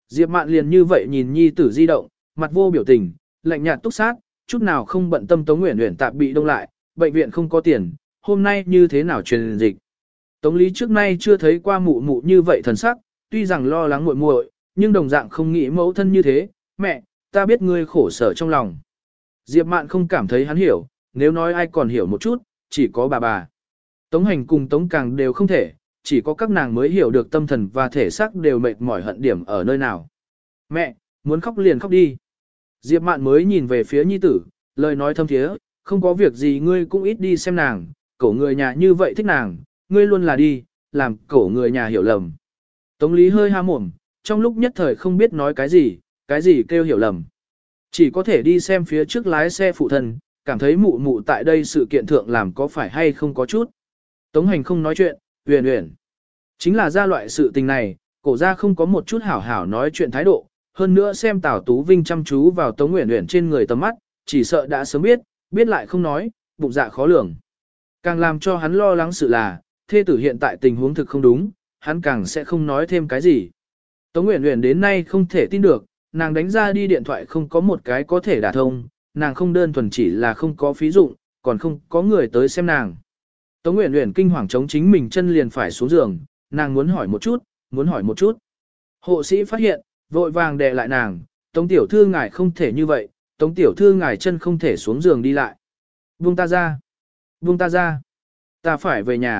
Diệp Mạn liền như vậy nhìn nhi tử di động, mặt vô biểu tình, lạnh nhạt túc sát, chút nào không bận tâm Tống Uyển Uyển tạm bị đông lại, bệnh viện không có tiền, hôm nay như thế nào truyền dịch. Tống Lý trước nay chưa thấy qua mụ mụ như vậy thần sắc, tuy rằng lo lắng muội muội, nhưng đồng dạng không nghĩ mẫu thân như thế, mẹ, ta biết ngươi khổ sở trong lòng. Diệp Mạn không cảm thấy hắn hiểu, nếu nói ai còn hiểu một chút, chỉ có bà. Tống Hành cùng Tống Càng đều không thể, chỉ có các nàng mới hiểu được tâm thần và thể xác đều mệt mỏi hận điểm ở nơi nào. Mẹ, muốn khóc liền khóc đi. Diệp Mạn mới nhìn về phía nhi tử, lời nói thâm thiế, không có việc gì ngươi cũng ít đi xem nàng, cậu người nhà như vậy thích nàng, ngươi luôn là đi, làm cậu người nhà hiểu lầm. Tống Lý hơi ha mồm, trong lúc nhất thời không biết nói cái gì kêu hiểu lầm. Chỉ có thể đi xem phía trước lái xe phụ thân, cảm thấy mụ mụ tại đây sự kiện thượng làm có phải hay không có chút. Tống Hành không nói chuyện, Uyển Uyển. Chính là ra loại sự tình này, cổ ra không có một chút hảo hảo nói chuyện thái độ, hơn nữa xem Tào Tú Vinh chăm chú vào Tống Uyển Uyển trên người tầm mắt, chỉ sợ đã sớm biết lại không nói, bụng dạ khó lường. Càng làm cho hắn lo lắng sự là, thê tử hiện tại tình huống thực không đúng, hắn càng sẽ không nói thêm cái gì. Tống Uyển Uyển đến nay không thể tin được, nàng đánh ra đi điện thoại không có một cái có thể đả thông, nàng không đơn thuần chỉ là không có phí dụng, còn không có người tới xem nàng. Tống Uyển Uyển kinh hoàng chống chính mình chân liền phải xuống giường, nàng muốn hỏi một chút. Hộ sĩ phát hiện, vội vàng đè lại nàng, Tống tiểu thư ngài không thể như vậy, Tống tiểu thư ngài chân không thể xuống giường đi lại. Buông ta ra, ta phải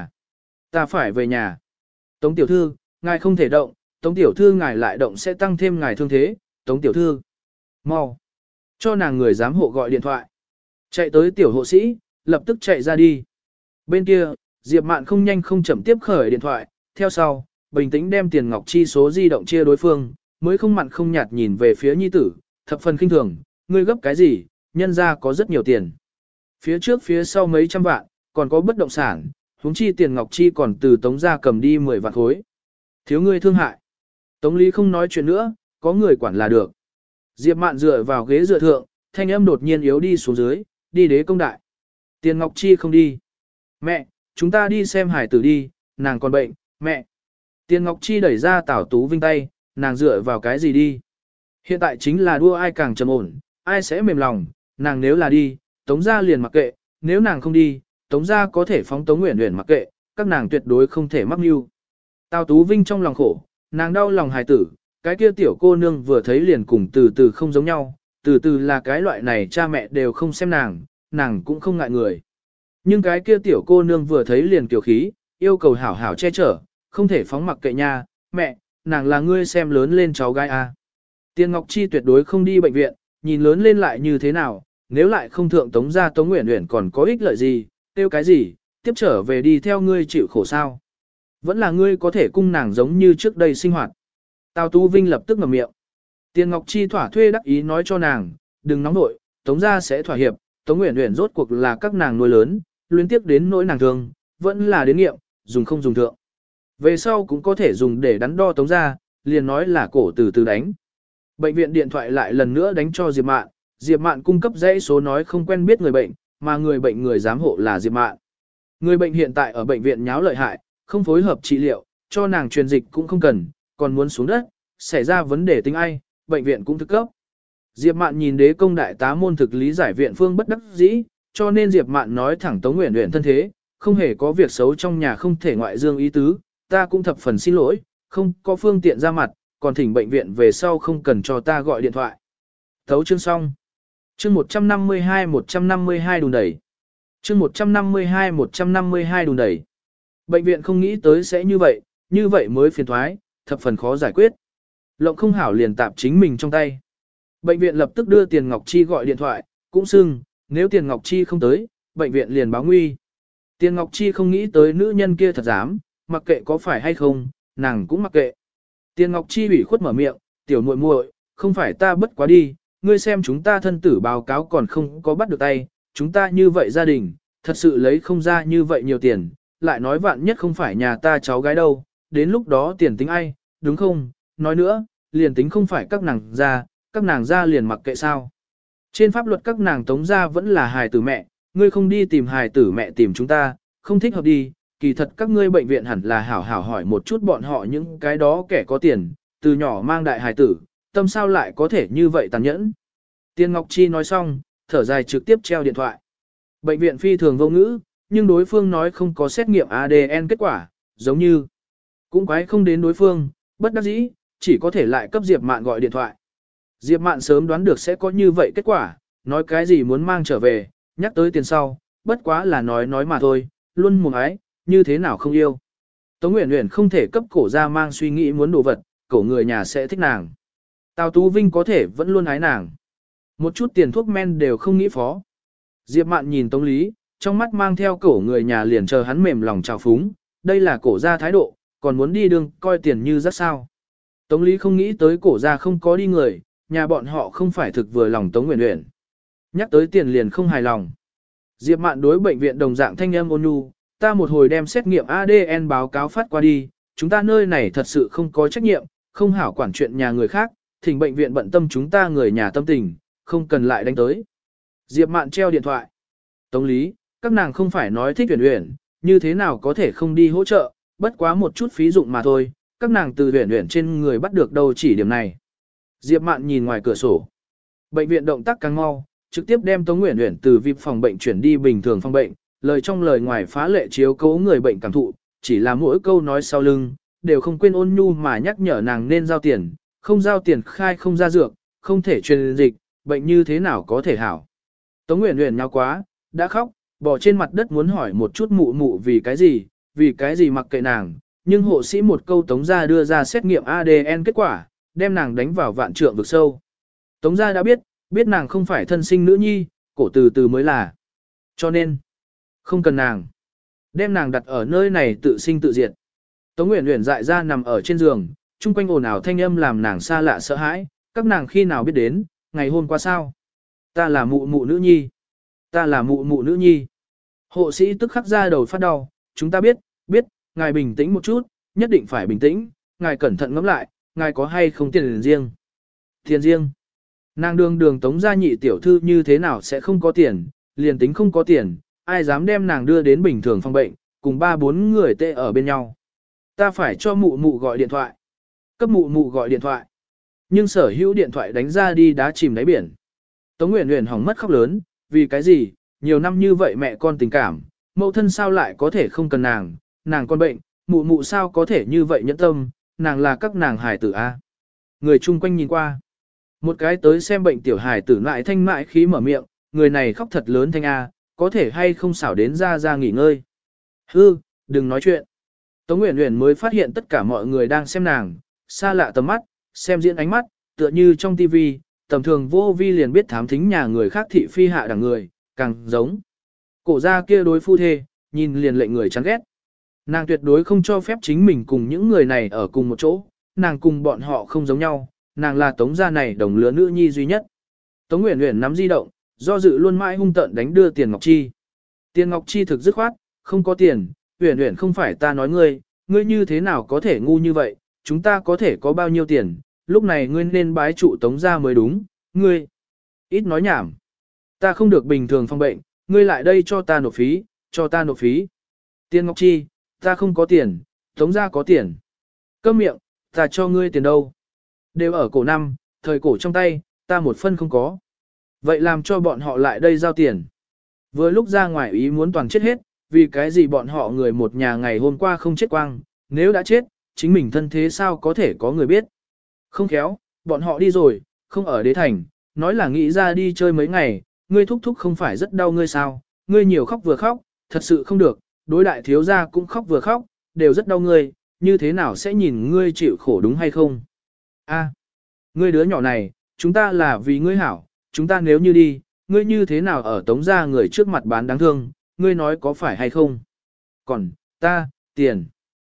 về nhà. Tống tiểu thư, ngài không thể động, Tống tiểu thư ngài lại động sẽ tăng thêm ngài thương thế, Tống tiểu thư. Mau, cho nàng người giám hộ gọi điện thoại. Chạy tới tiểu hộ sĩ, lập tức chạy ra đi. Bên kia, Diệp Mạn không nhanh không chậm tiếp khởi điện thoại, theo sau, bình tĩnh đem tiền ngọc chi số di động chia đối phương, mới không mặn không nhạt nhìn về phía nhi tử, thập phần kinh thường, ngươi gấp cái gì, nhân ra có rất nhiều tiền. Phía trước phía sau mấy trăm vạn, còn có bất động sản, huống chi tiền ngọc chi còn từ Tống gia cầm đi 10 vạn khối. Thiếu ngươi thương hại. Tống Lý không nói chuyện nữa, có người quản là được. Diệp Mạn dựa vào ghế dựa thượng, thanh âm đột nhiên yếu đi xuống dưới, đi đế công đại. Tiền ngọc chi không đi. Mẹ, chúng ta đi xem hải tử đi, nàng còn bệnh, mẹ. Tiền ngọc chi đẩy ra Tào Tú Vinh tay, nàng dựa vào cái gì đi. Hiện tại chính là đua ai càng trầm ổn, ai sẽ mềm lòng, nàng nếu là đi, Tống gia liền mặc kệ, nếu nàng không đi, Tống gia có thể phóng Tống Uyển Uyển mặc kệ, các nàng tuyệt đối không thể mắc mưu. Tào Tú Vinh trong lòng khổ, nàng đau lòng hài tử, cái kia tiểu cô nương vừa thấy liền cùng từ từ không giống nhau, từ từ là cái loại này cha mẹ đều không xem nàng cũng không ngại người. Nhưng cái kia tiểu cô nương vừa thấy liền kiều khí, yêu cầu hảo hảo che chở, không thể phóng mặc kệ nha, mẹ, nàng là ngươi xem lớn lên cháu gái a. Tiền Ngọc Chi tuyệt đối không đi bệnh viện, nhìn lớn lên lại như thế nào, nếu lại không thượng Tống gia Tống Uyển Uyển còn có ích lợi gì, tiêu cái gì, tiếp trở về đi theo ngươi chịu khổ sao. Vẫn là ngươi có thể cung nàng giống như trước đây sinh hoạt. Tào Tú Vinh lập tức ngậm miệng. Tiền Ngọc Chi thỏa thuê đắc ý nói cho nàng, đừng nóng nội, Tống gia sẽ thỏa hiệp, Tống Uyển Uyển rốt cuộc là các nàng nuôi lớn, luyến tiếp đến nỗi nàng thương, vẫn là đến nghiệm, dùng không dùng thượng. Về sau cũng có thể dùng để đắn đo Tống gia, liền nói là cổ từ từ đánh. Bệnh viện điện thoại lại lần nữa đánh cho Diệp Mạn, Diệp Mạn cung cấp dãy số nói không quen biết người bệnh, mà người bệnh người giám hộ là Diệp Mạn. Người bệnh hiện tại ở bệnh viện nháo lợi hại, không phối hợp trị liệu, cho nàng truyền dịch cũng không cần, còn muốn xuống đất, xảy ra vấn đề tính ai, bệnh viện cũng thực cấp. Diệp Mạn nhìn đế công đại tá môn thực lý giải viện phương bất đắc dĩ, cho nên Diệp Mạn nói thẳng Tống Uyển Uyển thân thế, không hề có việc xấu trong nhà không thể ngoại dương ý tứ, ta cũng thập phần xin lỗi, không có phương tiện ra mặt, còn thỉnh bệnh viện về sau không cần cho ta gọi điện thoại. Thấu chương xong. Chương 152 đùn đẩy. Chương 152 đùn đẩy. Bệnh viện không nghĩ tới sẽ như vậy mới phiền thoái, thập phần khó giải quyết. Lộng không hảo liền tạp chính mình trong tay. Bệnh viện lập tức đưa Tiền Ngọc Chi gọi điện thoại, cũng xưng, nếu Tiền Ngọc Chi không tới, bệnh viện liền báo nguy. Tiền Ngọc Chi không nghĩ tới nữ nhân kia thật dám, mặc kệ có phải hay không, nàng cũng mặc kệ. Tiền Ngọc Chi ủy khuất mở miệng, tiểu muội muội, không phải ta bất quá đi, ngươi xem chúng ta thân tử báo cáo còn không có bắt được tay, chúng ta như vậy gia đình, thật sự lấy không ra như vậy nhiều tiền, lại nói vạn nhất không phải nhà ta cháu gái đâu, đến lúc đó tiền tính ai, đúng không? Nói nữa, liền tính không phải các nàng ra liền mặc kệ sao. Trên pháp luật các nàng Tống gia vẫn là hài tử mẹ, ngươi không đi tìm hài tử mẹ tìm chúng ta, không thích hợp đi, kỳ thật các ngươi bệnh viện hẳn là hảo hảo hỏi một chút bọn họ những cái đó kẻ có tiền, từ nhỏ mang đại hài tử, tâm sao lại có thể như vậy tàn nhẫn. Tiền Ngọc Chi nói xong, thở dài trực tiếp treo điện thoại. Bệnh viện phi thường vô ngữ, nhưng đối phương nói không có xét nghiệm ADN kết quả, giống như cũng quái không đến đối phương, bất đắc dĩ, chỉ có thể lại cấp Diệp Mạn gọi điện thoại. Diệp Mạn sớm đoán được sẽ có như vậy kết quả, nói cái gì muốn mang trở về, nhắc tới tiền sau, bất quá là nói mà thôi, luôn mồm ái, như thế nào không yêu. Tống Uyển Uyển không thể cấp cổ ra mang suy nghĩ muốn đồ vật, cổ người nhà sẽ thích nàng. Tào Tú Vinh có thể vẫn luôn ái nàng. Một chút tiền thuốc men đều không nghĩ phó. Diệp Mạn nhìn Tống Lý, trong mắt mang theo cổ người nhà liền chờ hắn mềm lòng chào phúng, đây là cổ ra thái độ, còn muốn đi đường coi tiền như rất sao. Tống Lý không nghĩ tới cổ ra không có đi người, nhà bọn họ không phải thực vừa lòng Tống Uyển Uyển. Nhắc tới tiền liền không hài lòng. Diệp Mạn đối bệnh viện đồng dạng thanh âm ôn nhu, ta một hồi đem xét nghiệm ADN báo cáo phát qua đi, chúng ta nơi này thật sự không có trách nhiệm, không hảo quản chuyện nhà người khác, thỉnh bệnh viện bận tâm chúng ta người nhà tâm tình, không cần lại đánh tới. Diệp Mạn treo điện thoại. Tống Lý, các nàng không phải nói thích Uyển Uyển, như thế nào có thể không đi hỗ trợ, bất quá một chút phí dụng mà thôi, các nàng từ Uyển Uyển trên người bắt được đâu chỉ điểm này. Diệp Mạn nhìn ngoài cửa sổ. Bệnh viện động tác càng mau, trực tiếp đem Tống Uyển Uyển từ VIP phòng bệnh chuyển đi bình thường phòng bệnh, lời trong lời ngoài phá lệ chiếu cố người bệnh cảm thụ, chỉ là mỗi câu nói sau lưng, đều không quên ôn nhu mà nhắc nhở nàng nên giao tiền, không giao tiền khai không ra dược, không thể truyền dịch, bệnh như thế nào có thể hảo. Tống Uyển Uyển nháo quá, đã khóc, bò trên mặt đất muốn hỏi một chút mụ mụ vì cái gì mặc kệ nàng, nhưng hộ sĩ một câu Tống gia đưa ra xét nghiệm ADN kết quả, đem nàng đánh vào vạn trượng vực sâu. Tống gia đã biết nàng không phải thân sinh nữ nhi, cổ từ từ mới là. Cho nên, không cần nàng. Đem nàng đặt ở nơi này tự sinh tự diệt. Tống Uyển Uyển dại ra nằm ở trên giường, chung quanh ồn ào thanh âm làm nàng xa lạ sợ hãi, các nàng khi nào biết đến, ngày hôm qua sao? Ta là mụ mụ nữ nhi. Ta là mụ mụ nữ nhi. Hộ sĩ tức khắc ra đầu phát đau, chúng ta biết, ngài bình tĩnh một chút, nhất định phải bình tĩnh, ngài cẩn thận ngẫm lại, ngài có hay không tiền riêng? Tiền riêng. Nàng đường Tống gia nhị tiểu thư như thế nào sẽ không có tiền, liền tính không có tiền, ai dám đem nàng đưa đến bình thường phòng bệnh, cùng 3-4 người tê ở bên nhau. Ta phải cho mụ mụ gọi điện thoại. Cấp mụ mụ gọi điện thoại. Nhưng sở hữu điện thoại đánh ra đi đá chìm đáy biển. Tống Uyển Uyển hỏng mất khóc lớn, vì cái gì, nhiều năm như vậy mẹ con tình cảm, mẫu thân sao lại có thể không cần nàng con bệnh, mụ mụ sao có thể như vậy nhẫn tâm, nàng là các nàng hài tử a. Người chung quanh nhìn qua. Một cái tới xem bệnh tiểu hài tử lại thanh mại khí mở miệng, người này khóc thật lớn thanh a, có thể hay không xảo đến ra nghỉ ngơi. Hư, đừng nói chuyện. Tống Uyển Uyển mới phát hiện tất cả mọi người đang xem nàng, xa lạ tầm mắt, xem diễn ánh mắt, tựa như trong tivi, tầm thường vô vi liền biết thám thính nhà người khác thị phi hạ đẳng người, càng giống. Cổ ra kia đối phu thê, nhìn liền lệnh người chán ghét. Nàng tuyệt đối không cho phép chính mình cùng những người này ở cùng một chỗ, nàng cùng bọn họ không giống nhau, nàng là Tống gia này đồng lứa nữ nhi duy nhất. Tống Uyển Uyển nắm di động, do dự luôn mãi hung tợn đánh đưa Tiền Ngọc Chi. Tiền Ngọc Chi thực dứt khoát, không có tiền, Uyển Uyển không phải ta nói ngươi như thế nào có thể ngu như vậy, chúng ta có thể có bao nhiêu tiền, lúc này ngươi nên bái trụ Tống gia mới đúng, ngươi. Ít nói nhảm. Ta không được bình thường phòng bệnh, ngươi lại đây cho ta nộp phí. Tiền Ngọc Chi, ta không có tiền, Tống gia có tiền. Câm miệng, ta cho ngươi tiền đâu. Đều ở cổ năm, thời cổ trong tay, ta một phân không có. Vậy làm cho bọn họ lại đây giao tiền. Vừa lúc ra ngoài ý muốn toàn chết hết, vì cái gì bọn họ người một nhà ngày hôm qua không chết quang, nếu đã chết, chính mình thân thế sao có thể có người biết. Không khéo, bọn họ đi rồi, không ở đế thành, nói là nghĩ ra đi chơi mấy ngày, ngươi thúc thúc không phải rất đau ngươi sao, ngươi nhiều khóc vừa khóc, thật sự không được, đối đại thiếu gia cũng khóc vừa khóc, đều rất đau ngươi, như thế nào sẽ nhìn ngươi chịu khổ đúng hay không? A, ngươi đứa nhỏ này, chúng ta là vì ngươi hảo, chúng ta nếu như đi, ngươi như thế nào ở Tống gia người trước mặt bán đáng thương, ngươi nói có phải hay không? Còn, ta, tiền.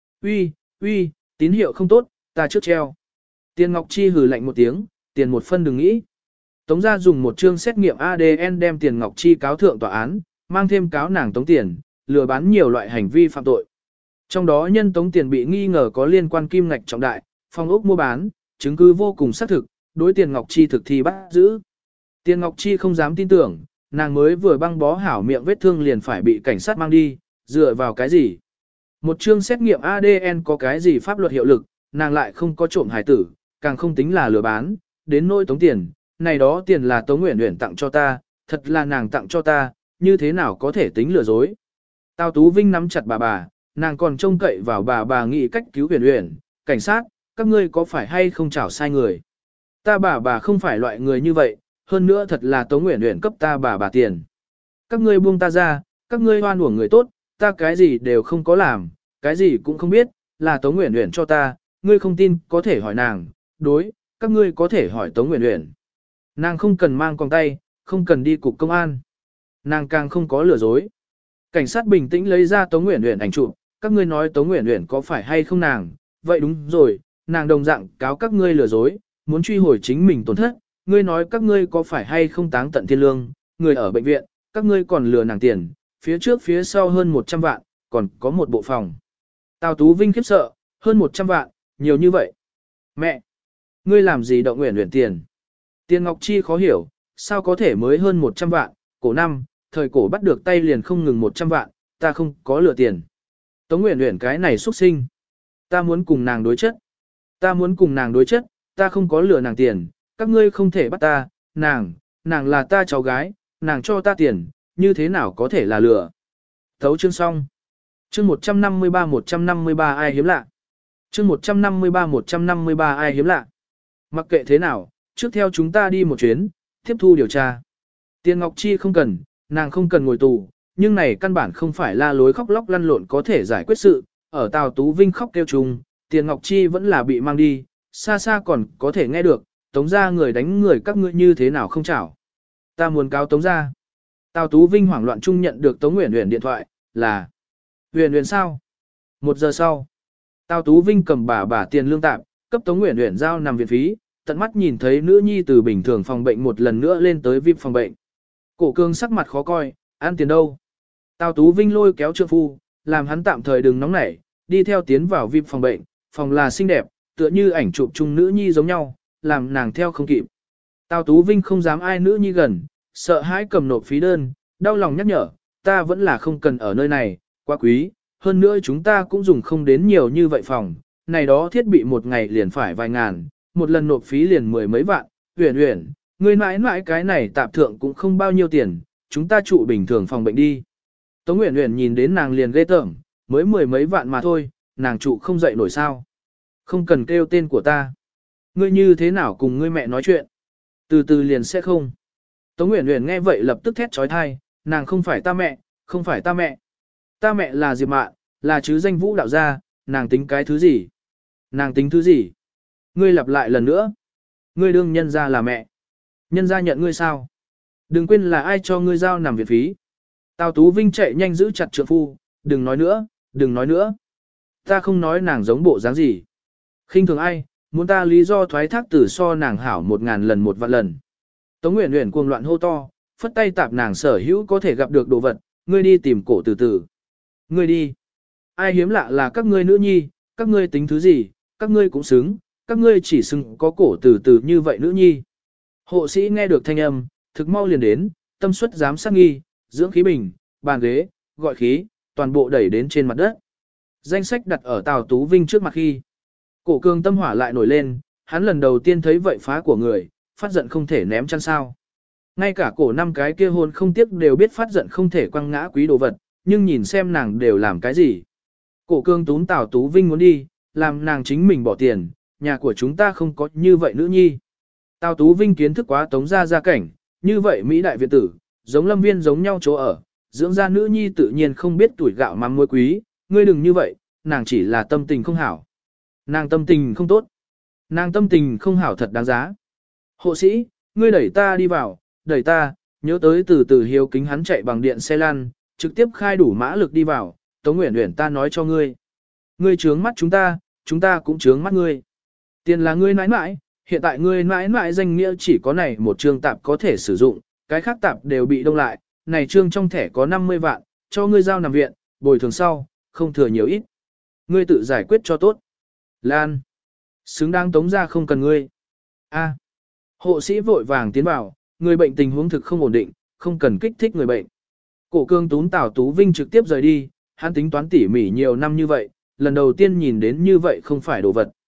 Uy, tín hiệu không tốt, ta trước treo. Tiền Ngọc Chi hừ lạnh một tiếng, tiền một phân đừng nghĩ. Tống gia dùng một chương xét nghiệm ADN đem Tiền Ngọc Chi cáo thượng tòa án, mang thêm cáo nàng tống tiền, lừa bán nhiều loại hành vi phạm tội. Trong đó nhân tống tiền bị nghi ngờ có liên quan kim ngạch trọng đại, phong ốc mua bán, chứng cứ vô cùng xác thực, đối Tiền Ngọc Chi thực thi bắt giữ. Tiền Ngọc Chi không dám tin tưởng, nàng mới vừa băng bó hảo miệng vết thương liền phải bị cảnh sát mang đi, dựa vào cái gì? Một chương xét nghiệm ADN có cái gì pháp luật hiệu lực, nàng lại không có trộm hài tử, càng không tính là lừa bán, đến nỗi tống tiền, này đó tiền là Tống Uyển Uyển tặng cho ta, thật là nàng tặng cho ta, như thế nào có thể tính lừa dối. Tào Tú Vinh nắm chặt bà, nàng còn trông cậy vào bà nghĩ cách cứu Uyển Uyển, cảnh sát, các ngươi có phải hay không chảo sai người. Ta bà không phải loại người như vậy, hơn nữa thật là Tống Uyển Uyển cấp ta bà tiền. Các ngươi buông ta ra, các ngươi hoan uổng người tốt, ta cái gì đều không có làm, cái gì cũng không biết, là Tống Uyển Uyển cho ta, ngươi không tin có thể hỏi nàng, đối, các ngươi có thể hỏi Tống Uyển Uyển. Nàng không cần mang con tay, không cần đi cục công an. Nàng càng không có lừa dối. Cảnh sát bình tĩnh lấy ra Tống Uyển Uyển ảnh chụp, các ngươi nói Tống Uyển Uyển có phải hay không nàng? Vậy đúng rồi, nàng đồng dạng cáo các ngươi lừa dối, muốn truy hồi chính mình tổn thất, ngươi nói các ngươi có phải hay không táng tận thiên lương, người ở bệnh viện, các ngươi còn lừa nàng tiền, phía trước phía sau hơn 100 vạn, còn có một bộ phòng. Tào Tú Vinh khiếp sợ, hơn 100 vạn, nhiều như vậy. Mẹ, ngươi làm gì động Uyển Uyển tiền? Tiền Ngọc Chi khó hiểu, sao có thể mới hơn 100 vạn, cổ năm, thời cổ bắt được tay liền không ngừng 100 vạn, ta không có lừa tiền. Tống Uyển Uyển cái này xuất sinh. Ta muốn cùng nàng đối chất. Ta muốn cùng nàng đối chất, ta không có lừa nàng tiền, các ngươi không thể bắt ta, nàng là ta cháu gái, nàng cho ta tiền, như thế nào có thể là lừa. Thấu chương xong. Chương 153 ai hiếm lạ. Chương 153 ai hiếm lạ. Mặc kệ thế nào, trước theo chúng ta đi một chuyến, tiếp thu điều tra. Tiền Ngọc Chi không cần, nàng không cần ngồi tù, nhưng này căn bản không phải la lối khóc lóc lăn lộn có thể giải quyết sự. Ở Tào Tú Vinh khóc kêu chung, Tiền Ngọc Chi vẫn là bị mang đi, xa xa còn có thể nghe được, Tống gia người đánh người các ngươi như thế nào không chảo. Ta muốn cáo Tống gia. Tào Tú Vinh hoảng loạn chung nhận được Tống Uyển Uyển điện thoại, là Uyển Uyển sao? 1 giờ sau, Tào Tú Vinh cầm bà tiền lương tạm, cấp Tống Uyển Uyển giao nằm viện phí, tận mắt nhìn thấy nữ nhi từ bình thường phòng bệnh một lần nữa lên tới VIP phòng bệnh. Cổ Cương sắc mặt khó coi, ăn tiền đâu? Tào Tú Vinh lôi kéo trượng phu, làm hắn tạm thời đừng nóng nảy, đi theo tiến vào VIP phòng bệnh, phòng là xinh đẹp, tựa như ảnh chụp chung nữ nhi giống nhau, làm nàng theo không kịp. Tào Tú Vinh không dám ai nữ nhi gần, sợ hãi cầm nộp phí đơn, đau lòng nhắc nhở, ta vẫn là không cần ở nơi này, quá quý, hơn nữa chúng ta cũng dùng không đến nhiều như vậy phòng, này đó thiết bị một ngày liền phải vài ngàn, một lần nộp phí liền 10 mấy vạn, Uyển Uyển, ngươi mãi mãi cái này tạp thượng cũng không bao nhiêu tiền, chúng ta trụ bình thường phòng bệnh đi. Tống Uyển Uyển nhìn đến nàng liền ghê tởm, mới 10 mấy vạn mà thôi, nàng trụ không dậy nổi sao. Không cần kêu tên của ta. Ngươi như thế nào cùng ngươi mẹ nói chuyện? Từ từ liền sẽ không. Tống Uyển Uyển nghe vậy lập tức thét trói thai, nàng không phải ta mẹ, không phải ta mẹ. Ta mẹ là Diệp Mạn, là chứ danh vũ đạo gia, nàng tính cái thứ gì? Nàng tính thứ gì? Ngươi lặp lại lần nữa. Ngươi đương nhân gia là mẹ. Nhân gia nhận ngươi sao? Đừng quên là ai cho ngươi giao nằm viện phí. Tào Tú Vinh chạy nhanh giữ chặt trượng phu, đừng nói nữa, đừng nói nữa. Ta không nói nàng giống bộ dáng gì. Khinh thường ai, muốn ta lý do thoái thác từ so nàng hảo 1000 lần 1 vạn lần. Tống Uyển Uyển cuồng loạn hô to, phất tay tạp nàng sở hữu có thể gặp được đồ vật, ngươi đi tìm cổ từ từ. Ngươi đi. Ai hiếm lạ là các ngươi nữ nhi, các ngươi tính thứ gì, các ngươi cũng xứng, các ngươi chỉ xứng có cổ từ từ như vậy nữ nhi. Hộ sĩ nghe được thanh âm, thực mau liền đến, tâm suất giám sát nghi, dưỡng khí bình, bàn ghế, gọi khí, toàn bộ đẩy đến trên mặt đất. Danh sách đặt ở Tào Tú Vinh trước mặt khi. Cổ Cương tâm hỏa lại nổi lên, hắn lần đầu tiên thấy vậy phá của người, phát giận không thể ném chăn sao. Ngay cả cổ 5 cái kia hôn không tiếc đều biết phát giận không thể quăng ngã quý đồ vật, nhưng nhìn xem nàng đều làm cái gì. Cổ Cương túm Tào Tú Vinh muốn đi, làm nàng chính mình bỏ tiền, nhà của chúng ta không có như vậy nữ nhi. Tào Tú Vinh kiến thức quá Tống gia gia cảnh, như vậy Mỹ đại viện tử, giống Lâm Viên giống nhau chỗ ở, dưỡng ra nữ nhi tự nhiên không biết tuổi gạo mắm muối quý, ngươi đừng như vậy, nàng chỉ là tâm tình không hảo. Nàng tâm tình không tốt. Nàng tâm tình không hảo thật đáng giá. Hộ sĩ, ngươi đẩy ta đi vào, đẩy ta, nhớ tới từ từ hiếu kính hắn chạy bằng điện xe lăn, trực tiếp khai đủ mã lực đi vào, Tống Uyển Uyển ta nói cho ngươi. Ngươi trướng mắt chúng ta cũng trướng mắt ngươi. Tiền là ngươi nãi nãi, hiện tại ngươi nãi nãi danh nghĩa chỉ có này một trương tạp có thể sử dụng, cái khác tạp đều bị đông lại, này trương trong thẻ có 50 vạn, cho ngươi giao nằm viện, bồi thường sau, không thừa nhiều ít. Ngươi tự giải quyết cho tốt. Lan. Xứng đáng Tống gia không cần ngươi. A. Hộ sĩ vội vàng tiến vào, người bệnh tình huống thực không ổn định, không cần kích thích người bệnh. Cổ Cương túm Tào Tú Vinh trực tiếp rời đi, hắn tính toán tỉ mỉ nhiều năm như vậy, lần đầu tiên nhìn đến như vậy không phải đồ vật.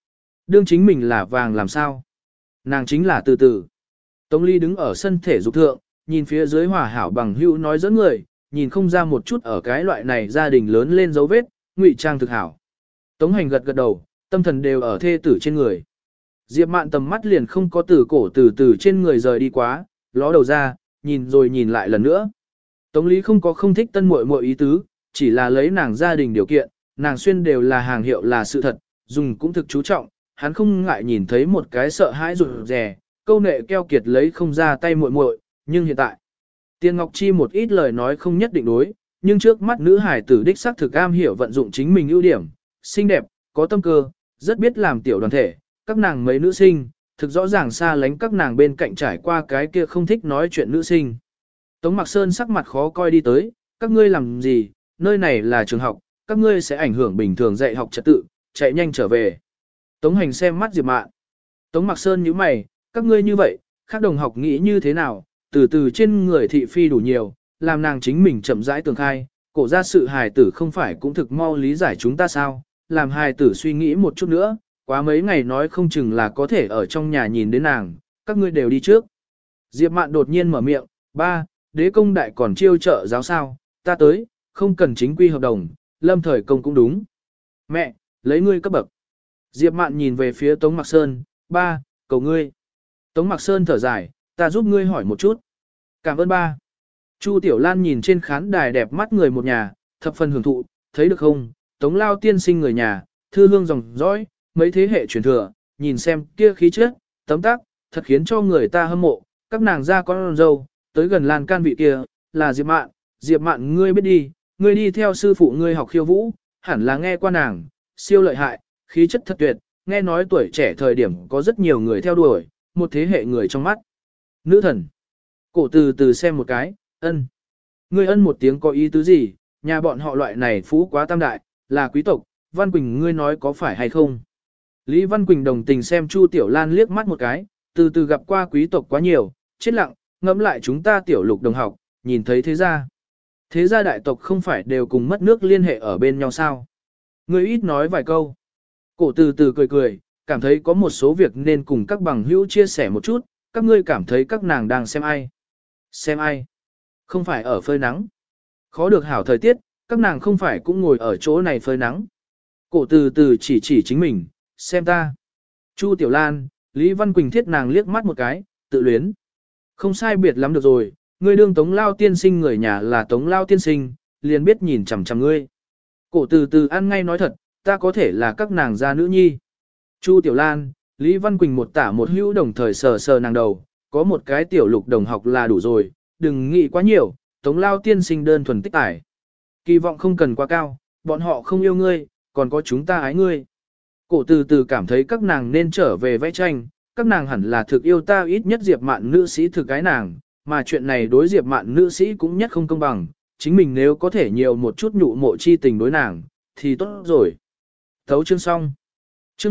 đương chính mình là vàng làm sao? Nàng chính là từ từ. Tống Ly đứng ở sân thể dục thượng, nhìn phía dưới hòa hảo bằng hữu nói dẫn người, nhìn không ra một chút ở cái loại này gia đình lớn lên dấu vết, ngụy trang thực hảo. Tống Hành gật gật đầu, tâm thần đều ở thê tử trên người. Diệp Mạn tầm mắt liền không có từ cổ từ từ trên người rời đi quá, ló đầu ra, nhìn rồi nhìn lại lần nữa. Tống Lý không có không thích tân muội muội ý tứ, chỉ là lấy nàng gia đình điều kiện, nàng xuyên đều là hàng hiệu là sự thật, dùng cũng thực chú trọng, hắn không ngại nhìn thấy một cái sợ hãi rụt rè, câu nệ keo kiệt lấy không ra tay muội muội, nhưng hiện tại, Tiên Ngọc Chi một ít lời nói không nhất định đối, nhưng trước mắt nữ hải tử đích xác thực am hiểu vận dụng chính mình ưu điểm, xinh đẹp, có tâm cơ, rất biết làm tiểu đoàn thể, các nàng mấy nữ sinh, thực rõ ràng xa lánh các nàng bên cạnh trải qua cái kia không thích nói chuyện nữ sinh. Tống Mạc Sơn sắc mặt khó coi đi tới, các ngươi làm gì, nơi này là trường học, các ngươi sẽ ảnh hưởng bình thường dạy học trật tự, chạy nhanh trở về. Tống Hành xem mắt Diệp Mạn. Tống Mạc Sơn nhíu mày, các ngươi như vậy, các đồng học nghĩ như thế nào, từ từ trên người thị phi đủ nhiều, làm nàng chính mình chậm rãi tường khai, cổ ra sự hài tử không phải cũng thực mau lý giải chúng ta sao, làm hài tử suy nghĩ một chút nữa, quá mấy ngày nói không chừng là có thể ở trong nhà nhìn đến nàng, các ngươi đều đi trước. Diệp Mạn đột nhiên mở miệng, ba, đế công đại còn chiêu trợ giáo sao, ta tới, không cần chính quy hợp đồng, lâm thời công cũng đúng. Mẹ, lấy ngươi cấp bậc. Diệp Mạn nhìn về phía Tống Mạc Sơn, ba, cầu ngươi. Tống Mạc Sơn thở dài, ta giúp ngươi hỏi một chút. Cảm ơn ba. Chu Tiểu Lan nhìn trên khán đài đẹp mắt người một nhà, thập phần hưởng thụ, thấy được không, Tống Lao tiên sinh người nhà, thư hương dòng dõi, mấy thế hệ truyền thừa, nhìn xem kia khí chất, tấm tác, thật khiến cho người ta hâm mộ, các nàng ra con dâu, tới gần lan can vị kia, là Diệp Mạn ngươi biết đi, ngươi đi theo sư phụ ngươi học khiêu vũ, hẳn là nghe qua nàng, siêu lợi hại, khí chất thật tuyệt, nghe nói tuổi trẻ thời điểm có rất nhiều người theo đuổi, một thế hệ người trong mắt. Nữ thần. Cổ từ từ xem một cái, ân. Ngươi ân một tiếng có ý tứ gì, nhà bọn họ loại này phú quá tam đại, là quý tộc, Văn Quỳnh ngươi nói có phải hay không? Lý Văn Quỳnh đồng tình xem Chu Tiểu Lan liếc mắt một cái, từ từ gặp qua quý tộc quá nhiều, chết lặng, ngẫm lại chúng ta tiểu lục đồng học, nhìn thấy thế gia. Thế gia đại tộc không phải đều cùng mất nước liên hệ ở bên nhau sao? Ngươi ít nói vài câu. Cổ từ từ cười cười, cảm thấy có một số việc nên cùng các bằng hữu chia sẻ một chút, các ngươi cảm thấy các nàng đang xem ai? Xem ai? Không phải ở phơi nắng. Khó được hảo thời tiết, các nàng không phải cũng ngồi ở chỗ này phơi nắng. Cổ từ từ chỉ chính mình, xem ta. Chu Tiểu Lan, Lý Văn Quỳnh thiết nàng liếc mắt một cái, tự luyến. Không sai biệt lắm được rồi, ngươi đương Tống Lao tiên sinh người nhà là Tống Lao tiên sinh, liền biết nhìn chằm chằm ngươi. Cổ từ từ ăn ngay nói thật, ta có thể là các nàng gia nữ nhi. Chu Tiểu Lan, Lý Văn Quỳnh một tả một hữu đồng thời sờ sờ nàng đầu, có một cái tiểu lục đồng học là đủ rồi, đừng nghĩ quá nhiều, Tống Lao tiên sinh đơn thuần tích tải. Kỳ vọng không cần quá cao, bọn họ không yêu ngươi, còn có chúng ta ái ngươi. Cổ từ từ cảm thấy các nàng nên trở về vẽ tranh, các nàng hẳn là thực yêu ta, ít nhất Diệp Mạn nữ sĩ thực cái nàng, mà chuyện này đối Diệp Mạn nữ sĩ cũng nhất không công bằng, chính mình nếu có thể nhiều một chút nhụ mộ chi tình đối nàng, thì tốt rồi. Thấu chương xong. Chương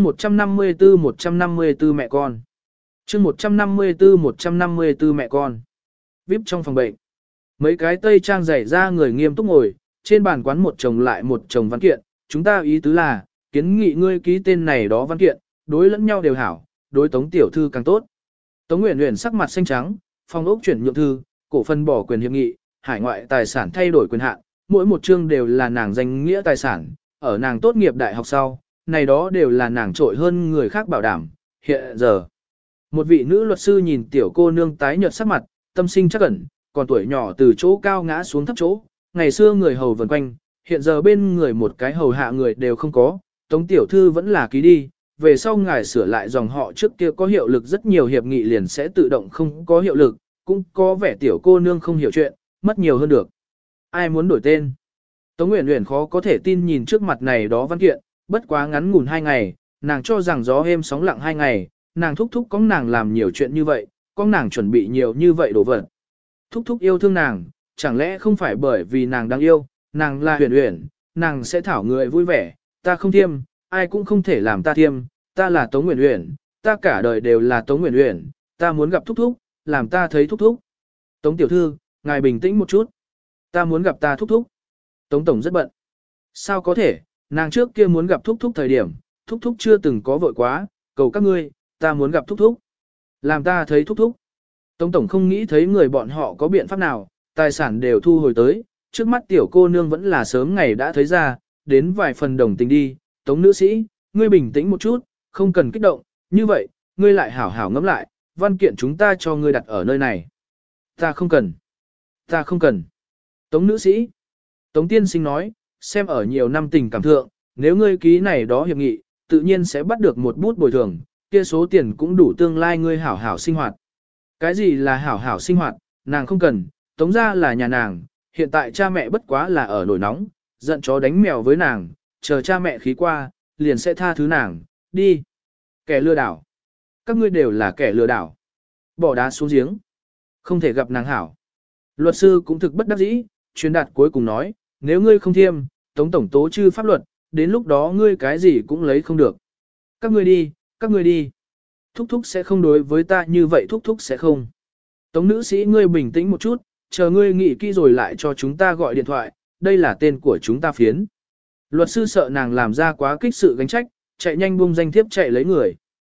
154 mẹ con. Chương 154 mẹ con. VIP trong phòng bệnh. Mấy cái tây trang rải ra người nghiêm túc ngồi, trên bàn quán một chồng lại một chồng văn kiện, chúng ta ý tứ là, kiến nghị ngươi ký tên này đó văn kiện, đối lẫn nhau đều hảo, đối Tống tiểu thư càng tốt. Tống Uyển Uyển sắc mặt xanh trắng, phòng ốc chuyển nhượng thư, cổ phần bỏ quyền hiệp nghị, hải ngoại tài sản thay đổi quyền hạn, mỗi một chương đều là nàng danh nghĩa tài sản, ở nàng tốt nghiệp đại học sau, này đó đều là nàng trội hơn người khác bảo đảm, hiện giờ. Một vị nữ luật sư nhìn tiểu cô nương tái nhợt sắc mặt, tâm sinh chắc ẩn, còn tuổi nhỏ từ chỗ cao ngã xuống thấp chỗ, ngày xưa người hầu vần quanh, hiện giờ bên người một cái hầu hạ người đều không có, Tống tiểu thư vẫn là ký đi, về sau ngài sửa lại dòng họ trước kia có hiệu lực rất nhiều hiệp nghị liền sẽ tự động không có hiệu lực, cũng có vẻ tiểu cô nương không hiểu chuyện, mất nhiều hơn được. Ai muốn đổi tên? Tống Uyển Uyển khó có thể tin nhìn trước mặt này đó văn kiện, bất quá ngắn ngủn 2 ngày, nàng cho rằng gió êm sóng lặng 2 ngày, nàng thúc thúc có nàng làm nhiều chuyện như vậy, có nàng chuẩn bị nhiều như vậy đồ vật. Thúc thúc yêu thương nàng, chẳng lẽ không phải bởi vì nàng đang yêu, nàng là Uyển Uyển, nàng sẽ thảo người vui vẻ, ta không thiêm, ai cũng không thể làm ta thiêm, ta là Tống Uyển Uyển, ta cả đời đều là Tống Uyển Uyển, ta muốn gặp thúc thúc, làm ta thấy thúc thúc. Tống tiểu thư, ngài bình tĩnh một chút. Ta muốn gặp ta thúc thúc. Tống tổng rất bận. Sao có thể, nàng trước kia muốn gặp thúc thúc thời điểm, thúc thúc chưa từng có vội quá, cầu các ngươi, ta muốn gặp thúc thúc. Làm ta thấy thúc thúc. Tống tổng không nghĩ thấy người bọn họ có biện pháp nào, tài sản đều thu hồi tới, trước mắt tiểu cô nương vẫn là sớm ngày đã thấy ra, đến vài phần đồng tình đi. Tống nữ sĩ, ngươi bình tĩnh một chút, không cần kích động, như vậy, ngươi lại hảo hảo ngẫm lại, văn kiện chúng ta cho ngươi đặt ở nơi này. Ta không cần. Ta không cần. Tống nữ sĩ. Tống tiên sinh nói, xem ở nhiều năm tình cảm thượng, nếu ngươi ký này đó hiệp nghị, tự nhiên sẽ bắt được một bút bồi thường, kia số tiền cũng đủ tương lai ngươi hảo hảo sinh hoạt. Cái gì là hảo hảo sinh hoạt, nàng không cần, tống ra là nhà nàng, hiện tại cha mẹ bất quá là ở nổi nóng, giận chó đánh mèo với nàng, chờ cha mẹ khí qua, liền sẽ tha thứ nàng, đi. Kẻ lừa đảo. Các ngươi đều là kẻ lừa đảo. Bỏ đá xuống giếng. Không thể gặp nàng hảo. Luật sư cũng thực bất đắc dĩ, truyền đạt cuối cùng nói, nếu ngươi không thiêm, tống tổng tố chư pháp luật, đến lúc đó ngươi cái gì cũng lấy không được. Các ngươi đi, các ngươi đi. Thúc thúc sẽ không đối với ta như vậy, thúc thúc sẽ không. Tống nữ sĩ ngươi bình tĩnh một chút, chờ ngươi nghĩ kỹ rồi lại cho chúng ta gọi điện thoại, đây là tên của chúng ta phiến. Luật sư sợ nàng làm ra quá kích sự gánh trách, chạy nhanh buông danh thiếp chạy lấy người.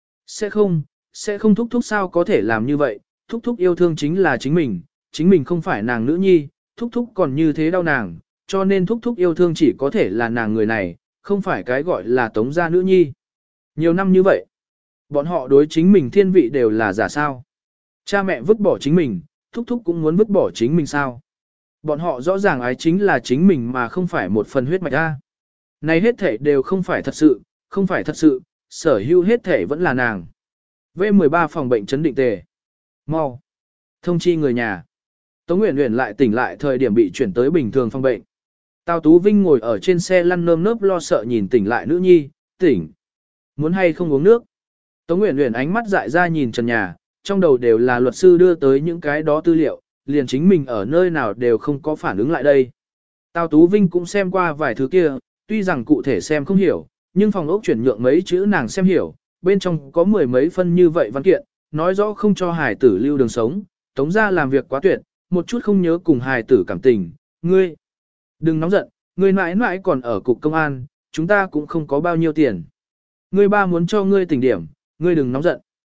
Sẽ không thúc thúc sao có thể làm như vậy, thúc thúc yêu thương chính là chính mình không phải nàng nữ nhi, thúc thúc còn như thế đau nàng, cho nên thúc thúc yêu thương chỉ có thể là nàng người này, không phải cái gọi là tống gia nữ nhi. Nhiều năm như vậy, bọn họ đối chính mình thiên vị đều là giả sao. Cha mẹ vứt bỏ chính mình, thúc thúc cũng muốn vứt bỏ chính mình sao. Bọn họ rõ ràng ái chính là chính mình mà không phải một phần huyết mạch ra. Này hết thể đều không phải thật sự, không phải thật sự, sở hữu hết thể vẫn là nàng. V13 phòng bệnh chấn định tề. Mau. Thông chi người nhà. Tống Uyển Uyển lại tỉnh lại thời điểm bị chuyển tới bình thường phòng bệnh. Tào Tú Vinh ngồi ở trên xe lăn nơm nớp lo sợ nhìn tỉnh lại nữ nhi, tỉnh. Muốn hay không uống nước? Tống Uyển Uyển ánh mắt dại ra nhìn trần nhà, trong đầu đều là luật sư đưa tới những cái đó tư liệu, liền chính mình ở nơi nào đều không có phản ứng lại đây. Tào Tú Vinh cũng xem qua vài thứ kia, tuy rằng cụ thể xem không hiểu, nhưng phòng ốc chuyển nhượng mấy chữ nàng xem hiểu, bên trong có mười mấy phân như vậy văn kiện, nói rõ không cho hài tử lưu đường sống, tống ra làm việc quá tuyệt, một chút không nhớ cùng hài tử cảm tình, ngươi. Đừng nóng giận, ngươi mãi mãi còn ở cục công an, chúng ta cũng không có bao nhiêu tiền. Ngươi ba muốn cho ngươi tỉnh điểm, ngươi đừng nóng giận.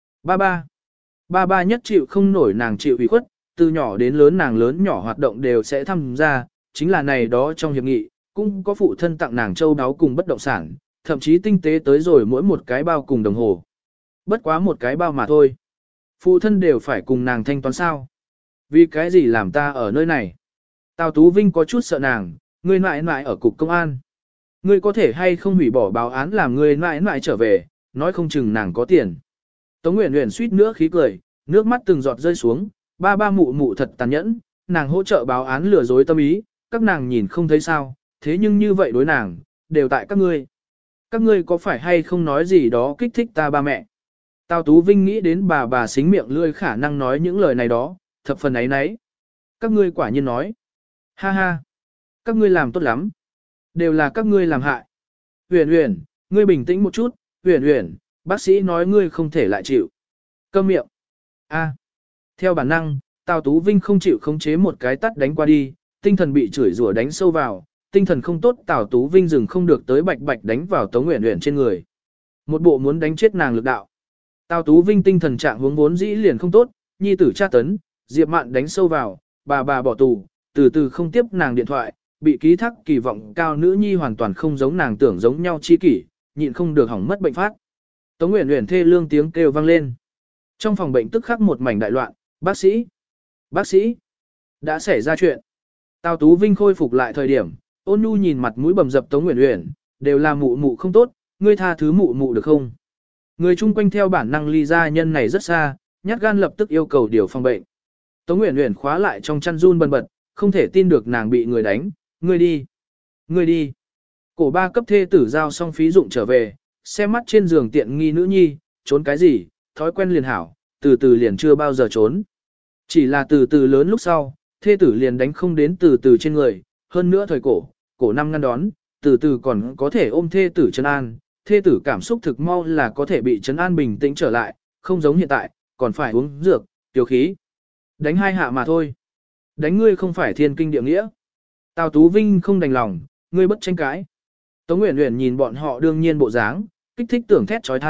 Ba ba nhất chịu không nổi nàng chịu ủy khuất, từ nhỏ đến lớn nàng lớn nhỏ hoạt động đều sẽ tham gia, chính là này đó trong hiệp nghị, cũng có phụ thân tặng nàng châu đáo cùng bất động sản, thậm chí tinh tế tới rồi mỗi một cái bao cùng đồng hồ. Bất quá một cái bao mà thôi. Phụ thân đều phải cùng nàng thanh toán sao. Vì cái gì làm ta ở nơi này? Tào Tú Vinh có chút sợ nàng, ngươi mãi mãi ở cục công an. Ngươi có thể hay không hủy bỏ báo án làm ngươi mãi mãi trở về, nói không chừng nàng có tiền. Tống Uyển Uyển suýt nữa khí cười, nước mắt từng giọt rơi xuống, ba mụ mụ thật tàn nhẫn, nàng hỗ trợ báo án lừa dối tâm ý, các nàng nhìn không thấy sao, thế nhưng như vậy đối nàng, đều tại các ngươi. Các ngươi có phải hay không nói gì đó kích thích ta ba mẹ? Tào Tú Vinh nghĩ đến bà xính miệng lươi khả năng nói những lời này đó, thập phần ấy nấy. Các ngươi quả nhiên nói. Ha ha. Các ngươi làm tốt lắm. Đều là các ngươi làm hại. Uyển Uyển, ngươi bình tĩnh một chút. Uyển Uyển, bác sĩ nói ngươi không thể lại chịu. Câm miệng. A. Theo bản năng, Tào Tú Vinh không chịu khống chế một cái tắt đánh qua đi, tinh thần bị chửi rủa đánh sâu vào, tinh thần không tốt Tào Tú Vinh dừng không được tới bạch bạch đánh vào Tống Uyển Uyển trên người. Một bộ muốn đánh chết nàng lực đạo. Tào Tú Vinh tinh thần trạng huống vốn dĩ liền không tốt, nhi tử tra tấn, Diệp Mạn đánh sâu vào, bà bỏ tù, từ từ không tiếp nàng điện thoại, bị ký thác kỳ vọng cao nữ nhi hoàn toàn không giống nàng tưởng giống nhau chi kỷ, nhịn không được hỏng mất bệnh phát. Tống Uyển Uyển thê lương tiếng kêu vang lên. Trong phòng bệnh tức khắc một mảnh đại loạn, bác sĩ, đã xảy ra chuyện. Tào Tú Vinh khôi phục lại thời điểm, Ôn Nhu nhìn mặt mũi bầm dập Tống Uyển Uyển, đều là mụ mụ không tốt, ngươi tha thứ mụ mụ được không? Người chung quanh theo bản năng ly gia nhân này rất xa, nhát gan lập tức yêu cầu điều phòng bệnh. Tống Uyển Uyển khóa lại trong chăn run bần bật, không thể tin được nàng bị người đánh, ngươi đi. Cổ ba cấp thê tử giao xong phí dụng trở về, xem mắt trên giường tiện nghi nữ nhi, trốn cái gì, thói quen liền hảo, từ từ liền chưa bao giờ trốn. Chỉ là từ từ lớn lúc sau, thê tử liền đánh không đến từ từ trên người, hơn nữa thời cổ năm ngăn đón, từ từ còn có thể ôm thê tử trấn an, thê tử cảm xúc thực mau là có thể bị trấn an bình tĩnh trở lại, không giống hiện tại, còn phải uống dược, tiểu khí. Đánh hai hạ mà thôi. Đánh ngươi không phải thiên kinh địa nghĩa. Tào Tú Vinh không đành lòng, ngươi bất tranh cãi. Tống Uyển Uyển nhìn bọn họ đương nhiên bộ dáng, kích thích tưởng thét trói thai,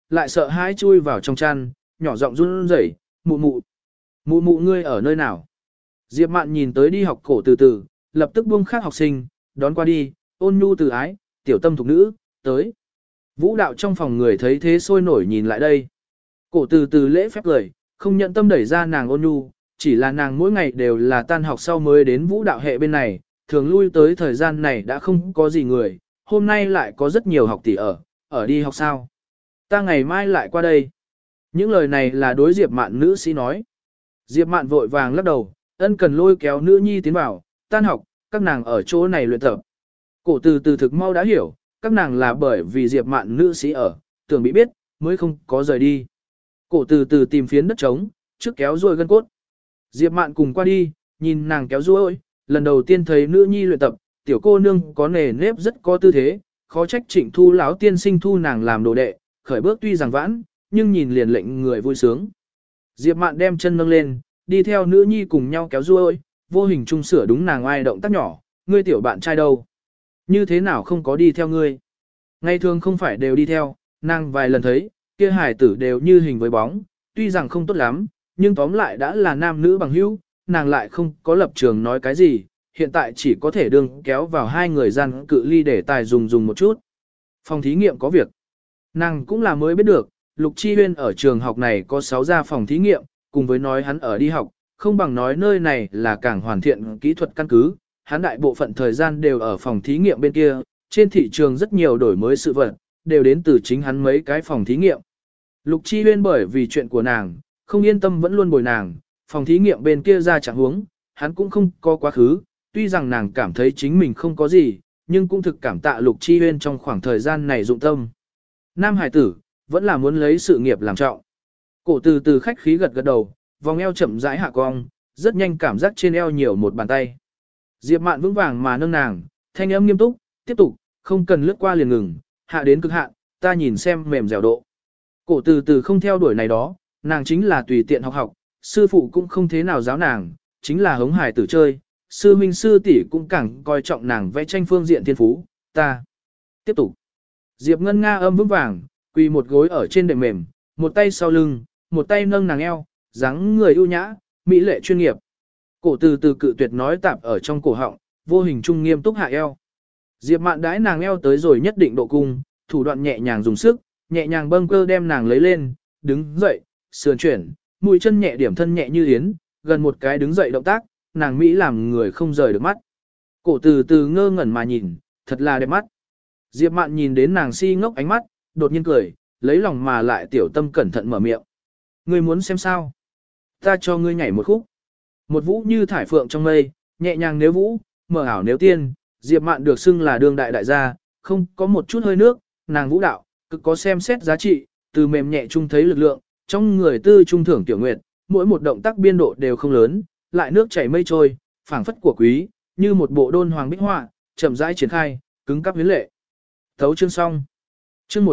lại sợ hãi chui vào trong chăn, nhỏ giọng run rẩy, mụ mụ. Mụ mụ ngươi ở nơi nào? Diệp Mạn nhìn tới đi học cổ từ từ, lập tức buông khác học sinh, đón qua đi, ôn nhu từ ái, tiểu tâm thục nữ, tới. Vũ đạo trong phòng người thấy thế sôi nổi nhìn lại đây. Cổ từ từ lễ phép cười, không nhận tâm đẩy ra nàng ôn nhu, chỉ là nàng mỗi ngày đều là tan học sau mới đến vũ đạo hệ bên này, thường lui tới thời gian này đã không có gì người, hôm nay lại có rất nhiều học tỷ ở đi học sao. Ta ngày mai lại qua đây. Những lời này là đối Diệp Mạn nữ sĩ nói. Diệp Mạn vội vàng lắc đầu, ân cần lôi kéo nữ nhi tiến vào, tan học, các nàng ở chỗ này luyện tập. Cổ từ từ thực mau đã hiểu, các nàng là bởi vì Diệp Mạn nữ sĩ ở, tưởng bị biết, mới không có rời đi. Cổ từ từ tìm phiến đất trống, trước kéo ruồi gân cốt. Diệp Mạn cùng qua đi, nhìn nàng kéo ruồi, lần đầu tiên thấy nữ nhi luyện tập, tiểu cô nương có nề nếp rất có tư thế, khó trách Trịnh Thu lão tiên sinh thu nàng làm đồ đệ, khởi bước tuy rằng vãn, nhưng nhìn liền lệnh người vui sướng. Diệp Mạn đem chân nâng lên, đi theo nữ nhi cùng nhau kéo ruồi, vô hình trung sửa đúng nàng ai động tác nhỏ, ngươi tiểu bạn trai đâu? Như thế nào không có đi theo ngươi? Ngày thường không phải đều đi theo, nàng vài lần thấy, kia hải tử đều như hình với bóng, tuy rằng không tốt lắm, nhưng tóm lại đã là nam nữ bằng hữu, nàng lại không có lập trường nói cái gì, hiện tại chỉ có thể đương kéo vào hai người gian cự ly để tài dùng một chút. Phòng thí nghiệm có việc. Nàng cũng là mới biết được, Lục Chi Huyên ở trường học này có 6 gia phòng thí nghiệm, cùng với nói hắn ở đi học, không bằng nói nơi này là càng hoàn thiện kỹ thuật căn cứ, hắn đại bộ phận thời gian đều ở phòng thí nghiệm bên kia, trên thị trường rất nhiều đổi mới sự vật, đều đến từ chính hắn mấy cái phòng thí nghiệm. Lục Chi Huyên bởi vì chuyện của nàng, không yên tâm vẫn luôn bồi nàng, phòng thí nghiệm bên kia ra chẳng huống, hắn cũng không có quá khứ, tuy rằng nàng cảm thấy chính mình không có gì, nhưng cũng thực cảm tạ Lục Chi Huyên trong khoảng thời gian này dụng tâm. Nam hải tử, vẫn là muốn lấy sự nghiệp làm trọng. Cổ từ từ khách khí gật gật đầu, vòng eo chậm rãi hạ cong, rất nhanh cảm giác trên eo nhiều một bàn tay. Diệp Mạn vững vàng mà nâng nàng, thanh âm nghiêm túc, tiếp tục, không cần lướt qua liền ngừng, hạ đến cực hạn, ta nhìn xem mềm dẻo độ. Cổ từ từ không theo đuổi này đó, nàng chính là tùy tiện học, sư phụ cũng không thế nào giáo nàng, chính là hống hài tử chơi, sư huynh sư tỷ cũng càng coi trọng nàng vẽ tranh phương diện thiên phú, ta. Tiếp tục. Diệp Ngân Nga âm vững vàng, quỳ một gối ở trên đệm mềm, một tay sau lưng, một tay nâng nàng eo, dáng người ưu nhã, mỹ lệ chuyên nghiệp. Cổ từ từ cự tuyệt nói tạp ở trong cổ họng, vô hình trung nghiêm túc hạ eo. Diệp Mạn đãi nàng eo tới rồi nhất định độ cung, thủ đoạn nhẹ nhàng dùng sức, nhẹ nhàng bâng cơ đem nàng lấy lên, đứng dậy, sườn chuyển, mũi chân nhẹ điểm thân nhẹ như yến, gần một cái đứng dậy động tác, nàng mỹ làm người không rời được mắt. Cổ từ từ ngơ ngẩn mà nhìn, thật là đẹp mắt. Diệp Mạn nhìn đến nàng si ngốc ánh mắt, đột nhiên cười, lấy lòng mà lại tiểu tâm cẩn thận mở miệng. Ngươi muốn xem sao? Ta cho ngươi nhảy một khúc. Một vũ như thải phượng trong mây, nhẹ nhàng nếu vũ, mờ ảo nếu tiên, Diệp Mạn được xưng là đương đại đại gia, không có một chút hơi nước, nàng vũ đạo, cực có xem xét giá trị, từ mềm nhẹ trung thấy lực lượng, trong người tư trung thưởng tiểu nguyệt, mỗi một động tác biên độ đều không lớn, lại nước chảy mây trôi, phảng phất của quý, như một bộ đôn hoàng bích họa, chậm rãi triển khai, cứng cáp huyến lệ. Thấu chương xong. Chương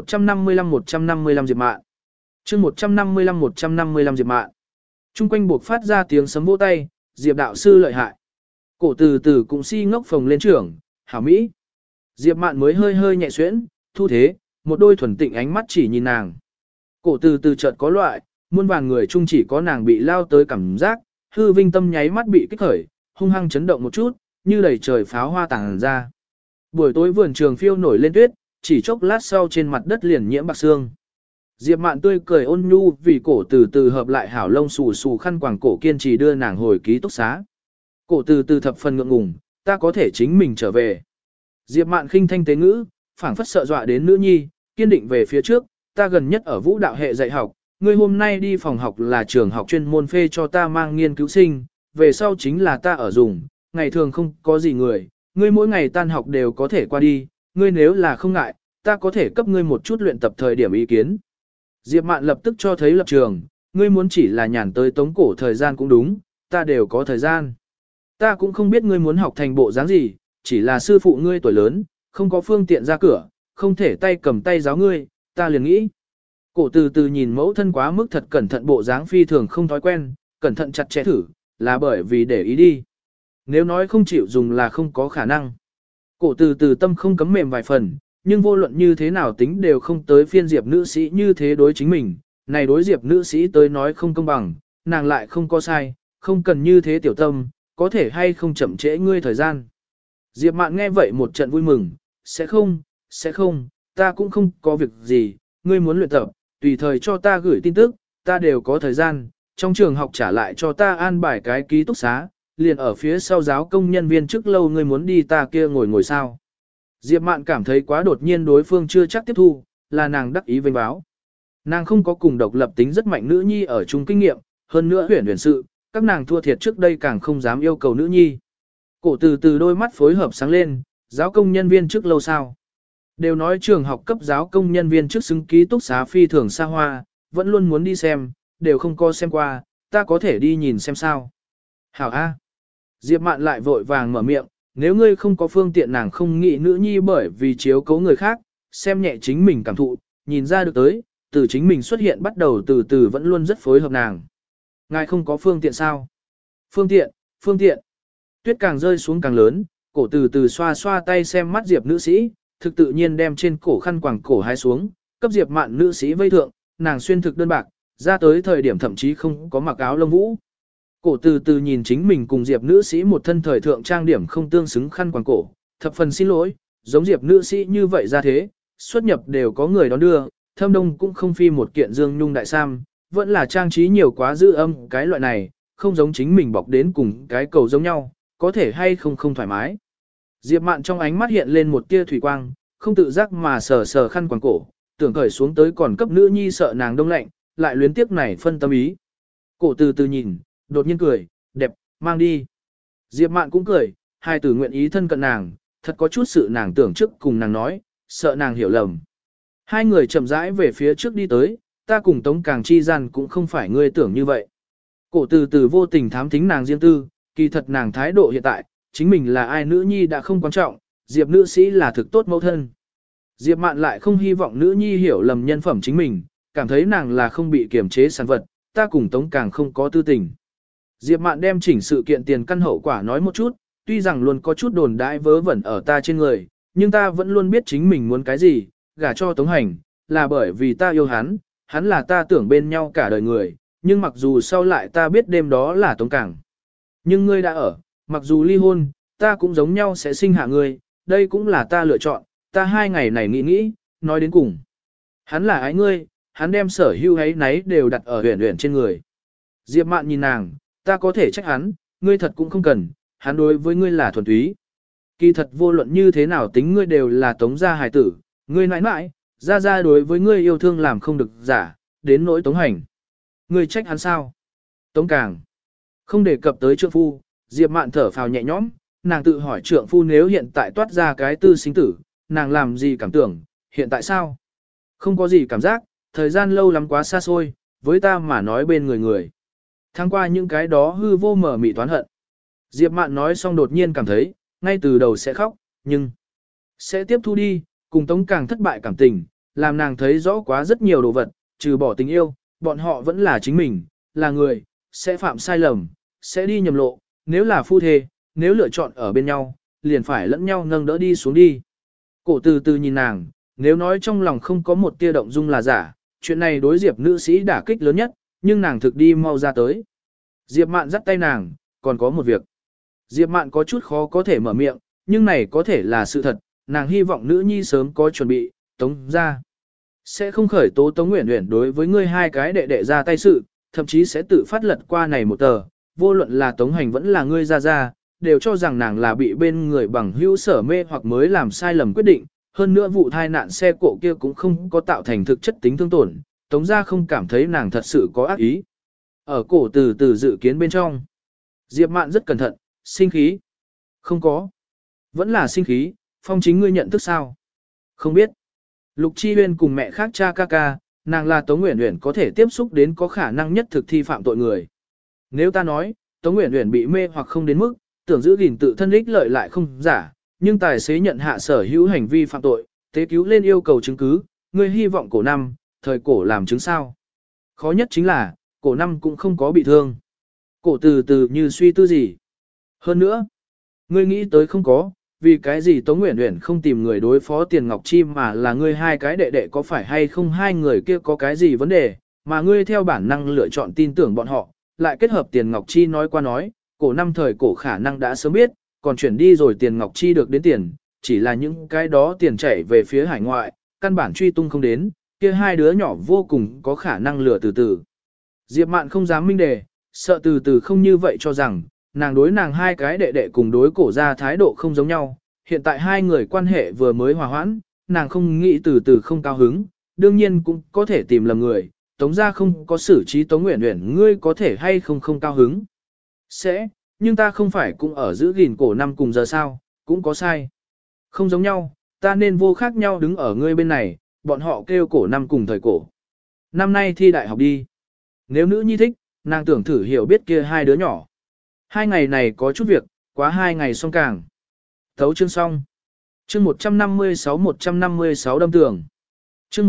155 Diệp Mạn. Chương 155 Diệp Mạn. Trung quanh buộc phát ra tiếng sấm vỗ tay, Diệp đạo sư lợi hại. Cổ từ từ cũng si ngốc phồng lên trưởng, hảo mỹ. Diệp Mạn mới hơi hơi nhẹ xuyễn, thu thế, một đôi thuần tịnh ánh mắt chỉ nhìn nàng. Cổ từ từ chợt có loại, muôn vàn người chung chỉ có nàng bị lao tới cảm giác, hư vinh tâm nháy mắt bị kích khởi, hung hăng chấn động một chút, như đầy trời pháo hoa tàng ra. Buổi tối vườn trường phiêu nổi lên tuyết, chỉ chốc lát sau trên mặt đất liền nhiễm bạc sương. Diệp Mạn tươi cười ôn nhu vì cổ từ từ hợp lại hảo lông xù xù khăn quàng cổ kiên trì đưa nàng hồi ký túc xá. Cổ từ từ thập phần ngượng ngùng, ta có thể chính mình trở về. Diệp Mạn khinh thanh tế ngữ, phảng phất sợ dọa đến nữ nhi, kiên định về phía trước, ta gần nhất ở vũ đạo hệ dạy học, ngươi hôm nay đi phòng học là trường học chuyên môn phê cho ta mang nghiên cứu sinh, về sau chính là ta ở dùng, ngày thường không có gì người, ngươi mỗi ngày tan học đều có thể qua đi, ngươi nếu là không ngại, ta có thể cấp ngươi một chút luyện tập thời điểm ý kiến. Diệp Mạn lập tức cho thấy lập trường, ngươi muốn chỉ là nhàn tới tống cổ thời gian cũng đúng, ta đều có thời gian. Ta cũng không biết ngươi muốn học thành bộ dáng gì, chỉ là sư phụ ngươi tuổi lớn, không có phương tiện ra cửa, không thể tay cầm tay giáo ngươi, ta liền nghĩ. Cổ từ từ nhìn mẫu thân quá mức thật cẩn thận bộ dáng phi thường không thói quen, cẩn thận chặt chẽ thử, là bởi vì để ý đi. Nếu nói không chịu dùng là không có khả năng. Cổ từ từ tâm không cấm mềm vài phần, nhưng vô luận như thế nào tính đều không tới phiên Diệp nữ sĩ như thế đối chính mình, này đối Diệp nữ sĩ tới nói không công bằng, nàng lại không có sai, không cần như thế tiểu tâm, có thể hay không chậm trễ ngươi thời gian. Diệp Mạn nghe vậy một trận vui mừng, sẽ không, ta cũng không có việc gì, ngươi muốn luyện tập, tùy thời cho ta gửi tin tức, ta đều có thời gian, trong trường học trả lại cho ta an bài cái ký túc xá, liền ở phía sau giáo công nhân viên trước lâu ngươi muốn đi ta kia ngồi sao. Diệp Mạn cảm thấy quá đột nhiên đối phương chưa chắc tiếp thu, là nàng đắc ý vênh báo. Nàng không có cùng độc lập tính rất mạnh nữ nhi ở chung kinh nghiệm, hơn nữa huyền sự, các nàng thua thiệt trước đây càng không dám yêu cầu nữ nhi. Cổ từ từ đôi mắt phối hợp sáng lên, giáo công nhân viên trước lâu sao. Đều nói trường học cấp giáo công nhân viên trước xứng ký túc xá phi thường xa hoa, vẫn luôn muốn đi xem, đều không có xem qua, ta có thể đi nhìn xem sao. Hảo A. Diệp Mạn lại vội vàng mở miệng, nếu ngươi không có phương tiện nàng không nghĩ nữ nhi bởi vì chiếu cố người khác, xem nhẹ chính mình cảm thụ, nhìn ra được tới, từ chính mình xuất hiện bắt đầu từ từ vẫn luôn rất phối hợp nàng. Ngài không có phương tiện sao? Phương tiện. Tuyết càng rơi xuống càng lớn, cổ từ từ xoa xoa tay xem mắt Diệp nữ sĩ, thực tự nhiên đem trên cổ khăn quàng cổ hái xuống, cấp Diệp Mạn nữ sĩ vây thượng, nàng xuyên thực đơn bạc, ra tới thời điểm thậm chí không có mặc áo lông vũ. Cổ từ từ nhìn chính mình cùng Diệp nữ sĩ một thân thời thượng trang điểm không tương xứng khăn quàng cổ, thập phần xin lỗi, giống Diệp nữ sĩ như vậy ra thế, xuất nhập đều có người đón đưa, thâm đông cũng không phi một kiện dương nhung đại sam, vẫn là trang trí nhiều quá dư âm cái loại này, không giống chính mình bọc đến cùng cái cầu giống nhau, có thể hay không thoải mái. Diệp Mạn trong ánh mắt hiện lên một tia thủy quang, không tự giác mà sờ sờ khăn quàng cổ, tưởng cởi xuống tới còn cấp nữ nhi sợ nàng đông lạnh, lại luyến tiếc này phân tâm ý. Cổ từ từ nhìn, đột nhiên cười, đẹp, mang đi. Diệp Mạn cũng cười, hai tử nguyện ý thân cận nàng, thật có chút sự nàng tưởng trước cùng nàng nói, sợ nàng hiểu lầm. Hai người chậm rãi về phía trước đi tới, ta cùng Tống Càng chi gian cũng không phải ngươi tưởng như vậy. Cổ từ từ vô tình thám thính nàng riêng tư, kỳ thật nàng thái độ hiện tại, chính mình là ai nữ nhi đã không quan trọng, Diệp nữ sĩ là thực tốt mẫu thân. Diệp Mạn lại không hy vọng nữ nhi hiểu lầm nhân phẩm chính mình, cảm thấy nàng là không bị kiềm chế sản vật, ta cùng Tống Càng không có tư tình. Diệp Mạn đem chỉnh sự kiện tiền căn hậu quả nói một chút, tuy rằng luôn có chút đồn đại vớ vẩn ở ta trên người, nhưng ta vẫn luôn biết chính mình muốn cái gì, gả cho Tống Hành, là bởi vì ta yêu hắn, hắn là ta tưởng bên nhau cả đời người, nhưng mặc dù sau lại ta biết đêm đó là Tống Càng. Nhưng ngươi đã ở, mặc dù ly hôn, ta cũng giống nhau sẽ sinh hạ ngươi, đây cũng là ta lựa chọn, ta 2 ngày này nghĩ, nói đến cùng. Hắn là ái ngươi, hắn đem sở hữu ấy nấy đều đặt ở huyền huyền trên người. Diệp Mạn nhìn nàng, ta có thể trách hắn, ngươi thật cũng không cần, hắn đối với ngươi là thuần túy. Kỳ thật vô luận như thế nào tính ngươi đều là Tống gia hài tử, ngươi nãi nãi, ra đối với ngươi yêu thương làm không được giả, đến nỗi Tống Hành. Ngươi trách hắn sao? Tống Càng. Không đề cập tới trượng phu, Diệp Mạn thở phào nhẹ nhõm, nàng tự hỏi trượng phu nếu hiện tại toát ra cái tư sinh tử, nàng làm gì cảm tưởng, hiện tại sao? Không có gì cảm giác, thời gian lâu lắm quá xa xôi, với ta mà nói bên người. Tháng qua những cái đó hư vô mở mị toán hận. Diệp Mạn nói xong đột nhiên cảm thấy, ngay từ đầu sẽ khóc, nhưng sẽ tiếp thu đi, cùng Tống Càng thất bại cảm tình, làm nàng thấy rõ quá rất nhiều đồ vật, trừ bỏ tình yêu, bọn họ vẫn là chính mình, là người, sẽ phạm sai lầm, sẽ đi nhầm lộ, nếu là phu thê, nếu lựa chọn ở bên nhau, liền phải lẫn nhau nâng đỡ đi xuống đi. Cổ từ từ nhìn nàng, nếu nói trong lòng không có một tia động dung là giả, chuyện này đối Diệp nữ sĩ đả kích lớn nhất, nhưng nàng thực đi mau ra tới. Diệp Mạn dắt tay nàng, còn có một việc. Diệp Mạn có chút khó có thể mở miệng, nhưng này có thể là sự thật, nàng hy vọng nữ nhi sớm có chuẩn bị, Tống ra. Sẽ không khởi tố Tống Uyển Uyển đối với ngươi hai cái đệ đệ ra tay sự, thậm chí sẽ tự phát lật qua này một tờ, vô luận là Tống Hành vẫn là ngươi ra, đều cho rằng nàng là bị bên người bằng hữu sở mê hoặc mới làm sai lầm quyết định, hơn nữa vụ tai nạn xe cộ kia cũng không có tạo thành thực chất tính thương tổn, Tống gia không cảm thấy nàng thật sự có ác ý. Ở cổ từ từ dự kiến bên trong, Diệp Mạn rất cẩn thận, sinh khí. Không có. Vẫn là sinh khí, Phong chính ngươi nhận thức sao? Không biết. Lục Chi Huyên cùng mẹ khác cha ca, nàng là Tống Uyển Uyển có thể tiếp xúc đến có khả năng nhất thực thi phạm tội người. Nếu ta nói, Tống Uyển Uyển bị mê hoặc không đến mức, tưởng giữ gìn tự thân ích lợi lại không giả, nhưng tài xế nhận hạ sở hữu hành vi phạm tội, tế cứu lên yêu cầu chứng cứ, ngươi hy vọng cổ năm, thời cổ làm chứng sao. Khó nhất chính là, cổ năm cũng không có bị thương. Cổ từ từ như suy tư gì. Hơn nữa, ngươi nghĩ tới không có, vì cái gì Tống Uyển Uyển không tìm người đối phó Tiền Ngọc Chi mà là ngươi hai cái đệ đệ có phải hay không hai người kia có cái gì vấn đề, mà ngươi theo bản năng lựa chọn tin tưởng bọn họ, lại kết hợp Tiền Ngọc Chi nói qua nói, cổ năm thời cổ khả năng đã sớm biết, còn chuyển đi rồi Tiền Ngọc Chi được đến tiền, chỉ là những cái đó tiền chảy về phía hải ngoại, căn bản truy tung không đến, kia hai đứa nhỏ vô cùng có khả năng lừa từ từ. Diệp Mạn không dám minh đề, sợ từ từ không như vậy cho rằng, nàng đối nàng hai cái đệ đệ cùng đối cổ ra thái độ không giống nhau, hiện tại hai người quan hệ vừa mới hòa hoãn, nàng không nghĩ từ từ không cao hứng, đương nhiên cũng có thể tìm lầm người, Tống gia không có xử trí Tống Uyển Uyển, ngươi có thể hay không không cao hứng. Sẽ, nhưng ta không phải cũng ở giữ gìn cổ năm cùng giờ sao, cũng có sai. Không giống nhau, ta nên vô khác nhau đứng ở ngươi bên này, bọn họ kêu cổ năm cùng thời cổ. Năm nay thi đại học đi. Nếu nữ nhi thích, nàng tưởng thử hiểu biết kia hai đứa nhỏ. Hai ngày này có chút việc, quá hai ngày xong càng. Thấu chương xong. Chương 156 đâm tường. Chương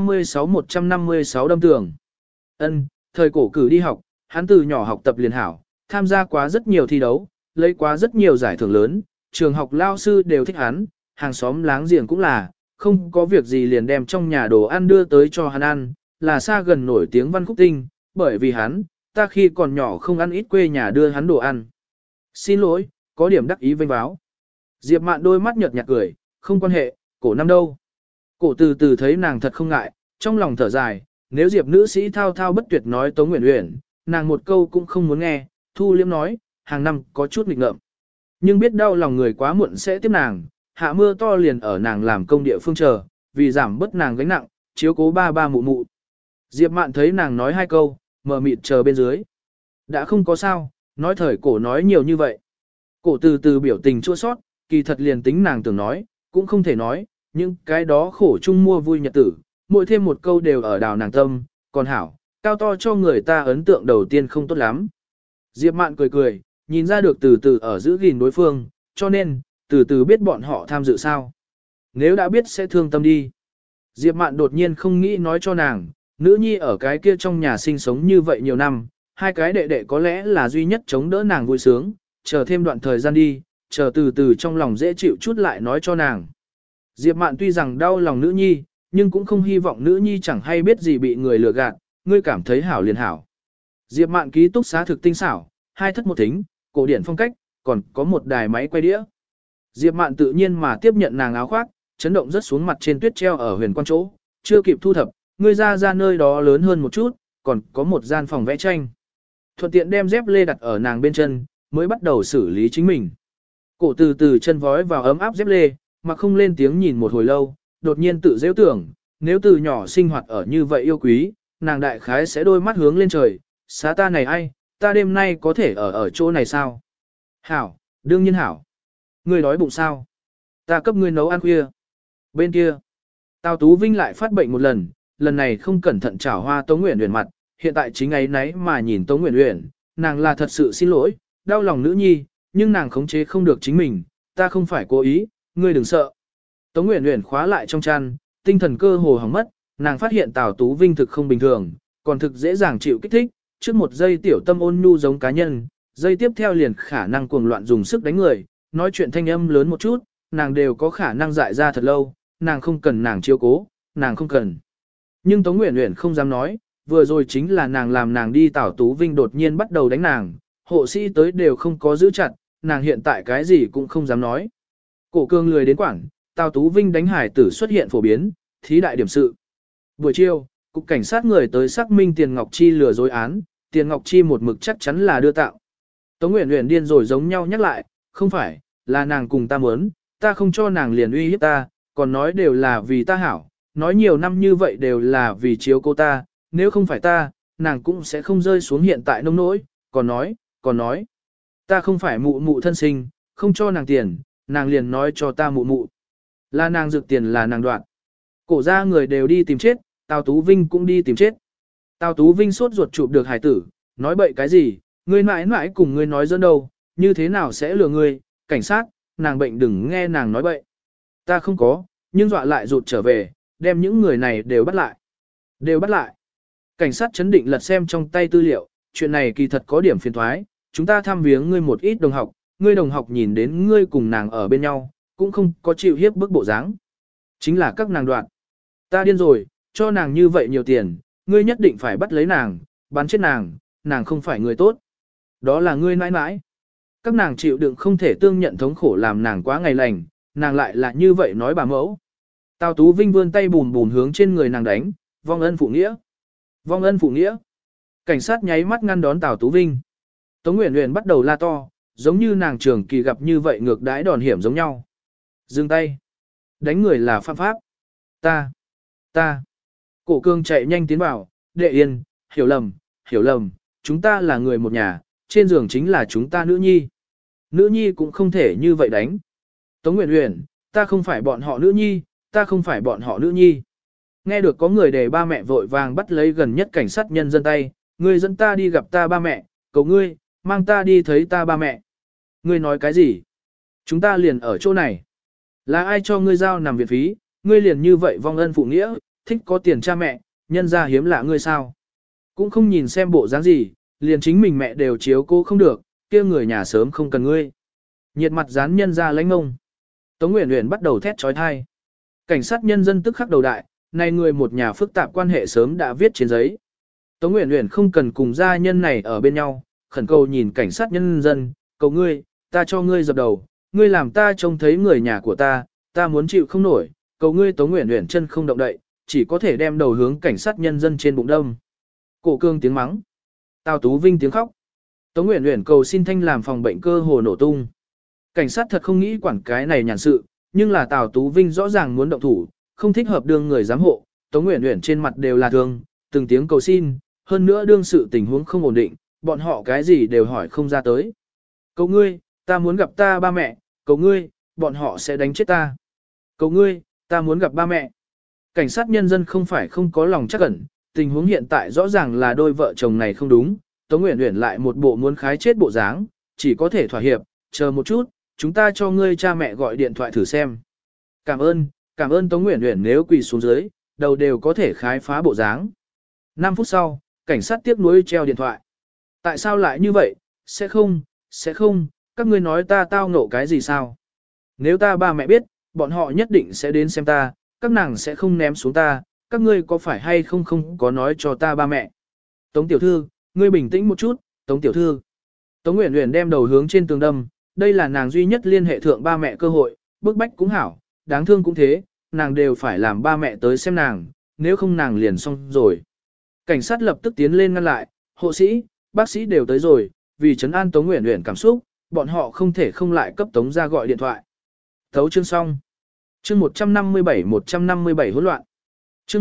156 đâm tường. Ân, thời cổ cử đi học, hắn từ nhỏ học tập liền hảo, tham gia quá rất nhiều thi đấu, lấy quá rất nhiều giải thưởng lớn, trường học lao sư đều thích hắn, hàng xóm láng giềng cũng là, không có việc gì liền đem trong nhà đồ ăn đưa tới cho hắn ăn, là xa gần nổi tiếng Văn Khúc Tinh, bởi vì hắn, ta khi còn nhỏ không ăn ít quê nhà đưa hắn đồ ăn. Xin lỗi, có điểm đắc ý vênh báo. Diệp Mạn đôi mắt nhợt nhạt cười, không quan hệ, cổ năm đâu. Cổ từ từ thấy nàng thật không ngại, trong lòng thở dài, nếu Diệp nữ sĩ thao thao bất tuyệt nói Tống Uyển Uyển, nàng một câu cũng không muốn nghe, thu liếm nói, hàng năm có chút nghịch ngợm. Nhưng biết đau lòng người quá muộn sẽ tiếp nàng, hạ mưa to liền ở nàng làm công địa phương chờ, vì giảm bớt nàng gánh nặng, chiếu cố ba ba mụ mụ. Diệp Mạn thấy nàng nói hai câu, mờ mịt chờ bên dưới. Đã không có sao, nói thời cổ nói nhiều như vậy. Cổ từ từ biểu tình chua sót, kỳ thật liền tính nàng tưởng nói, cũng không thể nói, nhưng cái đó khổ chung mua vui nhật tử, mỗi thêm một câu đều ở đào nàng tâm, còn hảo, cao to cho người ta ấn tượng đầu tiên không tốt lắm. Diệp Mạn cười cười, nhìn ra được từ từ ở giữ gìn đối phương, cho nên, từ từ biết bọn họ tham dự sao. Nếu đã biết sẽ thương tâm đi. Diệp Mạn đột nhiên không nghĩ nói cho nàng, nữ nhi ở cái kia trong nhà sinh sống như vậy nhiều năm, hai cái đệ đệ có lẽ là duy nhất chống đỡ nàng vui sướng, chờ thêm đoạn thời gian đi, chờ từ từ trong lòng dễ chịu chút lại nói cho nàng. Diệp Mạn tuy rằng đau lòng nữ nhi, nhưng cũng không hy vọng nữ nhi chẳng hay biết gì bị người lừa gạt, ngươi cảm thấy hảo liền hảo. Diệp Mạn ký túc xá thực tinh xảo, hai thất một thính, cổ điển phong cách, còn có một đài máy quay đĩa. Diệp Mạn tự nhiên mà tiếp nhận nàng áo khoác, chấn động rất xuống mặt trên tuyết treo ở huyền quan chỗ, chưa kịp thu thập, ngươi ra nơi đó lớn hơn một chút, còn có một gian phòng vẽ tranh. Thuận tiện đem dép lê đặt ở nàng bên chân, mới bắt đầu xử lý chính mình. Cổ từ từ chân vói vào ấm áp dép lê, mà không lên tiếng nhìn một hồi lâu, đột nhiên tự dễ tưởng, nếu từ nhỏ sinh hoạt ở như vậy yêu quý, nàng đại khái sẽ đôi mắt hướng lên trời, xá ta này ai, ta đêm nay có thể ở chỗ này sao? Hảo, đương nhiên hảo. Ngươi đói bụng sao? Ta cấp ngươi nấu ăn khuya. Bên kia, Tào Tú Vinh lại phát bệnh một lần, lần này không cẩn thận chảo hoa Tống Uyển Uyển mặt, hiện tại chính ấy nấy mà nhìn Tống Uyển Uyển, nàng là thật sự xin lỗi, đau lòng nữ nhi, nhưng nàng khống chế không được chính mình, ta không phải cố ý, ngươi đừng sợ. Tống Uyển Uyển khóa lại trong chăn, tinh thần cơ hồ hỏng mất, nàng phát hiện Tào Tú Vinh thực không bình thường, còn thực dễ dàng chịu kích thích, trước một giây tiểu tâm ôn nhu giống cá nhân, giây tiếp theo liền khả năng cuồng loạn dùng sức đánh người, nói chuyện thanh âm lớn một chút, nàng đều có khả năng dại ra thật lâu, nàng không cần nàng chiếu cố, nàng không cần. Nhưng Tống Uyển Uyển không dám nói, vừa rồi chính là nàng làm nàng đi Tào Tú Vinh đột nhiên bắt đầu đánh nàng, hộ sĩ tới đều không có giữ chặt, nàng hiện tại cái gì cũng không dám nói. Cổ Cương lười đến quảng, Tào Tú Vinh đánh hải tử xuất hiện phổ biến, thí đại điểm sự. Buổi chiều, cục cảnh sát người tới xác minh Tiền Ngọc Chi lừa dối án, Tiền Ngọc Chi một mực chắc chắn là đưa tạo. Tống Uyển Uyển điên rồi giống nhau nhắc lại, không phải, là nàng cùng ta muốn, ta không cho nàng liền uy hiếp ta, còn nói đều là vì ta hảo, nói nhiều năm như vậy đều là vì chiếu cô ta, nếu không phải ta, nàng cũng sẽ không rơi xuống hiện tại nông nỗi, còn nói, ta không phải mụ mụ thân sinh, không cho nàng tiền, nàng liền nói cho ta mụ mụ. Là nàng rực tiền là nàng đoạn. Cổ ra người đều đi tìm chết, Tào Tú Vinh cũng đi tìm chết. Tào Tú Vinh sốt ruột chụp được hải tử, nói bậy cái gì, ngươi mãi mãi cùng ngươi nói dẫn đâu, như thế nào sẽ lừa ngươi, cảnh sát, nàng bệnh đừng nghe nàng nói bậy. Ta không có, nhưng dọa lại rụt trở về, đem những người này đều bắt lại. Đều bắt lại. Cảnh sát chấn định lật xem trong tay tư liệu, chuyện này kỳ thật có điểm phiền thoái, chúng ta thăm viếng ngươi một ít đồng học, ngươi đồng học nhìn đến ngươi cùng nàng ở bên nhau, cũng không có chịu hiếp bức bộ dáng. Chính là các nàng đoạn. Ta điên rồi, cho nàng như vậy nhiều tiền, ngươi nhất định phải bắt lấy nàng, bắn chết nàng, nàng không phải người tốt. Đó là ngươi nãi nãi. Các nàng chịu đựng không thể tương nhận thống khổ làm nàng quá ngày lành, nàng lại là như vậy nói bà mẫu. Tào Tú Vinh vươn tay bùn bùn hướng trên người nàng đánh, vong ân phụ nghĩa. Vong ân phụ nghĩa. Cảnh sát nháy mắt ngăn đón Tào Tú Vinh. Tống Uyển Uyển bắt đầu la to, giống như nàng trường kỳ gặp như vậy ngược đãi đòn hiểm giống nhau. Dừng tay. Đánh người là phạm pháp. Ta. Cổ cương chạy nhanh tiến vào, đệ yên, hiểu lầm, chúng ta là người một nhà, trên giường chính là chúng ta nữ nhi. Nữ nhi cũng không thể như vậy đánh. Tống Uyển Uyển, ta không phải bọn họ nữ nhi. Nghe được có người để ba mẹ vội vàng bắt lấy gần nhất cảnh sát nhân dân tay, ngươi dẫn ta đi gặp ta ba mẹ, cầu ngươi, mang ta đi thấy ta ba mẹ. Ngươi nói cái gì? Chúng ta liền ở chỗ này. Là ai cho ngươi giao nằm viện phí, ngươi liền như vậy vong ân phụ nghĩa, thích có tiền cha mẹ, nhân ra hiếm lạ ngươi sao? Cũng không nhìn xem bộ dáng gì, liền chính mình mẹ đều chiếu cô không được, kia người nhà sớm không cần ngươi. Nhiệt mặt dán nhân ra lãnh ngông. Tống Uyển Uyển bắt đầu thét trói thai. Cảnh sát nhân dân tức khắc đầu đại, này người một nhà phức tạp quan hệ sớm đã viết trên giấy. Tống Uyển Uyển không cần cùng gia nhân này ở bên nhau, khẩn cầu nhìn cảnh sát nhân dân, cầu ngươi, ta cho ngươi dập đầu, ngươi làm ta trông thấy người nhà của ta muốn chịu không nổi, cầu ngươi. Tống Uyển Uyển chân không động đậy, chỉ có thể đem đầu hướng cảnh sát nhân dân trên bụng đâm. Cổ cương tiếng mắng, Tào Tú Vinh tiếng khóc. Tống Uyển Uyển cầu xin thanh làm phòng bệnh cơ hồ nổ tung. Cảnh sát thật không nghĩ quản cái này nhàn sự, nhưng là Tào Tú Vinh rõ ràng muốn động thủ, không thích hợp đương người giám hộ. Tống Uyển Uyển trên mặt đều là thương, từng tiếng cầu xin, hơn nữa đương sự tình huống không ổn định, bọn họ cái gì đều hỏi không ra tới. Cầu ngươi, ta muốn gặp ta ba mẹ, cầu ngươi, bọn họ sẽ đánh chết ta. Cầu ngươi, ta muốn gặp ba mẹ. Cảnh sát nhân dân không phải không có lòng chắc ẩn, tình huống hiện tại rõ ràng là đôi vợ chồng này không đúng, Tống Uyển Uyển lại một bộ muốn khái chết bộ dáng, chỉ có thể thỏa hiệp, chờ một chút, chúng ta cho ngươi cha mẹ gọi điện thoại thử xem. Cảm ơn Tống Uyển Uyển nếu quỳ xuống dưới, đầu đều có thể khái phá bộ dáng. 5 phút sau, cảnh sát tiếc nuối treo điện thoại. Tại sao lại như vậy? Sẽ không, các ngươi nói ta tao ngộ cái gì sao? Nếu ta ba mẹ biết, bọn họ nhất định sẽ đến xem ta, các nàng sẽ không ném xuống ta, các ngươi có phải hay không có nói cho ta ba mẹ. Tống tiểu thư, ngươi bình tĩnh một chút, Tống tiểu thư. Tống Uyển Uyển đem đầu hướng trên tường đâm, đây là nàng duy nhất liên hệ thượng ba mẹ cơ hội, bức bách cũng hảo, đáng thương cũng thế, nàng đều phải làm ba mẹ tới xem nàng, nếu không nàng liền xong rồi. Cảnh sát lập tức tiến lên ngăn lại, hộ sĩ, bác sĩ đều tới rồi, vì trấn an Tống Uyển Uyển cảm xúc, bọn họ không thể không lại cấp Tống ra gọi điện thoại. Thấu chương xong. Chương 157 hỗn loạn. Chương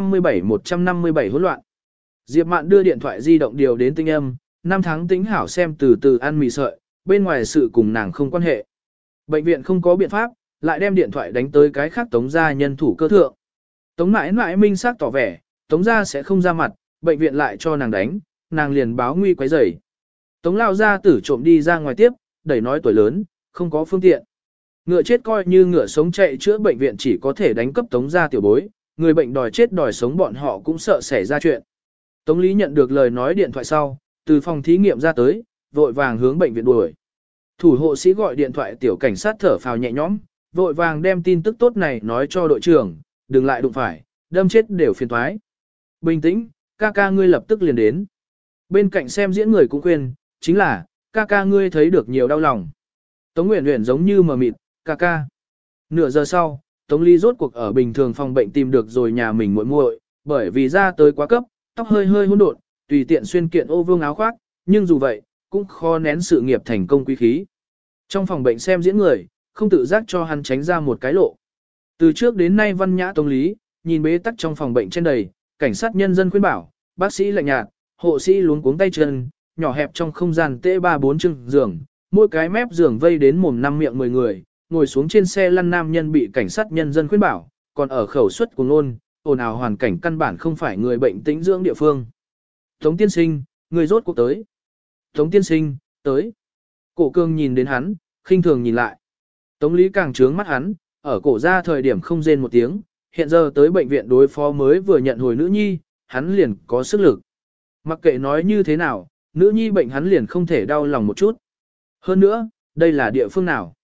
157 hỗn loạn. Diệp Mạn đưa điện thoại di động điều đến tinh âm, 5 tháng tính hảo xem từ từ ăn mì sợi, bên ngoài sự cùng nàng không quan hệ. Bệnh viện không có biện pháp, lại đem điện thoại đánh tới cái khác Tống gia nhân thủ cơ thượng. Tống mãi mãi minh xác tỏ vẻ, Tống gia sẽ không ra mặt, bệnh viện lại cho nàng đánh, nàng liền báo nguy quấy rầy. Tống lao gia tử trộm đi ra ngoài tiếp, đẩy nói tuổi lớn, không có phương tiện. Ngựa chết coi như ngựa sống chạy chữa bệnh viện chỉ có thể đánh cấp Tống gia tiểu bối, người bệnh đòi chết đòi sống bọn họ cũng sợ xảy ra chuyện. Tống Lý nhận được lời nói điện thoại sau, từ phòng thí nghiệm ra tới, vội vàng hướng bệnh viện đuổi. Thủ hộ sĩ gọi điện thoại tiểu cảnh sát thở phào nhẹ nhõm, vội vàng đem tin tức tốt này nói cho đội trưởng, đừng lại đụng phải, đâm chết đều phiền toái. Bình tĩnh, ca ca ngươi lập tức liền đến. Bên cạnh xem diễn người cũng khuyên, chính là, ca ca ngươi thấy được nhiều đau lòng. Tống Uyển Uyển giống như mờ mịt, ca ca. Nửa giờ sau, Tống Lý rốt cuộc ở bình thường phòng bệnh tìm được rồi nhà mình muội muội, bởi vì ra tới quá cấp, tóc hơi hỗn độn, tùy tiện xuyên kiện ô vương áo khoác, nhưng dù vậy, cũng khó nén sự nghiệp thành công quý khí. Trong phòng bệnh xem diễn người, không tự giác cho hắn tránh ra một cái lộ. Từ trước đến nay văn nhã Tống Lý, nhìn bế tắc trong phòng bệnh trên đầy, cảnh sát nhân dân khuyên bảo, bác sĩ lạnh nhạt, hộ sĩ luống cuống tay chân, nhỏ hẹp trong không gian tê 3-4 chừng giường, mỗi cái mép giường vây đến mồm 5 miệng 10 người, ngồi xuống trên xe lăn nam nhân bị cảnh sát nhân dân khuyên bảo, còn ở khẩu suất của ngôn, ồn ào hoàn cảnh căn bản không phải người bệnh tĩnh dưỡng địa phương. Tống tiên sinh, người rốt cuộc tới. Tống tiên sinh, tới. Cổ cương nhìn đến hắn, khinh thường nhìn lại. Tống Lý càng trướng mắt hắn, ở cổ ra thời điểm không rên một tiếng, hiện giờ tới bệnh viện đối phó mới vừa nhận hồi nữ nhi, hắn liền có sức lực. Mặc kệ nói như thế nào, nữ nhi bệnh hắn liền không thể đau lòng một chút. Hơn nữa, đây là địa phương nào?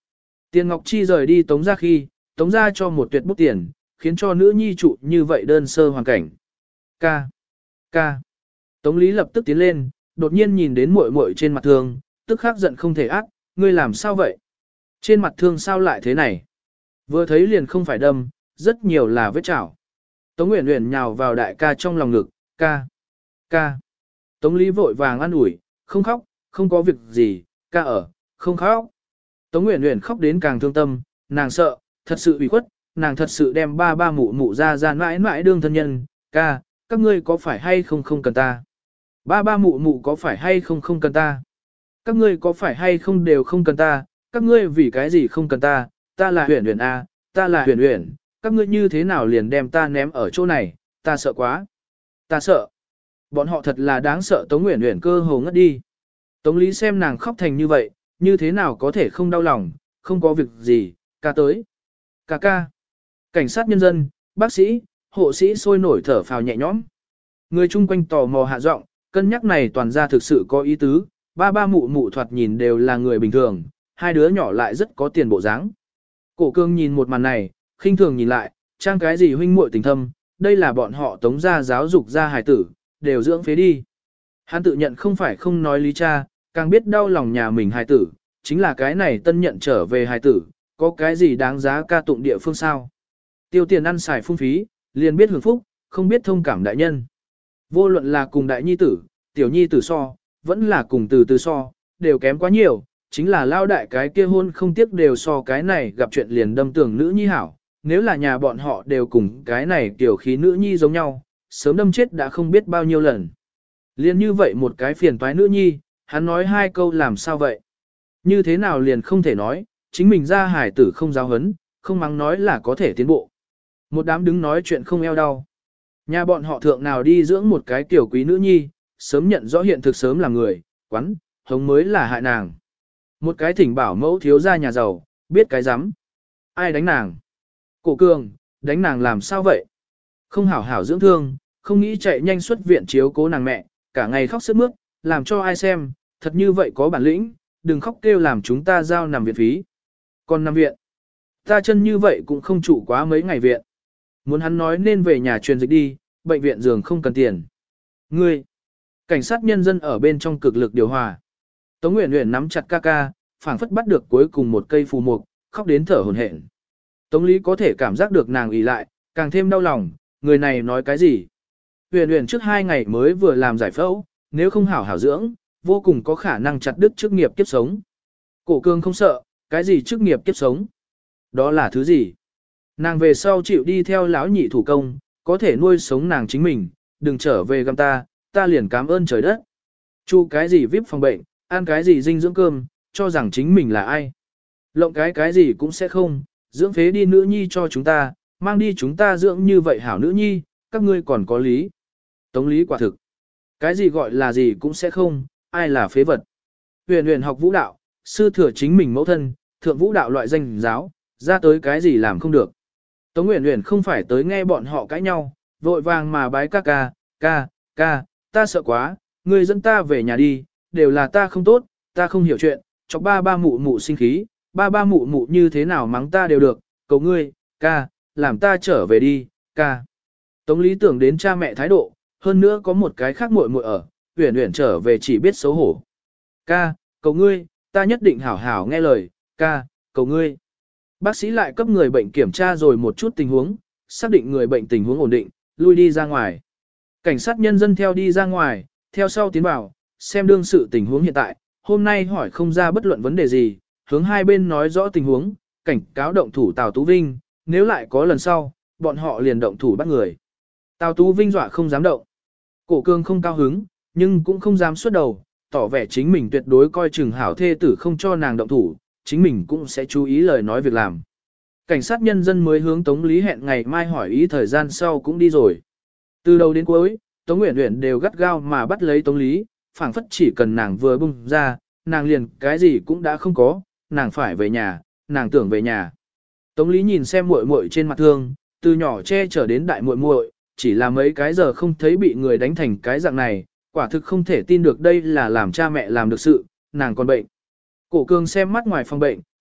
Tiền Ngọc Chi rời đi Tống gia khi, Tống gia cho một tuyệt bút tiền, khiến cho nữ nhi trụ như vậy đơn sơ hoàn cảnh. Ca. Ca. Tống Lý lập tức tiến lên, đột nhiên nhìn đến muội muội trên mặt thương, tức khắc giận không thể ác, ngươi làm sao vậy? Trên mặt thương sao lại thế này? Vừa thấy liền không phải đâm, rất nhiều là vết chảo. Tống Uyển Uyển nhào vào đại ca trong lòng ngực, ca. Ca. Tống Lý vội vàng an ủi, không khóc, không có việc gì, ca ở, không khóc. Tống Uyển Uyển khóc đến càng thương tâm, nàng sợ, thật sự ủy khuất, nàng thật sự đem ba ba mụ mụ ra mãi mãi đương thân nhân, ca, các ngươi có phải hay không không cần ta? Ba ba mụ mụ có phải hay không không cần ta? Các ngươi có phải hay không đều không cần ta? Các ngươi vì cái gì không cần ta? Ta là Uyển Uyển a, ta là Uyển Uyển, các ngươi như thế nào liền đem ta ném ở chỗ này? Ta sợ quá. Ta sợ. Bọn họ thật là đáng sợ. Tống Uyển Uyển cơ hồ ngất đi. Tống Lý xem nàng khóc thành như vậy, như thế nào có thể không đau lòng, không có việc gì, ca tới. Ca ca. Cảnh sát nhân dân, bác sĩ, hộ sĩ sôi nổi thở phào nhẹ nhõm. Người chung quanh tò mò hạ giọng, cân nhắc này toàn ra thực sự có ý tứ, ba ba mụ mụ thoạt nhìn đều là người bình thường, hai đứa nhỏ lại rất có tiền bộ dáng. Cổ Cương nhìn một màn này, khinh thường nhìn lại, trang cái gì huynh muội tình thâm, đây là bọn họ Tống gia giáo dục ra hài tử, đều dưỡng phế đi. Hắn tự nhận không phải không nói lý cha, càng biết đau lòng nhà mình hài tử, chính là cái này tân nhận trở về hài tử, có cái gì đáng giá ca tụng địa phương sao. Tiêu tiền ăn xài phung phí, liền biết hưởng phúc, không biết thông cảm đại nhân. Vô luận là cùng đại nhi tử, tiểu nhi tử so, vẫn là cùng từ từ so, đều kém quá nhiều, chính là lao đại cái kia hôn không tiếc đều so cái này gặp chuyện liền đâm tưởng nữ nhi hảo, nếu là nhà bọn họ đều cùng cái này tiểu khí nữ nhi giống nhau, sớm đâm chết đã không biết bao nhiêu lần. Liền như vậy một cái phiền toái nữ nhi, hắn nói hai câu làm sao vậy? Như thế nào liền không thể nói, chính mình ra hải tử không giáo hấn, không mắng nói là có thể tiến bộ. Một đám đứng nói chuyện không eo đau. Nhà bọn họ thượng nào đi dưỡng một cái tiểu quý nữ nhi, sớm nhận rõ hiện thực sớm là người, quắn, hống mới là hại nàng. Một cái thỉnh bảo mẫu thiếu gia nhà giàu, biết cái rắm Ai đánh nàng? Cổ Cường, đánh nàng làm sao vậy? Không hảo hảo dưỡng thương, không nghĩ chạy nhanh xuất viện chiếu cố nàng mẹ, cả ngày khóc sướt mướt, làm cho ai xem, thật như vậy có bản lĩnh, đừng khóc kêu làm chúng ta giao nằm viện phí. Còn nằm viện, ta chân như vậy cũng không trụ quá mấy ngày viện. Muốn hắn nói nên về nhà truyền dịch đi, bệnh viện giường không cần tiền. Ngươi, cảnh sát nhân dân ở bên trong cực lực điều hòa. Tống Uyển Uyển nắm chặt ca ca, phảng phất bắt được cuối cùng một cây phù mục, khóc đến thở hổn hển. Tống Lý có thể cảm giác được nàng ỉ lại, càng thêm đau lòng, người này nói cái gì? Uyển Uyển trước 2 ngày mới vừa làm giải phẫu, nếu không hảo hảo dưỡng, vô cùng có khả năng chặt đứt chức nghiệp kiếp sống. Cổ Cương không sợ, cái gì chức nghiệp kiếp sống? Đó là thứ gì? Nàng về sau chịu đi theo lão nhị thủ công, có thể nuôi sống nàng chính mình, đừng trở về găm ta liền cảm ơn trời đất. Chu cái gì vip phòng bệnh, ăn cái gì dinh dưỡng cơm, cho rằng chính mình là ai. Lộng cái gì cũng sẽ không, dưỡng phế đi nữ nhi cho chúng ta, mang đi chúng ta dưỡng như vậy hảo nữ nhi, các ngươi còn có lý. Tống Lý quả thực. Cái gì gọi là gì cũng sẽ không, ai là phế vật. Huyền Huyền học vũ đạo, sư thừa chính mình mẫu thân, thượng vũ đạo loại danh giáo, ra tới cái gì làm không được. Tống Uyển Uyển không phải tới nghe bọn họ cãi nhau, vội vàng mà bái ca, ta sợ quá, ngươi dẫn ta về nhà đi, đều là ta không tốt, ta không hiểu chuyện, chọc ba ba mụ mụ sinh khí, ba ba mụ mụ như thế nào mắng ta đều được, cầu ngươi, ca, làm ta trở về đi, ca. Tống Lý tưởng đến cha mẹ thái độ, hơn nữa có một cái khác muội muội ở, Uyển Uyển trở về chỉ biết xấu hổ. Ca, cầu ngươi, ta nhất định hảo hảo nghe lời, ca, cầu ngươi. Bác sĩ lại cấp người bệnh kiểm tra rồi một chút tình huống, xác định người bệnh tình huống ổn định, lui đi ra ngoài. Cảnh sát nhân dân theo đi ra ngoài, theo sau tiến vào, xem đương sự tình huống hiện tại, hôm nay hỏi không ra bất luận vấn đề gì, hướng hai bên nói rõ tình huống, cảnh cáo động thủ Tào Tú Vinh, nếu lại có lần sau, bọn họ liền động thủ bắt người. Tào Tú Vinh dọa không dám động. Cổ Cương không cao hứng, nhưng cũng không dám xuất đầu, tỏ vẻ chính mình tuyệt đối coi chừng hảo thê tử không cho nàng động thủ, chính mình cũng sẽ chú ý lời nói việc làm. Cảnh sát nhân dân mới hướng Tống Lý hẹn ngày mai hỏi ý thời gian sau cũng đi rồi. Từ đầu đến cuối, Tống Uyển Uyển đều gắt gao mà bắt lấy Tống Lý, phảng phất chỉ cần nàng vừa bung ra, nàng liền cái gì cũng đã không có, nàng phải về nhà, nàng tưởng về nhà. Tống Lý nhìn xem muội muội trên mặt thương, từ nhỏ che chở đến đại muội muội, chỉ là mấy cái giờ không thấy bị người đánh thành cái dạng này, quả thực không thể tin được đây là làm cha mẹ làm được sự, nàng còn bệnh. Cổ Cương xem mắt ngoài phòng bệnh,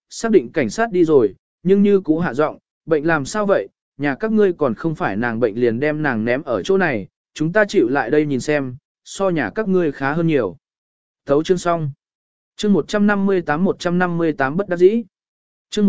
xác định cảnh sát đi rồi, nhưng như cũ hạ giọng, bệnh làm sao vậy, nhà các ngươi còn không phải nàng bệnh liền đem nàng ném ở chỗ này, chúng ta chịu lại đây nhìn xem, so nhà các ngươi khá hơn nhiều. Thấu chương xong. Chương 158 bất đắc dĩ. Chương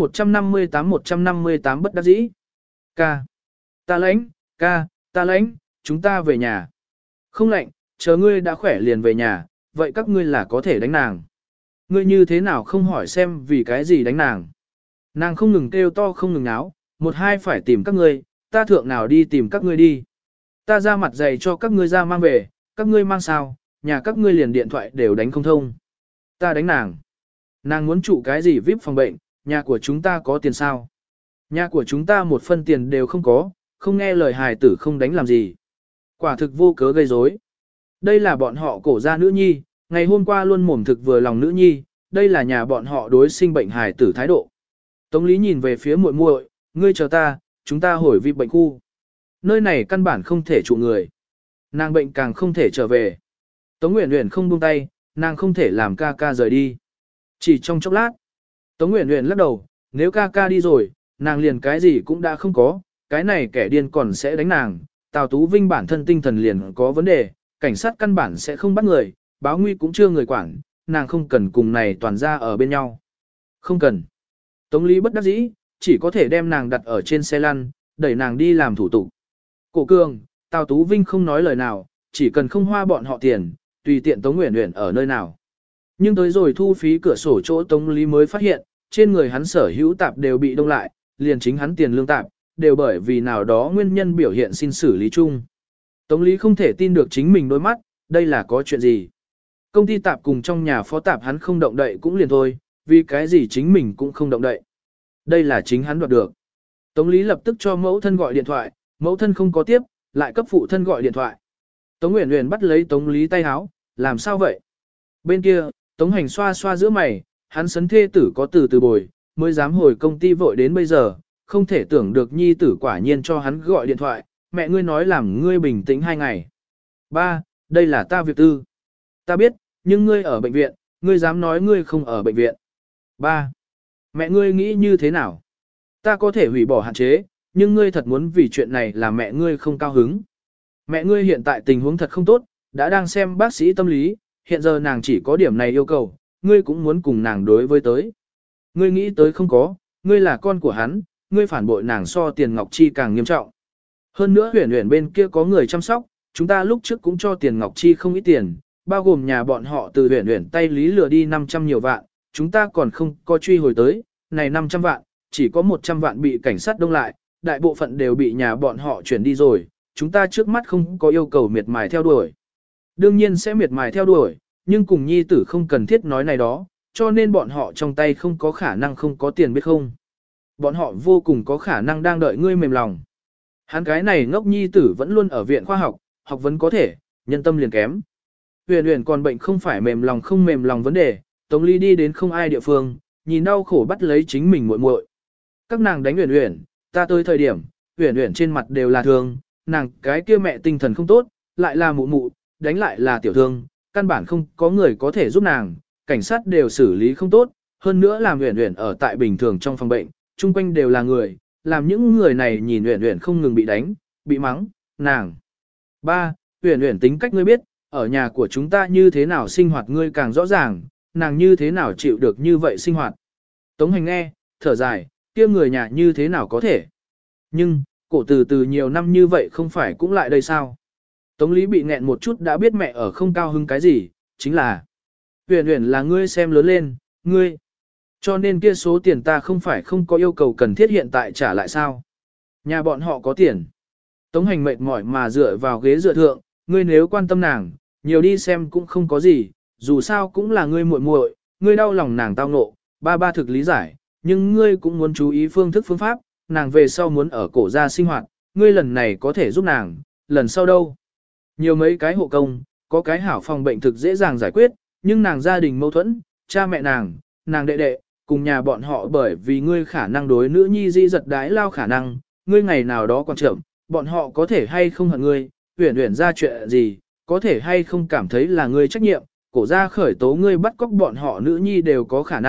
158 bất đắc dĩ. Ca. Ta lãnh, ca, ta lãnh, chúng ta về nhà. Không lạnh, chờ ngươi đã khỏe liền về nhà, vậy các ngươi là có thể đánh nàng. Ngươi như thế nào không hỏi xem vì cái gì đánh nàng. Nàng không ngừng kêu to không ngừng náo, một hai phải tìm các ngươi, ta thượng nào đi tìm các ngươi đi. Ta ra mặt dày cho các ngươi ra mang về, các ngươi mang sao, nhà các ngươi liền điện thoại đều đánh không thông. Ta đánh nàng. Nàng muốn trụ cái gì VIP phòng bệnh, nhà của chúng ta có tiền sao? Nhà của chúng ta một phân tiền đều không có, không nghe lời hài tử không đánh làm gì. Quả thực vô cớ gây rối. Đây là bọn họ cổ gia nữ nhi, ngày hôm qua luôn mồm thực vừa lòng nữ nhi, đây là nhà bọn họ đối sinh bệnh hài tử thái độ. Tống Lý nhìn về phía muội muội, ngươi chờ ta, chúng ta hồi VIP bệnh khu. Nơi này căn bản không thể trụ người. Nàng bệnh càng không thể trở về. Tống Uyển Uyển không buông tay, nàng không thể làm ca ca rời đi. Chỉ trong chốc lát, Tống Uyển Uyển lắc đầu, nếu ca ca đi rồi, nàng liền cái gì cũng đã không có, cái này kẻ điên còn sẽ đánh nàng. Tào Tú Vinh bản thân tinh thần liền có vấn đề, cảnh sát căn bản sẽ không bắt người, báo nguy cũng chưa người quản, nàng không cần cùng này toàn ra ở bên nhau. Không cần. Tống Lý bất đắc dĩ, chỉ có thể đem nàng đặt ở trên xe lăn, đẩy nàng đi làm thủ tục. Cổ Cường, Tào Tú Vinh không nói lời nào, chỉ cần không hoa bọn họ tiền, tùy tiện Tống Uyển Uyển ở nơi nào. Nhưng tới rồi thu phí cửa sổ chỗ Tống Lý mới phát hiện, trên người hắn sở hữu tạp đều bị đông lại, liền chính hắn tiền lương tạp, đều bởi vì nào đó nguyên nhân biểu hiện xin xử lý chung. Tống Lý không thể tin được chính mình đôi mắt, đây là có chuyện gì. Công ty tạp cùng trong nhà phó tạp hắn không động đậy cũng liền thôi, vì cái gì chính mình cũng không động đậy. Đây là chính hắn đoạt được. Tống Lý lập tức cho mẫu thân gọi điện thoại, mẫu thân không có tiếp, lại cấp phụ thân gọi điện thoại. Tống Uyển Uyển bắt lấy Tống Lý tay háo, làm sao vậy? Bên kia, Tống Hành xoa xoa giữa mày, hắn sấn thê tử có từ từ bồi, mới dám hồi công ty vội đến bây giờ, không thể tưởng được nhi tử quả nhiên cho hắn gọi điện thoại, mẹ ngươi nói làm ngươi bình tĩnh 2 ngày. Ba, đây là ta việc tư. Ta biết, nhưng ngươi ở bệnh viện, ngươi dám nói ngươi không ở bệnh viện. Ba, mẹ ngươi nghĩ như thế nào? Ta có thể hủy bỏ hạn chế, nhưng ngươi thật muốn vì chuyện này làm mẹ ngươi không cao hứng. Mẹ ngươi hiện tại tình huống thật không tốt, đã đang xem bác sĩ tâm lý, hiện giờ nàng chỉ có điểm này yêu cầu, ngươi cũng muốn cùng nàng đối với tới. Ngươi nghĩ tới không có, ngươi là con của hắn, ngươi phản bội nàng so Tiền Ngọc Chi càng nghiêm trọng. Hơn nữa Uyển Uyển bên kia có người chăm sóc, chúng ta lúc trước cũng cho Tiền Ngọc Chi không ít tiền, bao gồm nhà bọn họ từ Uyển Uyển tay lý lừa đi 500 nhiều vạn, chúng ta còn không có truy hồi tới, này 500 vạn, chỉ có 100 vạn bị cảnh sát đông lại, đại bộ phận đều bị nhà bọn họ chuyển đi rồi, chúng ta trước mắt không có yêu cầu miệt mài theo đuổi. Đương nhiên sẽ miệt mài theo đuổi, nhưng cùng nhi tử không cần thiết nói này đó, cho nên bọn họ trong tay không có khả năng không có tiền biết không. Bọn họ vô cùng có khả năng đang đợi ngươi mềm lòng. Hắn cái này ngốc nhi tử vẫn luôn ở viện khoa học, học vấn có thể, nhân tâm liền kém. Uyển Uyển còn bệnh không phải mềm lòng không mềm lòng vấn đề, Tống Ly đi đến không ai địa phương, nhìn đau khổ bắt lấy chính mình muội muội. Các nàng đánh Uyển Uyển, ta tới thời điểm, Uyển Uyển trên mặt đều là thương, nàng cái kia mẹ tinh thần không tốt, lại là mụ mụ, đánh lại là tiểu thương, căn bản không có người có thể giúp nàng, cảnh sát đều xử lý không tốt, hơn nữa làm Uyển Uyển ở tại bình thường trong phòng bệnh, chung quanh đều là người, làm những người này nhìn Uyển Uyển không ngừng bị đánh, bị mắng, nàng. Ba, Uyển Uyển tính cách ngươi biết, ở nhà của chúng ta như thế nào sinh hoạt ngươi càng rõ ràng, nàng như thế nào chịu được như vậy sinh hoạt. Tống Hành nghe, thở dài, kia người nhà như thế nào có thể. Nhưng, cổ từ nhiều năm như vậy không phải cũng lại đây sao? Tống Lý bị nghẹn một chút đã biết mẹ ở không cao hứng cái gì, chính là Uyển Uyển là ngươi xem lớn lên, ngươi. Cho nên kia số tiền ta không phải không có yêu cầu cần thiết hiện tại trả lại sao? Nhà bọn họ có tiền. Tống Hành mệt mỏi mà dựa vào ghế dựa thượng, ngươi nếu quan tâm nàng, nhiều đi xem cũng không có gì, dù sao cũng là ngươi muội muội, ngươi đau lòng nàng tao ngộ, ba thực lý giải, nhưng ngươi cũng muốn chú ý phương thức phương pháp, nàng về sau muốn ở cổ gia sinh hoạt, ngươi lần này có thể giúp nàng, lần sau đâu? Nhiều mấy cái hộ công, có cái hảo phòng bệnh thực dễ dàng giải quyết, nhưng nàng gia đình mâu thuẫn, cha mẹ nàng đệ đệ, cùng nhà bọn họ bởi vì ngươi khả năng đối nữ nhi di giật đái lao khả năng, ngươi ngày nào đó còn chậm, bọn họ có thể hay không hận ngươi, Uyển Uyển ra chuyện gì, có thể hay không cảm thấy là ngươi trách nhiệm, cổ gia khởi tố ngươi bắt cóc bọn họ nữ nhi đều có khả năng,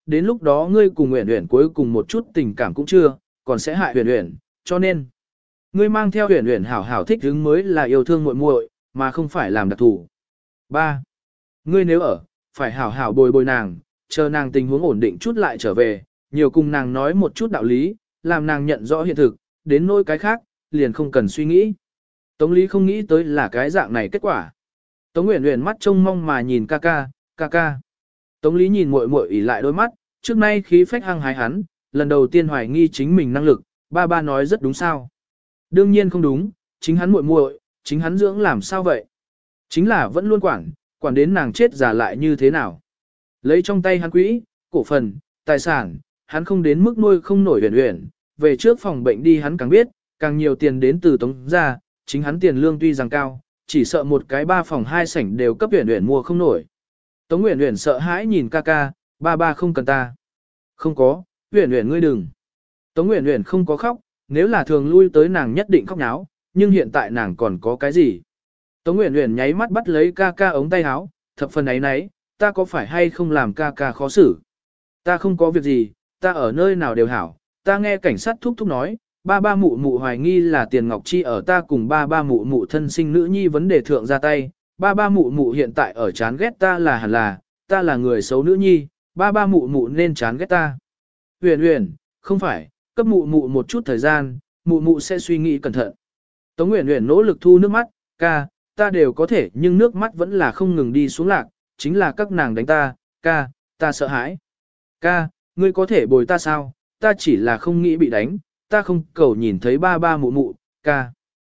đến lúc đó ngươi cùng Uyển Uyển cuối cùng một chút tình cảm cũng chưa, còn sẽ hại Uyển Uyển, cho nên ngươi mang theo Uyển Uyển hảo hảo thích hứng mới là yêu thương muội muội, mà không phải làm đặc thủ. 3. Ngươi nếu ở, phải hảo hảo bồi bồi nàng, chờ nàng tình huống ổn định chút lại trở về, nhiều cùng nàng nói một chút đạo lý, làm nàng nhận rõ hiện thực, đến nỗi cái khác, liền không cần suy nghĩ. Tống Lý không nghĩ tới là cái dạng này kết quả. Tống Uyển Uyển mắt trông mong mà nhìn ca ca. Tống Lý nhìn muội muội ỉ lại đôi mắt, trước nay khí phách hăng hái hắn, lần đầu tiên hoài nghi chính mình năng lực, ba nói rất đúng sao. Đương nhiên không đúng, chính hắn muội muội, chính hắn dưỡng làm sao vậy? Chính là vẫn luôn quản đến nàng chết già lại như thế nào. Lấy trong tay hắn quỹ, cổ phần, tài sản, hắn không đến mức nuôi không nổi Uyển Uyển, về trước phòng bệnh đi hắn càng biết, càng nhiều tiền đến từ Tống gia, chính hắn tiền lương tuy rằng cao, chỉ sợ một cái 3 phòng 2 sảnh đều cấp Uyển Uyển mua không nổi. Tống Uyển Uyển sợ hãi nhìn ca, ba không cần ta. Không có, Uyển Uyển ngươi đừng. Tống Uyển Uyển không có khóc, nếu là thường lui tới nàng nhất định khóc náo, nhưng hiện tại nàng còn có cái gì? Tống Uyển Uyển nháy mắt bắt lấy ca ống tay áo, thập phần ấy nấy, ta có phải hay không làm ca khó xử? Ta không có việc gì, ta ở nơi nào đều hảo, ta nghe cảnh sát thúc nói, ba mụ hoài nghi là Tiền Ngọc Chi ở ta cùng ba mụ thân sinh nữ nhi vấn đề thượng ra tay, ba mụ hiện tại ở chán ghét ta là hẳn là, ta là người xấu nữ nhi, ba mụ nên chán ghét ta. Uyển Uyển, không phải, cấp mụ một chút thời gian, mụ sẽ suy nghĩ cẩn thận. Tống Uyển Uyển nỗ lực thu nước mắt, ca, ta đều có thể nhưng nước mắt vẫn là không ngừng đi xuống lạc, chính là các nàng đánh ta, ca, ta sợ hãi. Ca, ngươi có thể bồi ta sao, ta chỉ là không nghĩ bị đánh, ta không cầu nhìn thấy ba mụ, ca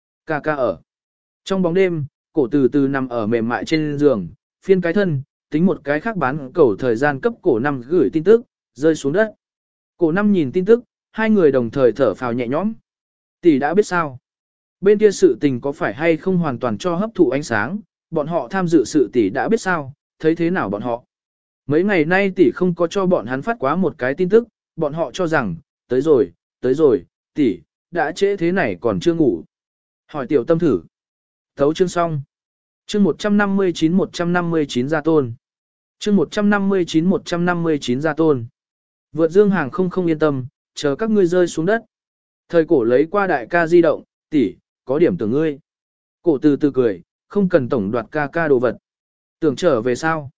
ở. Trong bóng đêm, cổ từ từ nằm ở mềm mại trên giường, phiên cái thân, tính một cái khác bán cầu thời gian cấp cổ năm gửi tin tức, rơi xuống đất. Cổ năm nhìn tin tức, hai người đồng thời thở phào nhẹ nhõm. Tỷ đã biết sao? Bên kia sự tình có phải hay không hoàn toàn cho hấp thụ ánh sáng, bọn họ tham dự sự tỷ đã biết sao, thấy thế nào bọn họ? Mấy ngày nay tỷ không có cho bọn hắn phát quá một cái tin tức, bọn họ cho rằng, tới rồi, tỷ, đã trễ thế này còn chưa ngủ. Hỏi tiểu tâm thử. Thấu chương xong. Chương 159 gia tôn. Chương 159 gia tôn. Vượt dương hàng không yên tâm, chờ các ngươi rơi xuống đất. Thời cổ lấy qua đại ca di động, tỷ, có điểm tưởng ngươi. Cổ từ từ cười, không cần tổng đoạt ca đồ vật. Tưởng trở về sao?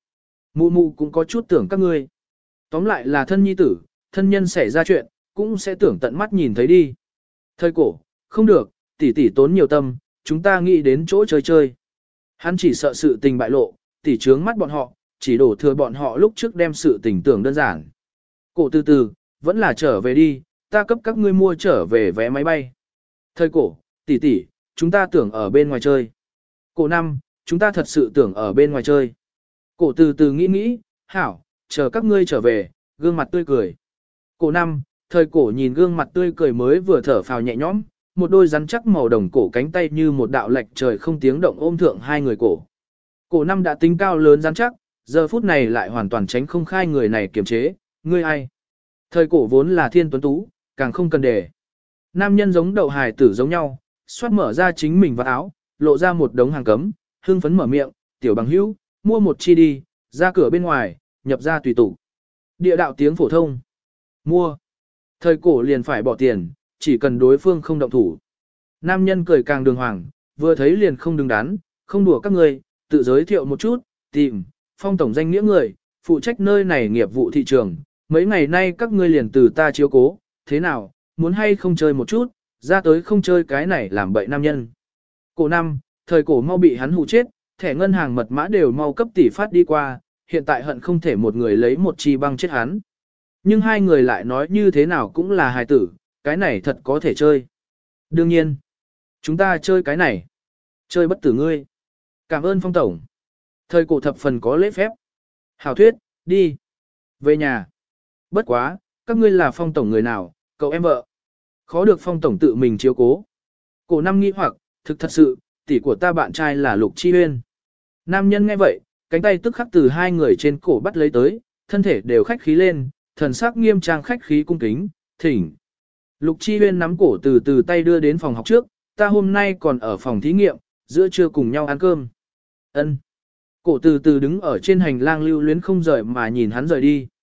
Mụ cũng có chút tưởng các ngươi. Tóm lại là thân nhi tử, thân nhân xảy ra chuyện, cũng sẽ tưởng tận mắt nhìn thấy đi. Thời cổ, không được, tỷ tốn nhiều tâm, chúng ta nghĩ đến chỗ chơi. Hắn chỉ sợ sự tình bại lộ, tỷ trướng mắt bọn họ, chỉ đổ thừa bọn họ lúc trước đem sự tình tưởng đơn giản. Cổ từ từ, vẫn là trở về đi, ta cấp các ngươi mua trở về vé máy bay. Thời cổ, tỷ, chúng ta tưởng ở bên ngoài chơi. Cổ năm, chúng ta thật sự tưởng ở bên ngoài chơi. Cổ từ từ nghĩ, hảo, chờ các ngươi trở về, gương mặt tươi cười. Cổ năm, thời cổ nhìn gương mặt tươi cười mới vừa thở phào nhẹ nhõm, một đôi rắn chắc màu đồng cổ cánh tay như một đạo lệch trời không tiếng động ôm thượng hai người cổ. Cổ năm đã tính cao lớn rắn chắc, giờ phút này lại hoàn toàn tránh không khai người này kiềm chế, ngươi ai? Thời cổ vốn là thiên tuấn tú, càng không cần để. Nam nhân giống đậu hài tử giống nhau, xoát mở ra chính mình vào áo, lộ ra một đống hàng cấm, hương phấn mở miệng, tiểu bằng hữu, mua một chi đi, ra cửa bên ngoài, nhập ra tùy tủ. Địa đạo tiếng phổ thông. Mua. Thời cổ liền phải bỏ tiền, chỉ cần đối phương không động thủ. Nam nhân cười càng đường hoàng, vừa thấy liền không đứng đắn, không đùa các người, tự giới thiệu một chút, tìm, Phong tổng danh nghĩa người, phụ trách nơi này nghiệp vụ thị trường, mấy ngày nay các ngươi liền từ ta chiếu cố, thế nào, muốn hay không chơi một chút, ra tới không chơi cái này làm bậy nam nhân. Cổ năm, thời cổ mau bị hắn hù chết, thẻ ngân hàng mật mã đều mau cấp tỷ phát đi qua, hiện tại hận không thể một người lấy một chi băng chết hắn. Nhưng hai người lại nói như thế nào cũng là hài tử, cái này thật có thể chơi. Đương nhiên, chúng ta chơi cái này. Chơi bất tử ngươi. Cảm ơn Phong tổng. Thời cổ thập phần có lễ phép. Hảo thuyết, đi. Về nhà. Bất quá, các ngươi là Phong tổng người nào, cậu em vợ. Khó được Phong tổng tự mình chiếu cố. Cổ năm nghi hoặc, thực thật sự, tỷ của ta bạn trai là Lục Chi Huyên. Nam nhân nghe vậy, cánh tay tức khắc từ hai người trên cổ bắt lấy tới, thân thể đều khách khí lên, thần sắc nghiêm trang khách khí cung kính, thỉnh. Lục Chi Huyên nắm cổ từ từ tay đưa đến phòng học trước, ta hôm nay còn ở phòng thí nghiệm, giữa trưa cùng nhau ăn cơm. Ân. Cổ từ từ đứng ở trên hành lang lưu luyến không rời mà nhìn hắn rời đi.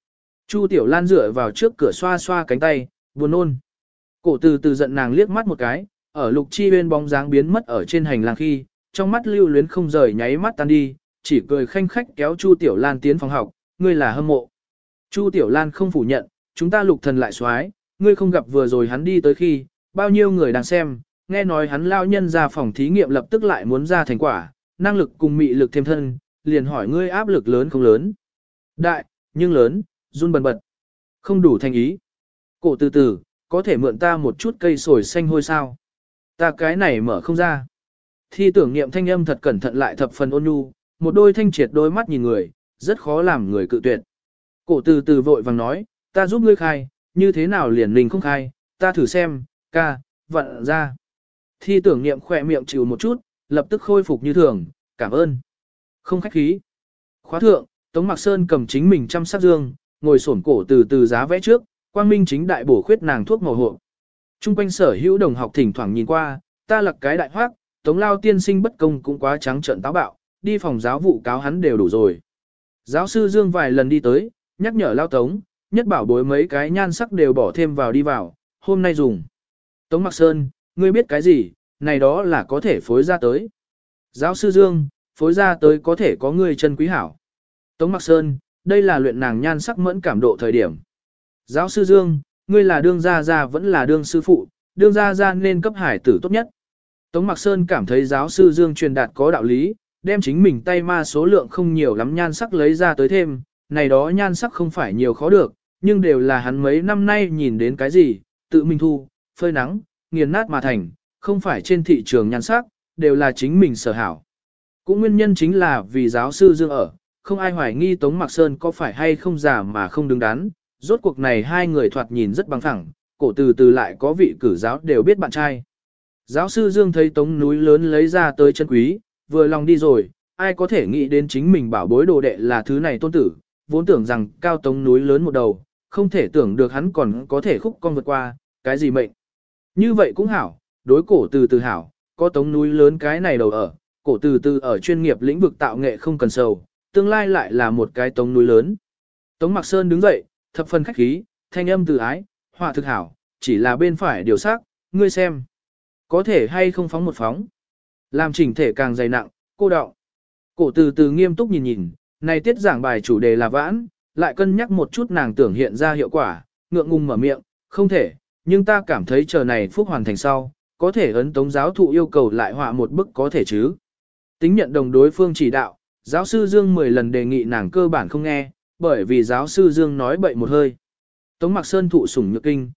Chu Tiểu Lan dựa vào trước cửa xoa xoa cánh tay, buồn nôn. Cổ từ từ giận nàng liếc mắt một cái, ở Lục Chi Huyên bóng dáng biến mất ở trên hành lang khi, trong mắt lưu luyến không rời nháy mắt tan đi, chỉ cười khanh khách kéo Chu Tiểu Lan tiến phòng học, ngươi là hâm mộ. Chu Tiểu Lan không phủ nhận, chúng ta Lục thần lại xoái, ngươi không gặp vừa rồi hắn đi tới khi, bao nhiêu người đang xem, nghe nói hắn lao nhân ra phòng thí nghiệm lập tức lại muốn ra thành quả, năng lực cùng mị lực thêm thân, liền hỏi ngươi áp lực lớn không lớn. Đại, nhưng lớn, run bần bật. Không đủ thành ý. Cổ từ từ, có thể mượn ta một chút cây sồi xanh hôi sao? Ta cái này mở không ra. Thi tưởng niệm thanh âm thật cẩn thận lại thập phần ôn nhu, một đôi thanh triệt đôi mắt nhìn người, rất khó làm người cự tuyệt. Cổ từ từ vội vàng nói, ta giúp ngươi khai, như thế nào liền linh không khai, ta thử xem, ca, vặn ra. Thi tưởng niệm khỏe miệng chịu một chút, lập tức khôi phục như thường, cảm ơn. Không khách khí. Khóa thượng, Tống Mạc Sơn cầm chính mình chăm sóc dương, ngồi xổm cổ từ từ giá vẽ trước, quang minh chính đại bổ khuyết nàng thuốc màu hộ. Trung quanh sở hữu đồng học thỉnh thoảng nhìn qua, ta lặc cái đại hoác, Tống Lao tiên sinh bất công cũng quá trắng trợn táo bạo, đi phòng giáo vụ cáo hắn đều đủ rồi. Giáo sư Dương vài lần đi tới, nhắc nhở Lao Tống, nhất bảo bối mấy cái nhan sắc đều bỏ thêm vào đi vào, hôm nay dùng. Tống Mạc Sơn, ngươi biết cái gì, này đó là có thể phối ra tới. Giáo sư Dương, phối ra tới có thể có ngươi chân quý hảo. Tống Mạc Sơn, đây là luyện nàng nhan sắc mẫn cảm độ thời điểm. Giáo sư Dương, ngươi là đương gia gia vẫn là đương sư phụ, đương gia gia nên cấp hải tử tốt nhất. Tống Mạc Sơn cảm thấy giáo sư Dương truyền đạt có đạo lý, đem chính mình tay ma số lượng không nhiều lắm nhan sắc lấy ra tới thêm, này đó nhan sắc không phải nhiều khó được, nhưng đều là hắn mấy năm nay nhìn đến cái gì, tự mình thu, phơi nắng, nghiền nát mà thành, không phải trên thị trường nhan sắc, đều là chính mình sở hảo. Cũng nguyên nhân chính là vì giáo sư Dương ở, không ai hoài nghi Tống Mạc Sơn có phải hay không giả mà không đứng đắn, rốt cuộc này hai người thoạt nhìn rất bằng phẳng, cổ từ từ lại có vị cử giáo đều biết bạn trai. Giáo sư Dương thấy Tống núi lớn lấy ra tới chân quý, vừa lòng đi rồi, ai có thể nghĩ đến chính mình bảo bối đồ đệ là thứ này tôn tử, vốn tưởng rằng cao Tống núi lớn một đầu, không thể tưởng được hắn còn có thể khúc con vượt qua, cái gì mệnh. Như vậy cũng hảo, đối cổ từ từ hảo, có Tống núi lớn cái này đầu ở, cổ từ từ ở chuyên nghiệp lĩnh vực tạo nghệ không cần sầu, tương lai lại là một cái Tống núi lớn. Tống Mạc Sơn đứng dậy, thập phần khách khí, thanh âm từ ái, họa thực hảo, chỉ là bên phải điều sắc, ngươi xem. Có thể hay không phóng một phóng. Làm chỉnh thể càng dày nặng, cô đọng. Cổ từ từ nghiêm túc nhìn nhìn, này tiết giảng bài chủ đề là vãn, lại cân nhắc một chút nàng tưởng hiện ra hiệu quả, ngượng ngùng mở miệng, không thể, nhưng ta cảm thấy chờ này phúc hoàn thành sau, có thể ấn Tống giáo thụ yêu cầu lại họa một bức có thể chứ. Tính nhận đồng đối phương chỉ đạo, giáo sư Dương 10 lần đề nghị nàng cơ bản không nghe, bởi vì giáo sư Dương nói bậy một hơi. Tống Mạc Sơn thụ sủng nhược kinh,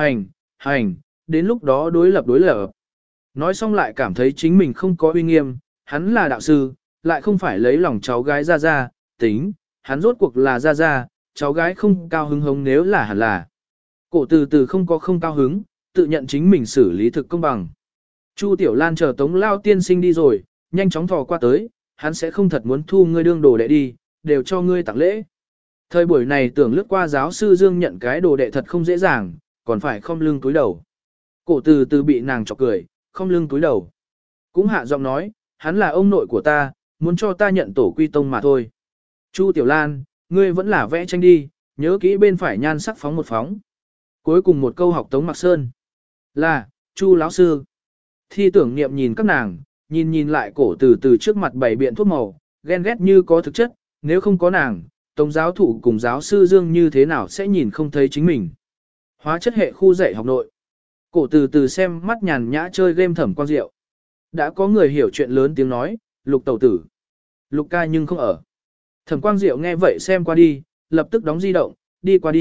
hành, đến lúc đó đối lập. Nói xong lại cảm thấy chính mình không có uy nghiêm, hắn là đạo sư, lại không phải lấy lòng cháu gái ra, tính, hắn rốt cuộc là ra, cháu gái không cao hứng hống nếu là hẳn là. Cổ từ từ không có không cao hứng, tự nhận chính mình xử lý thực công bằng. Chu Tiểu Lan chờ Tống Lao tiên sinh đi rồi, nhanh chóng thò qua tới, hắn sẽ không thật muốn thu ngươi đương đồ đệ đi, đều cho ngươi tặng lễ. Thời buổi này tưởng lướt qua giáo sư Dương nhận cái đồ đệ thật không dễ dàng, còn phải khom lưng túi đầu. Cổ từ từ bị nàng chọc cười, khom lưng túi đầu. Cũng hạ giọng nói, hắn là ông nội của ta, muốn cho ta nhận tổ quy tông mà thôi. Chu Tiểu Lan, ngươi vẫn là vẽ tranh đi, nhớ kỹ bên phải nhan sắc phóng một phóng. Cuối cùng một câu học Tống Mạc Sơn. Là, Chu lão sư. Thi tưởng niệm nhìn các nàng, nhìn lại cổ từ từ trước mặt bày biện thuốc màu, ghen ghét như có thực chất, nếu không có nàng, Tống giáo thủ cùng giáo sư Dương như thế nào sẽ nhìn không thấy chính mình. Hóa chất hệ khu dạy học nội. Cổ từ từ xem mắt nhàn nhã chơi game Thẩm Quang Diệu. Đã có người hiểu chuyện lớn tiếng nói, Lục tẩu tử. Lục ca nhưng không ở. Thẩm Quang Diệu nghe vậy xem qua đi, lập tức đóng di động, đi qua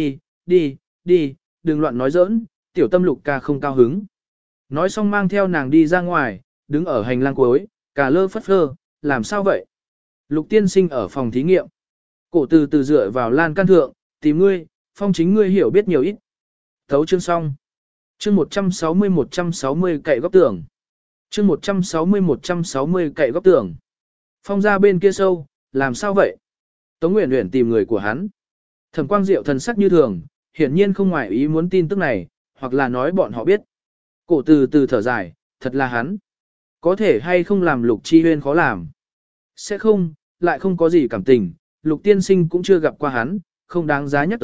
đi, đừng loạn nói giỡn, tiểu tâm Lục ca không cao hứng. Nói xong mang theo nàng đi ra ngoài, đứng ở hành lang cuối, cả lơ phất phơ, làm sao vậy? Lục tiên sinh ở phòng thí nghiệm. Cổ từ từ dựa vào lan can thượng, tìm ngươi, phong chính ngươi hiểu biết nhiều ít. Thấu chương xong. Chương 160 cậy góc tường. Chương 160 cậy góc tường. Phong ra bên kia sâu, làm sao vậy? Tống Uyển Uyển tìm người của hắn. Thẩm Quang Diệu thần sắc như thường, hiển nhiên không ngoài ý muốn tin tức này, hoặc là nói bọn họ biết. Cổ từ từ thở dài, thật là hắn. Có thể hay không làm Lục Chi Huyên khó làm. Sẽ không, lại không có gì cảm tình, Lục tiên sinh cũng chưa gặp qua hắn, không đáng giá nhắc tới,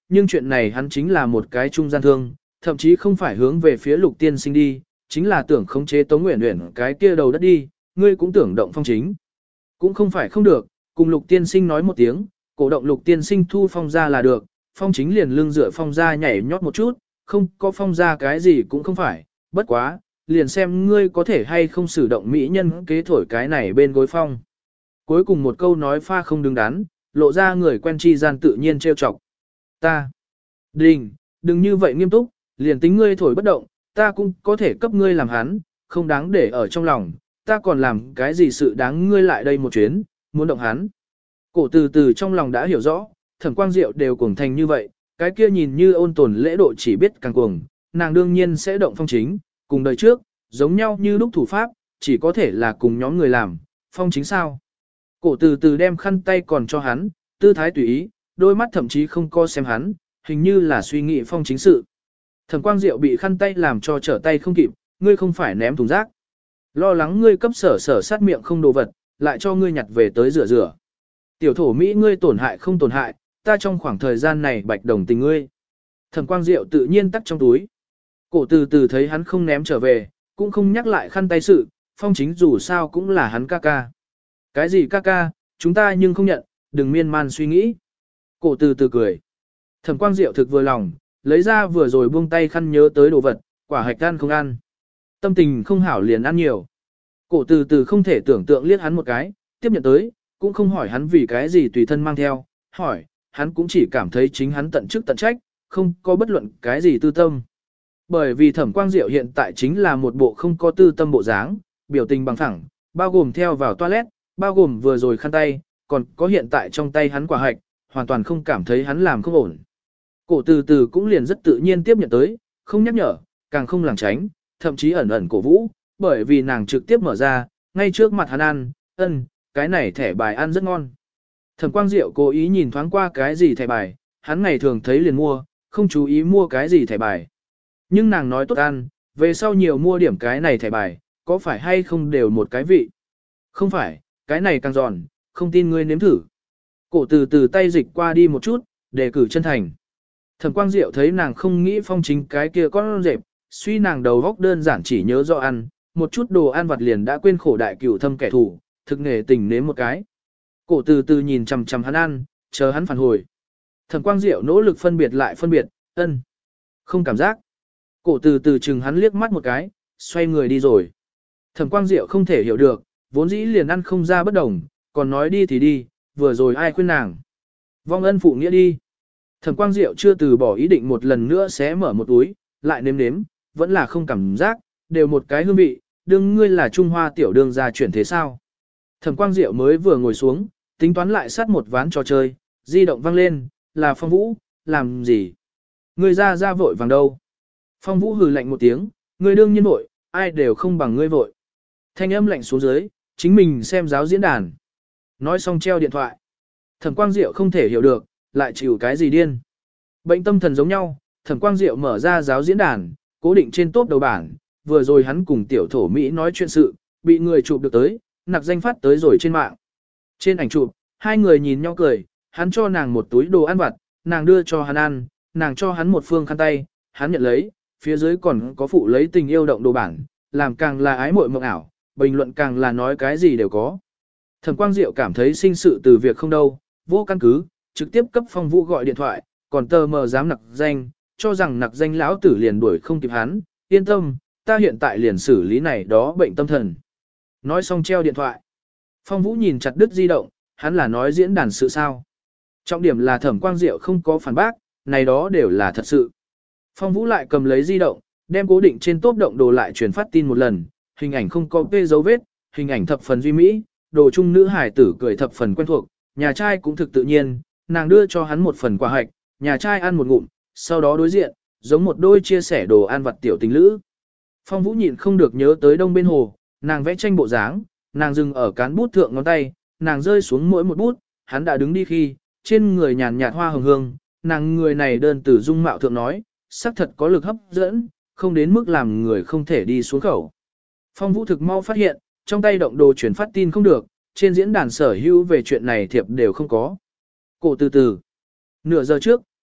nhưng chuyện này hắn chính là một cái trung gian thương, thậm chí không phải hướng về phía Lục tiên sinh đi, chính là tưởng khống chế Tống Uyển Uyển cái kia đầu đất đi, ngươi cũng tưởng động phong chính. Cũng không phải không được, cùng Lục tiên sinh nói một tiếng, cổ động Lục tiên sinh thu phong ra là được, phong chính liền lưng dựa phong ra nhảy nhót một chút, không có phong ra cái gì cũng không phải, bất quá, liền xem ngươi có thể hay không sử động mỹ nhân kế thổi cái này bên gối phong. Cuối cùng một câu nói pha không đứng đắn, lộ ra người quen chi gian tự nhiên trêu chọc. Ta. Đình, đừng như vậy nghiêm túc, liền tính ngươi thổi bất động, ta cũng có thể cấp ngươi làm hắn, không đáng để ở trong lòng, ta còn làm cái gì sự đáng ngươi lại đây một chuyến, muốn động hắn. Cổ từ từ trong lòng đã hiểu rõ, Thẩm Quang Diệu đều cuồng thành như vậy, cái kia nhìn như ôn tồn lễ độ chỉ biết càng cuồng, nàng đương nhiên sẽ động phong chính, cùng đời trước, giống nhau như lúc thủ pháp, chỉ có thể là cùng nhóm người làm, phong chính sao. Cổ từ từ đem khăn tay còn cho hắn, tư thái tùy ý, đôi mắt thậm chí không co xem hắn, hình như là suy nghĩ phong chính sự. Thẩm Quang Diệu bị khăn tay làm cho trở tay không kịp, ngươi không phải ném thùng rác. Lo lắng ngươi cấp sở sát miệng không đồ vật, lại cho ngươi nhặt về tới rửa rửa. Tiểu thổ Mỹ ngươi tổn hại không tổn hại, ta trong khoảng thời gian này bạch đồng tình ngươi. Thẩm Quang Diệu tự nhiên tắc trong túi. Cổ từ từ thấy hắn không ném trở về, cũng không nhắc lại khăn tay sự, phong chính dù sao cũng là hắn ca ca. Cái gì ca ca, chúng ta nhưng không nhận, đừng miên man suy nghĩ. Cổ từ từ cười. Thẩm Quang Diệu thực vừa lòng, lấy ra vừa rồi buông tay khăn nhớ tới đồ vật, quả hạch ăn không ăn. Tâm tình không hảo liền ăn nhiều. Cổ từ từ không thể tưởng tượng liếc hắn một cái, tiếp nhận tới, cũng không hỏi hắn vì cái gì tùy thân mang theo, hỏi, hắn cũng chỉ cảm thấy chính hắn tận chức tận trách, không có bất luận cái gì tư tâm. Bởi vì Thẩm Quang Diệu hiện tại chính là một bộ không có tư tâm bộ dáng, biểu tình bằng thẳng, bao gồm theo vào toilet, bao gồm vừa rồi khăn tay, còn có hiện tại trong tay hắn quả hạch, hoàn toàn không cảm thấy hắn làm không ổn. Cổ từ từ cũng liền rất tự nhiên tiếp nhận tới, không nhắc nhở, càng không lảng tránh, thậm chí ẩn ẩn cổ vũ, bởi vì nàng trực tiếp mở ra, ngay trước mặt hắn ăn, cái này thẻ bài ăn rất ngon. Thẩm Quang Diệu cố ý nhìn thoáng qua cái gì thẻ bài, hắn ngày thường thấy liền mua, không chú ý mua cái gì thẻ bài. Nhưng nàng nói tốt ăn, về sau nhiều mua điểm cái này thẻ bài, có phải hay không đều một cái vị. Không phải, cái này càng giòn, không tin ngươi nếm thử. Cổ từ từ tay dịch qua đi một chút, để cử chân thành. Thẩm Quang Diệu thấy nàng không nghĩ phong chính cái kia con rệp, suy nàng đầu góc đơn giản chỉ nhớ rõ ăn, một chút đồ ăn vặt liền đã quên khổ đại cửu thâm kẻ thù, thực nghề tình nếm một cái. Cổ từ từ nhìn chằm chằm hắn ăn, chờ hắn phản hồi. Thẩm Quang Diệu nỗ lực phân biệt lại phân biệt, không cảm giác. Cổ từ từ chừng hắn liếc mắt một cái, xoay người đi rồi. Thẩm Quang Diệu không thể hiểu được, vốn dĩ liền ăn không ra bất đồng, còn nói đi thì đi, vừa rồi ai khuyên nàng. Vong ân phụ nghĩa đi. Thẩm Quang Diệu chưa từ bỏ ý định một lần nữa xé mở một túi, lại nếm nếm, vẫn là không cảm giác, đều một cái hương vị, đương ngươi là Trung Hoa tiểu đường gia chuyển thế sao. Thẩm Quang Diệu mới vừa ngồi xuống, tính toán lại sát một ván trò chơi, di động vang lên, là Phong Vũ, làm gì? Ngươi ra vội vàng đâu? Phong Vũ hừ lạnh một tiếng, ngươi đương nhiên vội, ai đều không bằng ngươi vội. Thanh âm lạnh xuống dưới, chính mình xem giáo diễn đàn. Nói xong treo điện thoại. Thẩm Quang Diệu không thể hiểu được, lại chịu cái gì điên. Bệnh tâm thần giống nhau, Thẩm Quang Diệu mở ra giáo diễn đàn, cố định trên top đầu bảng, vừa rồi hắn cùng tiểu thổ Mỹ nói chuyện sự, bị người chụp được tới, nặc danh phát tới rồi trên mạng. Trên ảnh chụp, hai người nhìn nhau cười, hắn cho nàng một túi đồ ăn vặt, nàng đưa cho hắn ăn, nàng cho hắn một phương khăn tay, hắn nhận lấy, phía dưới còn có phụ lấy tình yêu động đồ bảng, làm càng là ái muội mộng ảo, bình luận càng là nói cái gì đều có. Thẩm Quang Diệu cảm thấy sinh sự từ việc không đâu, vô căn cứ, trực tiếp cấp Phong Vũ gọi điện thoại, còn tờ mờ dám nặc danh, cho rằng nặc danh lão tử liền đuổi không kịp hắn, yên tâm, ta hiện tại liền xử lý này đó bệnh tâm thần. Nói xong treo điện thoại. Phong Vũ nhìn chặt đứt di động, hắn là nói diễn đàn sự sao. Trọng điểm là Thẩm Quang Diệu không có phản bác, này đó đều là thật sự. Phong Vũ lại cầm lấy di động, đem cố định trên top động đồ lại truyền phát tin một lần, hình ảnh không có vết dấu vết, hình ảnh thập phần duy mỹ, đồ chung nữ hải tử cười thập phần quen thuộc, nhà trai cũng thực tự nhiên, nàng đưa cho hắn một phần quà hạch, nhà trai ăn một ngụm, sau đó đối diện, giống một đôi chia sẻ đồ ăn vặt tiểu tình lữ. Phong Vũ nhịn không được nhớ tới đông bên hồ, nàng vẽ tranh bộ dáng, nàng dừng ở cán bút thượng ngón tay, nàng rơi xuống mỗi một bút, hắn đã đứng đi khi, trên người nhàn nhạt hoa hồng hương, nàng người này đơn từ dung mạo thượng nói, xác thật có lực hấp dẫn, không đến mức làm người không thể đi xuống khẩu. Phong Vũ thực mau phát hiện, trong tay động đồ chuyển phát tin không được, trên diễn đàn sở hữu về chuyện này thiệp đều không có. Cổ từ từ. Nửa giờ trước,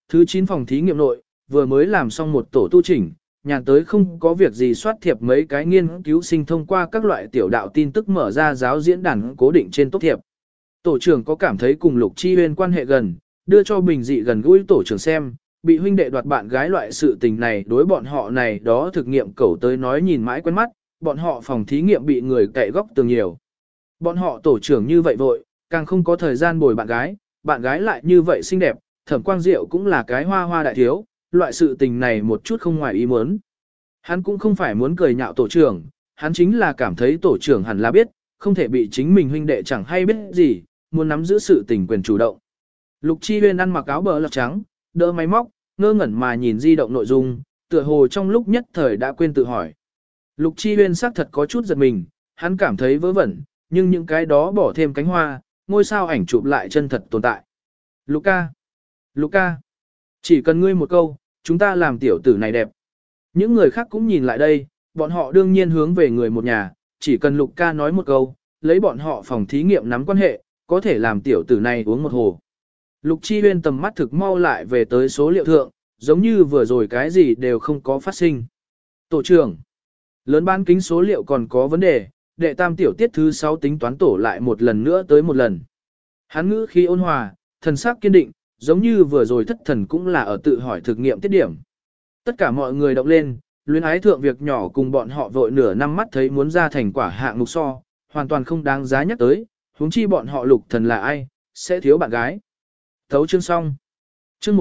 Thứ 9 phòng thí nghiệm nội, vừa mới làm xong một tổ tu chỉnh, nhàn tới không có việc gì soát thiệp mấy cái nghiên cứu sinh thông qua các loại tiểu đạo tin tức mở ra giáo diễn đàn cố định trên tốt thiệp. Tổ trưởng có cảm thấy cùng Lục Chi Huyên quan hệ gần, đưa cho bình dị gần gũi tổ trưởng xem, bị huynh đệ đoạt bạn gái loại sự tình này đối bọn họ này đó thực nghiệm cẩu tới nói nhìn mãi quen mắt, bọn họ phòng thí nghiệm bị người cậy góc tường nhiều. Bọn họ tổ trưởng như vậy vội, càng không có thời gian bồi bạn gái lại như vậy xinh đẹp, Thẩm Quang Diệu cũng là cái hoa hoa đại thiếu, loại sự tình này một chút không ngoài ý muốn. Hắn cũng không phải muốn cười nhạo tổ trưởng, hắn chính là cảm thấy tổ trưởng hẳn là biết, không thể bị chính mình huynh đệ chẳng hay biết gì, muốn nắm giữ sự tình quyền chủ động. Lục Chi Huyên ăn mặc áo bờ lọc trắng, đỡ máy móc, ngơ ngẩn mà nhìn di động nội dung, tựa hồ trong lúc nhất thời đã quên tự hỏi. Lục Chi Huyên xác thật có chút giật mình, hắn cảm thấy vớ vẩn, nhưng những cái đó bỏ thêm cánh hoa, ngôi sao ảnh chụp lại chân thật tồn tại. Luca, Luca, chỉ cần ngươi một câu, chúng ta làm tiểu tử này đẹp. Những người khác cũng nhìn lại đây, bọn họ đương nhiên hướng về người một nhà, chỉ cần Luca nói một câu, lấy bọn họ phòng thí nghiệm nắm quan hệ, có thể làm tiểu tử này uống một hồ. Lục Chi Huyên tầm mắt thực mau lại về tới số liệu thượng, giống như vừa rồi cái gì đều không có phát sinh. Tổ trưởng, lớn bán kính số liệu còn có vấn đề, đệ tam tiểu tiết thứ 6 tính toán tổ lại một lần nữa tới một lần. Hắn ngữ khí ôn hòa, thần sắc kiên định, giống như vừa rồi thất thần cũng là ở tự hỏi thực nghiệm tiết điểm. Tất cả mọi người động lên, luyến ái thượng việc nhỏ cùng bọn họ vội nửa năm mắt thấy muốn ra thành quả hạng mục so, hoàn toàn không đáng giá nhắc tới, huống chi bọn họ Lục Thần là ai, sẽ thiếu bạn gái. Thấu chương xong. Chương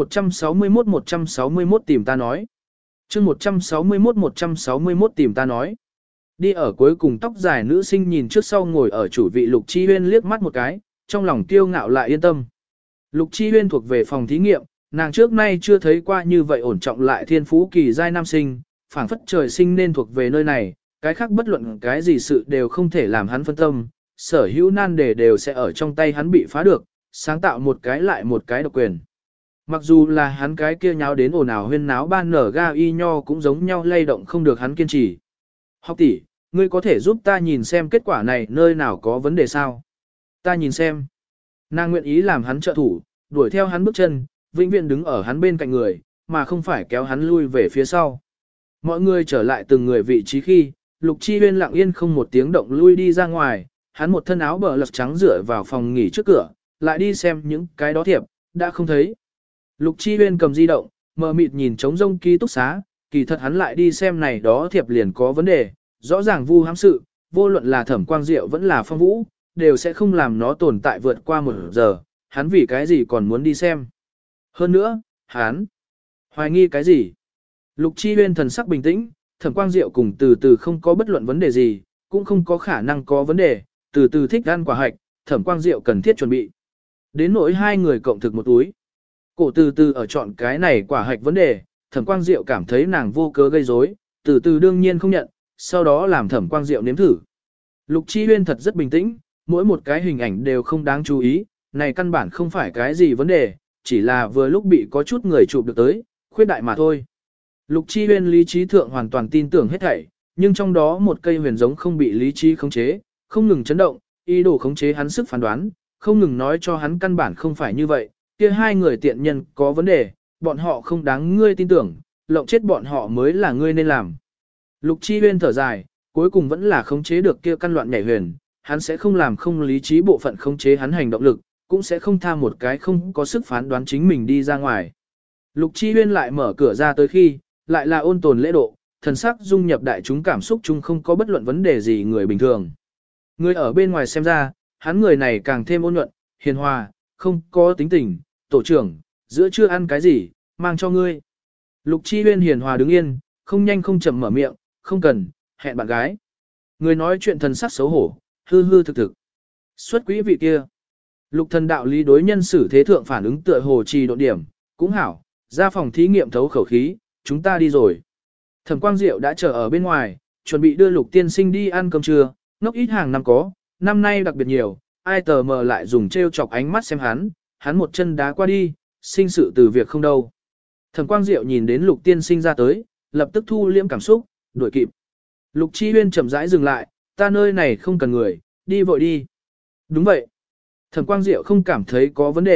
161 tìm ta nói. Chương 161 tìm ta nói. Đi ở cuối cùng tóc dài nữ sinh nhìn trước sau ngồi ở chủ vị Lục Chi Huyên liếc mắt một cái, trong lòng kiêu ngạo lại yên tâm. Lục Chi Huyên thuộc về phòng thí nghiệm, nàng trước nay chưa thấy qua như vậy ổn trọng lại thiên phú kỳ giai nam sinh, phảng phất trời sinh nên thuộc về nơi này, cái khác bất luận cái gì sự đều không thể làm hắn phân tâm, sở hữu nan đề đều sẽ ở trong tay hắn bị phá được, sáng tạo một cái lại một cái độc quyền. Mặc dù là hắn cái kia nháo đến ồn ào huyên náo ban nở ga y nho cũng giống nhau lay động không được hắn kiên trì. Học tỷ, ngươi có thể giúp ta nhìn xem kết quả này nơi nào có vấn đề sao? Ta nhìn xem. Nàng nguyện ý làm hắn trợ thủ, đuổi theo hắn bước chân, vĩnh viễn đứng ở hắn bên cạnh người, mà không phải kéo hắn lui về phía sau. Mọi người trở lại từng người vị trí khi, Lục Chi Huyên lặng yên không một tiếng động lui đi ra ngoài, hắn một thân áo bờ lật trắng rửa vào phòng nghỉ trước cửa, lại đi xem những cái đó thiệp, đã không thấy. Lục Chi Huyên cầm di động, mờ mịt nhìn trống rông ký túc xá, kỳ thật hắn lại đi xem này đó thiệp liền có vấn đề, rõ ràng vu hãm sự, vô luận là Thẩm Quang Diệu vẫn là Phong Vũ, đều sẽ không làm nó tồn tại vượt qua 1 giờ, hắn vì cái gì còn muốn đi xem. Hơn nữa, hắn hoài nghi cái gì? Lục Chi Huyên thần sắc bình tĩnh, Thẩm Quang Diệu cùng từ từ không có bất luận vấn đề gì, cũng không có khả năng có vấn đề, từ từ thích ăn quả hạch, Thẩm Quang Diệu cần thiết chuẩn bị. Đến nỗi hai người cộng thực một túi. Cổ từ từ ở chọn cái này quả hạch vấn đề, Thẩm Quang Diệu cảm thấy nàng vô cớ gây rối, từ từ đương nhiên không nhận, sau đó làm Thẩm Quang Diệu nếm thử. Lục Chi Huyên thật rất bình tĩnh, mỗi một cái hình ảnh đều không đáng chú ý, này căn bản không phải cái gì vấn đề, chỉ là vừa lúc bị có chút người chụp được tới, khuyết đại mà thôi. Lục Chi Huyên lý trí thượng hoàn toàn tin tưởng hết thảy, nhưng trong đó một cây huyền giống không bị lý trí khống chế, không ngừng chấn động, ý đồ khống chế hắn sức phán đoán, không ngừng nói cho hắn căn bản không phải như vậy, kia hai người tiện nhân có vấn đề, bọn họ không đáng ngươi tin tưởng, lộng chết bọn họ mới là ngươi nên làm. Lục Chi Huyên thở dài, cuối cùng vẫn là khống chế được kia căn loạn nhảy huyền, hắn sẽ không làm không lý trí bộ phận khống chế hắn hành động lực, cũng sẽ không tha một cái không có sức phán đoán chính mình đi ra ngoài. Lục Chi Huyên lại mở cửa ra tới khi, lại là ôn tồn lễ độ, thần sắc dung nhập đại chúng cảm xúc chung không có bất luận vấn đề gì người bình thường. Người ở bên ngoài xem ra, hắn người này càng thêm ôn nhuận, hiền hòa, không có tính tình, tổ trưởng, giữa trưa ăn cái gì, mang cho ngươi. Lục Chi Huyên hiền hòa đứng yên, không nhanh không chậm mở miệng, không cần, hẹn bạn gái. Người nói chuyện thần sắc xấu hổ, hư hư thực thực. Xuất quỹ vị kia. Lục thần đạo lý đối nhân xử thế thượng phản ứng tựa hồ trì độ điểm, cũng hảo, ra phòng thí nghiệm thấu khẩu khí, chúng ta đi rồi. Thẩm Quang Diệu đã chờ ở bên ngoài, chuẩn bị đưa Lục tiên sinh đi ăn cơm trưa, ngốc ít hàng năm có, năm nay đặc biệt nhiều, ai tờ mờ lại dùng trêu chọc ánh mắt xem hắn một chân đá qua đi, sinh sự từ việc không đâu. Thẩm Quang Diệu nhìn đến Lục tiên sinh ra tới, lập tức thu liễm cảm xúc, đuổi kịp. Lục Chi Huyên chậm rãi dừng lại, ta nơi này không cần người, đi vội đi. Đúng vậy. Thẩm Quang Diệu không cảm thấy có vấn đề,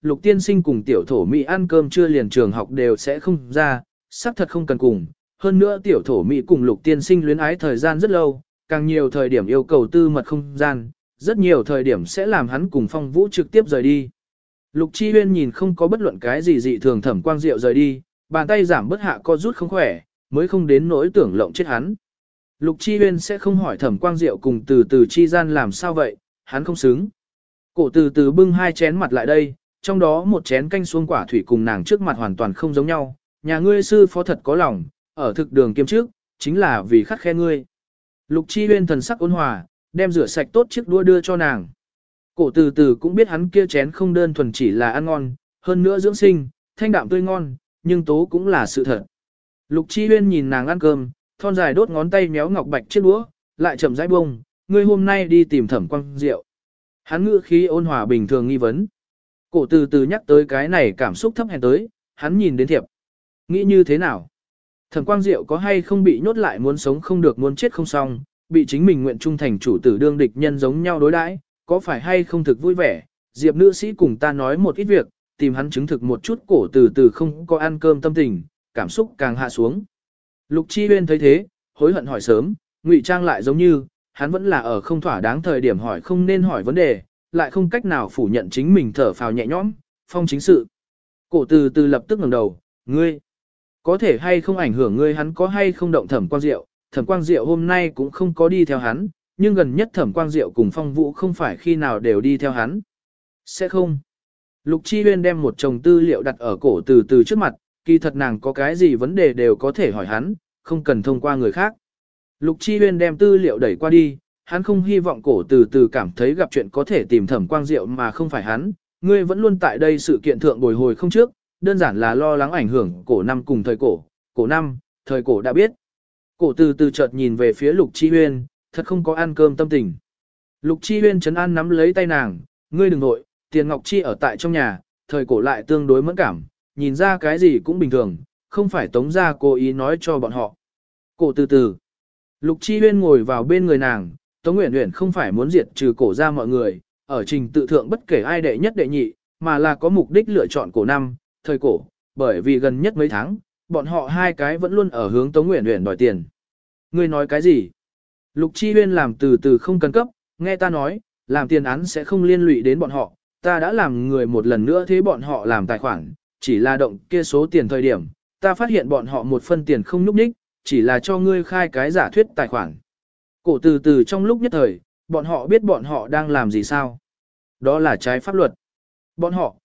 Lục tiên sinh cùng tiểu thổ Mỹ ăn cơm trưa liền trường học đều sẽ không ra, xác thật không cần cùng. Hơn nữa tiểu thổ Mỹ cùng lục tiên sinh luyến ái thời gian rất lâu, càng nhiều thời điểm yêu cầu tư mật không gian, rất nhiều thời điểm sẽ làm hắn cùng Phong Vũ trực tiếp rời đi. Lục Chi Huyên nhìn không có bất luận cái gì dị thường Thẩm Quang Diệu rời đi, bàn tay giảm bớt hạ co rút không khỏe, mới không đến nỗi tưởng lộng chết hắn. Lục Chi Huyên sẽ không hỏi Thẩm Quang Diệu cùng từ từ chi gian làm sao vậy, hắn không xứng. Cổ từ từ bưng hai chén mặt lại đây, trong đó một chén canh xuông quả thủy cùng nàng trước mặt hoàn toàn không giống nhau, nhà ngươi sư phó thật có lòng, ở thực đường kiêm trước, chính là vì khắt khe ngươi. Lục Chi Huyên thần sắc ôn hòa, đem rửa sạch tốt chiếc đũa đưa cho nàng. Cổ từ từ cũng biết hắn kia chén không đơn thuần chỉ là ăn ngon, hơn nữa dưỡng sinh, thanh đạm tươi ngon, nhưng tố cũng là sự thật. Lục Chi Huyên nhìn nàng ăn cơm, thon dài đốt ngón tay méo ngọc bạch chiếc đũa, lại chậm rãi bông, ngươi hôm nay đi tìm Thẩm Quang Diệu. Hắn ngữ khí ôn hòa bình thường nghi vấn. Cổ từ từ nhắc tới cái này cảm xúc thấp hèn tới, hắn nhìn đến thiệp. Nghĩ như thế nào? Thẩm Quang Diệu có hay không bị nhốt lại muốn sống không được muốn chết không xong, bị chính mình nguyện trung thành chủ tử đương địch nhân giống nhau đối đãi, có phải hay không thực vui vẻ? Diệp nữ sĩ cùng ta nói một ít việc, tìm hắn chứng thực một chút cổ từ từ không có ăn cơm tâm tình, cảm xúc càng hạ xuống. Lục Chi Huyên thấy thế, hối hận hỏi sớm, ngụy trang lại giống như, hắn vẫn là ở không thỏa đáng thời điểm hỏi không nên hỏi vấn đề, lại không cách nào phủ nhận chính mình thở phào nhẹ nhõm, phong chính sự. Cổ từ từ lập tức ngẩng đầu, ngươi, có thể hay không ảnh hưởng ngươi hắn có hay không động Thẩm Quang Diệu, Thẩm Quang Diệu hôm nay cũng không có đi theo hắn, nhưng gần nhất Thẩm Quang Diệu cùng Phong Vũ không phải khi nào đều đi theo hắn. Sẽ không. Lục Chi Huyên đem một chồng tư liệu đặt ở cổ từ từ trước mặt, kỳ thật nàng có cái gì vấn đề đều có thể hỏi hắn, không cần thông qua người khác. Lục Chi Huyên đem tư liệu đẩy qua đi, hắn không hy vọng cổ từ từ cảm thấy gặp chuyện có thể tìm Thẩm Quang Diệu mà không phải hắn, ngươi vẫn luôn tại đây sự kiện thượng bồi hồi không trước, đơn giản là lo lắng ảnh hưởng cổ năm cùng thời cổ năm, thời cổ đã biết. Cổ từ từ chợt nhìn về phía Lục Chi Huyên, thật không có ăn cơm tâm tình. Lục Chi Huyên trấn an nắm lấy tay nàng, ngươi đừng nội, Tiền Ngọc Chi ở tại trong nhà, thời cổ lại tương đối mẫn cảm, nhìn ra cái gì cũng bình thường, không phải tống ra cố ý nói cho bọn họ. Cổ từ từ, Lục Chi Huyên ngồi vào bên người nàng, Tống Uyển Uyển không phải muốn diệt trừ cổ ra mọi người, ở trình tự thượng bất kể ai đệ nhất đệ nhị, mà là có mục đích lựa chọn cổ năm, thời cổ, bởi vì gần nhất mấy tháng, bọn họ hai cái vẫn luôn ở hướng Tống Uyển Uyển đòi tiền. Ngươi nói cái gì? Lục Chi Huyên làm từ từ không cần cấp, nghe ta nói, làm tiền án sẽ không liên lụy đến bọn họ, ta đã làm người một lần nữa thế bọn họ làm tài khoản, chỉ là động kia số tiền thời điểm, ta phát hiện bọn họ một phân tiền không núp ních, chỉ là cho ngươi khai cái giả thuyết tài khoản. Cổ từ từ trong lúc nhất thời, bọn họ biết bọn họ đang làm gì sao? Đó là trái pháp luật. Bọn họ,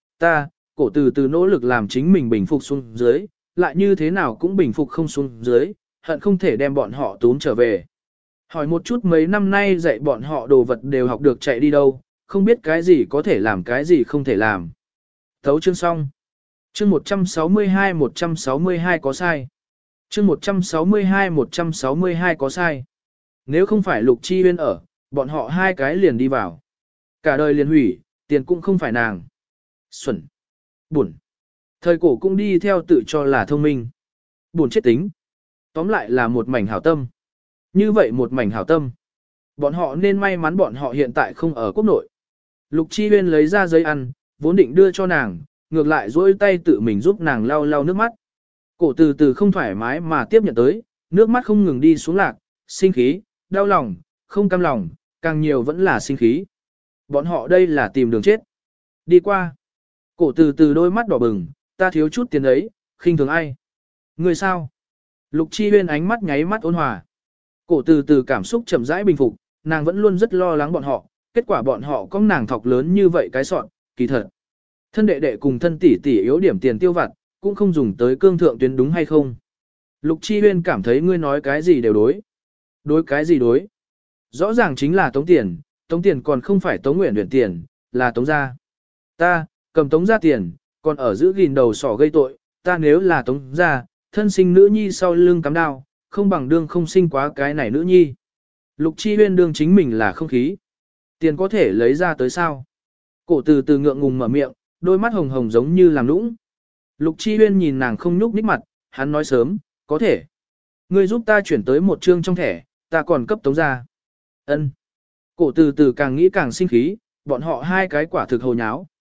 cổ từ từ nỗ lực làm chính mình bình phục xuống dưới, lại như thế nào cũng bình phục không xuống dưới, hận không thể đem bọn họ tốn trở về. Hỏi một chút mấy năm nay dạy bọn họ đồ vật đều học được chạy đi đâu, không biết cái gì có thể làm cái gì không thể làm. Thấu chương xong. Chương 162 có sai. Chương 162 có sai. Nếu không phải Lục Chi Huyên ở, bọn họ hai cái liền đi vào. Cả đời liền hủy, tiền cũng không phải nàng. Xuẩn. Buồn. Thời cổ cũng đi theo tự cho là thông minh. Buồn chết tính. Tóm lại là một mảnh hảo tâm. Như vậy một mảnh hảo tâm. Bọn họ nên may mắn bọn họ hiện tại không ở quốc nội. Lục Chi Huyên lấy ra giấy ăn, vốn định đưa cho nàng, ngược lại duỗi tay tự mình giúp nàng lau lau nước mắt. Cổ từ từ không thoải mái mà tiếp nhận tới, nước mắt không ngừng đi xuống lạc, sinh khí, đau lòng, không cam lòng, càng nhiều vẫn là sinh khí. Bọn họ đây là tìm đường chết. Đi qua. Cổ từ từ đôi mắt đỏ bừng, ta thiếu chút tiền ấy, khinh thường ai. Người sao? Lục Chi Huyên ánh mắt nháy mắt ôn hòa. Cổ từ từ cảm xúc chậm rãi bình phục, nàng vẫn luôn rất lo lắng bọn họ, kết quả bọn họ có nàng thọc lớn như vậy cái sọn, kỳ thật. Thân đệ đệ cùng thân tỷ tỷ yếu điểm tiền tiêu vặt, cũng không dùng tới cương thượng tuyến đúng hay không. Lục Chi Huyên cảm thấy ngươi nói cái gì đều đối. Đối cái gì đối? Rõ ràng chính là tống tiền còn không phải Tống Uyển Uyển tiền, là tống gia. Ta, cầm tống gia tiền, còn ở giữ gìn đầu sỏ gây tội, ta nếu là tống gia, thân sinh nữ nhi sau lưng cắm đao, không bằng đương không sinh quá cái này nữ nhi. Lục Chi Huyên đương chính mình là không khí. Tiền có thể lấy ra tới sao? Cổ từ từ ngượng ngùng mở miệng, đôi mắt hồng hồng giống như làm lũng. Lục Chi Huyên nhìn nàng không nhúc nhích mặt, hắn nói sớm, có thể. Ngươi giúp ta chuyển tới một chương trong thẻ, ta còn cấp tống ra. Ân. Cổ từ từ càng nghĩ càng sinh khí, bọn họ hai cái quả thực hồ nháo.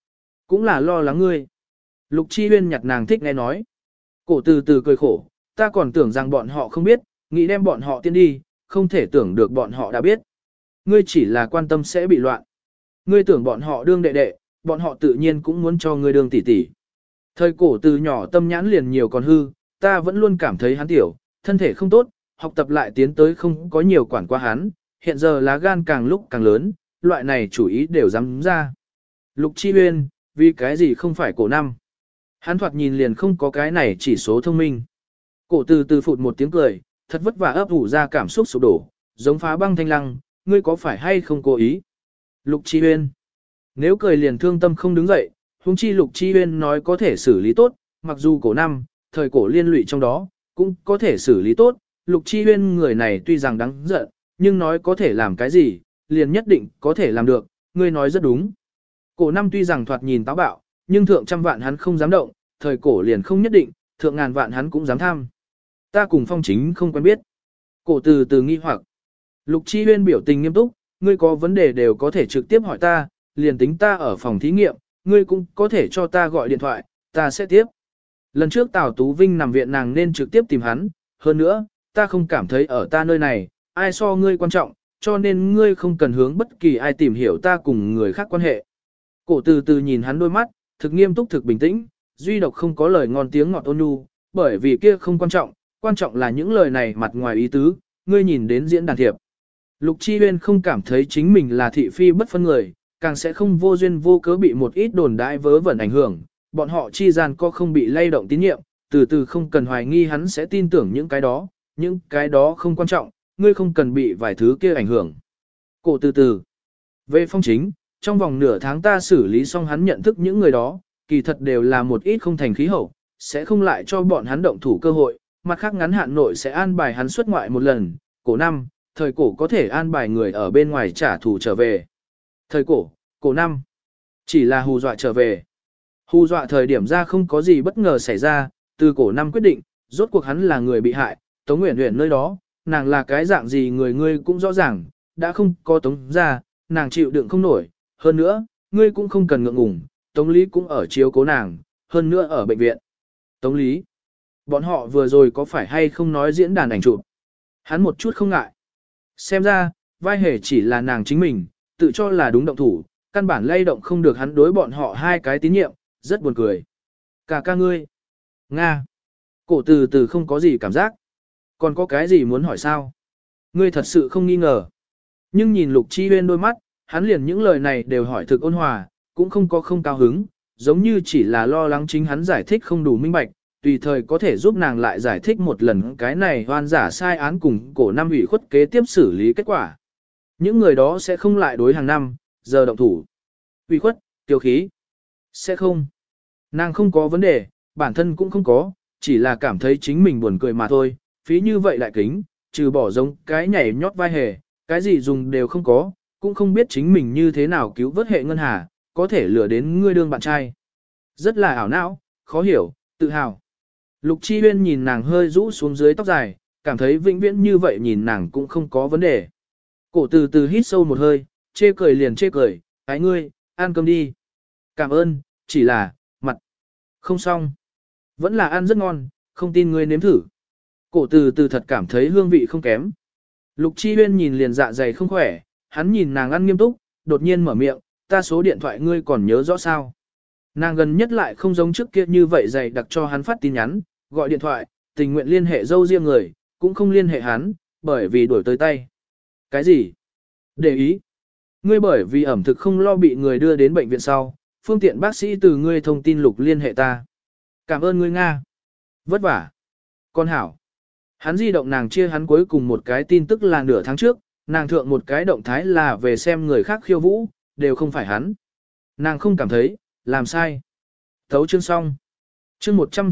Cũng là lo lắng ngươi. Lục Chi Huyên nhặt nàng thích nghe nói. Cổ từ từ cười khổ, ta còn tưởng rằng bọn họ không biết, nghĩ đem bọn họ tiên đi, không thể tưởng được bọn họ đã biết. Ngươi chỉ là quan tâm sẽ bị loạn. Ngươi tưởng bọn họ đương đệ đệ, bọn họ tự nhiên cũng muốn cho ngươi đương tỷ tỷ. Thời cổ từ nhỏ tâm nhãn liền nhiều còn hư, ta vẫn luôn cảm thấy hắn tiểu, thân thể không tốt, học tập lại tiến tới không có nhiều quản qua hắn, hiện giờ lá gan càng lúc càng lớn, loại này chủ ý đều dám ra. Lục Chi Huyên, vì cái gì không phải cổ năm? Hắn thoạt nhìn liền không có cái này chỉ số thông minh. Cổ từ từ phụt một tiếng cười, thật vất vả ấp ủ ra cảm xúc sụp đổ, giống phá băng thanh lăng, ngươi có phải hay không cố ý? Lục Chi Huyên. Nếu cười liền thương tâm không đứng dậy, huống chi Lục Chi Huyên nói có thể xử lý tốt, mặc dù cổ năm, thời cổ liên lụy trong đó, cũng có thể xử lý tốt, Lục Chi Huyên người này tuy rằng đáng giận, nhưng nói có thể làm cái gì, liền nhất định có thể làm được, ngươi nói rất đúng. Cổ năm tuy rằng thoạt nhìn táo bạo, nhưng thượng trăm vạn hắn không dám động, thời cổ liền không nhất định, thượng ngàn vạn hắn cũng dám tham. Ta cùng Phong Chính không quen biết. Cổ từ từ nghi hoặc. Lục Chi Huyên biểu tình nghiêm túc, ngươi có vấn đề đều có thể trực tiếp hỏi ta, liền tính ta ở phòng thí nghiệm, ngươi cũng có thể cho ta gọi điện thoại, ta sẽ tiếp. Lần trước Tào Tú Vinh nằm viện nàng nên trực tiếp tìm hắn, hơn nữa, ta không cảm thấy ở ta nơi này, ai so ngươi quan trọng, cho nên ngươi không cần hướng bất kỳ ai tìm hiểu ta cùng người khác quan hệ. Cổ từ từ nhìn hắn đôi mắt, thực nghiêm túc thực bình tĩnh, duy độc không có lời ngon tiếng ngọt ôn nhu, bởi vì kia không quan trọng là những lời này mặt ngoài ý tứ, ngươi nhìn đến diễn đàn thiệp. Lục Chi Huyên không cảm thấy chính mình là thị phi bất phân người, càng sẽ không vô duyên vô cớ bị một ít đồn đại vớ vẩn ảnh hưởng, bọn họ chi gian có không bị lay động tín nhiệm, từ từ không cần hoài nghi hắn sẽ tin tưởng những cái đó không quan trọng, ngươi không cần bị vài thứ kia ảnh hưởng. Cổ từ từ. Về Phong Chính, trong vòng nửa tháng ta xử lý xong hắn nhận thức những người đó, kỳ thật đều là một ít không thành khí hậu, sẽ không lại cho bọn hắn động thủ cơ hội, mặt khác ngắn hạn nội sẽ an bài hắn xuất ngoại một lần, cổ năm, thời cổ có thể an bài người ở bên ngoài trả thù trở về. Thời cổ năm, chỉ là hù dọa trở về. Hù dọa thời điểm ra không có gì bất ngờ xảy ra, từ cổ năm quyết định, rốt cuộc hắn là người bị hại, Tống Uyển Uyển nơi đó, nàng là cái dạng gì người ngươi cũng rõ ràng, đã không có Tống ra, nàng chịu đựng không nổi, hơn nữa, ngươi cũng không cần ngượng ngùng, Tống Lý cũng ở chiếu cố nàng, hơn nữa ở bệnh viện. Tống Lý, bọn họ vừa rồi có phải hay không nói diễn đàn ảnh chụp? Hắn một chút không ngại. Xem ra, vai hề chỉ là nàng chính mình, tự cho là đúng động thủ, căn bản lay động không được hắn đối bọn họ hai cái tín nhiệm, rất buồn cười. Cả ca ngươi. Nga. Cổ từ từ không có gì cảm giác. Còn có cái gì muốn hỏi sao? Ngươi thật sự không nghi ngờ. Nhưng nhìn Lục Chi Huyên đôi mắt, hắn liền những lời này đều hỏi thực ôn hòa, cũng không có không cao hứng, giống như chỉ là lo lắng chính hắn giải thích không đủ minh bạch, tùy thời có thể giúp nàng lại giải thích một lần cái này hoan giả sai án cùng cổ năm ủy khuất kế tiếp xử lý kết quả. Những người đó sẽ không lại đối hàng năm, giờ động thủ. Ủy khuất, tiêu khí. Sẽ không. Nàng không có vấn đề, bản thân cũng không có, chỉ là cảm thấy chính mình buồn cười mà thôi, phí như vậy lại kính, trừ bỏ giống cái nhảy nhót vai hề, cái gì dùng đều không có, cũng không biết chính mình như thế nào cứu vớt hệ ngân hà, có thể lừa đến ngươi đương bạn trai. Rất là ảo não, khó hiểu, tự hào. Lục Chi Huyên nhìn nàng hơi rũ xuống dưới tóc dài, cảm thấy vĩnh viễn như vậy nhìn nàng cũng không có vấn đề. Cổ từ từ hít sâu một hơi, chê cười liền chê cười, ái ngươi, ăn cơm đi. Cảm ơn, chỉ là, mặt. Không xong. Vẫn là ăn rất ngon, không tin ngươi nếm thử. Cổ từ từ thật cảm thấy hương vị không kém. Lục Chi Huyên nhìn liền dạ dày không khỏe, hắn nhìn nàng ăn nghiêm túc, đột nhiên mở miệng, ta số điện thoại ngươi còn nhớ rõ sao. Nàng gần nhất lại không giống trước kia như vậy dày đặc cho hắn phát tin nhắn, gọi điện thoại, tình nguyện liên hệ dâu riêng người, cũng không liên hệ hắn, bởi vì đuổi tới tay. Cái gì? Để ý. Ngươi bởi vì ẩm thực không lo bị người đưa đến bệnh viện sau, phương tiện bác sĩ từ ngươi thông tin Lục liên hệ ta. Cảm ơn ngươi Nga. Vất vả. Con hảo. Hắn di động nàng chia hắn cuối cùng một cái tin tức là nửa tháng trước, nàng thượng một cái động thái là về xem người khác khiêu vũ, đều không phải hắn. Nàng không cảm thấy, làm sai. Thấu chương xong. Chương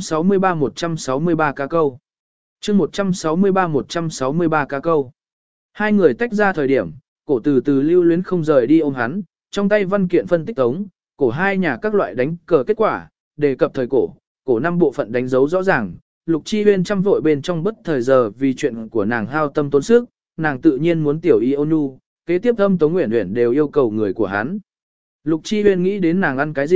163 cá câu. Chương 163 cá câu. Hai người tách ra thời điểm, cổ từ từ lưu luyến không rời đi ôm hắn, trong tay văn kiện phân tích tống, cổ hai nhà các loại đánh cờ kết quả, đề cập thời cổ năm bộ phận đánh dấu rõ ràng. Lục Chi Huyên chăm vội bên trong bất thời giờ vì chuyện của nàng hao tâm tốn sức, nàng tự nhiên muốn tiểu y ôn nhu, kế tiếp Âm Tống Uyển Uyển đều yêu cầu người của hắn. Lục Chi Huyên nghĩ đến nàng ăn cái gì,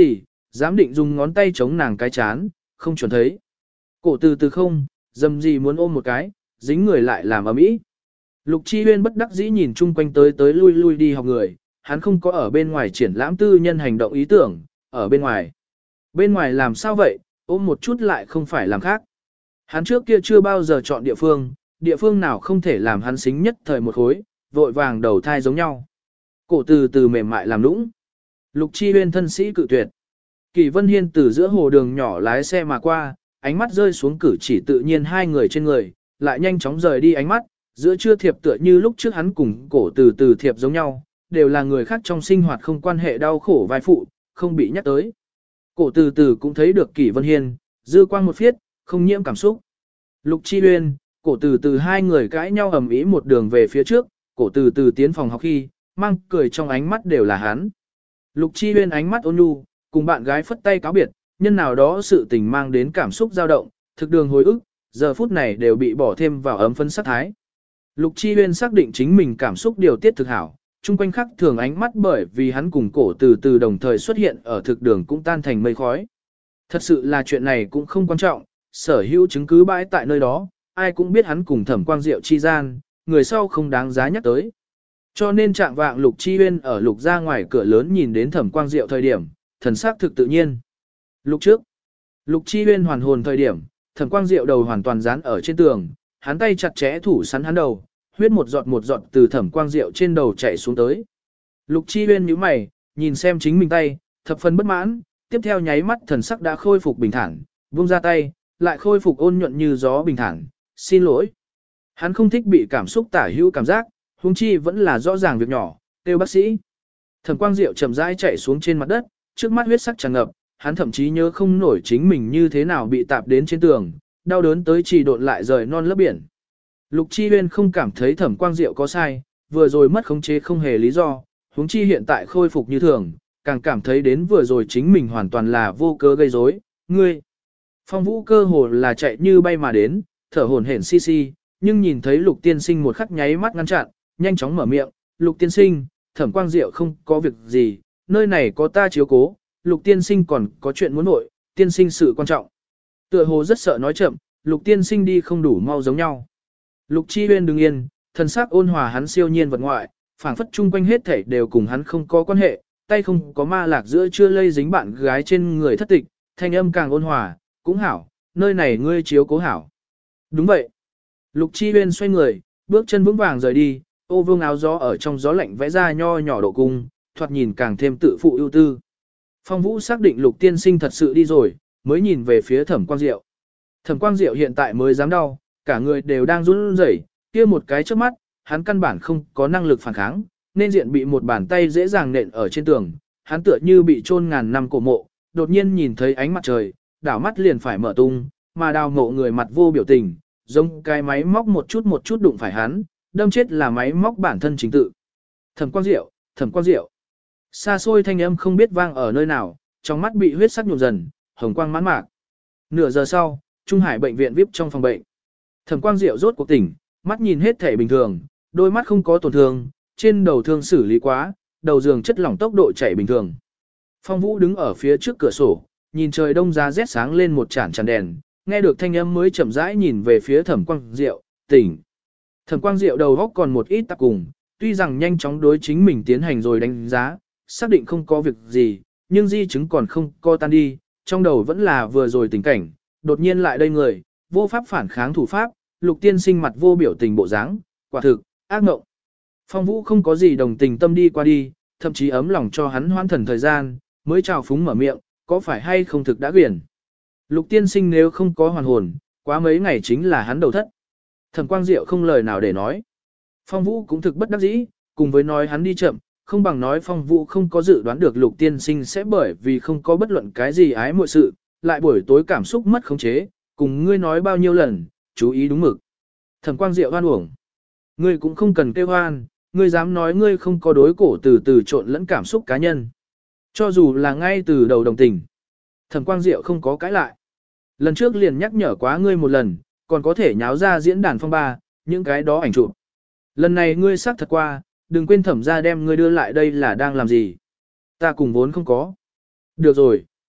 dám định dùng ngón tay chống nàng cái chán, không chuẩn thấy. Cổ từ từ không, dầm gì muốn ôm một cái, dính người lại làm ầm ĩ. Lục Chi Huyên bất đắc dĩ nhìn chung quanh tới tới lui lui đi học người, hắn không có ở bên ngoài triển lãm tư nhân hành động ý tưởng, ở bên ngoài. Bên ngoài làm sao vậy, ôm một chút lại không phải làm khác. Hắn trước kia chưa bao giờ chọn địa phương nào không thể làm hắn xính nhất thời một khối, vội vàng đầu thai giống nhau. Cổ từ từ mềm mại làm nũng. Lục Chi Huyên thân sĩ cự tuyệt. Kỳ Vân Hiên từ giữa hồ đường nhỏ lái xe mà qua, ánh mắt rơi xuống cử chỉ tự nhiên hai người trên người, lại nhanh chóng rời đi ánh mắt, giữa chưa thiệp tựa như lúc trước hắn cùng cổ từ từ thiệp giống nhau, đều là người khác trong sinh hoạt không quan hệ đau khổ vai phụ, không bị nhắc tới. Cổ từ từ cũng thấy được Kỳ Vân Hiên, dư quang một phiết, không nhiễm cảm xúc. Lục Chi Huyên, cổ từ từ hai người cãi nhau ầm ĩ một đường về phía trước, cổ từ từ tiến phòng học khi, mang cười trong ánh mắt đều là hắn. Lục Chi Huyên ánh mắt ôn nhu, cùng bạn gái phất tay cáo biệt, nhân nào đó sự tình mang đến cảm xúc dao động, thực đường hồi ức, giờ phút này đều bị bỏ thêm vào ấm phấn sắc thái. Lục Chi Huyên xác định chính mình cảm xúc điều tiết thực hảo, chung quanh khắc thường ánh mắt bởi vì hắn cùng cổ từ từ đồng thời xuất hiện ở thực đường cũng tan thành mây khói. Thật sự là chuyện này cũng không quan trọng, sở hữu chứng cứ bãi tại nơi đó, ai cũng biết hắn cùng Thẩm Quang Diệu chi gian, người sau không đáng giá nhắc tới. Cho nên trạng vạng Lục Chi Huyên ở Lục ra ngoài cửa lớn nhìn đến Thẩm Quang Diệu thời điểm, thần sắc thực tự nhiên. Lúc trước, Lục Chi Huyên hoàn hồn thời điểm, Thẩm Quang Diệu đầu hoàn toàn dán ở trên tường, hắn tay chặt chẽ thủ sắn hắn đầu, huyết một giọt từ Thẩm Quang Diệu trên đầu chảy xuống tới. Lục Chi Huyên nhíu mày, nhìn xem chính mình tay, thập phần bất mãn, tiếp theo nháy mắt thần sắc đã khôi phục bình thản, buông ra tay, lại khôi phục ôn nhuận như gió bình thản, xin lỗi. Hắn không thích bị cảm xúc tả hữu cảm giác, huống chi vẫn là rõ ràng việc nhỏ, kêu bác sĩ. Thẩm Quang Diệu chậm rãi chạy xuống trên mặt đất, trước mắt huyết sắc tràn ngập, hắn thậm chí nhớ không nổi chính mình như thế nào bị tạp đến trên tường, đau đớn tới chỉ độn lại rời non lấp biển. Lục Chi Huyên không cảm thấy Thẩm Quang Diệu có sai, vừa rồi mất khống chế không hề lý do, huống chi hiện tại khôi phục như thường, càng cảm thấy đến vừa rồi chính mình hoàn toàn là vô cớ gây rối. Ngươi, Phong Vũ cơ hồ là chạy như bay mà đến, thở hổn hển xi xi, nhưng nhìn thấy Lục Tiên Sinh một khắc nháy mắt ngăn chặn, nhanh chóng mở miệng, "Lục Tiên Sinh, Thẩm Quang Diệu không có việc gì, nơi này có ta chiếu cố, Lục Tiên Sinh còn có chuyện muốn nội, Tiên Sinh sự quan trọng." Tựa hồ rất sợ nói chậm, Lục Tiên Sinh đi không đủ mau giống nhau. Lục Chi Huyên đứng yên, thần sắc ôn hòa hắn siêu nhiên vật ngoại, phảng phất chung quanh hết thảy đều cùng hắn không có quan hệ, tay không có ma lạc giữa chưa lây dính bạn gái trên người thất tịch, thanh âm càng ôn hòa, "Cũng hảo, nơi này ngươi chiếu cố hảo." Đúng vậy. Lục Chi Huyên xoay người, bước chân vững vàng rời đi, ô vương áo gió ở trong gió lạnh vẽ ra nho nhỏ độ cung, thoạt nhìn càng thêm tự phụ ưu tư. Phong Vũ xác định Lục Tiên Sinh thật sự đi rồi, mới nhìn về phía Thẩm Quang Diệu. Thẩm Quang Diệu hiện tại mới dám đau, cả người đều đang run rẩy, kia một cái trước mắt, hắn căn bản không có năng lực phản kháng, nên diện bị một bàn tay dễ dàng nện ở trên tường, hắn tựa như bị chôn ngàn năm cổ mộ, đột nhiên nhìn thấy ánh mặt trời, đảo mắt liền phải mở tung, mà đào mộ người mặt vô biểu tình, giống cái máy móc một chút đụng phải hắn, đâm chết là máy móc bản thân chính tự. Thẩm Quang Diệu, Thẩm Quang Diệu. Xa xôi thanh âm không biết vang ở nơi nào, trong mắt bị huyết sắc nhuộm dần, hồng quang mãn mạc. Nửa giờ sau, Trung Hải bệnh viện VIP trong phòng bệnh. Thẩm Quang Diệu rốt cuộc tỉnh, mắt nhìn hết thể bình thường, đôi mắt không có tổn thương, trên đầu thương xử lý quá, đầu giường chất lỏng tốc độ chảy bình thường. Phong Vũ đứng ở phía trước cửa sổ, nhìn trời đông giá rét sáng lên một chản đèn, nghe được thanh âm mới chậm rãi nhìn về phía Thẩm Quang Diệu, tỉnh. Thẩm Quang Diệu đầu óc còn một ít tạp cùng, tuy rằng nhanh chóng đối chính mình tiến hành rồi đánh giá, xác định không có việc gì, nhưng di chứng còn không co tan đi, trong đầu vẫn là vừa rồi tình cảnh, đột nhiên lại đây người, vô pháp phản kháng thủ pháp, Lục Tiên Sinh mặt vô biểu tình bộ dáng, quả thực, ác mộng. Phong Vũ không có gì đồng tình tâm đi qua đi, thậm chí ấm lòng cho hắn hoãn thần thời gian, mới chào phúng mở miệng, có phải hay không thực đã quyển. Lục Tiên Sinh nếu không có hoàn hồn, quá mấy ngày chính là hắn đầu thất. Thẩm Quang Diệu không lời nào để nói. Phong Vũ cũng thực bất đắc dĩ, cùng với nói hắn đi chậm, không bằng nói Phong Vũ không có dự đoán được Lục Tiên Sinh sẽ bởi vì không có bất luận cái gì ái muội sự, lại buổi tối cảm xúc mất khống chế, cùng ngươi nói bao nhiêu lần, chú ý đúng mực. Thẩm Quang Diệu hoan uổng. Ngươi cũng không cần kêu hoan, ngươi dám nói ngươi không có đối cổ từ từ trộn lẫn cảm xúc cá nhân. Cho dù là ngay từ đầu đồng tình. Thẩm Quang Diệu không có cãi lại. Lần trước liền nhắc nhở quá ngươi một lần, còn có thể nháo ra diễn đàn phong ba, những cái đó ảnh chụp. Lần này ngươi xác thật qua, đừng quên Thẩm ra đem ngươi đưa lại đây là đang làm gì. Ta cùng vốn không có. Được rồi.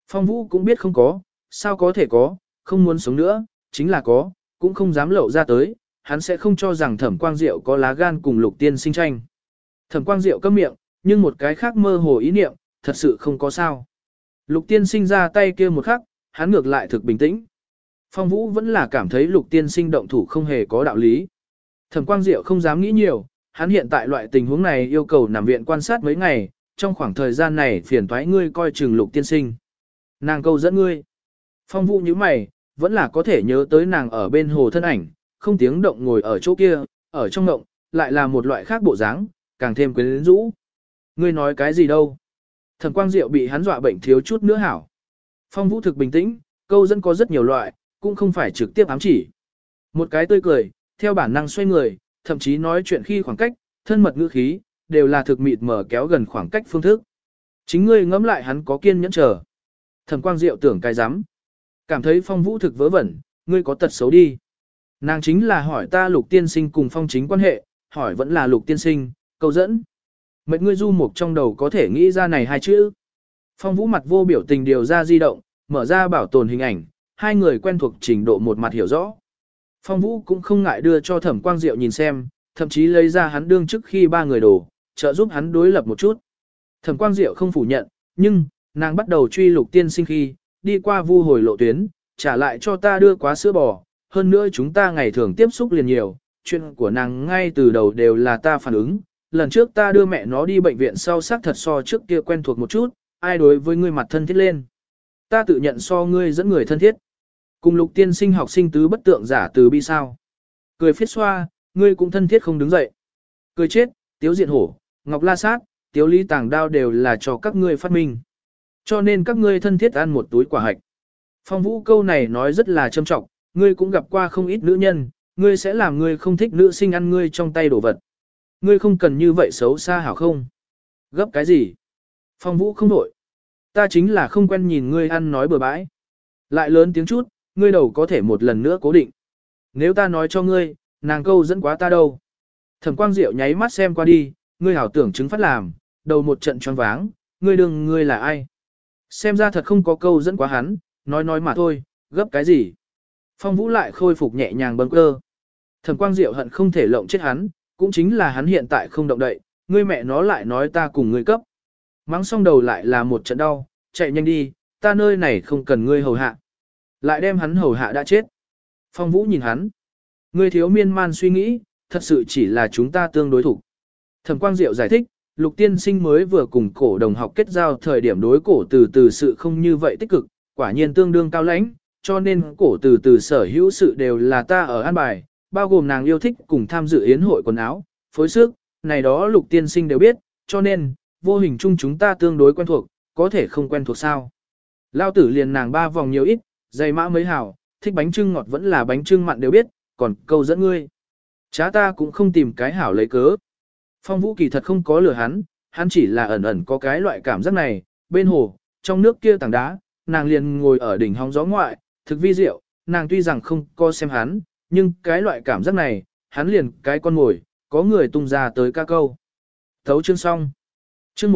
Phong Vũ cũng biết không có, sao có thể có, không muốn sống nữa, chính là có, cũng không dám lộ ra tới, hắn sẽ không cho rằng Thẩm Quang Diệu có lá gan cùng Lục Tiên Sinh tranh. Thẩm Quang Diệu câm miệng, nhưng một cái khác mơ hồ ý niệm, thật sự không có sao. Lục Tiên Sinh ra tay kia một khắc, hắn ngược lại thực bình tĩnh. Phong Vũ vẫn là cảm thấy Lục Tiên Sinh động thủ không hề có đạo lý. Thẩm Quang Diệu không dám nghĩ nhiều, hắn hiện tại loại tình huống này yêu cầu nằm viện quan sát mấy ngày, trong khoảng thời gian này phiền toái ngươi coi chừng Lục Tiên Sinh. Nàng câu dẫn ngươi. Phong Vũ nhíu mày, vẫn là có thể nhớ tới nàng ở bên hồ thân ảnh, không tiếng động ngồi ở chỗ kia, ở trong động, lại là một loại khác bộ dáng, càng thêm quyến rũ. Ngươi nói cái gì đâu? Thẩm Quang Diệu bị hắn dọa bệnh thiếu chút nữa hảo. Phong Vũ thực bình tĩnh, câu dẫn có rất nhiều loại, cũng không phải trực tiếp ám chỉ. Một cái tươi cười, theo bản năng xoay người, thậm chí nói chuyện khi khoảng cách, thân mật ngữ khí, đều là thực mịt mở kéo gần khoảng cách phương thức. Chính ngươi ngẫm lại hắn có kiên nhẫn chờ. Thẩm Quang Diệu tưởng cái rắm cảm thấy Phong Vũ thực vớ vẩn, ngươi có tật xấu đi. Nàng chính là hỏi ta Lục Tiên Sinh cùng Phong Chính quan hệ, hỏi vẫn là Lục Tiên Sinh, câu dẫn. Mệt ngươi du mục trong đầu có thể nghĩ ra này hai chữ. Phong Vũ mặt vô biểu tình điều ra di động, mở ra bảo tồn hình ảnh, hai người quen thuộc trình độ một mặt hiểu rõ. Phong Vũ cũng không ngại đưa cho Thẩm Quang Diệu nhìn xem, thậm chí lấy ra hắn đương trước khi ba người đổ, trợ giúp hắn đối lập một chút. Thẩm Quang Diệu không phủ nhận, nhưng, nàng bắt đầu truy Lục Tiên Sinh khi, đi qua vu hồi lộ tuyến, trả lại cho ta đưa quá sữa bò, hơn nữa chúng ta ngày thường tiếp xúc liền nhiều, chuyện của nàng ngay từ đầu đều là ta phản ứng, lần trước ta đưa mẹ nó đi bệnh viện sau xác thật so trước kia quen thuộc một chút, ai đối với ngươi mặt thân thiết lên. Ta tự nhận so ngươi dẫn người thân thiết. Cùng Lục Tiên Sinh học sinh tứ bất tượng giả từ bi sao. Cười phiết xoa, ngươi cũng thân thiết không đứng dậy. Cười chết, Tiếu Diện Hổ, Ngọc La Sát, Tiếu Lý Tàng Đao đều là cho các ngươi phát minh. Cho nên các ngươi thân thiết ăn một túi quả hạch. Phong Vũ câu này nói rất là trâm trọng, ngươi cũng gặp qua không ít nữ nhân, ngươi sẽ làm ngươi không thích nữ sinh ăn ngươi trong tay đồ vật. Ngươi không cần như vậy xấu xa hảo không? Gấp cái gì? Phong Vũ không đổi. Ta chính là không quen nhìn ngươi ăn nói bừa bãi. Lại lớn tiếng chút, ngươi đầu có thể một lần nữa cố định. Nếu ta nói cho ngươi, nàng câu dẫn quá ta đâu. Thẩm Quang Diệu nháy mắt xem qua đi, ngươi hảo tưởng chứng phát làm, đầu một trận choáng váng, ngươi đừng ngươi là ai? Xem ra thật không có câu dẫn quá hắn, nói mà thôi, gấp cái gì? Phong Vũ lại khôi phục nhẹ nhàng bâng cơ. Thẩm Quang Diệu hận không thể lộng chết hắn, cũng chính là hắn hiện tại không động đậy, ngươi mẹ nó lại nói ta cùng ngươi cấp. Mắng xong đầu lại là một trận đau, chạy nhanh đi, ta nơi này không cần ngươi hầu hạ. Lại đem hắn hầu hạ đã chết. Phong Vũ nhìn hắn. Ngươi thiếu miên man suy nghĩ, thật sự chỉ là chúng ta tương đối thủ. Thẩm Quang Diệu giải thích, Lục Tiên Sinh mới vừa cùng cổ đồng học kết giao thời điểm đối cổ từ sự không như vậy tích cực, quả nhiên tương đương cao lãnh, cho nên cổ từ sở hữu sự đều là ta ở an bài, bao gồm nàng yêu thích cùng tham dự yến hội quần áo, phối sức, này đó Lục Tiên Sinh đều biết, cho nên, vô hình chung chúng ta tương đối quen thuộc, có thể không quen thuộc sao. Lao tử liền nàng 3 vòng nhiều ít, dày mã mấy hảo, thích bánh trưng ngọt vẫn là bánh trưng mặn đều biết, còn câu dẫn ngươi. Chá ta cũng không tìm cái hảo lấy cớ. Phong Vũ kỳ thật không có lừa hắn chỉ là ẩn ẩn có cái loại cảm giác này, bên hồ, trong nước kia tảng đá, nàng liền ngồi ở đỉnh hóng gió ngoại, thực vi diệu, nàng tuy rằng không có xem hắn, nhưng cái loại cảm giác này, hắn liền cái con ngồi, có người tung ra tới ca câu. Thấu chương xong. Chương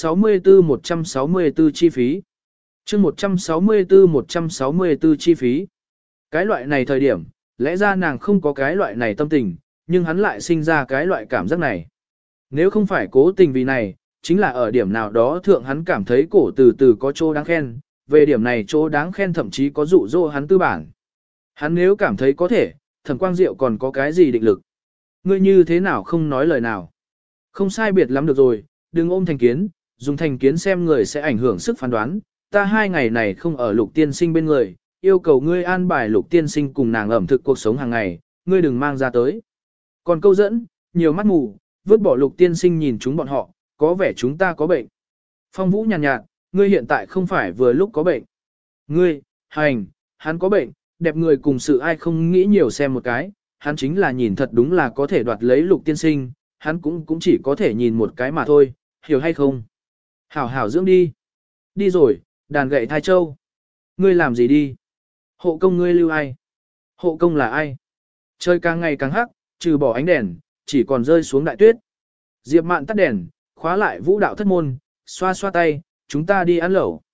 164 chi phí. Chương 164 chi phí. Cái loại này thời điểm, lẽ ra nàng không có cái loại này tâm tình, nhưng hắn lại sinh ra cái loại cảm giác này. Nếu không phải cố tình vì này, chính là ở điểm nào đó thượng hắn cảm thấy cổ từ có chỗ đáng khen, về điểm này chỗ đáng khen thậm chí có dụ dỗ hắn tư bản. Hắn nếu cảm thấy có thể, Thẩm Quang Diệu còn có cái gì định lực. Ngươi như thế nào không nói lời nào. Không sai biệt lắm được rồi, đừng ôm thành kiến, dùng thành kiến xem người sẽ ảnh hưởng sức phán đoán. Ta 2 ngày này không ở Lục Tiên Sinh bên người, yêu cầu ngươi an bài Lục Tiên Sinh cùng nàng ẩm thực cuộc sống hàng ngày, ngươi đừng mang ra tới. Còn câu dẫn, nhiều mắt mù, vứt bỏ Lục Tiên Sinh nhìn chúng bọn họ, có vẻ chúng ta có bệnh. Phong Vũ nhàn nhạt, ngươi hiện tại không phải vừa lúc có bệnh. Ngươi, hắn có bệnh, đẹp người cùng sự ai không nghĩ nhiều xem một cái, hắn chính là nhìn thật đúng là có thể đoạt lấy Lục Tiên Sinh, hắn cũng chỉ có thể nhìn một cái mà thôi, hiểu hay không? Hảo hảo dưỡng đi. Đi rồi, đàn gậy thai châu. Ngươi làm gì đi? Hộ công ngươi lưu ai? Hộ công là ai? Trời càng ngày càng hắc, trừ bỏ ánh đèn, chỉ còn rơi xuống đại tuyết. Diệp Mạn tắt đèn, khóa lại vũ đạo thất môn, xoa xoa tay, chúng ta đi ăn lẩu.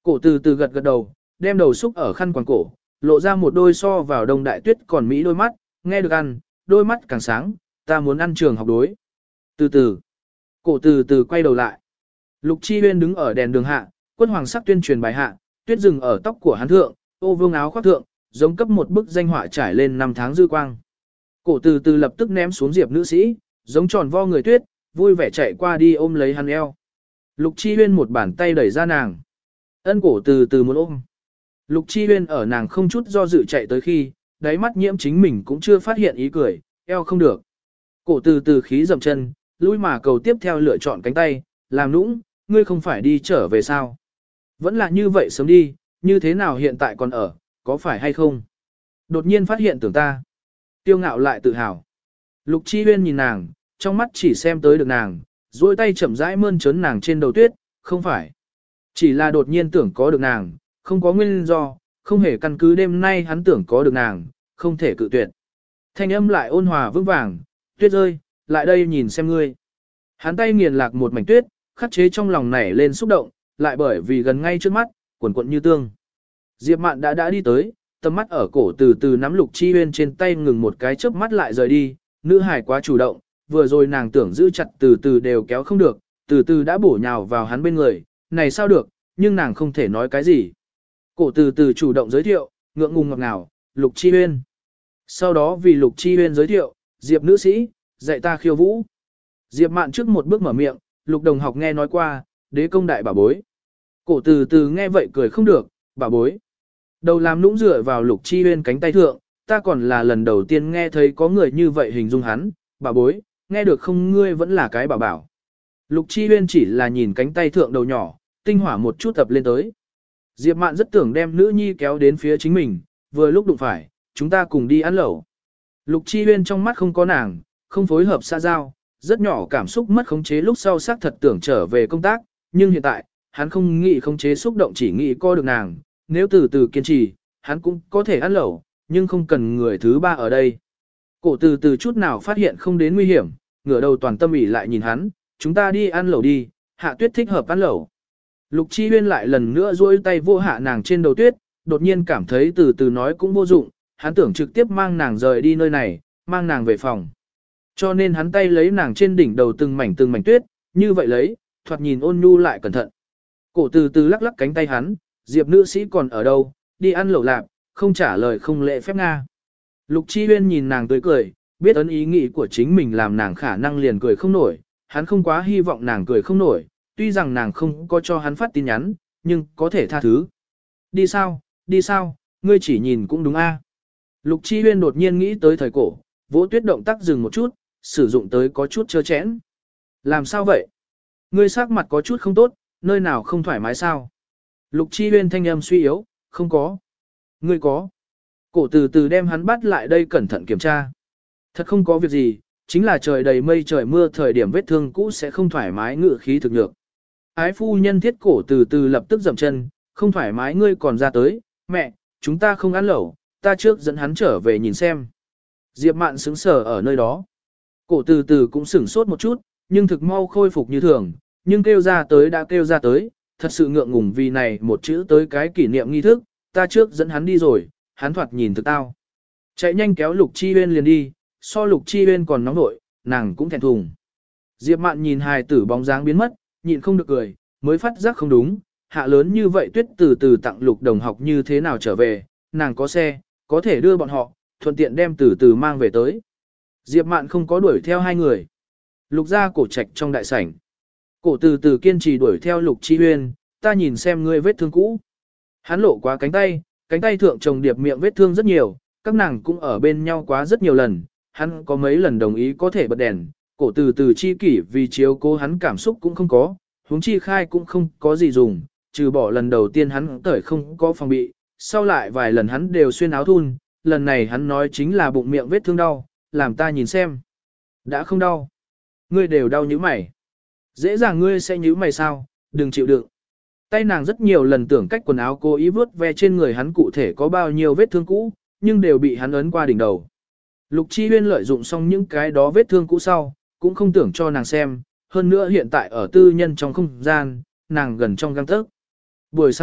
Cổ từ từ gật gật đầu, đem đầu xúc ở khăn quàng cổ, lộ ra một đôi so vào đông đại tuyết còn mỹ đôi mắt, nghe được ăn, đôi mắt càng sáng, ta muốn ăn trường học đối. Từ từ, cổ từ từ quay đầu lại. Lục Chi Huyên đứng ở đèn đường hạ, quân hoàng sắc tuyên truyền bài hạ, tuyết rừng ở tóc của hắn thượng, ô vương áo khoác thượng, giống cấp một bức danh họa trải lên năm tháng dư quang. Cổ từ từ lập tức ném xuống diệp nữ sĩ, giống tròn vo người tuyết, vui vẻ chạy qua đi ôm lấy hắn eo. Lục Chi Huyên một bàn tay đẩy ra nàng. Ân cổ từ từ muốn ôm. Lục Chi Huyên ở nàng không chút do dự chạy tới khi, đáy mắt nhiễm chính mình cũng chưa phát hiện ý cười, eo không được. Cổ từ từ khí dậm chân, lui mà cầu tiếp theo lựa chọn cánh tay, làm nũng, ngươi không phải đi trở về sao? Vẫn là như vậy sớm đi, như thế nào hiện tại còn ở, có phải hay không? Đột nhiên phát hiện tưởng ta. Tiêu ngạo lại tự hào. Lục Chi Huyên nhìn nàng, trong mắt chỉ xem tới được nàng, duỗi tay chậm rãi mơn trớn nàng trên đầu tuyết, không phải. Chỉ là đột nhiên tưởng có được nàng, không có nguyên do, không hề căn cứ đêm nay hắn tưởng có được nàng, không thể cự tuyệt. Thanh âm lại ôn hòa vững vàng, tuyết rơi, lại đây nhìn xem ngươi. Hắn tay nghiền lạc một mảnh tuyết, khắc chế trong lòng nảy lên xúc động, lại bởi vì gần ngay trước mắt, quần quận như tương. Diệp Mạn đã đi tới, tầm mắt ở cổ từ từ nắm Lục Chi Huyên trên tay ngừng một cái chớp mắt lại rời đi, nữ hải quá chủ động, vừa rồi nàng tưởng giữ chặt từ từ đều kéo không được, từ từ đã bổ nhào vào hắn bên người, này sao được, nhưng nàng không thể nói cái gì. Cổ từ từ chủ động giới thiệu, ngượng ngùng ngọt ngào, Lục Chi Huyên. Sau đó vì Lục Chi Huyên giới thiệu, Diệp nữ sĩ, dạy ta khiêu vũ. Diệp Mạn trước một bước mở miệng, Lục đồng học nghe nói qua, đế công đại bà bối. Cổ từ từ nghe vậy cười không được, bà bối. Đầu làm nũng dựa vào Lục Chi Huyên cánh tay thượng, ta còn là lần đầu tiên nghe thấy có người như vậy hình dung hắn, bà bối, nghe được không ngươi vẫn là cái bảo bảo. Lục Chi Huyên chỉ là nhìn cánh tay thượng đầu nhỏ, tinh hỏa một chút tập lên tới. Diệp Mạn rất tưởng đem nữ nhi kéo đến phía chính mình, vừa lúc đụng phải, chúng ta cùng đi ăn lẩu. Lục Chi Huyên trong mắt không có nàng, không phối hợp xa giao, rất nhỏ cảm xúc mất khống chế lúc sau xác thật tưởng trở về công tác, nhưng hiện tại, hắn không nghĩ khống chế xúc động chỉ nghĩ co được nàng, nếu từ từ kiên trì, hắn cũng có thể ăn lẩu, nhưng không cần người thứ ba ở đây. Cổ từ từ chút nào phát hiện không đến nguy hiểm, ngửa đầu toàn tâm ỉ lại nhìn hắn, chúng ta đi ăn lẩu đi, Hạ Tuyết thích hợp ăn lẩu. Lục Chi Huyên lại lần nữa duỗi tay vô hạ nàng trên đầu tuyết, đột nhiên cảm thấy từ từ nói cũng vô dụng, hắn tưởng trực tiếp mang nàng rời đi nơi này, mang nàng về phòng. Cho nên hắn tay lấy nàng trên đỉnh đầu từng mảnh tuyết, như vậy lấy, thoạt nhìn ôn nhu lại cẩn thận. Cổ từ từ lắc lắc cánh tay hắn, Diệp nữ sĩ còn ở đâu, đi ăn lẩu lạp, không trả lời không lễ phép Nga. Lục Chi Huyên nhìn nàng tươi cười, biết ấn ý nghĩ của chính mình làm nàng khả năng liền cười không nổi, hắn không quá hy vọng nàng cười không nổi, tuy rằng nàng không có cho hắn phát tin nhắn, nhưng có thể tha thứ. Đi sao, ngươi chỉ nhìn cũng đúng a. Lục Chi Huyên đột nhiên nghĩ tới thời cổ, vỗ tuyết động tác dừng một chút, sử dụng tới có chút trơ chẽn. Làm sao vậy? Ngươi sắc mặt có chút không tốt, nơi nào không thoải mái sao? Lục Chi Huyên thanh âm suy yếu, không có. Ngươi có. Cổ từ từ đem hắn bắt lại đây cẩn thận kiểm tra. Thật không có việc gì, chính là trời đầy mây trời mưa thời điểm vết thương cũ sẽ không thoải mái ngự khí thực nhược. Ái phu nhân thiết cổ từ từ lập tức dậm chân, không thoải mái ngươi còn ra tới, mẹ, chúng ta không ăn lẩu, ta trước dẫn hắn trở về nhìn xem. Diệp Mạn sững sờ ở nơi đó. Cổ từ từ cũng sửng sốt một chút, nhưng thực mau khôi phục như thường, nhưng kêu ra tới đã kêu ra tới, thật sự ngượng ngùng vì này một chữ tới cái kỷ niệm nghi thức, ta trước dẫn hắn đi rồi, hắn thoạt nhìn thực tao. Chạy nhanh kéo Lục Chi Huyên liền đi, so Lục Chi Huyên còn nóng nội, nàng cũng thẹn thùng. Diệp Mạn nhìn hài tử bóng dáng biến mất, nhịn không được cười, mới phát giác không đúng, hạ lớn như vậy tuyết từ từ tặng Lục đồng học như thế nào trở về, nàng có xe, có thể đưa bọn họ, thuận tiện đem từ từ mang về tới. Diệp Mạn không có đuổi theo hai người. Lục ra cổ trạch trong đại sảnh. Cổ từ từ kiên trì đuổi theo Lục Chi Huyên, ta nhìn xem ngươi vết thương cũ. Hắn lộ quá cánh tay thượng chồng điệp miệng vết thương rất nhiều, các nàng cũng ở bên nhau quá rất nhiều lần, hắn có mấy lần đồng ý có thể bật đèn, cổ từ từ chi kỷ vì chiếu cố hắn cảm xúc cũng không có, huống chi khai cũng không có gì dùng, trừ bỏ lần đầu tiên hắn tởi không có phòng bị, sau lại vài lần hắn đều xuyên áo thun, lần này hắn nói chính là bụng miệng vết thương đau, làm ta nhìn xem. Đã không đau. Ngươi đều đau như mày. Dễ dàng ngươi sẽ nhíu mày sao, đừng chịu đựng. Tay nàng rất nhiều lần tưởng cách quần áo cố ý vớt ve trên người hắn cụ thể có bao nhiêu vết thương cũ, nhưng đều bị hắn ấn qua đỉnh đầu. Lục Chi Huyên lợi dụng xong những cái đó vết thương cũ sau, cũng không tưởng cho nàng xem, hơn nữa hiện tại ở tư nhân trong không gian, nàng gần trong gang tấc. Buổi sáng thiệp,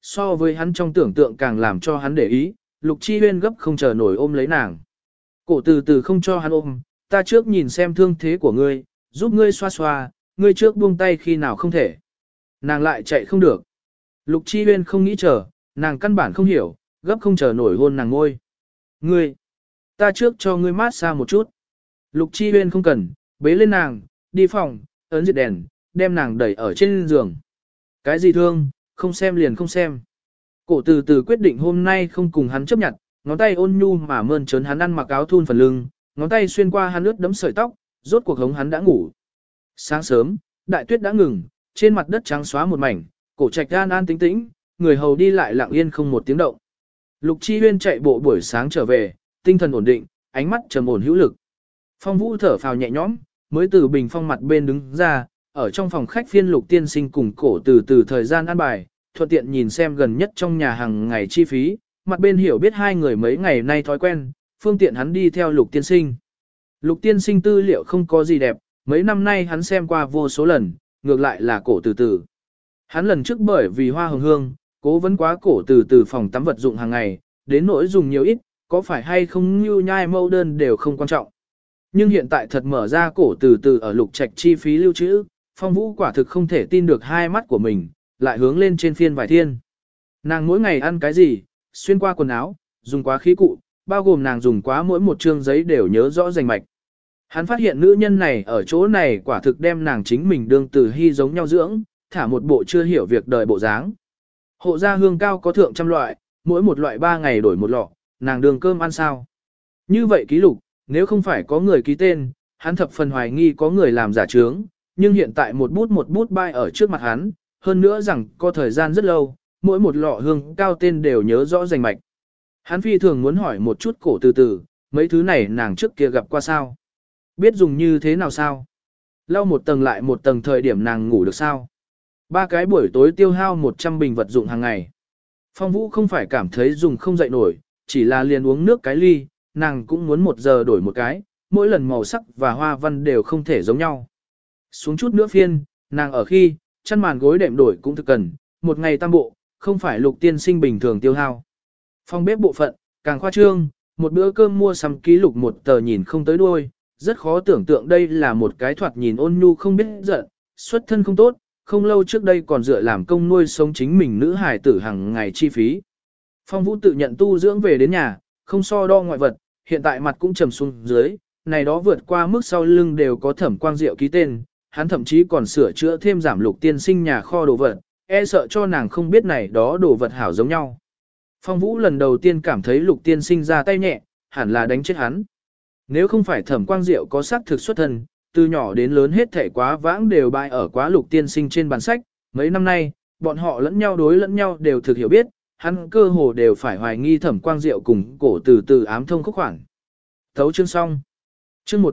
so với hắn trong tưởng tượng càng làm cho hắn để ý, Lục Chi Huyên gấp không chờ nổi ôm lấy nàng. Cổ từ từ không cho hắn ôm, ta trước nhìn xem thương thế của ngươi, giúp ngươi xoa xoa, ngươi trước buông tay khi nào không thể. Nàng lại chạy không được. Lục Chi Huyên không nghĩ chờ, nàng căn bản không hiểu, gấp không chờ nổi hôn nàng ngôi. Ngươi, ta trước cho ngươi mát xa một chút. Lục Chi Huyên không cần, bế lên nàng, đi phòng, ấn diệt đèn, đem nàng đẩy ở trên giường. Cái gì thương, không xem liền không xem. Cổ từ từ quyết định hôm nay không cùng hắn chấp nhận, ngón tay ôn nhu mà mơn trớn hắn ăn mặc áo thun phần lưng, ngón tay xuyên qua hắn ướt đẫm sợi tóc, rốt cuộc hống hắn đã ngủ. Sáng sớm, đại tuyết đã ngừng, trên mặt đất trắng xóa một mảnh, cổ trạch an an tĩnh tĩnh, người hầu đi lại lặng yên không một tiếng động. Lục Chi Huyên chạy bộ buổi sáng trở về, tinh thần ổn định, ánh mắt trầm ổn hữu lực. Phong Vũ thở phào nhẹ nhõm, mới từ bình phong mặt bên đứng ra, ở trong phòng khách phiên Lục tiên sinh cùng cổ từ từ thời gian ăn bài, thuận tiện nhìn xem gần nhất trong nhà hàng ngày chi phí, mặt bên hiểu biết hai người mấy ngày nay thói quen, phương tiện hắn đi theo Lục tiên sinh. Lục tiên sinh tư liệu không có gì đẹp, mấy năm nay hắn xem qua vô số lần, ngược lại là cổ từ từ. Hắn lần trước bởi vì hoa hồng hương, cố vấn quá cổ từ từ phòng tắm vật dụng hàng ngày, đến nỗi dùng nhiều ít, có phải hay không như nhai mẫu đơn đều không quan trọng. Nhưng hiện tại thật mở ra cổ từ từ ở Lục Trạch chi phí lưu trữ, Phong Vũ quả thực không thể tin được hai mắt của mình, lại hướng lên trên phiên vài thiên. Nàng mỗi ngày ăn cái gì, xuyên qua quần áo, dùng quá khí cụ, bao gồm nàng dùng quá mỗi một chương giấy đều nhớ rõ rành mạch. Hắn phát hiện nữ nhân này ở chỗ này quả thực đem nàng chính mình đương từ hy giống nhau dưỡng, thả một bộ chưa hiểu việc đời bộ dáng. Hộ gia hương cao có thượng trăm loại, mỗi một loại 3 ngày đổi một lọ, nàng đường cơm ăn sao. Như vậy ký lục, nếu không phải có người ký tên, hắn thập phần hoài nghi có người làm giả trướng, nhưng hiện tại một bút bay ở trước mặt hắn, hơn nữa rằng có thời gian rất lâu, mỗi một lọ hương cao tên đều nhớ rõ rành mạch. Hắn phi thường muốn hỏi một chút cổ từ từ, mấy thứ này nàng trước kia gặp qua sao? Biết dùng như thế nào sao? Lau một tầng lại một tầng thời điểm nàng ngủ được sao? 3 cái buổi tối tiêu hao 100 bình vật dụng hàng ngày. Phong Vũ không phải cảm thấy dùng không dậy nổi, chỉ là liền uống nước cái ly, nàng cũng muốn 1 giờ đổi một cái, mỗi lần màu sắc và hoa văn đều không thể giống nhau. Xuống chút nữa phiên, nàng ở khi, chăn màn gối đệm đổi cũng thực cần, một ngày tam bộ, không phải Lục tiên sinh bình thường tiêu hao. Phòng bếp bộ phận, càng khoa trương, một bữa cơm mua sắm ký lục một tờ nhìn không tới đuôi, rất khó tưởng tượng đây là một cái thoạt nhìn ôn nhu không biết giận, xuất thân không tốt, không lâu trước đây còn dựa làm công nuôi sống chính mình nữ hài tử hàng ngày chi phí. Phong Vũ tự nhận tu dưỡng về đến nhà, không so đo ngoại vật, hiện tại mặt cũng trầm xuống dưới, này đó vượt qua mức sau lưng đều có Thẩm Quang Diệu ký tên, hắn thậm chí còn sửa chữa thêm giảm Lục tiên sinh nhà kho đồ vật, e sợ cho nàng không biết này đó đồ vật hảo giống nhau. Phong Vũ lần đầu tiên cảm thấy Lục tiên sinh ra tay nhẹ, hẳn là đánh chết hắn. Nếu không phải Thẩm Quang Diệu có sắc thực xuất thân, từ nhỏ đến lớn hết thể quá vãng đều bại ở quá Lục tiên sinh trên bàn sách, mấy năm nay, bọn họ lẫn nhau đối lẫn nhau đều thực hiểu biết, hắn cơ hồ đều phải hoài nghi Thẩm Quang Diệu cùng cổ từ từ ám thông khúc khoản. Thấu chương xong. Chương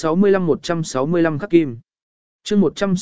165 khắc kim. Chương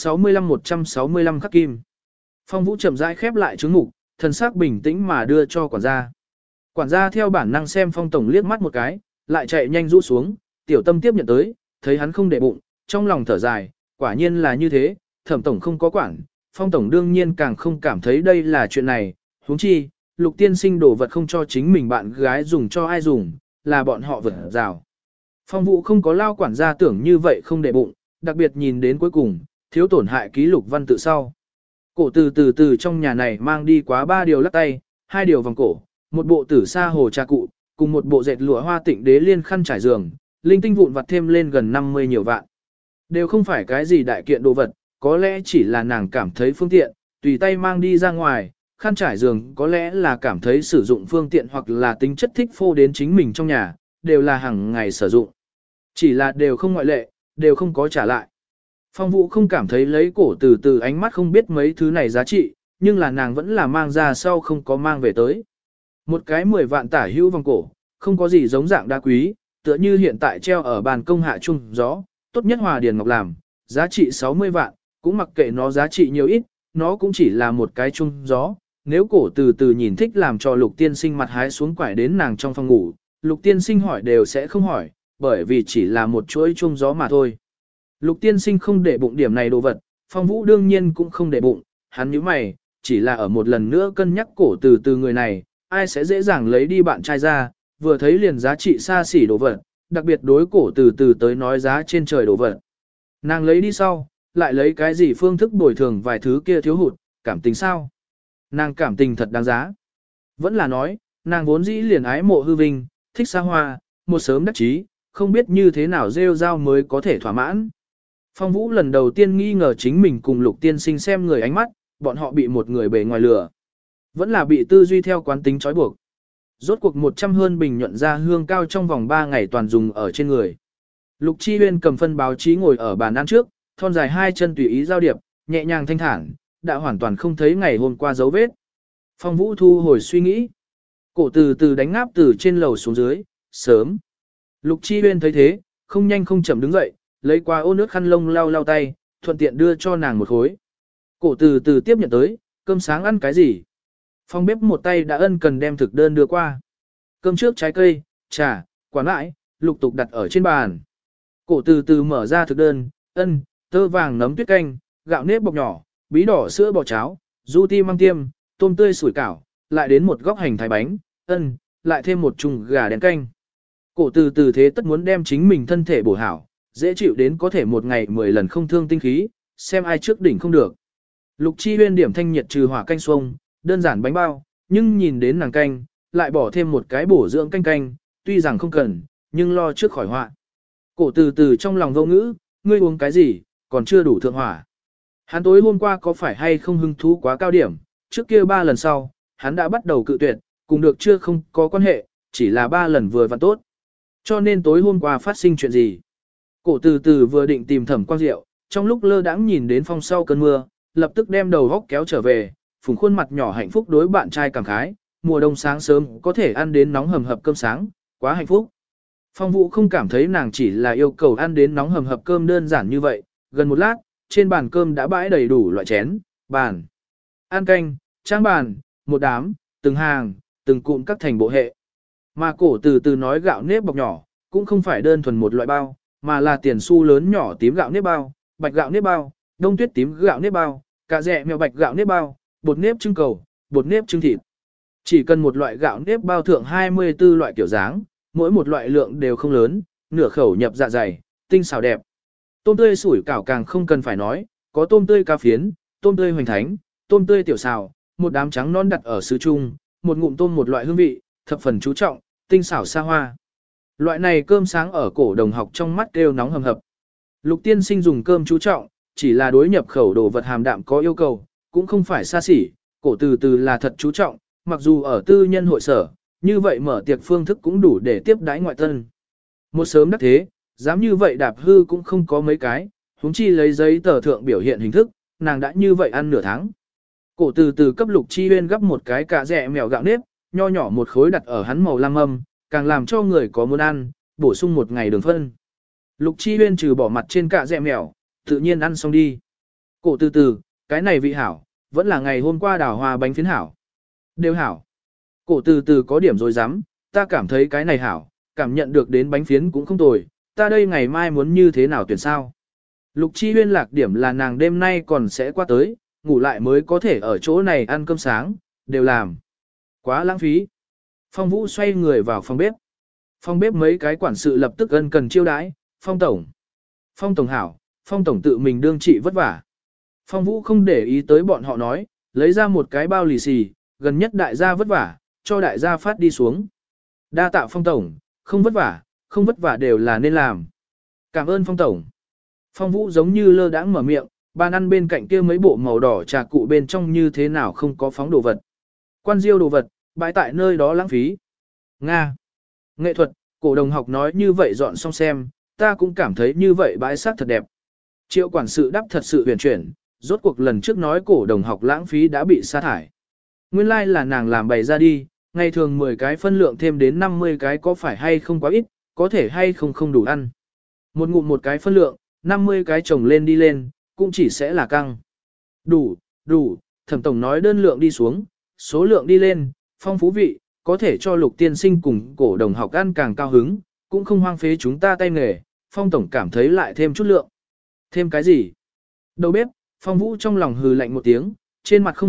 165 khắc kim. Phong Vũ chậm rãi khép lại chứng mục, thần sắc bình tĩnh mà đưa cho quản gia. Quản gia theo bản năng xem Phong tổng liếc mắt một cái, lại chạy nhanh rũ xuống, tiểu tâm tiếp nhận tới, thấy hắn không để bụng, trong lòng thở dài, quả nhiên là như thế, Thẩm tổng không có quản, Phong tổng đương nhiên càng không cảm thấy đây là chuyện này, huống chi, Lục tiên sinh đồ vật không cho chính mình bạn gái dùng cho ai dùng, là bọn họ vượt rào. Phong Vũ không có lao quản gia tưởng như vậy không để bụng, đặc biệt nhìn đến cuối cùng, thiếu tổn hại ký lục văn tự sau. Cổ từ trong nhà này mang đi quá 3 điều lắc tay, 2 điều vòng cổ, một bộ tử sa hồ trà cụ, cùng một bộ dệt lụa hoa tịnh đế liên khăn trải giường, linh tinh vụn vặt thêm lên gần 50 nhiều vạn. Đều không phải cái gì đại kiện đồ vật, có lẽ chỉ là nàng cảm thấy phương tiện, tùy tay mang đi ra ngoài, khăn trải giường có lẽ là cảm thấy sử dụng phương tiện hoặc là tính chất thích phô đến chính mình trong nhà, đều là hàng ngày sử dụng. Chỉ là đều không ngoại lệ, đều không có trả lại. Phong Vũ không cảm thấy lấy cổ từ ánh mắt không biết mấy thứ này giá trị, nhưng là nàng vẫn là mang ra sau không có mang về tới. Một cái 10 vạn tả hữu vòng cổ, không có gì giống dạng đá quý, tựa như hiện tại treo ở bàn công hạ trung gió, tốt nhất hòa điền ngọc làm, giá trị 60 vạn, cũng mặc kệ nó giá trị nhiều ít, nó cũng chỉ là một cái trung gió. Nếu cổ từ nhìn thích làm cho Lục tiên sinh mặt hái xuống quải đến nàng trong phòng ngủ, Lục tiên sinh hỏi đều sẽ không hỏi, bởi vì chỉ là một chuỗi trung gió mà thôi. Lục tiên sinh không để bụng điểm này đồ vật, Phong Vũ đương nhiên cũng không để bụng, hắn nhíu mày, chỉ là ở một lần nữa cân nhắc cổ từ từ người này, ai sẽ dễ dàng lấy đi bạn trai ra, vừa thấy liền giá trị xa xỉ đồ vật, đặc biệt đối cổ từ từ tới nói giá trên trời đồ vật. Nàng lấy đi sau, lại lấy cái gì phương thức bồi thường vài thứ kia thiếu hụt, cảm tình sao? Nàng cảm tình thật đáng giá. Vẫn là nói, nàng vốn dĩ liền ái mộ hư vinh, thích xa hoa, một sớm đắc chí, không biết như thế nào rêu rao mới có thể thỏa mãn. Phong Vũ lần đầu tiên nghi ngờ chính mình cùng Lục Tiên Sinh xem người ánh mắt, bọn họ bị một người bề ngoài lừa. Vẫn là bị tư duy theo quán tính trói buộc. Rốt cuộc 100 hơn bình nhuận ra hương cao trong vòng 3 ngày toàn dùng ở trên người. Lục Chi Huyên cầm phân báo chí ngồi ở bàn ăn trước, thon dài hai chân tùy ý giao điệp, nhẹ nhàng thanh thản, đã hoàn toàn không thấy ngày hôm qua dấu vết. Phong Vũ thu hồi suy nghĩ. Cổ từ từ đánh ngáp từ trên lầu xuống dưới, sớm. Lục Chi Huyên thấy thế, không nhanh không chậm đứng dậy, lấy qua ô nước khăn lông lau lau tay, thuận tiện đưa cho nàng một khối. Cổ từ từ tiếp nhận tới, cơm sáng ăn cái gì? Phong bếp một tay đã ân cần đem thực đơn đưa qua. Cơm trước trái cây, trà, quả mãi, lục tục đặt ở trên bàn. Cổ từ từ mở ra thực đơn, tơ vàng nấm tuyết canh, gạo nếp bọc nhỏ, bí đỏ sữa bò cháo, du ti măng tiêm, tôm tươi sủi cảo, lại đến một góc hành thái bánh, lại thêm một chung gà đen canh. Cổ từ từ thế tất muốn đem chính mình thân thể bổ hảo, dễ chịu đến có thể một ngày 10 lần không thương tinh khí, xem ai trước đỉnh không được. Lục Chi Huyên điểm thanh nhiệt trừ hỏa canh xuông, đơn giản bánh bao, nhưng nhìn đến nàng canh, lại bỏ thêm một cái bổ dưỡng canh canh, tuy rằng không cần, nhưng lo trước khỏi họa. Cổ từ từ trong lòng vô ngữ, ngươi uống cái gì, còn chưa đủ thượng hỏa. Hắn tối hôm qua có phải hay không hứng thú quá cao điểm, trước kia 3 lần sau, hắn đã bắt đầu cự tuyệt, cùng được chưa không có quan hệ, chỉ là 3 lần vừa và tốt. Cho nên tối hôm qua phát sinh chuyện gì? Cổ từ từ vừa định tìm Thẩm Quang Diệu, trong lúc lơ đãng nhìn đến phong sau cơn mưa, lập tức đem đầu góc kéo trở về, phùng khuôn mặt nhỏ hạnh phúc đối bạn trai cảm khái, mùa đông sáng sớm có thể ăn đến nóng hầm hập cơm sáng, quá hạnh phúc. Phong Vũ không cảm thấy nàng chỉ là yêu cầu ăn đến nóng hầm hập cơm đơn giản như vậy, gần một lát, trên bàn cơm đã bãi đầy đủ loại chén, bàn, ăn canh, trang bàn, một đám, từng hàng, từng cụm các thành bộ hệ. Mà cổ từ từ nói gạo nếp bọc nhỏ, cũng không phải đơn thuần một loại bao, mà là tiền xu lớn nhỏ tím gạo nếp bao, bạch gạo nếp bao, đông tuyết tím gạo nếp bao, cà rẹ mèo bạch gạo nếp bao, bột nếp trưng cầu, bột nếp trưng thịt. Chỉ cần một loại gạo nếp bao thượng 24 loại kiểu dáng, mỗi một loại lượng đều không lớn, nửa khẩu nhập dạ dày, tinh xào đẹp. Tôm tươi sủi cảo càng không cần phải nói, có tôm tươi cá phiến, tôm tươi hoành thánh, tôm tươi tiểu xào, một đám trắng non đặt ở sứ chung, một ngụm tôm một loại hương vị, thập phần chú trọng, tinh xảo xa hoa. Loại này cơm sáng ở cổ đồng học trong mắt kêu nóng hầm hập. Lục tiên sinh dùng cơm chú trọng, chỉ là đối nhập khẩu đồ vật hàm đạm có yêu cầu, cũng không phải xa xỉ, cổ từ từ là thật chú trọng, mặc dù ở tư nhân hội sở, như vậy mở tiệc phương thức cũng đủ để tiếp đãi ngoại tân. Một sớm đắc thế, dám như vậy đạp hư cũng không có mấy cái, huống chi lấy giấy tờ thượng biểu hiện hình thức, nàng đã như vậy ăn nửa tháng. Cổ từ từ cấp Lục Chi Huyên gấp một cái cà rẹ mèo gạo nếp, nho nhỏ một khối đặt ở hắn màu lam mâm, càng làm cho người có muốn ăn, bổ sung một ngày đường phân. Lục Chi Huyên trừ bỏ mặt trên cà rẹ mèo, tự nhiên ăn xong đi. Cổ từ từ, cái này vị hảo, vẫn là ngày hôm qua đào hoa bánh phiến hảo. Đều hảo. Cổ từ từ có điểm rồi dám, ta cảm thấy cái này hảo, cảm nhận được đến bánh phiến cũng không tồi, ta đây ngày mai muốn như thế nào tuyển sao. Lục Chi Huyên lạc điểm là nàng đêm nay còn sẽ qua tới, ngủ lại mới có thể ở chỗ này ăn cơm sáng, đều làm. Quá lãng phí. Phong Vũ xoay người vào phòng bếp. Phòng bếp mấy cái quản sự lập tức ân cần chiêu đãi, Phong Tổng. Phong Tổng hảo, Phong Tổng tự mình đương trị vất vả. Phong Vũ không để ý tới bọn họ nói, lấy ra một cái bao lì xì, gần nhất đại gia vất vả, cho đại gia phát đi xuống. Đa tạ Phong Tổng, không vất vả đều là nên làm. Cảm ơn Phong Tổng. Phong Vũ giống như lơ đãng mở miệng, bàn ăn bên cạnh kia mấy bộ màu đỏ trà cụ bên trong như thế nào không có phóng đồ vật. Quan diêu đồ vật, bãi tại nơi đó lãng phí. Nga. Nghệ thuật, cổ đồng học nói như vậy dọn xong xem, ta cũng cảm thấy như vậy bãi sắc thật đẹp. Triệu quản sự đáp thật sự huyền chuyển, rốt cuộc lần trước nói cổ đồng học lãng phí đã bị sa thải. Nguyên lai like là nàng làm bày ra đi, ngày thường 10 cái phân lượng thêm đến 50 cái có phải hay không quá ít, có thể hay không không đủ ăn. Một ngụm một cái phân lượng, 50 cái chồng lên đi lên, cũng chỉ sẽ là căng. Đủ, Thẩm Tổng nói đơn lượng đi xuống, số lượng đi lên, phong phú vị, có thể cho Lục tiên sinh cùng cổ đồng học ăn càng cao hứng, cũng không hoang phế chúng ta tay nghề, Phong Tổng cảm thấy lại thêm chút lượng. Thêm cái gì? Đầu bếp, Phong Vũ trong lòng hừ lạnh một tiếng, trên mặt không hiện,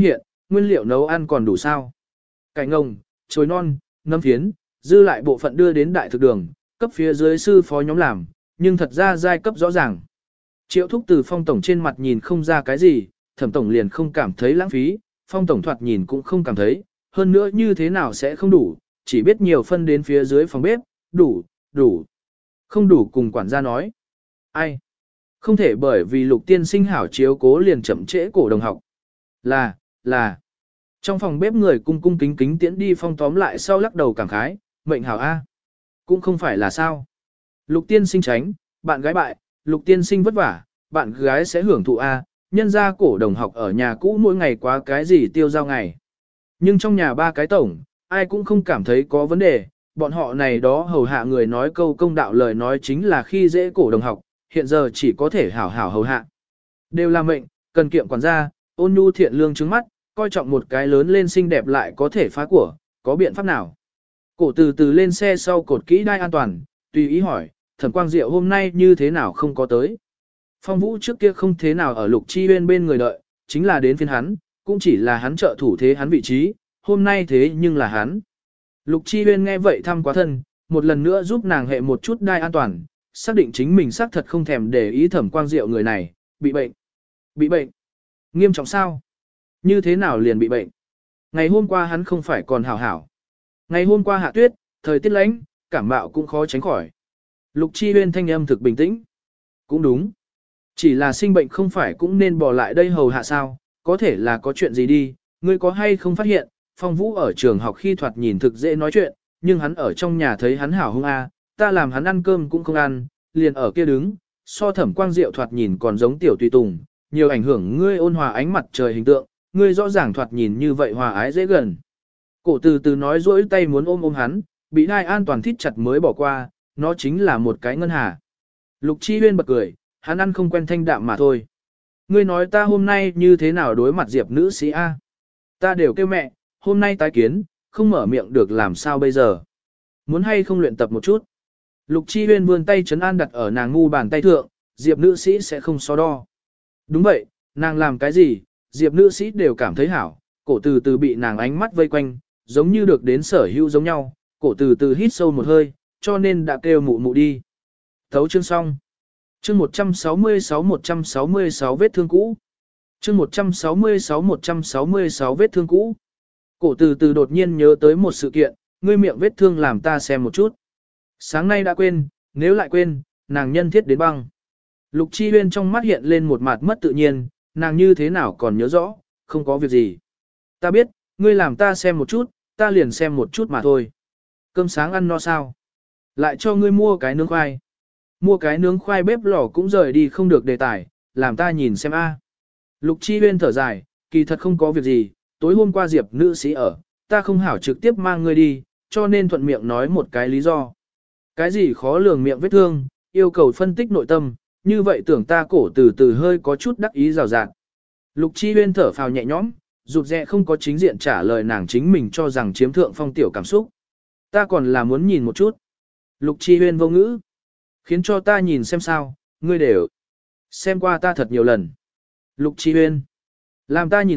nguyên liệu nấu ăn còn đủ sao? Cải ngồng, chồi non, nấm phiến, dư lại bộ phận đưa đến đại thực đường, cấp phía dưới sư phó nhóm làm, nhưng thật ra giai cấp rõ ràng. Triệu Thúc từ Phong tổng trên mặt nhìn không ra cái gì, Thẩm tổng liền không cảm thấy lãng phí, Phong tổng thoạt nhìn cũng không cảm thấy, hơn nữa như thế nào sẽ không đủ, chỉ biết nhiều phân đến phía dưới phòng bếp, đủ, đủ. Không đủ cùng quản gia nói. Ai? Không thể bởi vì Lục tiên sinh hảo chiếu cố liền chậm trễ cổ đồng học. Là. Trong phòng bếp người cung cung kính kính tiễn đi Phong tóm lại sau lắc đầu cảm khái, mệnh hảo A. Cũng không phải là sao. Lục tiên sinh tránh, bạn gái bại, Lục tiên sinh vất vả, bạn gái sẽ hưởng thụ A, nhân ra cổ đồng học ở nhà cũ mỗi ngày quá cái gì tiêu giao ngày. Nhưng trong nhà ba cái tổng, ai cũng không cảm thấy có vấn đề, bọn họ này đó hầu hạ người nói câu công đạo lời nói chính là khi dễ cổ đồng học, hiện giờ chỉ có thể hảo hảo hầu hạ. Đều là mệnh, cần kiệm quản gia, ôn nhu thiện lương trứng mắt, coi trọng một cái lớn lên xinh đẹp lại có thể phá của, có biện pháp nào. Cổ từ từ lên xe sau cột kỹ đai an toàn, tùy ý hỏi, Thẩm Quang Diệu hôm nay như thế nào không có tới. Phong Vũ trước kia không thế nào ở Lục Chi Huyên bên người đợi, chính là đến phiên hắn, cũng chỉ là hắn trợ thủ thế hắn vị trí, hôm nay thế nhưng là hắn. Lục Chi Huyên nghe vậy thăm quá thân, một lần nữa giúp nàng hệ một chút đai an toàn, xác định chính mình xác thật không thèm để ý Thẩm Quang Diệu người này, bị bệnh. Bị bệnh? Nghiêm trọng sao? Như thế nào liền bị bệnh? Ngày hôm qua hắn không phải còn hảo hảo. Ngày hôm qua hạ tuyết, thời tiết lạnh, cảm mạo cũng khó tránh khỏi. Lục Chi Huyên thanh âm thực bình tĩnh. Cũng đúng. Chỉ là sinh bệnh không phải cũng nên bỏ lại đây hầu hạ sao, có thể là có chuyện gì đi, ngươi có hay không phát hiện, Phong Vũ ở trường học khi thoạt nhìn thực dễ nói chuyện, nhưng hắn ở trong nhà thấy hắn hảo hung a, ta làm hắn ăn cơm cũng không ăn, liền ở kia đứng, so Thẩm Quang Diệu thoạt nhìn còn giống tiểu tùy tùng, nhiều ảnh hưởng ngươi ôn hòa ánh mặt trời hình tượng, ngươi rõ ràng thoạt nhìn như vậy hòa ái dễ gần. Cổ từ từ nói dỗi tay muốn ôm hắn, bị đai an toàn thít chặt mới bỏ qua, nó chính là một cái ngân hà. Lục Chi Huyên bật cười, hắn ăn không quen thanh đạm mà thôi. Ngươi nói ta hôm nay như thế nào đối mặt Diệp nữ sĩ A? Ta đều kêu mẹ, hôm nay tái kiến, không mở miệng được làm sao bây giờ? Muốn hay không luyện tập một chút? Lục Chi Huyên vươn tay trấn an đặt ở nàng ngu bàn tay thượng, Diệp nữ sĩ sẽ không so đo. Đúng vậy, nàng làm cái gì, Diệp nữ sĩ đều cảm thấy hảo, cổ từ từ bị nàng ánh mắt vây quanh, giống như được đến sở hữu giống nhau, cổ từ từ hít sâu một hơi, cho nên đã kêu mụ mụ đi. Thấu chương xong. Chương 166 vết thương cũ. Chương 166 vết thương cũ. Cổ từ từ đột nhiên nhớ tới một sự kiện, ngươi miệng vết thương làm ta xem một chút. Sáng nay đã quên, nếu lại quên, nàng nhân thiết đến băng. Lục Chi Huyên trong mắt hiện lên một mặt mất tự nhiên, nàng như thế nào còn nhớ rõ, không có việc gì. Ta biết, ngươi làm ta xem một chút, ta liền xem một chút mà thôi. Cơm sáng ăn no sao? Lại cho ngươi mua cái nướng khoai. Mua cái nướng khoai bếp lò cũng rời đi không được đề tài, làm ta nhìn xem a. Lục Chi Huyên thở dài, kỳ thật không có việc gì, tối hôm qua Diệp nữ sĩ ở, ta không hảo trực tiếp mang ngươi đi, cho nên thuận miệng nói một cái lý do. Cái gì khó lường miệng vết thương, yêu cầu phân tích nội tâm, như vậy tưởng ta cổ từ từ hơi có chút đắc ý rào rạt. Lục Chi Huyên thở phào nhẹ nhõm, rụt rè không có chính diện trả lời nàng chính mình cho rằng chiếm thượng phong tiểu cảm xúc. Ta còn là muốn nhìn một chút. Lục Chi Huyên vô ngữ. Khiến cho ta nhìn xem sao, ngươi đều xem qua ta thật nhiều lần. Lục Chi Huyên. Làm ta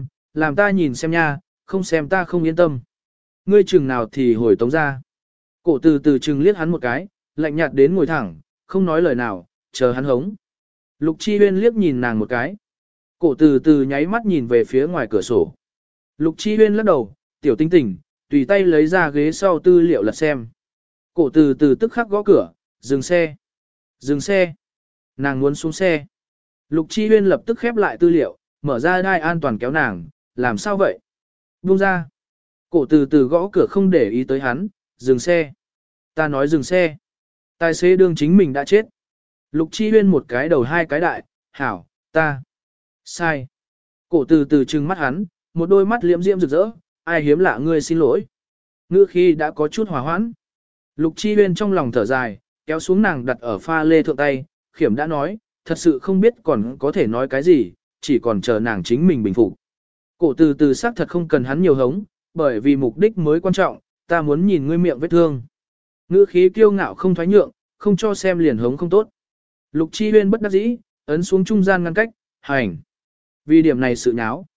nhìn xem nha, không xem ta không yên tâm. Ngươi chừng nào thì hồi tống ra. Cổ từ từ chừng liếc hắn một cái, lạnh nhạt đến ngồi thẳng, không nói lời nào, chờ hắn hống. Lục Chi Huyên liếc nhìn nàng một cái. Cổ từ từ nháy mắt nhìn về phía ngoài cửa sổ. Lục Chi Huyên lắc đầu, tiểu tinh tỉnh, tùy tay lấy ra ghế sau tư liệu lật xem. Cổ từ từ tức khắc gõ cửa, dừng xe. Dừng xe. Nàng muốn xuống xe. Lục Chi Huyên lập tức khép lại tư liệu, mở ra đai an toàn kéo nàng, làm sao vậy? Buông ra. Cổ từ từ gõ cửa không để ý tới hắn, dừng xe. Ta nói dừng xe. Tài xế đương chính mình đã chết. Lục Chi Huyên một cái đầu hai cái đại, hảo, ta. Sai. Cổ từ từ trừng mắt hắn, một đôi mắt liễm diễm rực rỡ, ai hiếm lạ ngươi xin lỗi. Ngữ khi đã có chút hòa hoãn. Lục Chi Huyên trong lòng thở dài, kéo xuống nàng đặt ở pha lê thượng tay, khiểm đã nói, thật sự không biết còn có thể nói cái gì, chỉ còn chờ nàng chính mình bình phục. Cổ từ từ xác thật không cần hắn nhiều hống, bởi vì mục đích mới quan trọng, ta muốn nhìn ngươi miệng vết thương. Ngữ khí kiêu ngạo không thoái nhượng, không cho xem liền hống không tốt. Lục Chi Huyên bất đắc dĩ, ấn xuống trung gian ngăn cách, hành. Vì điểm này sự nháo.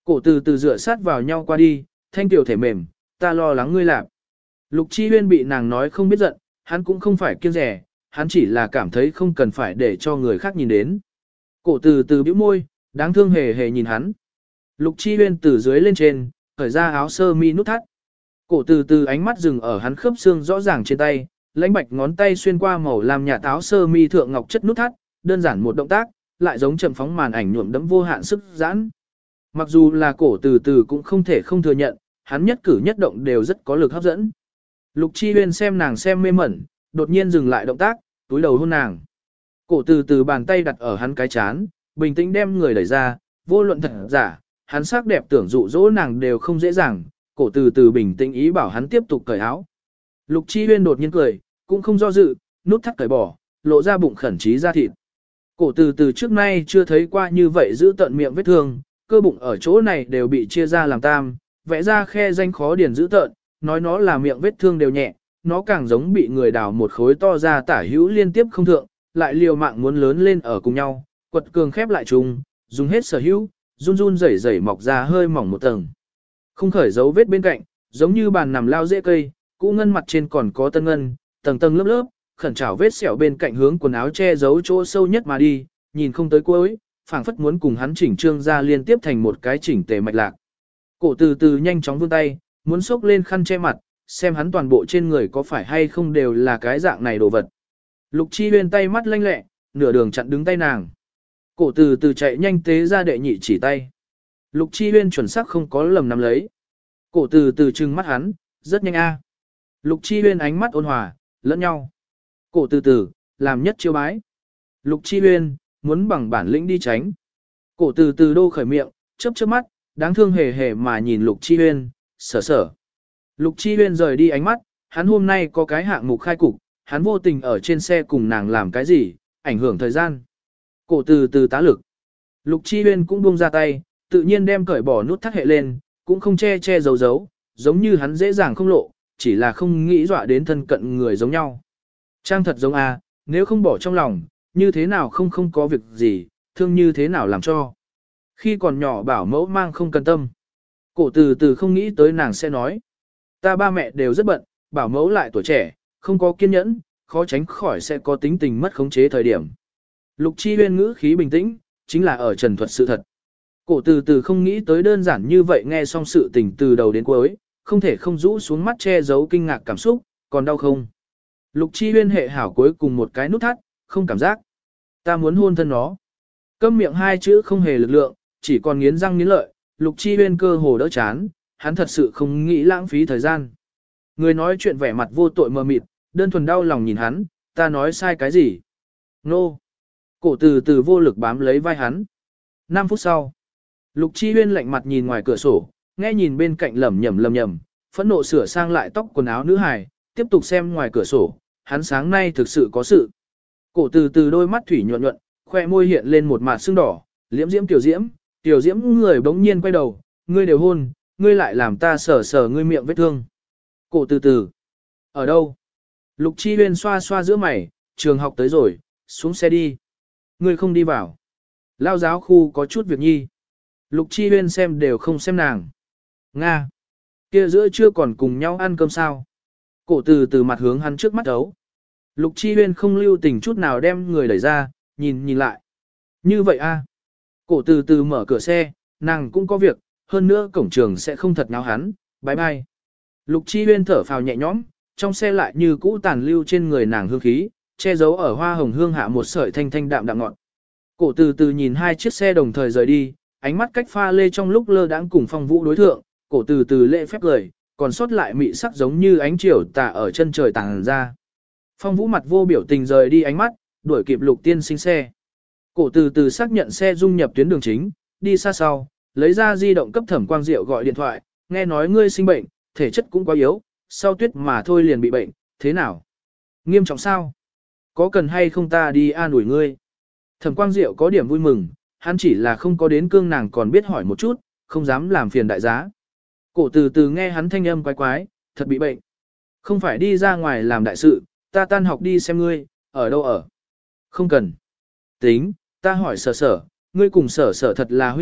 Cổ từ từ dựa sát vào nhau qua đi, thanh tiểu thể mềm, ta lo lắng ngươi lạp. Lục Chi Huyên bị nàng nói không biết giận, hắn cũng không phải kiêng rẻ, hắn chỉ là cảm thấy không cần phải để cho người khác nhìn đến. Cổ từ từ bĩu môi, đáng thương hề hề nhìn hắn. Lục Chi Huyên từ dưới lên trên, khởi ra áo sơ mi nút thắt. Cổ từ từ ánh mắt dừng ở hắn khớp xương rõ ràng trên tay, lãnh bạch ngón tay xuyên qua màu làm nhạt áo sơ mi thượng ngọc chất nút thắt, đơn giản một động tác, lại giống chậm phóng màn ảnh nhuộm đẫm vô hạn sức giãn. Mặc dù là cổ từ từ cũng không thể không thừa nhận, hắn nhất cử nhất động đều rất có lực hấp dẫn. Lục Chi Huyên xem nàng xem mê mẩn, đột nhiên dừng lại động tác, túi đầu hôn nàng. Cổ từ từ bàn tay đặt ở hắn cái chán, bình tĩnh đem người đẩy ra, vô luận thật giả, hắn sắc đẹp tưởng dụ dỗ nàng đều không dễ dàng, cổ từ từ bình tĩnh ý bảo hắn tiếp tục cởi áo. Lục Chi Huyên đột nhiên cười, cũng không do dự, nút thắt cởi bỏ, lộ ra bụng khẩn trí ra thịt. Cổ từ từ trước nay chưa thấy qua như vậy giữ tận miệng vết thương, cơ bụng ở chỗ này đều bị chia ra làm tam, vẽ ra khe danh khó điền giữ tận, nói nó là miệng vết thương đều nhẹ, nó càng giống bị người đào một khối to ra tả hữu liên tiếp không thượng, lại liều mạng muốn lớn lên ở cùng nhau, quật cường khép lại chung, dùng hết sở hữu, run run rẩy rẩy mọc ra hơi mỏng một tầng. Không khởi dấu vết bên cạnh, giống như bàn nằm lao dễ cây, cũ ngân mặt trên còn có tân ngân, tầng tầng lớp lớp, khẩn trảo vết sẹo bên cạnh hướng quần áo che giấu chỗ sâu nhất mà đi, nhìn không tới cuối, phảng phất muốn cùng hắn chỉnh trương ra liên tiếp thành một cái chỉnh tề mạch lạc. Cổ từ từ nhanh chóng vươn tay, muốn xốc lên khăn che mặt, xem hắn toàn bộ trên người có phải hay không đều là cái dạng này đồ vật. Lục Chi Huyên tay mắt lanh lẹ, nửa đường chặn đứng tay nàng. Cổ từ từ chạy nhanh tế ra đệ nhị chỉ tay. Lục Chi Huyên chuẩn xác không có lầm nắm lấy. Cổ từ từ trừng mắt hắn, rất nhanh a. Lục Chi Huyên ánh mắt ôn hòa, lẫn nhau. Cổ từ từ, làm nhất chiêu bái. Lục Chi Huyên, muốn bằng bản lĩnh đi tránh. Cổ từ từ đô khởi miệng, chớp chớp mắt, đáng thương hề hề mà nhìn Lục Chi Huyên, sở sở. Lục Chi Huyên rời đi ánh mắt, hắn hôm nay có cái hạng mục khai cục, hắn vô tình ở trên xe cùng nàng làm cái gì, ảnh hưởng thời gian. Cổ từ từ tá lực. Lục Chi Huyên cũng buông ra tay, tự nhiên đem cởi bỏ nút thắt hệ lên, cũng không che che giấu giấu, giống như hắn dễ dàng không lộ, chỉ là không nghĩ dọa đến thân cận người giống nhau. Trang thật giống a, nếu không bỏ trong lòng, như thế nào không có việc gì, thương như thế nào làm cho. Khi còn nhỏ bảo mẫu mang không cần tâm. Cổ từ từ không nghĩ tới nàng sẽ nói. Ta ba mẹ đều rất bận, bảo mẫu lại tuổi trẻ, không có kiên nhẫn, khó tránh khỏi sẽ có tính tình mất khống chế thời điểm. Lục Chi Huyên ngữ khí bình tĩnh, chính là ở trần thuật sự thật. Cổ từ từ không nghĩ tới đơn giản như vậy, nghe xong sự tình từ đầu đến cuối, không thể không rũ xuống mắt che giấu kinh ngạc cảm xúc, còn đau không. Lục Chi Huyên hệ hảo cuối cùng một cái nút thắt, không cảm giác. Ta muốn hôn thân nó. Câm miệng hai chữ không hề lực lượng, chỉ còn nghiến răng nghiến lợi, Lục Chi Huyên cơ hồ đỡ chán, hắn thật sự không nghĩ lãng phí thời gian. Người nói chuyện vẻ mặt vô tội mờ mịt, đơn thuần đau lòng nhìn hắn, ta nói sai cái gì? Nô! Cổ từ từ vô lực bám lấy vai hắn. 5 phút sau, Lục Chi Huyên lạnh mặt nhìn ngoài cửa sổ, nghe nhìn bên cạnh lẩm nhẩm, phẫn nộ sửa sang lại tóc quần áo nữ hài, tiếp tục xem ngoài cửa sổ, hắn sáng nay thực sự có sự. Cổ từ từ đôi mắt thủy nhuận nhuận, khoe môi hiện lên một mạt sưng đỏ, liễm diễm tiểu diễm người bỗng nhiên quay đầu, ngươi đều hôn, ngươi lại làm ta sờ sờ ngươi miệng vết thương. Cổ từ từ, ở đâu? Lục Chi Huyên xoa xoa giữa mày, trường học tới rồi, xuống xe đi. Ngươi không đi vào. Lao giáo khu có chút việc nhi. Lục Chi Huyên xem đều không xem nàng. Nga. Kia giữa trưa còn cùng nhau ăn cơm sao? Cổ từ từ mặt hướng hắn trước mắt đấu. Lục Chi Huyên không lưu tình chút nào đem người đẩy ra, nhìn lại. Như vậy a. Cổ từ từ mở cửa xe, nàng cũng có việc, hơn nữa cổng trường sẽ không thật nháo hắn, bye bye. Lục Chi Huyên thở phào nhẹ nhõm, trong xe lại như cũ tàn lưu trên người nàng hương khí, che giấu ở hoa hồng hương hạ một sợi thanh thanh đạm đạm ngọt. Cổ từ từ nhìn hai chiếc xe đồng thời rời đi, ánh mắt cách pha lê trong lúc lơ đãng cùng Phong Vũ đối thượng, cổ từ từ lễ phép cười, còn sót lại mị sắc giống như ánh chiều tà ở chân trời tàng ra. Phong Vũ mặt vô biểu tình rời đi ánh mắt, đuổi kịp Lục tiên sinh xe. Cổ từ từ xác nhận xe dung nhập tuyến đường chính, đi xa sau, lấy ra di động cấp Thẩm Quang Diệu gọi điện thoại, nghe nói ngươi sinh bệnh, thể chất cũng quá yếu, sau tuyết mà thôi liền bị bệnh, thế nào? Nghiêm trọng sao? Có cần hay không ta đi an ủi ngươi? Thẩm Quang Diệu có điểm vui mừng, hắn chỉ là không có đến cương nàng còn biết hỏi một chút, không dám làm phiền đại giá. Cổ từ từ nghe hắn thanh âm quái quái, thật bị bệnh. Không phải đi ra ngoài làm đại sự, ta tan học đi xem ngươi, ở đâu ở. Không cần. Tính, ta hỏi sở sở, ngươi cùng sở sở thật là huynh đệ,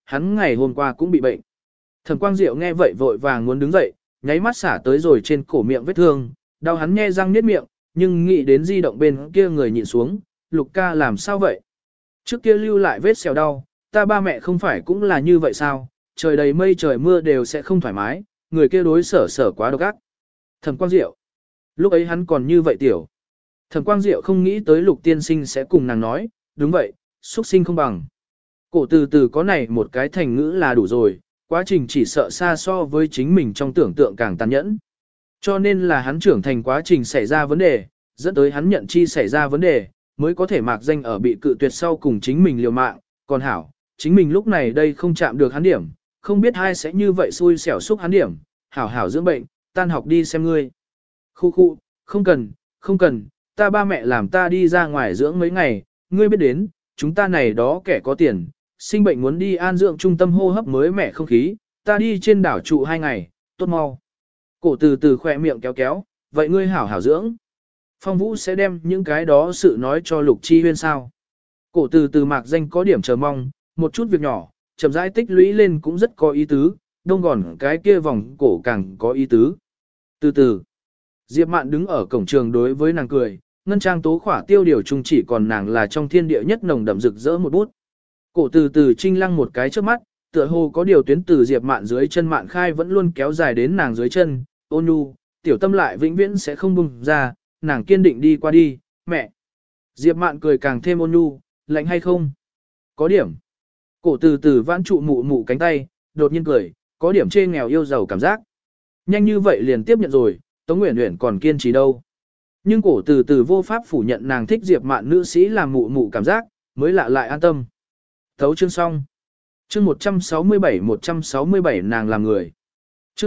hắn ngày hôm qua cũng bị bệnh. Thẩm Quang Diệu nghe vậy vội vàng muốn đứng dậy, nháy mắt xả tới rồi trên cổ miệng vết thương, đau hắn nhe răng niết miệng, nhưng nghĩ đến di động bên kia người nhịn xuống, Lục ca làm sao vậy? Trước kia lưu lại vết sẹo đau, ta ba mẹ không phải cũng là như vậy sao? Trời đầy mây trời mưa đều sẽ không thoải mái, người kia đối sở quá độc ác. Thẩm Quang Diệu, lúc ấy hắn còn như vậy tiểu. Thẩm Quang Diệu không nghĩ tới Lục tiên sinh sẽ cùng nàng nói, đúng vậy, xuất sinh không bằng. Cổ từ từ có này một cái thành ngữ là đủ rồi, quá trình chỉ sợ xa so với chính mình trong tưởng tượng càng tàn nhẫn. Cho nên là hắn trưởng thành quá trình xảy ra vấn đề, dẫn tới hắn nhận chi xảy ra vấn đề, mới có thể mạc danh ở bị cự tuyệt sau cùng chính mình liều mạng, còn hảo, chính mình lúc này đây không chạm được hắn điểm, không biết ai sẽ như vậy xui xẻo xúc hắn điểm, hảo hảo dưỡng bệnh, tan học đi xem ngươi. Khu, không cần, ta ba mẹ làm ta đi ra ngoài dưỡng mấy ngày, ngươi biết đến, chúng ta này đó kẻ có tiền, sinh bệnh muốn đi an dưỡng trung tâm hô hấp mới mẻ không khí, ta đi trên đảo trụ 2 ngày, tốt mau. Cổ từ từ khỏe miệng kéo, vậy ngươi hảo hảo dưỡng. Phong Vũ sẽ đem những cái đó sự nói cho Lục Chi Huyên sao. Cổ từ từ mạc danh có điểm chờ mong, một chút việc nhỏ, chậm rãi tích lũy lên cũng rất có ý tứ, đông gòn cái kia vòng cổ càng có ý tứ. Từ từ, Diệp Mạn đứng ở cổng trường đối với nàng cười, ngân trang tố khỏa tiêu điều chung chỉ còn nàng là trong thiên địa nhất nồng đậm rực rỡ một bút. Cổ từ từ trinh lăng một cái trước mắt, tựa hồ có điều tuyến từ Diệp Mạn dưới chân Mạn Khai vẫn luôn kéo dài đến nàng dưới chân, ôn nhu, tiểu tâm lại vĩnh viễn sẽ không bùng ra, nàng kiên định đi qua đi, mẹ. Diệp Mạn cười càng thêm ôn nhu, lạnh hay không? Có điểm. Cổ từ từ vãn trụ mụ mụ cánh tay, đột nhiên cười, có điểm chê nghèo yêu giàu cảm giác. Nhanh như vậy liền tiếp nhận rồi, Tống Uyển Uyển còn kiên trì đâu. Nhưng cổ từ từ vô pháp phủ nhận nàng thích Diệp Mạn nữ sĩ làm mụ mụ cảm giác, mới lạ lại an tâm. Thấu chương xong. Chương 167 nàng làm người. Chương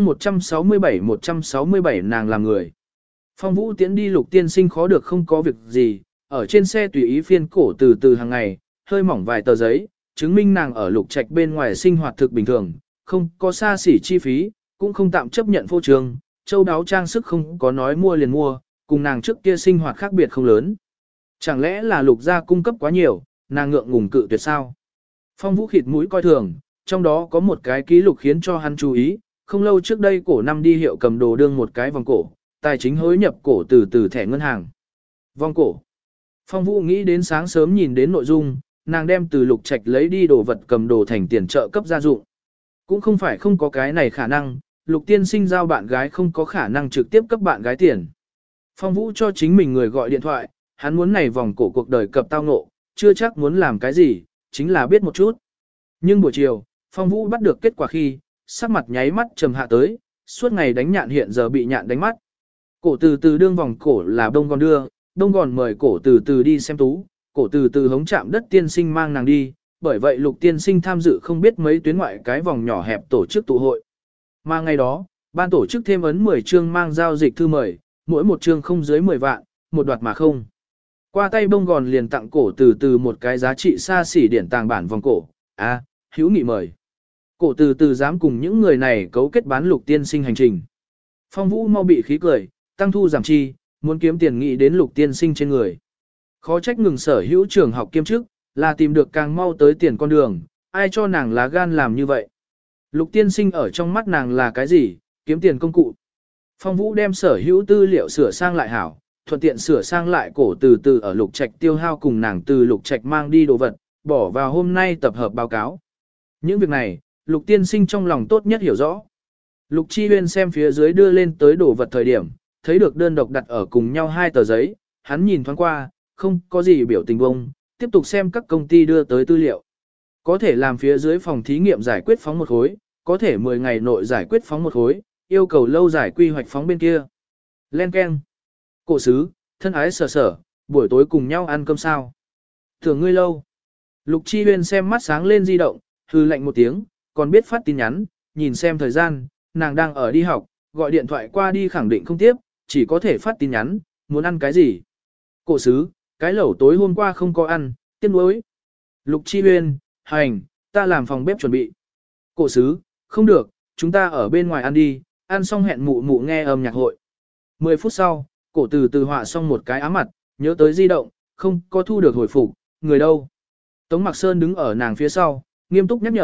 167 nàng làm người. Phong Vũ tiễn đi Lục tiên sinh khó được không có việc gì, ở trên xe tùy ý phiên cổ từ từ hàng ngày, hơi mỏng vài tờ giấy, chứng minh nàng ở Lục Trạch bên ngoài sinh hoạt thực bình thường, không có xa xỉ chi phí, cũng không tạm chấp nhận phô trương, châu đáo trang sức không có nói mua liền mua, cùng nàng trước kia sinh hoạt khác biệt không lớn. Chẳng lẽ là Lục gia cung cấp quá nhiều, nàng ngượng ngùng cự tuyệt sao? Phong Vũ khịt mũi coi thường, trong đó có một cái ký lục khiến cho hắn chú ý, không lâu trước đây cổ năm đi hiệu cầm đồ đương một cái vòng cổ, tài chính hối nhập cổ từ từ thẻ ngân hàng. Vòng cổ. Phong Vũ nghĩ đến sáng sớm nhìn đến nội dung, nàng đem từ Lục Trạch lấy đi đồ vật cầm đồ thành tiền trợ cấp gia dụng. Cũng không phải không có cái này khả năng, Lục tiên sinh giao bạn gái không có khả năng trực tiếp cấp bạn gái tiền. Phong Vũ cho chính mình người gọi điện thoại, hắn muốn này vòng cổ cuộc đời cập tao ngộ, chưa chắc muốn làm cái gì, chính là biết một chút. Nhưng buổi chiều, Phong Vũ bắt được kết quả khi, sắc mặt nháy mắt trầm hạ tới, suốt ngày đánh nhạn hiện giờ bị nhạn đánh mắt. Cổ từ từ đương vòng cổ là đông gòn đưa, đông gòn mời cổ từ từ đi xem tú, cổ từ từ hống chạm đất tiên sinh mang nàng đi, bởi vậy Lục tiên sinh tham dự không biết mấy tuyến ngoại cái vòng nhỏ hẹp tổ chức tụ hội. Mà ngày đó, ban tổ chức thêm ấn 10 chương mang giao dịch thư mời, mỗi một chương không dưới 10 vạn, một đoạt mà không. Qua tay bông gòn liền tặng cổ từ từ một cái giá trị xa xỉ điển tàng bản vòng cổ, hữu nghị mời. Cổ từ từ dám cùng những người này cấu kết bán Lục tiên sinh hành trình. Phong Vũ mau bị khí cười, tăng thu giảm chi, muốn kiếm tiền nghĩ đến Lục tiên sinh trên người. Khó trách ngừng sở hữu trường học kiêm chức, là tìm được càng mau tới tiền con đường, ai cho nàng lá gan làm như vậy. Lục tiên sinh ở trong mắt nàng là cái gì, kiếm tiền công cụ. Phong Vũ đem sở hữu tư liệu sửa sang lại hảo, thuận tiện sửa sang lại cổ từ từ ở Lục Trạch tiêu hao cùng nàng từ Lục Trạch mang đi đồ vật, bỏ vào hôm nay tập hợp báo cáo. Những việc này, Lục tiên sinh trong lòng tốt nhất hiểu rõ. Lục Chi Huyên xem phía dưới đưa lên tới đồ vật thời điểm, thấy được đơn độc đặt ở cùng nhau 2 tờ giấy, hắn nhìn thoáng qua, không có gì biểu tình bông, tiếp tục xem các công ty đưa tới tư liệu. Có thể làm phía dưới phòng thí nghiệm giải quyết phóng một khối, có thể 10 ngày nội giải quyết phóng một khối, yêu cầu lâu giải quy hoạch phóng bên kia. Len keng. Cổ sứ, thân ái sở sở, buổi tối cùng nhau ăn cơm sao. Thường ngươi lâu. Lục Chi Huyên xem mắt sáng lên di động, hư lạnh một tiếng, còn biết phát tin nhắn, nhìn xem thời gian, nàng đang ở đi học, gọi điện thoại qua đi khẳng định không tiếp, chỉ có thể phát tin nhắn, muốn ăn cái gì. Cổ sứ, cái lẩu tối hôm qua không có ăn, tiếc nuối. Lục Chi Huyên, hành, ta làm phòng bếp chuẩn bị. Cổ sứ, không được, chúng ta ở bên ngoài ăn đi, ăn xong hẹn mụ mụ nghe âm nhạc hội. 10 phút sau, cổ từ từ họa xong một cái ám mặt, nhớ tới di động, không có thu được hồi phục, người đâu. Tống Mạc Sơn đứng ở nàng phía sau, nghiêm túc nhắc nhở,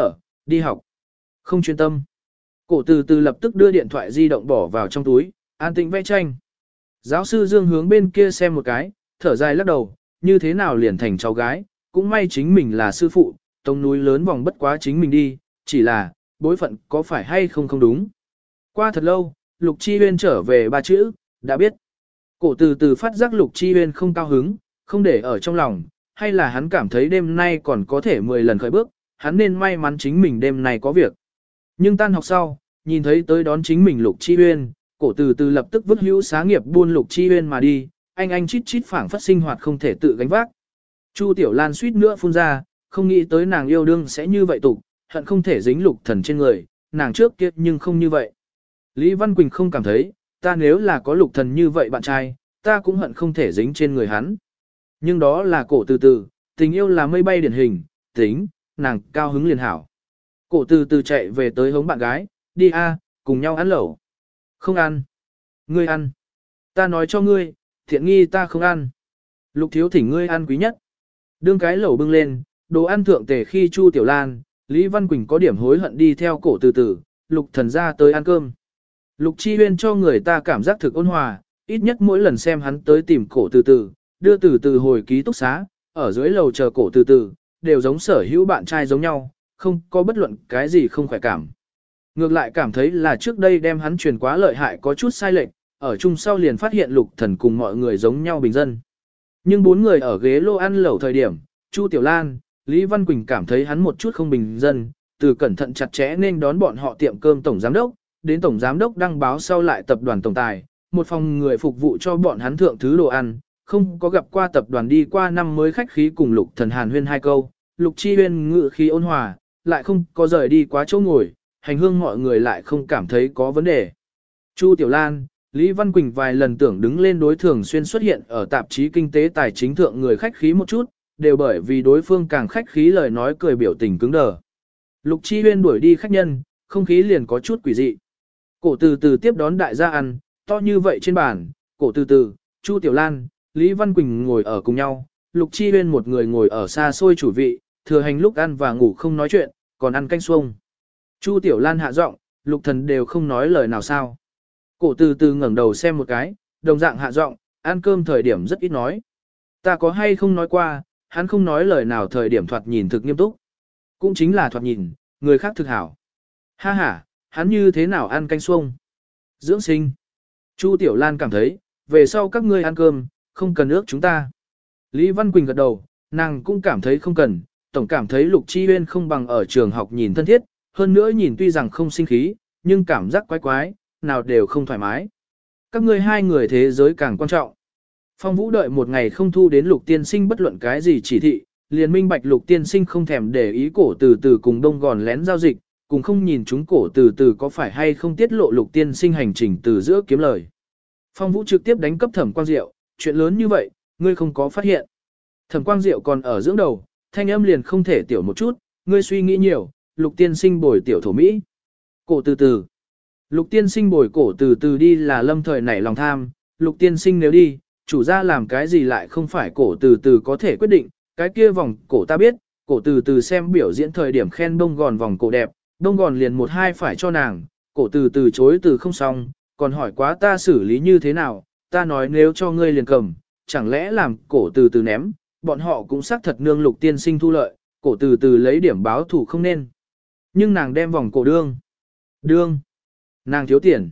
đi học. Không chuyên tâm. Cổ từ từ lập tức đưa điện thoại di động bỏ vào trong túi, an tĩnh vẽ tranh. Giáo sư Dương hướng bên kia xem một cái, thở dài lắc đầu, như thế nào liền thành cháu gái, cũng may chính mình là sư phụ, tông núi lớn vòng bất quá chính mình đi, chỉ là, bối phận có phải hay không không đúng. Qua thật lâu, Lục Chi Huyên trở về ba chữ, đã biết. Cổ từ từ phát giác Lục Chi Huyên không cao hứng, không để ở trong lòng, hay là hắn cảm thấy đêm nay còn có thể 10 lần khởi bước, hắn nên may mắn chính mình đêm nay có việc. Nhưng tan học sau, nhìn thấy tới đón chính mình Lục Chi Huyên, cổ từ từ lập tức vứt hữu xá nghiệp buôn Lục Chi Huyên mà đi, anh chít chít phảng phất sinh hoạt không thể tự gánh vác. Chu Tiểu Lan suýt nữa phun ra, không nghĩ tới nàng yêu đương sẽ như vậy tục, hận không thể dính Lục Thần trên người, nàng trước kia nhưng không như vậy. Lý Văn Quỳnh không cảm thấy, ta nếu là có Lục Thần như vậy bạn trai, ta cũng hận không thể dính trên người hắn. Nhưng đó là cổ từ từ, tình yêu là mây bay điển hình, tính, nàng cao hứng liền hảo. Cổ từ từ chạy về tới hống bạn gái, đi a, cùng nhau ăn lẩu. Không ăn. Ngươi ăn. Ta nói cho ngươi, thiện nghi ta không ăn. Lục thiếu thỉnh ngươi ăn quý nhất. Đương cái lẩu bưng lên, đồ ăn thượng tề khi Chu Tiểu Lan, Lý Văn Quỳnh có điểm hối hận đi theo cổ từ từ, Lục Thần ra tới ăn cơm. Lục Chi Huyên cho người ta cảm giác thực ôn hòa, ít nhất mỗi lần xem hắn tới tìm cổ từ từ, đưa từ từ hồi ký túc xá, ở dưới lầu chờ cổ từ từ, đều giống sở hữu bạn trai giống nhau, không có bất luận cái gì không khỏe cảm. Ngược lại cảm thấy là trước đây đem hắn truyền quá lợi hại có chút sai lệch, ở chung sau liền phát hiện Lục Thần cùng mọi người giống nhau bình dân. Nhưng bốn người ở ghế lô ăn lẩu thời điểm, Chu Tiểu Lan, Lý Văn Quỳnh cảm thấy hắn một chút không bình dân, từ cẩn thận chặt chẽ nên đón bọn họ tiệm cơm tổng giám đốc, đến tổng giám đốc đăng báo sau lại tập đoàn tổng tài, một phòng người phục vụ cho bọn hắn thượng thứ đồ ăn, không có gặp qua tập đoàn đi qua năm mới khách khí cùng Lục Thần hàn huyên hai câu, Lục Chi Huyên ngự khí ôn hòa, lại không có rời đi quá chỗ ngồi, hành hương mọi người lại không cảm thấy có vấn đề. Chu Tiểu Lan, Lý Văn Quỳnh vài lần tưởng đứng lên đối thường xuyên xuất hiện ở tạp chí kinh tế tài chính thượng người khách khí một chút, đều bởi vì đối phương càng khách khí lời nói cười biểu tình cứng đờ. Lục Chi Huyên đuổi đi khách nhân, không khí liền có chút quỷ dị. Cổ từ từ tiếp đón đại gia ăn, to như vậy trên bàn, cổ từ từ, Chu Tiểu Lan, Lý Văn Quỳnh ngồi ở cùng nhau, Lục Chi Huyên một người ngồi ở xa xôi chủ vị, thừa hành lúc ăn và ngủ không nói chuyện, còn ăn canh xuông. Chu Tiểu Lan hạ giọng, Lục Thần đều không nói lời nào sao. Cổ từ từ ngẩng đầu xem một cái, đồng dạng hạ giọng, ăn cơm thời điểm rất ít nói. Ta có hay không nói qua, hắn không nói lời nào thời điểm thoạt nhìn thực nghiêm túc. Cũng chính là thoạt nhìn, người khác thực hảo. Ha ha, hắn như thế nào ăn canh xuông? Dưỡng sinh. Chu Tiểu Lan cảm thấy, về sau các ngươi ăn cơm, không cần ước chúng ta. Lý Văn Quỳnh gật đầu, nàng cũng cảm thấy không cần, tổng cảm thấy Lục Chi Huyên không bằng ở trường học nhìn thân thiết, hơn nữa nhìn tuy rằng không sinh khí, nhưng cảm giác quái quái, nào đều không thoải mái. Các ngươi hai người thế giới càng quan trọng. Phong Vũ đợi một ngày không thu đến Lục Tiên Sinh bất luận cái gì chỉ thị, liền minh bạch Lục Tiên Sinh không thèm để ý cổ từ từ cùng đông gòn lén giao dịch, cùng không nhìn chúng cổ từ từ có phải hay không tiết lộ Lục Tiên Sinh hành trình từ giữa kiếm lời. Phong Vũ trực tiếp đánh cấp Thẩm Quang Diệu, chuyện lớn như vậy, ngươi không có phát hiện. Thẩm Quang Diệu còn ở dưỡng đầu, thanh âm liền không thể tiểu một chút, ngươi suy nghĩ nhiều, Lục Tiên Sinh bồi tiểu thổ Mỹ. Cổ từ từ. Lục Tiên Sinh bồi cổ từ từ đi là lâm thời nảy lòng tham, Lục Tiên Sinh nếu đi, chủ gia làm cái gì lại không phải cổ từ từ có thể quyết định, cái kia vòng cổ ta biết, cổ từ từ xem biểu diễn thời điểm khen đông gòn vòng cổ đẹp, đông gòn liền một hai phải cho nàng, cổ từ từ chối từ không xong, còn hỏi quá ta xử lý như thế nào, ta nói nếu cho ngươi liền cầm, chẳng lẽ làm cổ từ từ ném, bọn họ cũng xác thật nương Lục Tiên Sinh thu lợi, cổ từ từ lấy điểm báo thủ không nên. Nhưng nàng đem vòng cổ đương, nàng thiếu tiền,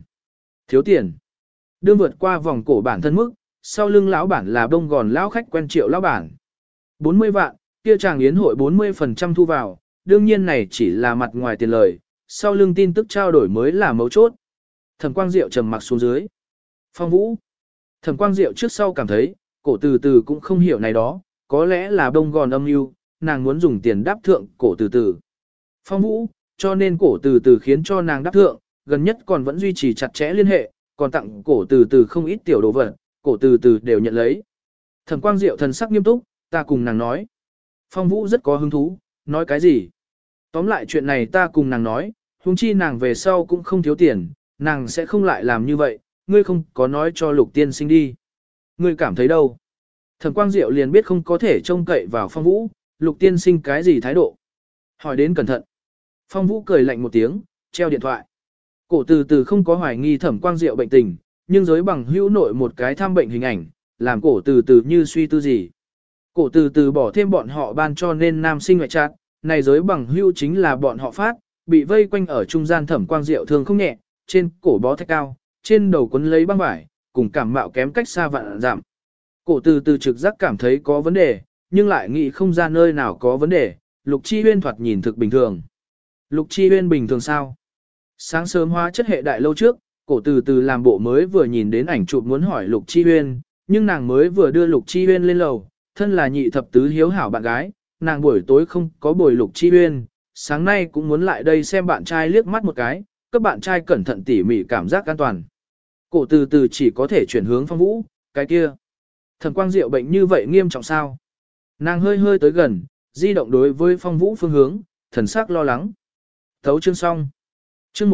đương vượt qua vòng cổ bản thân mức, sau lưng lão bản là đông gòn lão khách quen Triệu lão bản. 40 vạn, kia chàng yến hội 40% thu vào, đương nhiên này chỉ là mặt ngoài tiền lời, sau lưng tin tức trao đổi mới là mấu chốt. Thẩm Quang Diệu trầm mặc xuống dưới. Phong Vũ. Thẩm Quang Diệu trước sau cảm thấy, cổ từ từ cũng không hiểu này đó, có lẽ là đông gòn âm mưu, nàng muốn dùng tiền đáp thượng cổ từ từ. Phong Vũ, cho nên cổ từ từ khiến cho nàng đáp thượng, gần nhất còn vẫn duy trì chặt chẽ liên hệ, còn tặng cổ từ từ không ít tiểu đồ vật, cổ từ từ đều nhận lấy. Thẩm Quang Diệu thần sắc nghiêm túc, ta cùng nàng nói. Phong Vũ rất có hứng thú, nói cái gì? Tóm lại chuyện này ta cùng nàng nói, huống chi nàng về sau cũng không thiếu tiền, nàng sẽ không lại làm như vậy, ngươi không có nói cho Lục Tiên Sinh đi. Ngươi cảm thấy đâu? Thẩm Quang Diệu liền biết không có thể trông cậy vào Phong Vũ, Lục Tiên Sinh cái gì thái độ. Hỏi đến cẩn thận. Phong Vũ cười lạnh một tiếng, treo điện thoại. Cổ từ từ không có hoài nghi Thẩm Quang Diệu bệnh tình, nhưng giới bằng hữu nội một cái thăm bệnh hình ảnh, làm cổ từ từ như suy tư gì. Cổ từ từ bỏ thêm bọn họ ban cho nên nam sinh ngoại trát, này giới bằng hữu chính là bọn họ phát, bị vây quanh ở trung gian Thẩm Quang Diệu thương không nhẹ, trên cổ bó thạch cao, trên đầu quấn lấy băng vải, cùng cảm mạo kém cách xa vạn giảm. Cổ từ từ trực giác cảm thấy có vấn đề, nhưng lại nghĩ không ra nơi nào có vấn đề, Lục Chi Huyên thoạt nhìn thực bình thường. Lục Chi Huyên bình thường sao? Sáng sớm hóa chất hệ đại lâu trước, cổ từ từ làm bộ mới vừa nhìn đến ảnh chụp muốn hỏi Lục Chi Huyên, nhưng nàng mới vừa đưa Lục Chi Huyên lên lầu, thân là nhị thập tứ hiếu hảo bạn gái, nàng buổi tối không có bồi Lục Chi Huyên, sáng nay cũng muốn lại đây xem bạn trai liếc mắt một cái, các bạn trai cẩn thận tỉ mỉ cảm giác an toàn. Cổ từ từ chỉ có thể chuyển hướng Phong Vũ, cái kia. Thẩm Quang Diệu bệnh như vậy nghiêm trọng sao? Nàng hơi hơi tới gần, di động đối với Phong Vũ phương hướng, thần sắc lo lắng. Thấu chương xong. Chương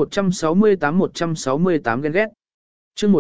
168 ghen ghét. Chương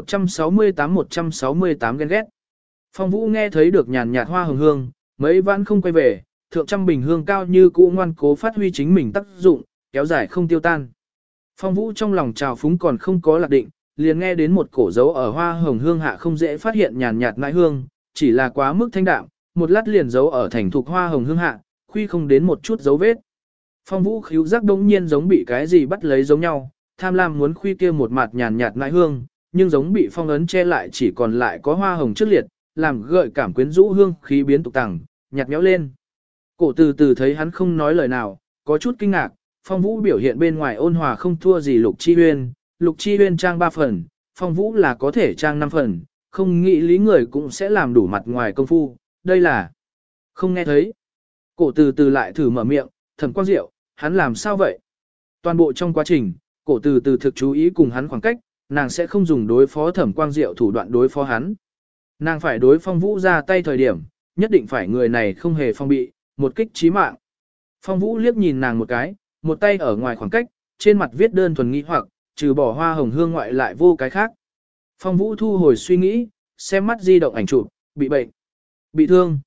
168 ghen ghét. Phong Vũ nghe thấy được nhàn nhạt hoa hồng hương, mấy vãn không quay về, thượng trăm bình hương cao như cũ ngoan cố phát huy chính mình tác dụng, kéo dài không tiêu tan. Phong Vũ trong lòng trào phúng còn không có lạc định, liền nghe đến một cổ dấu ở hoa hồng hương hạ không dễ phát hiện nhàn nhạt nãi hương, chỉ là quá mức thanh đạm, một lát liền dấu ở thành thục hoa hồng hương hạ, khuy không đến một chút dấu vết. Phong Vũ khíu giác đống nhiên giống bị cái gì bắt lấy giống nhau, tham lam muốn khuy kia một mặt nhàn nhạt nãi hương, nhưng giống bị phong ấn che lại chỉ còn lại có hoa hồng trước liệt, làm gợi cảm quyến rũ hương khí biến tục tẳng, nhạt méo lên. Cổ từ từ thấy hắn không nói lời nào, có chút kinh ngạc, Phong Vũ biểu hiện bên ngoài ôn hòa không thua gì Lục Chi Huyên, Lục Chi Huyên trang 3 phần, Phong Vũ là có thể trang 5 phần, không nghĩ lý người cũng sẽ làm đủ mặt ngoài công phu, đây là không nghe thấy. Cổ từ từ lại thử mở miệng, Thẩm Quang Diệu, hắn làm sao vậy? Toàn bộ trong quá trình, cổ từ từ thực chú ý cùng hắn khoảng cách, nàng sẽ không dùng đối phó Thẩm Quang Diệu thủ đoạn đối phó hắn. Nàng phải đối Phong Vũ ra tay thời điểm, nhất định phải người này không hề phong bị, một kích chí mạng. Phong Vũ liếc nhìn nàng một cái, một tay ở ngoài khoảng cách, trên mặt viết đơn thuần nghi hoặc, trừ bỏ hoa hồng hương ngoại lại vô cái khác. Phong Vũ thu hồi suy nghĩ, xem mắt di động ảnh chụp, bị bệnh, bị thương.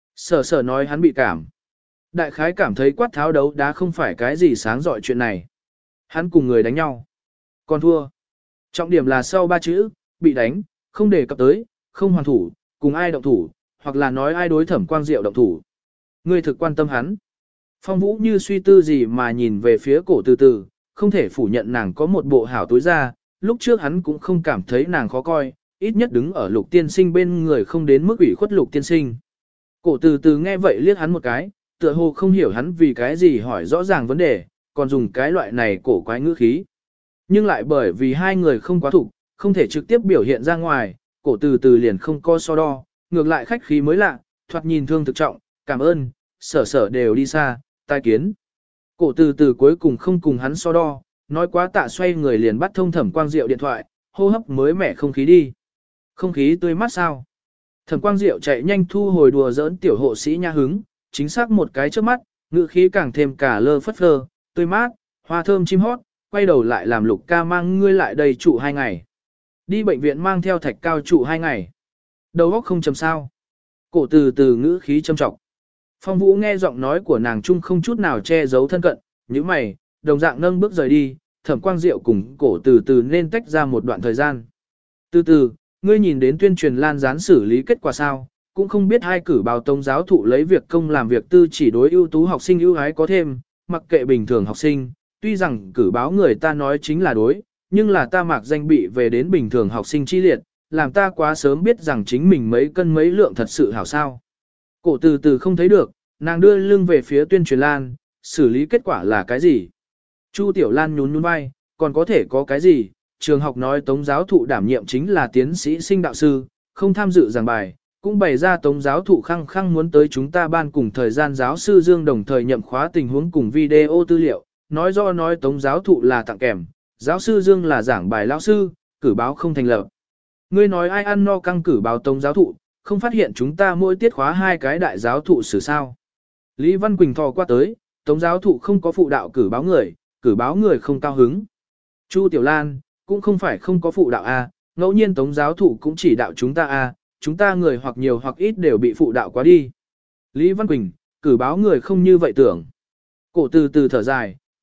Sở nói hắn bị cảm. Đại khái cảm thấy quát tháo đấu đá không phải cái gì sáng dọi chuyện này. Hắn cùng người đánh nhau. Còn thua. Trọng điểm là sau 3 chữ, bị đánh, không đề cập tới, không hoàn thủ, cùng ai động thủ, hoặc là nói ai đối Thẩm Quang Diệu động thủ. Ngươi thực quan tâm hắn. Phong Vũ như suy tư gì mà nhìn về phía cổ từ từ, không thể phủ nhận nàng có một bộ hảo tối ra, lúc trước hắn cũng không cảm thấy nàng khó coi, ít nhất đứng ở Lục tiên sinh bên người không đến mức ủy khuất Lục tiên sinh. Cổ từ từ nghe vậy liếc hắn một cái, tựa hồ không hiểu hắn vì cái gì hỏi rõ ràng vấn đề, còn dùng cái loại này cổ quái ngữ khí. Nhưng lại bởi vì hai người không quá thủ, không thể trực tiếp biểu hiện ra ngoài, cổ từ từ liền không co so đo, ngược lại khách khí mới lạ, thoạt nhìn thương thực trọng, cảm ơn, sở đều đi xa, tai kiến. Cổ từ từ cuối cùng không cùng hắn so đo, nói quá tạ xoay người liền bắt thông Thẩm Quang Diệu điện thoại, hô hấp mới mẻ không khí đi. Không khí tươi mát sao? Thẩm Quang Diệu chạy nhanh thu hồi đùa giỡn tiểu hộ sĩ nha hứng, chính xác một cái trước mắt, ngữ khí càng thêm cả lơ phất phơ, tươi mát, hoa thơm chim hót, quay đầu lại làm Lục ca mang ngươi lại đây trụ 2 ngày. Đi bệnh viện mang theo thạch cao trụ 2 ngày. Đầu óc không chầm sao. Cổ từ từ ngữ khí châm trọng. Phong Vũ nghe giọng nói của nàng chung không chút nào che giấu thân cận, như mày, đồng dạng nâng bước rời đi, Thẩm Quang Diệu cùng cổ từ từ nên tách ra một đoạn thời gian. Từ từ, ngươi nhìn đến tuyên truyền lan dán xử lý kết quả sao, cũng không biết hai cử báo tông giáo thụ lấy việc công làm việc tư chỉ đối ưu tú học sinh ưu ái có thêm, mặc kệ bình thường học sinh, tuy rằng cử báo người ta nói chính là đối, nhưng là ta mặc danh bị về đến bình thường học sinh chi liệt, làm ta quá sớm biết rằng chính mình mấy cân mấy lượng thật sự hảo sao. Cổ từ từ không thấy được, nàng đưa lưng về phía tuyên truyền lan, xử lý kết quả là cái gì? Chu Tiểu Lan nhún nhún vai, còn có thể có cái gì? Trường học nói tống giáo thụ đảm nhiệm chính là tiến sĩ sinh đạo sư, không tham dự giảng bài, cũng bày ra tống giáo thụ khăng khăng muốn tới chúng ta ban cùng thời gian giáo sư Dương đồng thời nhậm khóa tình huống cùng video tư liệu, nói do nói tống giáo thụ là tặng kèm, giáo sư Dương là giảng bài lão sư, cử báo không thành lập. Ngươi nói ai ăn no căng cử báo tống giáo thụ, không phát hiện chúng ta mỗi tiết khóa 2 cái đại giáo thụ xử sao. Lý Văn Quỳnh thò qua tới, tống giáo thụ không có phụ đạo cử báo người không cao hứng. Chu Tiểu Lan, cũng không phải không có phụ đạo A, ngẫu nhiên tống giáo thụ cũng chỉ đạo chúng ta A, chúng ta người hoặc nhiều hoặc ít đều bị phụ đạo quá đi. Lý Văn Quỳnh, cử báo người không như vậy tưởng. Cổ từ từ thở dài,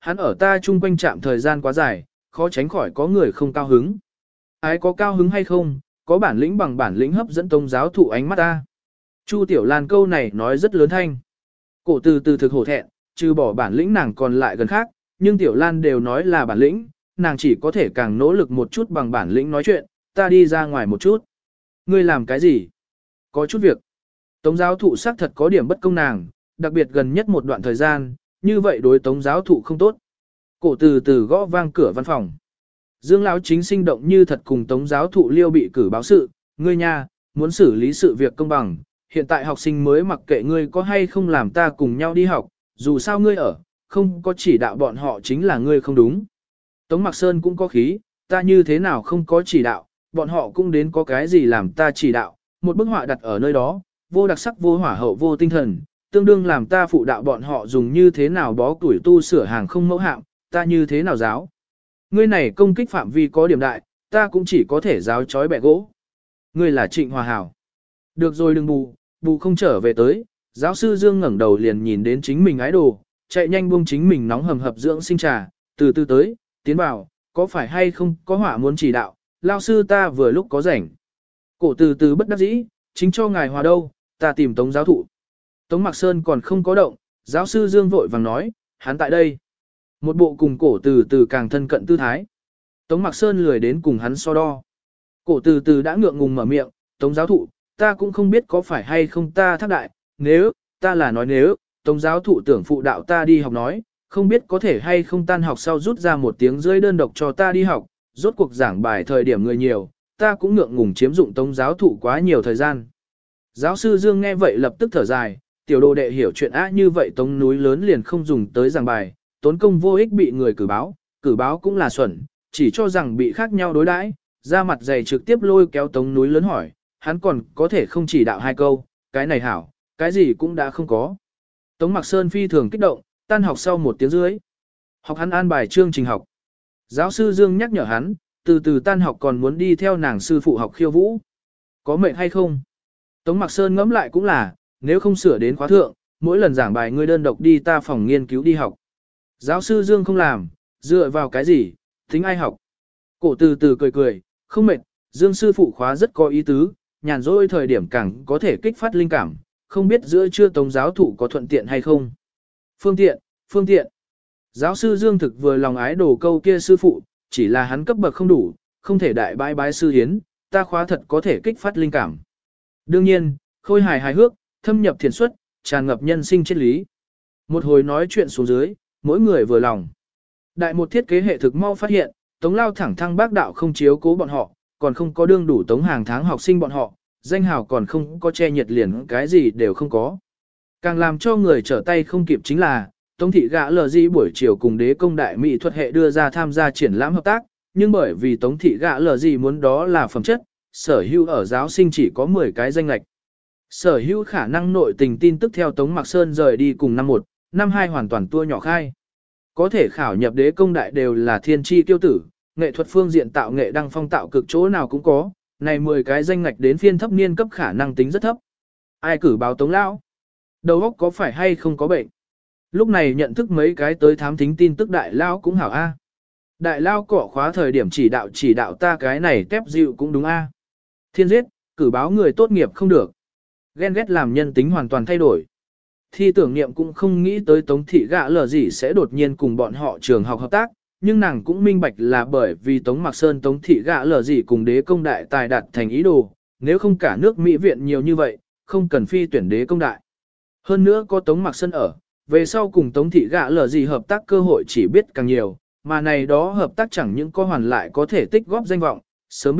hắn ở ta chung quanh trạm thời gian quá dài, khó tránh khỏi có người không cao hứng. Ai có cao hứng hay không, có bản lĩnh bằng bản lĩnh hấp dẫn tống giáo thụ ánh mắt ta. Chu Tiểu Lan câu này nói rất lớn thanh. Cổ từ từ thực hổ thẹn, trừ bỏ bản lĩnh nàng còn lại gần khác, nhưng Tiểu Lan đều nói là bản lĩnh, nàng chỉ có thể càng nỗ lực một chút bằng bản lĩnh nói chuyện, ta đi ra ngoài một chút. Ngươi làm cái gì? Có chút việc. Tống giáo thụ xác thật có điểm bất công nàng, đặc biệt gần nhất một đoạn thời gian, như vậy đối tống giáo thụ không tốt. Cổ từ từ gõ vang cửa văn phòng. Dương Lão chính sinh động như thật cùng tống giáo thụ liêu bị cử báo sự, ngươi nha, muốn xử lý sự việc công bằng, hiện tại học sinh mới mặc kệ ngươi có hay không làm ta cùng nhau đi học, dù sao ngươi ở, không có chỉ đạo bọn họ chính là ngươi không đúng. Tống Mạc Sơn cũng có khí, ta như thế nào không có chỉ đạo, bọn họ cũng đến có cái gì làm ta chỉ đạo, một bức họa đặt ở nơi đó, vô đặc sắc vô hỏa hậu vô tinh thần, tương đương làm ta phụ đạo bọn họ dùng như thế nào bó tuổi tu sửa hàng không mẫu hạm, ta như thế nào giáo. Ngươi này công kích phạm vi có điểm đại, ta cũng chỉ có thể giáo chói bẹ gỗ. Ngươi là Trịnh Hòa Hảo. Được rồi đừng bù, bù không trở về tới, giáo sư Dương ngẩng đầu liền nhìn đến chính mình ái đồ, chạy nhanh buông chính mình nóng hầm hập dưỡng sinh trà, từ từ tới, tiến vào, có phải hay không có họa muốn chỉ đạo, lao sư ta vừa lúc có rảnh. Cổ từ từ bất đắc dĩ, chính cho ngài hòa đâu, ta tìm Tống giáo thụ. Tống Mạc Sơn còn không có động, giáo sư Dương vội vàng nói, hắn tại đây. Một bộ cùng cổ từ từ càng thân cận tư thái. Tống Mạc Sơn lười đến cùng hắn so đo. Cổ từ từ đã ngượng ngùng mở miệng, Tống giáo thụ, ta cũng không biết có phải hay không ta thác đại, nếu, ta là nói nếu, Tống giáo thụ tưởng phụ đạo ta đi học nói, không biết có thể hay không tan học sau rút ra một tiếng rưỡi đơn độc cho ta đi học, rốt cuộc giảng bài thời điểm người nhiều, ta cũng ngượng ngùng chiếm dụng Tống giáo thụ quá nhiều thời gian. Giáo sư Dương nghe vậy lập tức thở dài, tiểu đồ đệ hiểu chuyện á như vậy Tống núi lớn liền không dùng tới giảng bài, tốn công vô ích bị người cử báo cũng là xuẩn, chỉ cho rằng bị khác nhau đối đãi, ra mặt dày trực tiếp lôi kéo Tống núi lớn hỏi, hắn còn có thể không chỉ đạo hai câu, cái này hảo, cái gì cũng đã không có. Tống Mạc Sơn phi thường kích động, tan học sau 1 tiếng rưỡi. Học hắn an bài chương trình học. Giáo sư Dương nhắc nhở hắn, từ từ tan học còn muốn đi theo nàng sư phụ học khiêu vũ. Có mệt hay không? Tống Mạc Sơn ngẫm lại cũng là, nếu không sửa đến khóa thượng, mỗi lần giảng bài ngươi đơn độc đi ta phòng nghiên cứu đi học. Giáo sư Dương không làm, dựa vào cái gì, tính ai học. Cổ từ từ cười cười, không mệt, Dương sư phụ khóa rất có ý tứ, nhàn rỗi thời điểm càng có thể kích phát linh cảm, không biết giữa trưa Tống giáo thụ có thuận tiện hay không. Phương tiện. Giáo sư Dương thực vừa lòng ái đồ câu kia sư phụ, chỉ là hắn cấp bậc không đủ, không thể đại bái bái sư hiến, ta khóa thật có thể kích phát linh cảm. Đương nhiên, khôi hài hài hước, thâm nhập thiền xuất, tràn ngập nhân sinh triết lý. Một hồi nói chuyện xuống dưới, mỗi người vừa lòng. Đại một thiết kế hệ thực mau phát hiện, Tống lao thẳng thăng bác đạo không chiếu cố bọn họ, còn không có đương đủ Tống hàng tháng học sinh bọn họ, danh hào còn không có che nhiệt liền cái gì đều không có. Càng làm cho người trở tay không kịp chính là, Tống thị gã lờ di buổi chiều cùng đế công đại mỹ thuật hệ đưa ra tham gia triển lãm hợp tác, nhưng bởi vì Tống thị gã lờ di muốn đó là phẩm chất, sở hữu ở giáo sinh chỉ có 10 cái danh lệch. Sở hữu khả năng nội tình tin tức theo Tống Mạc Sơn rời đi cùng năm 1, năm 2 hoàn toàn tua nhỏ khai. Có thể khảo nhập đế công đại đều là thiên tri kiêu tử, nghệ thuật phương diện tạo nghệ đăng phong tạo cực chỗ nào cũng có, này 10 cái danh ngạch đến phiên thấp niên cấp khả năng tính rất thấp. Ai cử báo Tống lão? Đầu óc có phải hay không có bệnh? Lúc này nhận thức mấy cái tới thám thính tin tức đại lao cũng hảo a. Đại lao cọ khóa thời điểm chỉ đạo ta cái này tép dịu cũng đúng a. Thiên giết, cử báo người tốt nghiệp không được. Ghen ghét làm nhân tính hoàn toàn thay đổi. Thi tưởng niệm cũng không nghĩ tới Tống thị gã lờ gì sẽ đột nhiên cùng bọn họ trường học hợp tác, nhưng nàng cũng minh bạch là bởi vì Tống Mạc Sơn Tống thị gã lờ gì cùng đế công đại tài đạt thành ý đồ, nếu không cả nước Mỹ viện nhiều như vậy, không cần phi tuyển đế công đại. Hơn nữa có Tống Mạc Sơn ở, về sau cùng Tống thị gã lờ gì hợp tác cơ hội chỉ biết càng nhiều, mà này đó hợp tác chẳng những có hoàn lại có thể tích góp danh vọng, sớm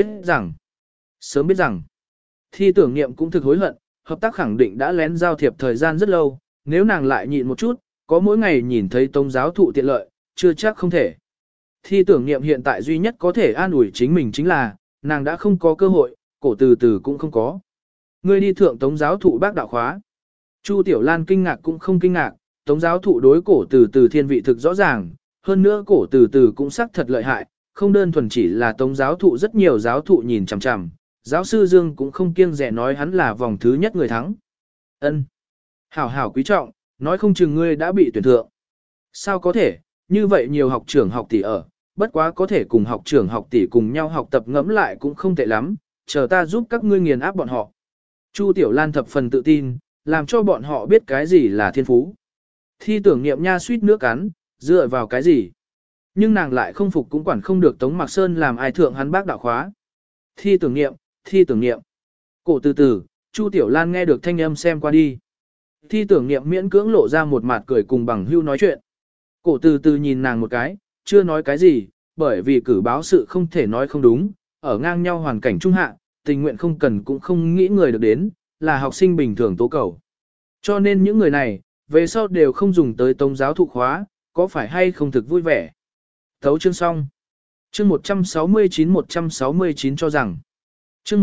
biết rằng, thi tưởng niệm cũng thực hối hận, hợp tác khẳng định đã lén giao thiệp thời gian rất lâu, nếu nàng lại nhịn một chút, có mỗi ngày nhìn thấy Tống giáo thụ tiện lợi, chưa chắc không thể. Thi tưởng niệm hiện tại duy nhất có thể an ủi chính mình chính là, nàng đã không có cơ hội, cổ từ từ cũng không có. Ngươi đi thượng Tống giáo thụ bác đạo khóa. Chu Tiểu Lan kinh ngạc cũng không kinh ngạc, Tống giáo thụ đối cổ từ từ thiên vị thực rõ ràng, hơn nữa cổ từ từ cũng sắc thật lợi hại, không đơn thuần chỉ là Tống giáo thụ rất nhiều giáo thụ nhìn chằm chằm, giáo sư Dương cũng không kiêng dè nói hắn là vòng thứ nhất người thắng. Ân, hảo hảo quý trọng, nói không chừng ngươi đã bị tuyển thượng. Sao có thể, như vậy nhiều học trưởng học tỷ ở, bất quá có thể cùng học trưởng học tỷ cùng nhau học tập ngẫm lại cũng không tệ lắm, chờ ta giúp các ngươi nghiền áp bọn họ. Chu Tiểu Lan thập phần tự tin, làm cho bọn họ biết cái gì là thiên phú. Thi tưởng niệm nha suýt nước cắn, dựa vào cái gì. Nhưng nàng lại không phục cũng quản không được Tống Mạc Sơn làm ai thượng hắn bác đạo khóa. Thi tưởng niệm, thi tưởng niệm. Cổ từ từ, Chu Tiểu Lan nghe được thanh âm xem qua đi. Thi tưởng niệm miễn cưỡng lộ ra một mặt cười cùng bằng hưu nói chuyện. Cổ từ từ nhìn nàng một cái, chưa nói cái gì, bởi vì cử báo sự không thể nói không đúng, ở ngang nhau hoàn cảnh trung hạ, tình nguyện không cần cũng không nghĩ người được đến, là học sinh bình thường tố cầu. Cho nên những người này, về sau đều không dùng tới tông giáo thụ khóa, có phải hay không thực vui vẻ. Thấu chương xong. Chương 169 cho rằng. Chương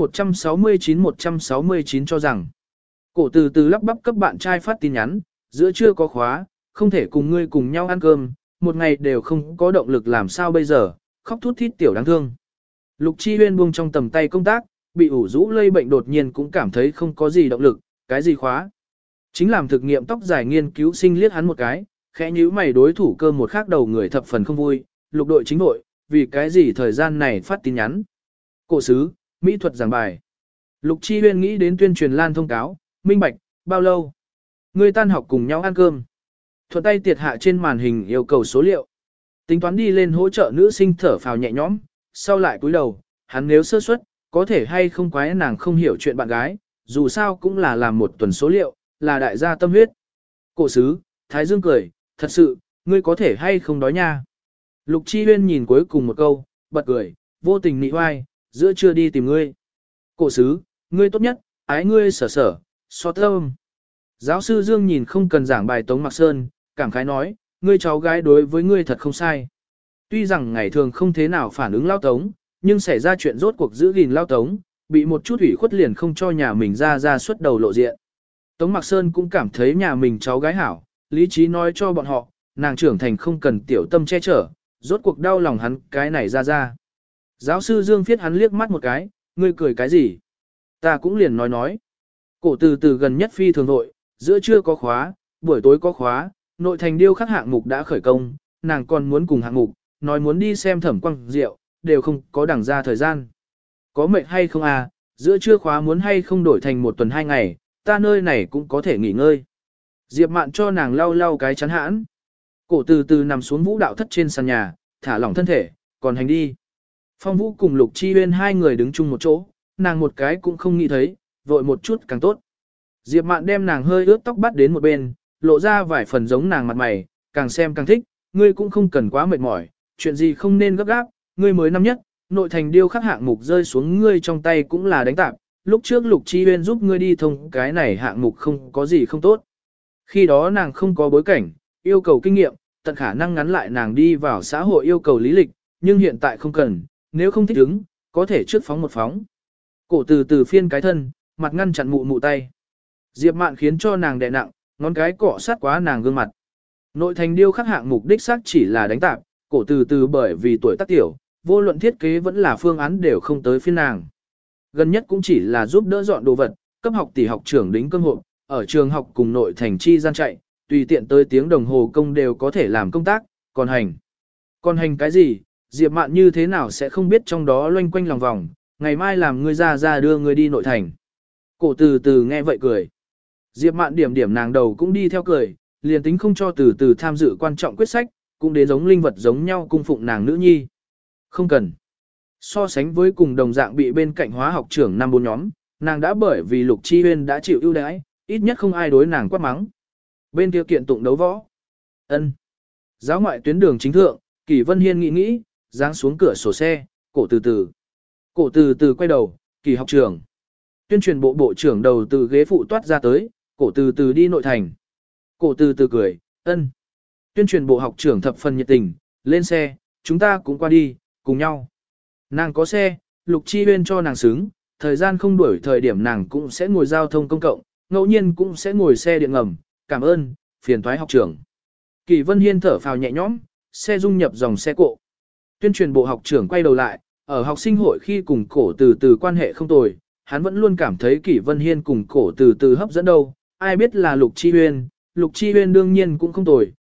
169 cho rằng. Cổ từ từ lắp bắp cấp bạn trai phát tin nhắn, giữa trưa có khóa, không thể cùng ngươi cùng nhau ăn cơm, một ngày đều không có động lực làm sao bây giờ, khóc thút thít tiểu đáng thương. Lục Chi Huyên buông trong tầm tay công tác, bị ủ rũ lây bệnh đột nhiên cũng cảm thấy không có gì động lực, cái gì khóa. Chính làm thực nghiệm tóc dài nghiên cứu sinh liếc hắn một cái, khẽ nhíu mày đối thủ cơ một khác đầu người thập phần không vui, lục đội chính đội, vì cái gì thời gian này phát tin nhắn. Cổ sứ, mỹ thuật giảng bài. Lục Chi Huyên nghĩ đến tuyên truyền lan thông cáo, minh bạch, bao lâu? Người tan học cùng nhau ăn cơm. Thuận tay tiệt hạ trên màn hình yêu cầu số liệu. Tính toán đi lên hỗ trợ nữ sinh thở phào nhẹ nhõm, sau lại cúi đầu, hắn nếu sơ suất, có thể hay không quái nàng không hiểu chuyện bạn gái, dù sao cũng là làm một tuần số liệu, là đại gia tâm huyết. Cổ sứ, Thái Dương cười, thật sự, ngươi có thể hay không đói nha. Lục Chi Huyên nhìn cuối cùng một câu, bật cười, vô tình nị hoai, giữa trưa đi tìm ngươi. Cổ sứ, ngươi tốt nhất, ái ngươi sở sở, so thơm. Giáo sư Dương nhìn không cần giảng bài Tống Mạc Sơn, cảm khái nói, ngươi cháu gái đối với ngươi thật không sai. Tuy rằng ngày thường không thế nào phản ứng lao Tống, nhưng xảy ra chuyện rốt cuộc giữ gìn lao Tống, bị một chút ủy khuất liền không cho nhà mình ra xuất đầu lộ diện. Tống Mạc Sơn cũng cảm thấy nhà mình cháu gái hảo, lý trí nói cho bọn họ, nàng trưởng thành không cần tiểu tâm che chở, rốt cuộc đau lòng hắn cái này ra. Giáo sư Dương phiết hắn liếc mắt một cái, ngươi cười cái gì? Ta cũng liền nói. Cổ từ từ gần nhất phi thường nội, giữa trưa có khóa, buổi tối có khóa, nội thành điêu khắc hạng mục đã khởi công, nàng còn muốn cùng hạng mục, nói muốn đi xem Thẩm Quang Diệu, đều không có đẳng ra thời gian. Có mệt hay không à, giữa trưa khóa muốn hay không đổi thành một tuần 2 ngày, ta nơi này cũng có thể nghỉ ngơi. Diệp Mạn cho nàng lau cái chắn hãn. Cổ từ từ nằm xuống vũ đạo thất trên sàn nhà, thả lỏng thân thể, còn hành đi. Phong Vũ cùng Lục Chi Huyên hai người đứng chung một chỗ, nàng một cái cũng không nghĩ thấy, vội một chút càng tốt. Diệp Mạn đem nàng hơi ướt tóc bắt đến một bên, lộ ra vài phần giống nàng mặt mày, càng xem càng thích, ngươi cũng không cần quá mệt mỏi, chuyện gì không nên gấp gáp, ngươi mới năm nhất, nội thành điêu khắc hạng mục rơi xuống ngươi trong tay cũng là đánh tạp, lúc trước Lục Chi Huyên giúp ngươi đi thông cái này hạng mục không có gì không tốt. Khi đó nàng không có bối cảnh, yêu cầu kinh nghiệm, tận khả năng ngắn lại nàng đi vào xã hội yêu cầu lý lịch, nhưng hiện tại không cần, nếu không thích ứng, có thể trước phóng một phóng. Cổ từ từ phiên cái thân, mặt ngăn chặn mụ tay. Diệp Mạn khiến cho nàng đè nặng, ngón cái cọ sát quá nàng gương mặt. Nội thành điêu khắc hạng mục đích xác chỉ là đánh tạp, cổ từ từ bởi vì tuổi tác tiểu, vô luận thiết kế vẫn là phương án đều không tới phiên nàng. Gần nhất cũng chỉ là giúp đỡ dọn đồ vật, cấp học tỷ học trưởng đính cơm hộp, ở trường học cùng nội thành chi gian chạy, tùy tiện tới tiếng đồng hồ công đều có thể làm công tác, còn hành. Còn hành cái gì, Diệp Mạn như thế nào sẽ không biết trong đó loanh quanh lòng vòng, ngày mai làm ngươi ra đưa ngươi đi nội thành. Cổ từ từ nghe vậy cười. Diệp Mạn điểm nàng đầu cũng đi theo cười, liền tính không cho từ từ tham dự quan trọng quyết sách, cũng đến giống linh vật giống nhau cung phụng nàng nữ nhi. Không cần. So sánh với cùng đồng dạng bị bên cạnh hóa học trưởng 5-4 nhóm, nàng đã bởi vì Lục Chi Huyên đã chịu ưu đãi, ít nhất không ai đối nàng quát mắng. Bên kia kiện tụng đấu võ. Ân. Giáo ngoại tuyến đường chính thượng, Kỷ Vân Hiên nghĩ, giáng xuống cửa sổ xe, cổ từ từ. Cổ từ từ quay đầu, Kỷ học trưởng. Tuyên truyền bộ bộ trưởng đầu từ ghế phụ toát ra tới, cổ từ từ đi nội thành. Cổ từ từ cười, ân. Tuyên truyền bộ học trưởng thập phần nhiệt tình, lên xe, chúng ta cũng qua đi, cùng nhau. Nàng có xe, Lục Chi Huyên cho nàng xứng, thời gian không đuổi thời điểm nàng cũng sẽ ngồi giao thông công cộng, ngẫu nhiên cũng sẽ ngồi xe điện ngầm, cảm ơn, phiền toái học trưởng. Kỳ Vân Hiên thở phào nhẹ nhõm, xe dung nhập dòng xe cộ. Tuyên truyền bộ học trưởng quay đầu lại, ở học sinh hội khi cùng cổ từ từ quan hệ không tồi, hắn vẫn luôn cảm thấy Kỷ Vân Hiên cùng cổ từ từ hấp dẫn đâu, ai biết là Lục Chi Huyên đương nhiên cũng không tồi,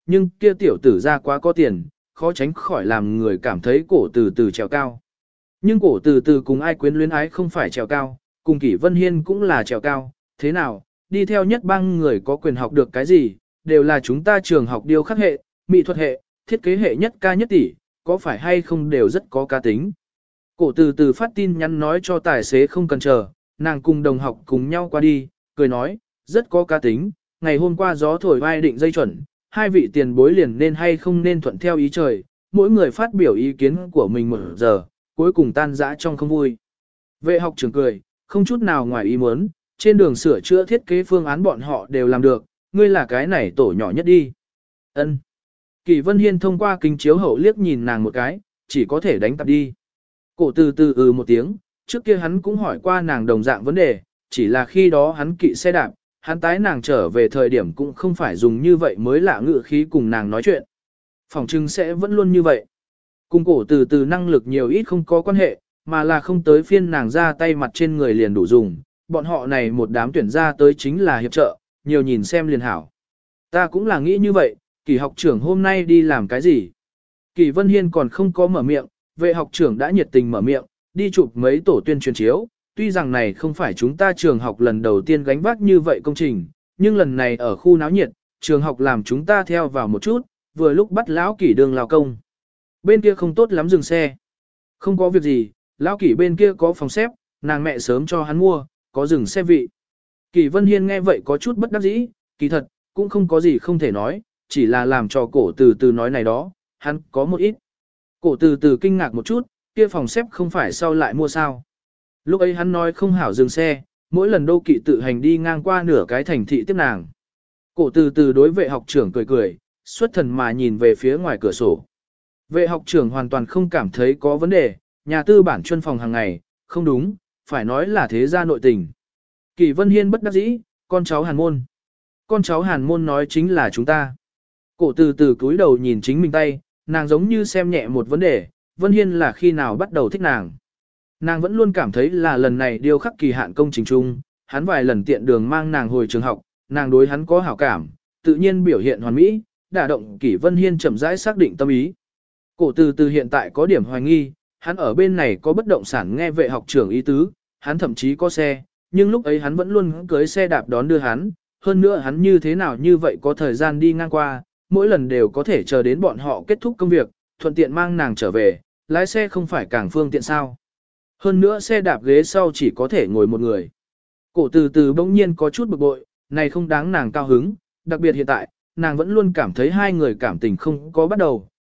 nhưng kia tiểu tử ra quá có tiền, khó tránh khỏi làm người cảm thấy cổ từ từ trèo cao. Nhưng cổ từ từ cùng ai quyến luyến ái không phải trèo cao, cùng Kỷ Vân Hiên cũng là trèo cao, thế nào, đi theo nhất bang người có quyền học được cái gì, đều là chúng ta trường học điêu khắc hệ, mỹ thuật hệ, thiết kế hệ nhất ca nhất tỷ, có phải hay không đều rất có cá tính. Cổ từ từ phát tin nhắn nói cho tài xế không cần chờ, nàng cùng đồng học cùng nhau qua đi, cười nói, rất có cá tính, ngày hôm qua gió thổi vai định dây chuẩn, hai vị tiền bối liền nên hay không nên thuận theo ý trời, mỗi người phát biểu ý kiến của mình một giờ, cuối cùng tan rã trong không vui. Vệ học trưởng cười, không chút nào ngoài ý muốn, trên đường sửa chữa thiết kế phương án bọn họ đều làm được, ngươi là cái này tổ nhỏ nhất đi. Ân. Kỷ Vân Hiên thông qua kính chiếu hậu liếc nhìn nàng một cái, chỉ có thể đánh tạp đi. Cổ từ từ một tiếng, trước kia hắn cũng hỏi qua nàng đồng dạng vấn đề, chỉ là khi đó hắn kỵ xe đạp, hắn tái nàng trở về thời điểm cũng không phải dùng như vậy mới lạ ngữ khí cùng nàng nói chuyện. Phòng trưng sẽ vẫn luôn như vậy. Cùng cổ từ từ năng lực nhiều ít không có quan hệ, mà là không tới phiên nàng ra tay mặt trên người liền đủ dùng, bọn họ này một đám tuyển ra tới chính là hiệp trợ, nhiều nhìn xem liền hảo. Ta cũng là nghĩ như vậy, Kỷ học trưởng hôm nay đi làm cái gì? Kỷ Vân Hiên còn không có mở miệng, vệ học trưởng đã nhiệt tình mở miệng, đi chụp mấy tổ tuyên truyền chiếu, tuy rằng này không phải chúng ta trường học lần đầu tiên gánh vác như vậy công trình, nhưng lần này ở khu náo nhiệt, trường học làm chúng ta theo vào một chút, vừa lúc bắt lão Kỷ đường lao công. Bên kia không tốt lắm dừng xe. Không có việc gì, lão Kỷ bên kia có phòng xếp, nàng mẹ sớm cho hắn mua, có dừng xe vị. Kỷ Vân Hiên nghe vậy có chút bất đắc dĩ, kỳ thật, cũng không có gì không thể nói, chỉ là làm cho cổ từ từ nói này đó, hắn có một ít. Cổ từ từ kinh ngạc một chút, kia phòng xếp không phải sau lại mua sao. Lúc ấy hắn nói không hảo dừng xe, mỗi lần Đô Kỵ tự hành đi ngang qua nửa cái thành thị tiếp nàng. Cổ từ từ đối vệ học trưởng cười cười, xuất thần mà nhìn về phía ngoài cửa sổ. Vệ học trưởng hoàn toàn không cảm thấy có vấn đề, nhà tư bản chuyên phòng hàng ngày, không đúng, phải nói là thế gia nội tình. Kỷ Vân Hiên bất đắc dĩ, con cháu Hàn Môn. Con cháu Hàn Môn nói chính là chúng ta. Cổ từ từ cúi đầu nhìn chính mình tay, nàng giống như xem nhẹ một vấn đề, Vân Hiên là khi nào bắt đầu thích nàng. Nàng vẫn luôn cảm thấy là lần này điêu khắc kỳ hạn công trình chung, hắn vài lần tiện đường mang nàng hồi trường học, nàng đối hắn có hảo cảm, tự nhiên biểu hiện hoàn mỹ, đả động Kỷ Vân Hiên chậm rãi xác định tâm ý. Cổ từ từ hiện tại có điểm hoài nghi, hắn ở bên này có bất động sản nghe vệ học trưởng ý tứ, hắn thậm chí có xe, nhưng lúc ấy hắn vẫn luôn cưới xe đạp đón đưa hắn, hơn nữa hắn như thế nào như vậy có thời gian đi ngang qua, mỗi lần đều có thể chờ đến bọn họ kết thúc công việc, thuận tiện mang nàng trở về, lái xe không phải càng phương tiện sao. Hơn nữa xe đạp ghế sau chỉ có thể ngồi một người. Cổ từ từ bỗng nhiên có chút bực bội, này không đáng nàng cao hứng, đặc biệt hiện tại, nàng vẫn luôn cảm thấy hai người cảm tình không có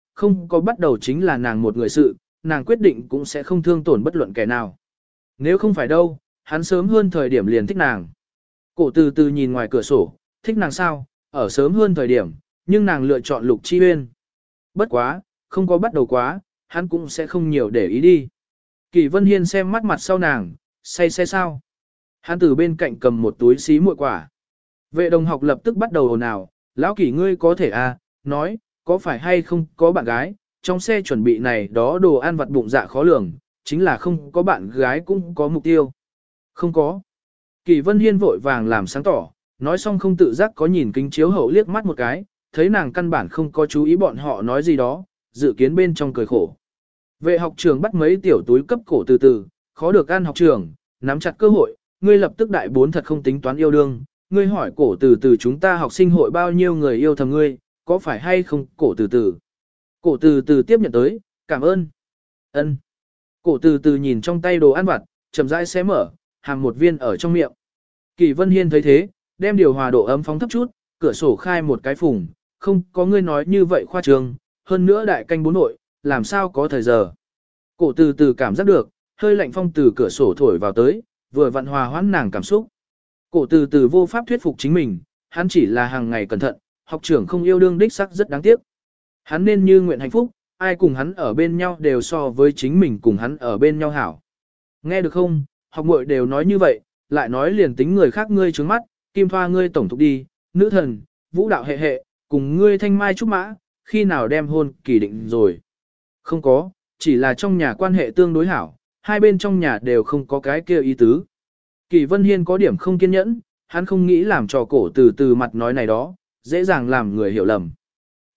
bắt đầu chính là nàng một người sự, nàng quyết định cũng sẽ không thương tổn bất luận kẻ nào. Nếu không phải đâu, hắn sớm hơn thời điểm liền thích nàng. Cổ từ từ nhìn ngoài cửa sổ, thích nàng sao, ở sớm hơn thời điểm, nhưng nàng lựa chọn Lục Chi Uyên. Bất quá, không có bắt đầu quá, hắn cũng sẽ không nhiều để ý đi. Kỷ Vân Hiên xem mắt mặt sau nàng, say sao. Hắn từ bên cạnh cầm một túi xí muội quả. Vệ đồng học lập tức bắt đầu ồn ào, lão Kỷ ngươi có thể nói, có phải hay không có bạn gái, trong xe chuẩn bị này đó đồ ăn vặt bụng dạ khó lường, chính là không có bạn gái cũng có mục tiêu. Không có. Kỷ Vân Hiên vội vàng làm sáng tỏ, nói xong không tự giác có nhìn kính chiếu hậu liếc mắt một cái, thấy nàng căn bản không có chú ý bọn họ nói gì đó, dự kiến bên trong cười khổ. Vệ học trường bắt mấy tiểu túi cấp cổ từ từ, khó được ăn học trường, nắm chặt cơ hội, ngươi lập tức đại bốn thật không tính toán yêu đương, ngươi hỏi cổ từ từ chúng ta học sinh hội bao nhiêu người yêu thầm ngươi, có phải hay không cổ từ từ. Cổ từ từ tiếp nhận tới, cảm ơn. Ân. Cổ từ từ nhìn trong tay đồ ăn vặt, chậm rãi xé mở, hàng một viên ở trong miệng. Kỷ Vân Hiên thấy thế, đem điều hòa độ ấm phóng thấp chút, cửa sổ khai một cái phùng, không có ngươi nói như vậy khoa trương, hơn nữa đại canh bốn nội, làm sao có thời giờ. Cổ từ từ cảm giác được, hơi lạnh phong từ cửa sổ thổi vào tới, vừa vặn hòa hoãn nàng cảm xúc. Cổ từ từ vô pháp thuyết phục chính mình, hắn chỉ là hàng ngày cẩn thận, học trưởng không yêu đương đích sắc rất đáng tiếc. Hắn nên như nguyện hạnh phúc, ai cùng hắn ở bên nhau đều so với chính mình cùng hắn ở bên nhau hảo. Nghe được không, học muội đều nói như vậy, lại nói liền tính người khác ngươi trướng mắt, kim thoa ngươi tổng thục đi, nữ thần, vũ đạo hệ, cùng ngươi thanh mai trúc mã, khi nào đem hôn kỳ định rồi. Không có, chỉ là trong nhà quan hệ tương đối hảo, hai bên trong nhà đều không có cái kia ý tứ. Kỳ Vân Hiên có điểm không kiên nhẫn, hắn không nghĩ làm trò cổ từ từ mặt nói này đó, dễ dàng làm người hiểu lầm.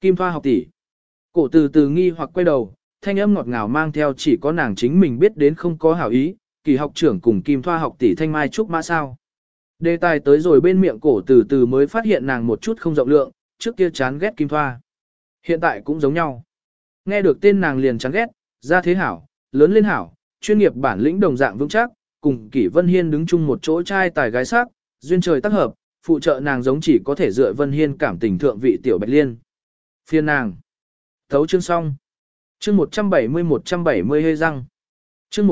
Kim Thoa học tỷ. Cổ từ từ nghi hoặc quay đầu, thanh âm ngọt ngào mang theo chỉ có nàng chính mình biết đến không có hảo ý, Kỳ học trưởng cùng Kim Thoa học tỷ thanh mai trúc mã sao. Đề tài tới rồi bên miệng cổ từ từ mới phát hiện nàng một chút không rộng lượng, trước kia chán ghét Kim Thoa. Hiện tại cũng giống nhau. Nghe được tên nàng liền chán ghét, ra thế hảo, lớn lên hảo, chuyên nghiệp bản lĩnh đồng dạng vững chắc, cùng Kỷ Vân Hiên đứng chung một chỗ trai tài gái sắc, duyên trời tác hợp, phụ trợ nàng giống chỉ có thể dựa Vân Hiên cảm tình thượng vị tiểu Bạch Liên. Phiên nàng. Thấu chương xong. Chương 170 hơi răng. Chương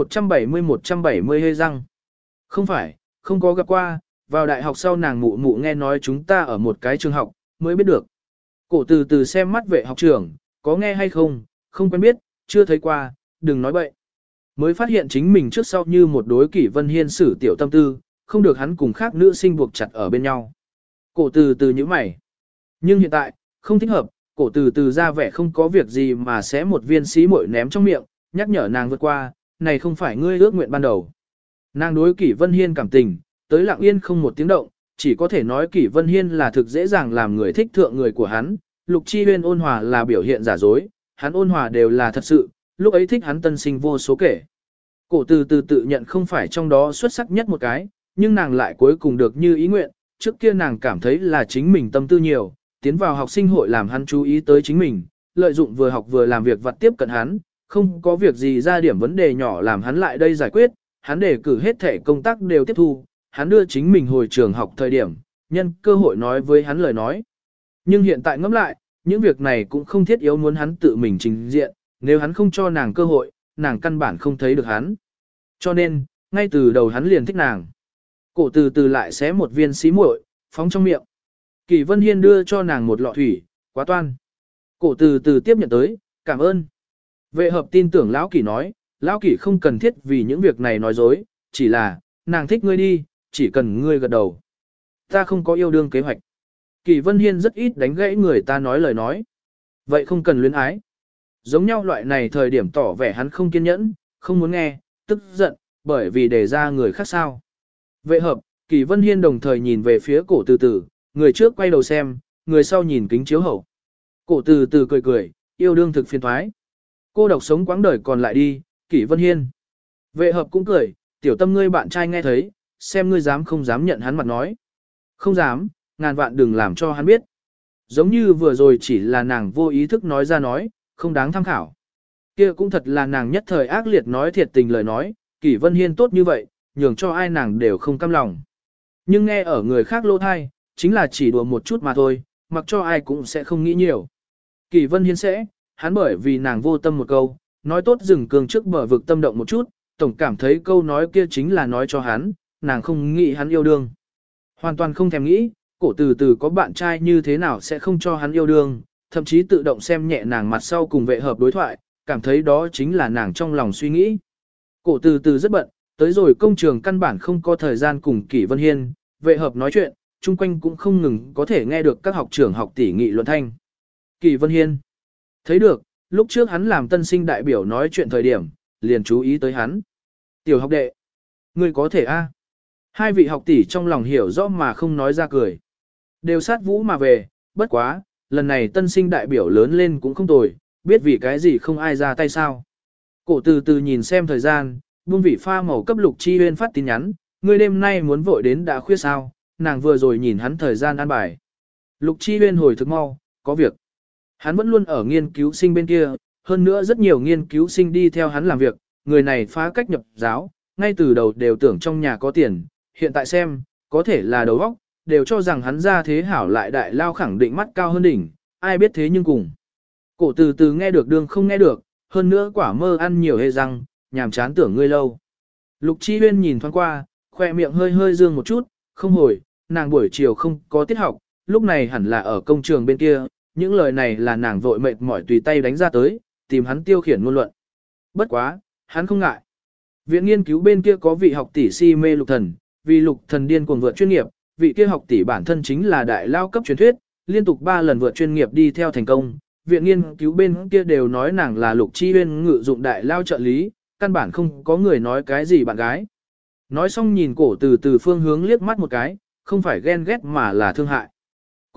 170 hơi răng. Không phải, không có gặp qua, vào đại học sau nàng mụ mụ nghe nói chúng ta ở một cái trường học, mới biết được. Cổ từ từ xem mắt vệ học trưởng, có nghe hay không, không quen biết, chưa thấy qua, đừng nói bậy. Mới phát hiện chính mình trước sau như một đối Kỷ Vân Hiên xử tiểu tâm tư, không được hắn cùng khác nữ sinh buộc chặt ở bên nhau. Cổ từ từ như mày. Nhưng hiện tại, không thích hợp, cổ từ từ ra vẻ không có việc gì mà sẽ một viên xí muội ném trong miệng, nhắc nhở nàng vượt qua, này không phải ngươi ước nguyện ban đầu. Nàng đối Kỷ Vân Hiên cảm tình, tới lặng yên không một tiếng động, chỉ có thể nói Kỷ Vân Hiên là thực dễ dàng làm người thích thượng người của hắn, Lục Chi Huyên ôn hòa là biểu hiện giả dối, hắn ôn hòa đều là thật sự, lúc ấy thích hắn tân sinh vô số kể. Cổ từ từ tự nhận không phải trong đó xuất sắc nhất một cái, nhưng nàng lại cuối cùng được như ý nguyện, trước kia nàng cảm thấy là chính mình tâm tư nhiều, tiến vào học sinh hội làm hắn chú ý tới chính mình, lợi dụng vừa học vừa làm việc vặt tiếp cận hắn, không có việc gì ra điểm vấn đề nhỏ làm hắn lại đây giải quyết, hắn đề cử hết thể công tác đều tiếp thu, hắn đưa chính mình hồi trường học thời điểm, nhân cơ hội nói với hắn lời nói. Nhưng hiện tại ngẫm lại, những việc này cũng không thiết yếu muốn hắn tự mình trình diện, nếu hắn không cho nàng cơ hội, nàng căn bản không thấy được hắn. Cho nên, ngay từ đầu hắn liền thích nàng. Cổ từ từ lại xé một viên xí muội, phóng trong miệng. Kỷ Vân Hiên đưa cho nàng một lọ thủy, quá toan. Cổ từ từ tiếp nhận tới, cảm ơn. Vệ hợp tin tưởng Lão Kỷ nói, Lão Kỷ không cần thiết vì những việc này nói dối, chỉ là, nàng thích ngươi đi, chỉ cần ngươi gật đầu. Ta không có yêu đương kế hoạch. Kỷ Vân Hiên rất ít đánh gãy người ta nói lời nói. Vậy không cần luyến ái. Giống nhau loại này thời điểm tỏ vẻ hắn không kiên nhẫn, không muốn nghe, tức giận, bởi vì để ra người khác sao. Vệ hợp, Kỷ Vân Hiên đồng thời nhìn về phía cổ từ từ, người trước quay đầu xem, người sau nhìn kính chiếu hậu. Cổ từ từ cười cười, yêu đương thực phiền thoái. Cô độc sống quãng đời còn lại đi, Kỷ Vân Hiên. Vệ hợp cũng cười, tiểu tâm ngươi bạn trai nghe thấy, xem ngươi dám không dám nhận hắn mặt nói. Không dám, ngàn vạn đừng làm cho hắn biết. Giống như vừa rồi chỉ là nàng vô ý thức nói ra nói, không đáng tham khảo. Kia cũng thật là nàng nhất thời ác liệt nói thiệt tình lời nói, Kỷ Vân Hiên tốt như vậy, nhường cho ai nàng đều không cam lòng. Nhưng nghe ở người khác lỗ thai, chính là chỉ đùa một chút mà thôi, mặc cho ai cũng sẽ không nghĩ nhiều. Kỷ Vân Hiên sẽ, hắn bởi vì nàng vô tâm một câu, nói tốt dừng cường trước bờ vực tâm động một chút, tổng cảm thấy câu nói kia chính là nói cho hắn, nàng không nghĩ hắn yêu đương. Hoàn toàn không thèm nghĩ, cổ từ từ có bạn trai như thế nào sẽ không cho hắn yêu đương, thậm chí tự động xem nhẹ nàng mặt sau cùng vệ hợp đối thoại, cảm thấy đó chính là nàng trong lòng suy nghĩ. Cổ từ từ rất bận, tới rồi công trường căn bản không có thời gian cùng Kỷ Vân Hiên, vệ hợp nói chuyện, chung quanh cũng không ngừng có thể nghe được các học trưởng học tỷ nghị luận thanh. Kỷ Vân Hiên thấy được, lúc trước hắn làm tân sinh đại biểu nói chuyện thời điểm, liền chú ý tới hắn. Tiểu học đệ, ngươi có thể a? Hai vị học tỷ trong lòng hiểu rõ mà không nói ra cười. Đều sát vũ mà về, bất quá, lần này tân sinh đại biểu lớn lên cũng không tồi, biết vì cái gì không ai ra tay sao. Cổ từ từ nhìn xem thời gian, buông vị pha màu cấp Lục Chi Huyên phát tin nhắn, ngươi đêm nay muốn vội đến đã khuya sao, nàng vừa rồi nhìn hắn thời gian an bài. Lục Chi Huyên hồi thực mau, có việc. Hắn vẫn luôn ở nghiên cứu sinh bên kia, hơn nữa rất nhiều nghiên cứu sinh đi theo hắn làm việc, người này phá cách nhập giáo, ngay từ đầu đều tưởng trong nhà có tiền, hiện tại xem, có thể là đầu óc, đều cho rằng hắn ra thế hảo lại đại lao khẳng định mắt cao hơn đỉnh, ai biết thế nhưng cùng. Cổ từ từ nghe được đương không nghe được, hơn nữa quả mơ ăn nhiều hê răng, nhàm chán tưởng ngươi lâu. Lục Chi Huyên nhìn thoáng qua, khoe miệng hơi hơi dương một chút, không hồi, nàng buổi chiều không có tiết học, lúc này hẳn là ở công trường bên kia, những lời này là nàng vội mệt mỏi tùy tay đánh ra tới, tìm hắn tiêu khiển ngôn luận. Bất quá, hắn không ngại. Viện nghiên cứu bên kia có vị học tỷ si mê lục thần, vì lục thần điên cuồng vượt chuyên nghiệp, vị kia học tỷ bản thân chính là đại lao cấp truyền thuyết, liên tục 3 lần vượt chuyên nghiệp đi theo thành công. Viện nghiên cứu bên kia đều nói nàng là Lục Chi Huyên ngự dụng đại lao trợ lý, căn bản không có người nói cái gì bạn gái. Nói xong nhìn cổ từ từ phương hướng liếc mắt một cái, không phải ghen ghét mà là thương hại.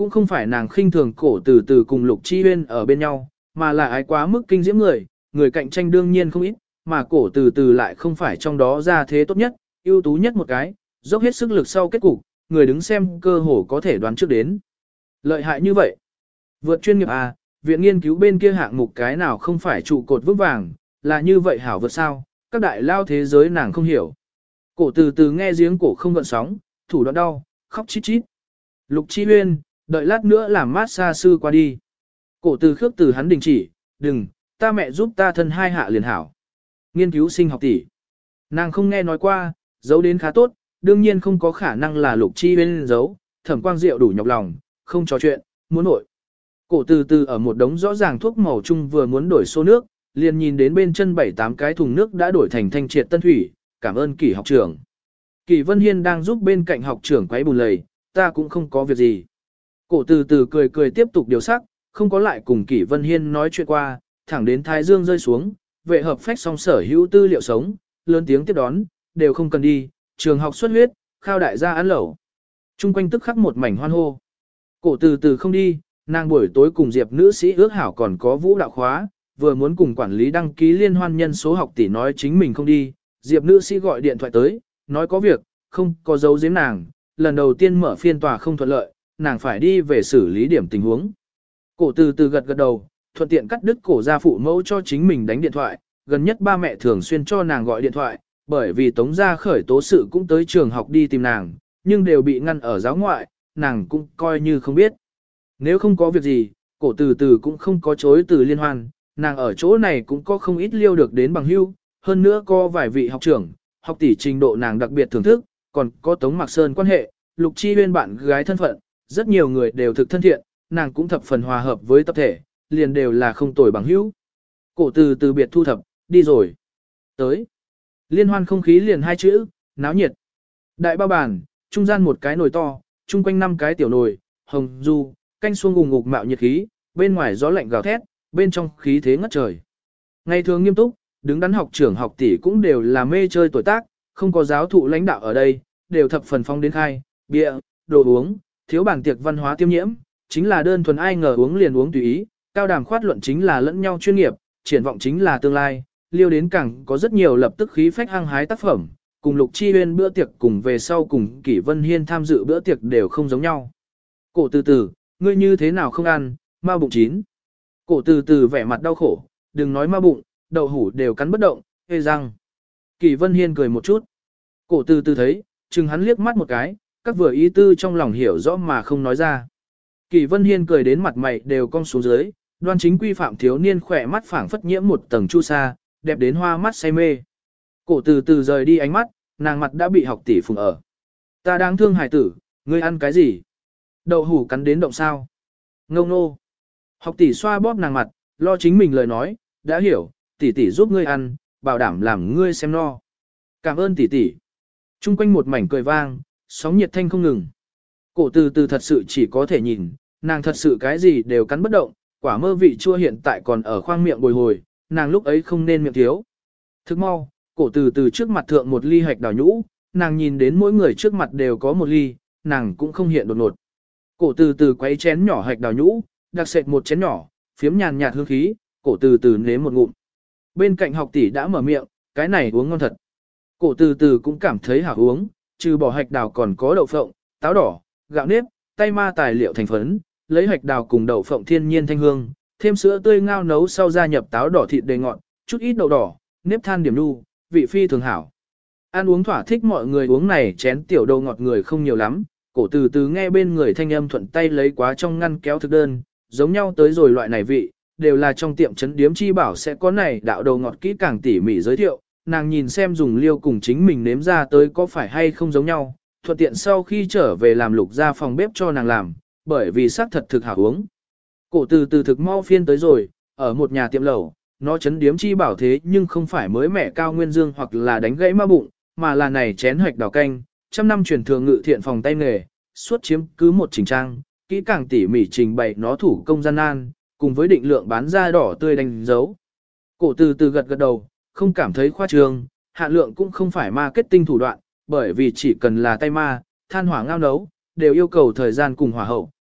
Cũng không phải nàng khinh thường cổ từ từ cùng Lục Chi Huyên ở bên nhau, mà là ái quá mức kinh diễm người cạnh tranh đương nhiên không ít, mà cổ từ từ lại không phải trong đó ra thế tốt nhất, ưu tú nhất một cái, dốc hết sức lực sau kết cục, người đứng xem cơ hồ có thể đoán trước đến. Lợi hại như vậy. Vượt chuyên nghiệp à, viện nghiên cứu bên kia hạng mục cái nào không phải trụ cột vững vàng, là như vậy hảo vượt sao, các đại lao thế giới nàng không hiểu. Cổ từ từ nghe giếng cổ không gợn sóng, thủ đoạn đau, khóc chít chít. Lục Chi Huyên, đợi lát nữa làm mát xa sư qua đi. Cổ từ khước từ hắn đình chỉ, đừng, ta mẹ giúp ta thân hai hạ liền hảo. Nghiên cứu sinh học tỷ. Nàng không nghe nói qua, giấu đến khá tốt, đương nhiên không có khả năng là Lục Chi Huyên giấu, Thẩm Quang Diệu đủ nhọc lòng, không trò chuyện, muốn nội. Cổ từ từ ở một đống rõ ràng thuốc màu chung vừa muốn đổi xô nước, liền nhìn đến bên chân 7-8 cái thùng nước đã đổi thành thanh triệt tân thủy, cảm ơn Kỷ học trưởng. Kỷ Vân Hiên đang giúp bên cạnh học trưởng quấy bùn lầy, ta cũng không có việc gì. Cổ từ từ cười cười tiếp tục điều sắc, không có lại cùng Kỷ Vân Hiên nói chuyện qua, thẳng đến thái dương rơi xuống, vệ hợp phách xong sở hữu tư liệu sống, lớn tiếng tiếp đón, đều không cần đi, trường học xuất huyết, khao đại gia ăn lẩu. Trung quanh tức khắc một mảnh hoan hô. Cổ từ từ không đi, nàng buổi tối cùng Diệp nữ sĩ ước hảo còn có vũ đạo khóa, vừa muốn cùng quản lý đăng ký liên hoan nhân số học tỷ nói chính mình không đi, Diệp nữ sĩ gọi điện thoại tới, nói có việc, không có dấu giếm nàng, lần đầu tiên mở phiên tòa không thuận lợi, nàng phải đi về xử lý điểm tình huống. Cổ từ từ gật gật đầu, thuận tiện cắt đứt cổ gia phụ mẫu cho chính mình đánh điện thoại, gần nhất ba mẹ thường xuyên cho nàng gọi điện thoại, bởi vì Tống gia khởi tố sự cũng tới trường học đi tìm nàng, nhưng đều bị ngăn ở giáo ngoại, nàng cũng coi như không biết. Nếu không có việc gì, cổ từ từ cũng không có chối từ liên hoan, nàng ở chỗ này cũng có không ít liêu được đến bằng hữu, hơn nữa có vài vị học trưởng, học tỷ trình độ nàng đặc biệt thưởng thức, còn có Tống Mạc Sơn quan hệ, Lục Chi Huyên bạn gái thân phận, rất nhiều người đều thực thân thiện, nàng cũng thập phần hòa hợp với tập thể, liền đều là không tồi bằng hữu. Cổ từ từ biệt thu thập, đi rồi. Tới. Liên hoan không khí liền hai chữ, náo nhiệt. Đại bao bàn, trung gian một cái nồi to, chung quanh 5 cái tiểu nồi, hồng du, canh xuông gùng ngục mạo nhiệt khí, bên ngoài gió lạnh gào thét, bên trong khí thế ngất trời. Ngày thường nghiêm túc, đứng đắn học trưởng học tỷ cũng đều là mê chơi tuổi tác, không có giáo thụ lãnh đạo ở đây, đều thập phần phong đến khai, bia, đồ uống, thiếu bản tiệc văn hóa tiêm nhiễm, chính là đơn thuần ai ngờ uống liền uống tùy ý, cao đàm khoát luận chính là lẫn nhau chuyên nghiệp, triển vọng chính là tương lai, liêu đến càng có rất nhiều lập tức khí phách hăng hái tác phẩm, cùng Lục Chi Huyên bữa tiệc cùng về sau cùng Kỷ Vân Hiên tham dự bữa tiệc đều không giống nhau. Cổ từ từ, ngươi như thế nào không ăn, ma bụng chín. Cổ từ từ vẻ mặt đau khổ, đừng nói ma bụng, đậu hủ đều cắn bất động, hê răng. Kỷ Vân Hiên cười một chút. Cổ từ từ thấy, chừng hắn liếc mắt một cái, các vừa ý tư trong lòng hiểu rõ mà không nói ra. Kỷ Vân Hiên cười đến mặt mày đều cong xuống dưới, đoan chính quy phạm thiếu niên khỏe mắt phảng phất nhiễm một tầng chu sa, đẹp đến hoa mắt say mê. Cổ từ từ rời đi ánh mắt, nàng mặt đã bị học tỷ phùng ở. Ta đang thương hài tử, ngươi ăn cái gì? Đậu hủ cắn đến động sao? Ngông nô. Học tỷ xoa bóp nàng mặt, lo chính mình lời nói, đã hiểu, tỷ tỷ giúp ngươi ăn, bảo đảm làm ngươi xem no. Cảm ơn tỷ tỷ. Trung quanh một mảnh cười vang, sóng nhiệt thanh không ngừng. Cổ từ từ thật sự chỉ có thể nhìn, nàng thật sự cái gì đều cắn bất động, quả mơ vị chua hiện tại còn ở khoang miệng bồi hồi, nàng lúc ấy không nên miệng thiếu. Thức mau, cổ từ từ trước mặt thượng một ly hạch đào nhũ, nàng nhìn đến mỗi người trước mặt đều có một ly, nàng cũng không hiện đột ngột. Cổ từ từ quấy chén nhỏ hạch đào nhũ, đặc sệt một chén nhỏ, phiếm nhàn nhạt hương khí, cổ từ từ nếm một ngụm. Bên cạnh học tỷ đã mở miệng, cái này uống ngon thật. Cổ từ từ cũng cảm thấy hảo uống, trừ bỏ hạch đào còn có đậu phộng, táo đỏ, gạo nếp, tay ma tài liệu thành phấn, lấy hạch đào cùng đậu phộng thiên nhiên thanh hương, thêm sữa tươi ngao nấu sau gia nhập táo đỏ thịt đầy ngọt, chút ít đậu đỏ, nếp than điểm nu, vị phi thường hảo. Ăn uống thỏa thích mọi người uống này chén tiểu đầu ngọt người không nhiều lắm, cổ từ từ nghe bên người thanh âm thuận tay lấy quá trong ngăn kéo thực đơn, giống nhau tới rồi loại này vị, đều là trong tiệm trấn điếm chi bảo sẽ có này đạo đầu ngọt kỹ càng tỉ mỉ giới thiệu, nàng nhìn xem dùng liêu cùng chính mình nếm ra tới có phải hay không giống nhau, thuận tiện sau khi trở về làm Lục ra phòng bếp cho nàng làm, bởi vì xác thật thực hảo uống. Cổ từ từ thực mau phiên tới rồi, ở một nhà tiệm lẩu, nó trấn điếm chi bảo thế nhưng không phải mới mẻ cao nguyên dương hoặc là đánh gãy ma bụng, mà là này chén hoạch đào canh, trăm năm truyền thường ngự thiện phòng tay nghề, suốt chiếm cứ một trình trang, kỹ càng tỉ mỉ trình bày nó thủ công gian nan, cùng với định lượng bán ra đỏ tươi đánh dấu. Cổ từ từ gật gật đầu, không cảm thấy khoa trương, hạn lượng cũng không phải marketing thủ đoạn, bởi vì chỉ cần là tay ma, than hỏa ngao nấu, đều yêu cầu thời gian cùng hỏa hậu,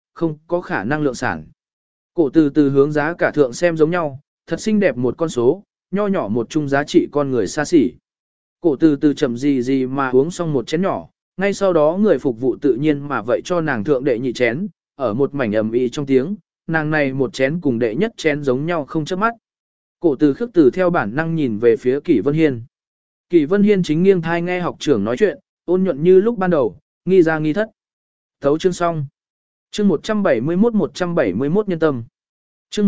không có khả năng lượng sản. Cổ từ từ hướng giá cả thượng xem giống nhau, thật xinh đẹp một con số, nho nhỏ một chung giá trị con người xa xỉ. Cổ từ từ chậm gì mà uống xong một chén nhỏ, ngay sau đó người phục vụ tự nhiên mà vậy cho nàng thượng đệ nhị chén, ở một mảnh ầm ĩ trong tiếng, nàng này một chén cùng đệ nhất chén giống nhau không chớp mắt. Cổ từ khước từ theo bản năng nhìn về phía Kỷ Vân Hiên. Kỷ Vân Hiên chính nghiêng thai nghe học trưởng nói chuyện, ôn nhuận như lúc ban đầu, nghi ra nghi thất. Thấu chương xong. Chương 171 nhân tâm. Chương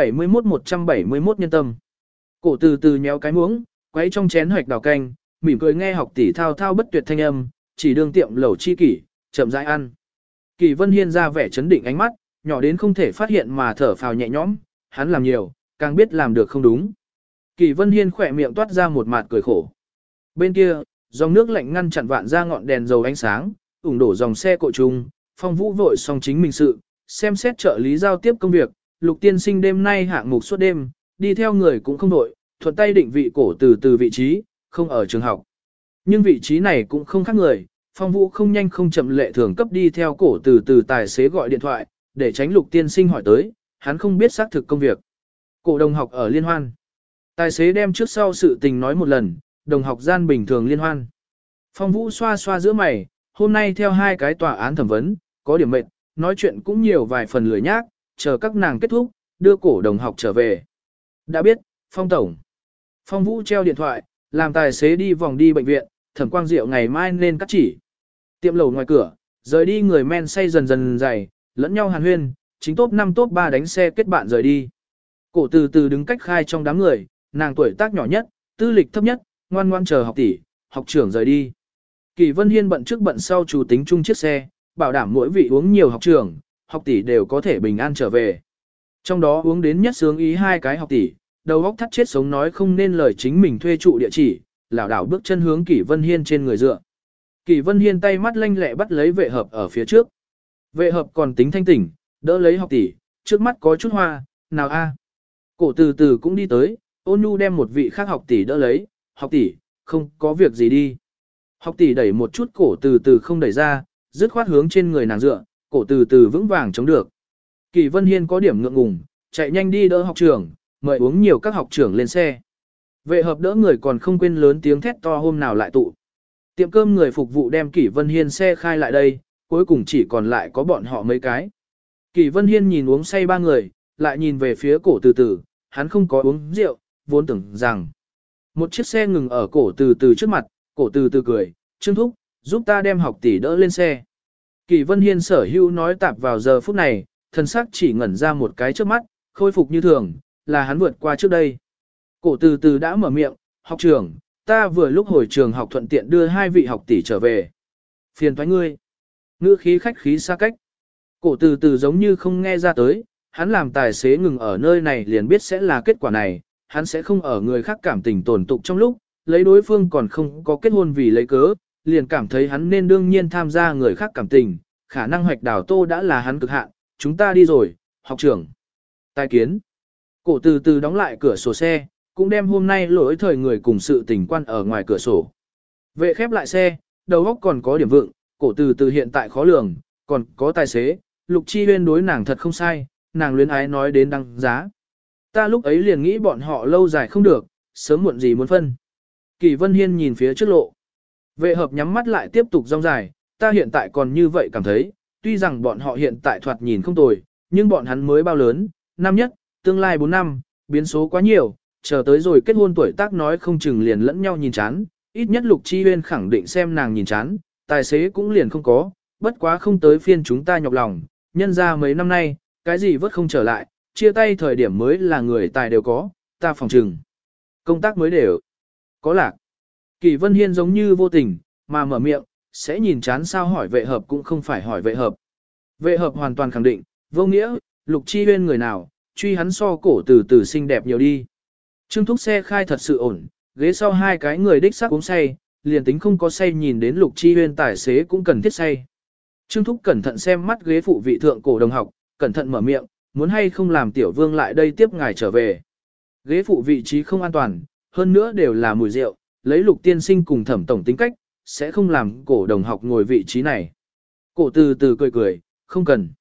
171 nhân tâm. Cổ từ từ nhéo cái muỗng, quấy trong chén hoạch đào canh, mỉm cười nghe học tỷ thao thao bất tuyệt thanh âm, chỉ đương tiệm lẩu chi kỷ, chậm rãi ăn. Kỷ Vân Hiên ra vẻ chấn định ánh mắt, nhỏ đến không thể phát hiện mà thở phào nhẹ nhõm, hắn làm nhiều, càng biết làm được không đúng. Kỷ Vân Hiên khỏe miệng toát ra một mạt cười khổ. Bên kia, dòng nước lạnh ngăn chặn vạn ra ngọn đèn dầu ánh sáng, ủng đổ dòng xe cộ trùng, Phong Vũ vội xong chính mình sự, xem xét trợ lý giao tiếp công việc, Lục tiên sinh đêm nay hạng mục suốt đêm, đi theo người cũng không đội, thuận tay định vị cổ từ từ vị trí, không ở trường học. Nhưng vị trí này cũng không khác người, Phong Vũ không nhanh không chậm lệ thường cấp đi theo cổ từ từ tài xế gọi điện thoại, để tránh Lục tiên sinh hỏi tới, hắn không biết xác thực công việc. Cổ đồng học ở liên hoan. Tài xế đem trước sau sự tình nói một lần, đồng học gian bình thường liên hoan. Phong Vũ xoa xoa giữa mày, hôm nay theo hai cái tòa án thẩm vấn, có điểm mệt, nói chuyện cũng nhiều vài phần lười nhác, chờ các nàng kết thúc, đưa cổ đồng học trở về. Đã biết, Phong Tổng. Phong Vũ treo điện thoại, làm tài xế đi vòng đi bệnh viện, Thẩm Quang Diệu ngày mai nên cắt chỉ. Tiệm lẩu ngoài cửa, rời đi người men say dần dần dày, lẫn nhau hàn huyên, chính top 5 top 3 đánh xe kết bạn rời đi. Cổ từ từ đứng cách khai trong đám người, nàng tuổi tác nhỏ nhất, tư lịch thấp nhất, ngoan ngoan chờ học tỷ, học trưởng rời đi. Kỷ Vân Hiên bận trước bận sau chủ tính chung chiếc xe, bảo đảm mỗi vị uống nhiều học trưởng, học tỷ đều có thể bình an trở về. Trong đó uống đến nhất sướng ý hai cái học tỷ, đầu óc thắt chết sống nói không nên lời chính mình thuê trụ địa chỉ, lảo đảo bước chân hướng Kỷ Vân Hiên trên người dựa. Kỷ Vân Hiên tay mắt lanh lẹ bắt lấy vệ hợp ở phía trước. Vệ hợp còn tính thanh tỉnh, đỡ lấy học tỷ, trước mắt có chút hoa, nào a. Cổ từ từ cũng đi tới, ôn nhu đem một vị khác học tỷ đỡ lấy, học tỷ, không có việc gì đi. Học tỷ đẩy một chút cổ từ từ không đẩy ra, dứt khoát hướng trên người nàng dựa, cổ từ từ vững vàng chống được. Kỷ Vân Hiên có điểm ngượng ngùng, chạy nhanh đi đỡ học trưởng, mời uống nhiều các học trưởng lên xe. Vệ hợp đỡ người còn không quên lớn tiếng thét to hôm nào lại tụ. Tiệm cơm người phục vụ đem Kỷ Vân Hiên xe khai lại đây, cuối cùng chỉ còn lại có bọn họ mấy cái. Kỷ Vân Hiên nhìn uống say ba người, lại nhìn về phía cổ từ từ, hắn không có uống rượu, vốn tưởng rằng. Một chiếc xe ngừng ở cổ từ từ trước mặt, cổ từ từ cười, Trương Thúc, giúp ta đem học tỷ đỡ lên xe. Kỷ Vân Hiên sở hữu nói tạp vào giờ phút này, thân xác chỉ ngẩn ra một cái trước mắt, khôi phục như thường, là hắn vượt qua trước đây. Cổ từ từ đã mở miệng, học trưởng, ta vừa lúc hồi trường học thuận tiện đưa hai vị học tỷ trở về. Phiền thoái ngươi. Ngữ khí khách khí xa cách. Cổ từ từ giống như không nghe ra tới, hắn làm tài xế ngừng ở nơi này liền biết sẽ là kết quả này, hắn sẽ không ở người khác cảm tình tổn tục trong lúc, lấy đối phương còn không có kết hôn vì lấy cớ, liền cảm thấy hắn nên đương nhiên tham gia người khác cảm tình, khả năng hoạch đảo tô đã là hắn cực hạn, chúng ta đi rồi, học trưởng. Tài kiến. Cổ từ từ đóng lại cửa sổ xe, cũng đem hôm nay lỗi thời người cùng sự tình quan ở ngoài cửa sổ. Vệ khép lại xe, đầu óc còn có điểm vượng, cổ từ từ hiện tại khó lường, còn có tài xế, Lục Chi Huyên đối nàng thật không sai, nàng luyến ái nói đến đăng giá. Ta lúc ấy liền nghĩ bọn họ lâu dài không được, sớm muộn gì muốn phân. Kỷ Vân Hiên nhìn phía trước lộ. Vệ hợp nhắm mắt lại tiếp tục rong dài, ta hiện tại còn như vậy cảm thấy, tuy rằng bọn họ hiện tại thoạt nhìn không tồi, nhưng bọn hắn mới bao lớn, năm nhất, tương lai 4 năm, biến số quá nhiều, chờ tới rồi kết hôn tuổi tác nói không chừng liền lẫn nhau nhìn chán, ít nhất Lục Chi Huyên khẳng định xem nàng nhìn chán, tài xế cũng liền không có, bất quá không tới phiên chúng ta nhọc lòng, nhân ra mấy năm nay, cái gì vất không trở lại, chia tay thời điểm mới là người tài đều có, ta phòng trừng. Công tác mới đều có lạc. Kỷ Vân Hiên giống như vô tình, mà mở miệng, sẽ nhìn chán sao hỏi vệ hợp cũng không phải hỏi vệ hợp. Vệ hợp hoàn toàn khẳng định, vô nghĩa, Lục Chi Huyên người nào, truy hắn so cổ từ từ xinh đẹp nhiều đi. Trương Thúc xe khai thật sự ổn, ghế sau hai cái người đích xác uống say, liền tính không có say nhìn đến Lục Chi Huyên tài xế cũng cần thiết say. Trương Thúc cẩn thận xem mắt ghế phụ vị thượng cổ đồng học, cẩn thận mở miệng, muốn hay không làm Tiểu Vương lại đây tiếp ngài trở về. Ghế phụ vị trí không an toàn, hơn nữa đều là mùi rượu, lấy Lục tiên sinh cùng Thẩm tổng tính cách, sẽ không làm cổ đồng học ngồi vị trí này. Cổ từ từ cười cười, không cần.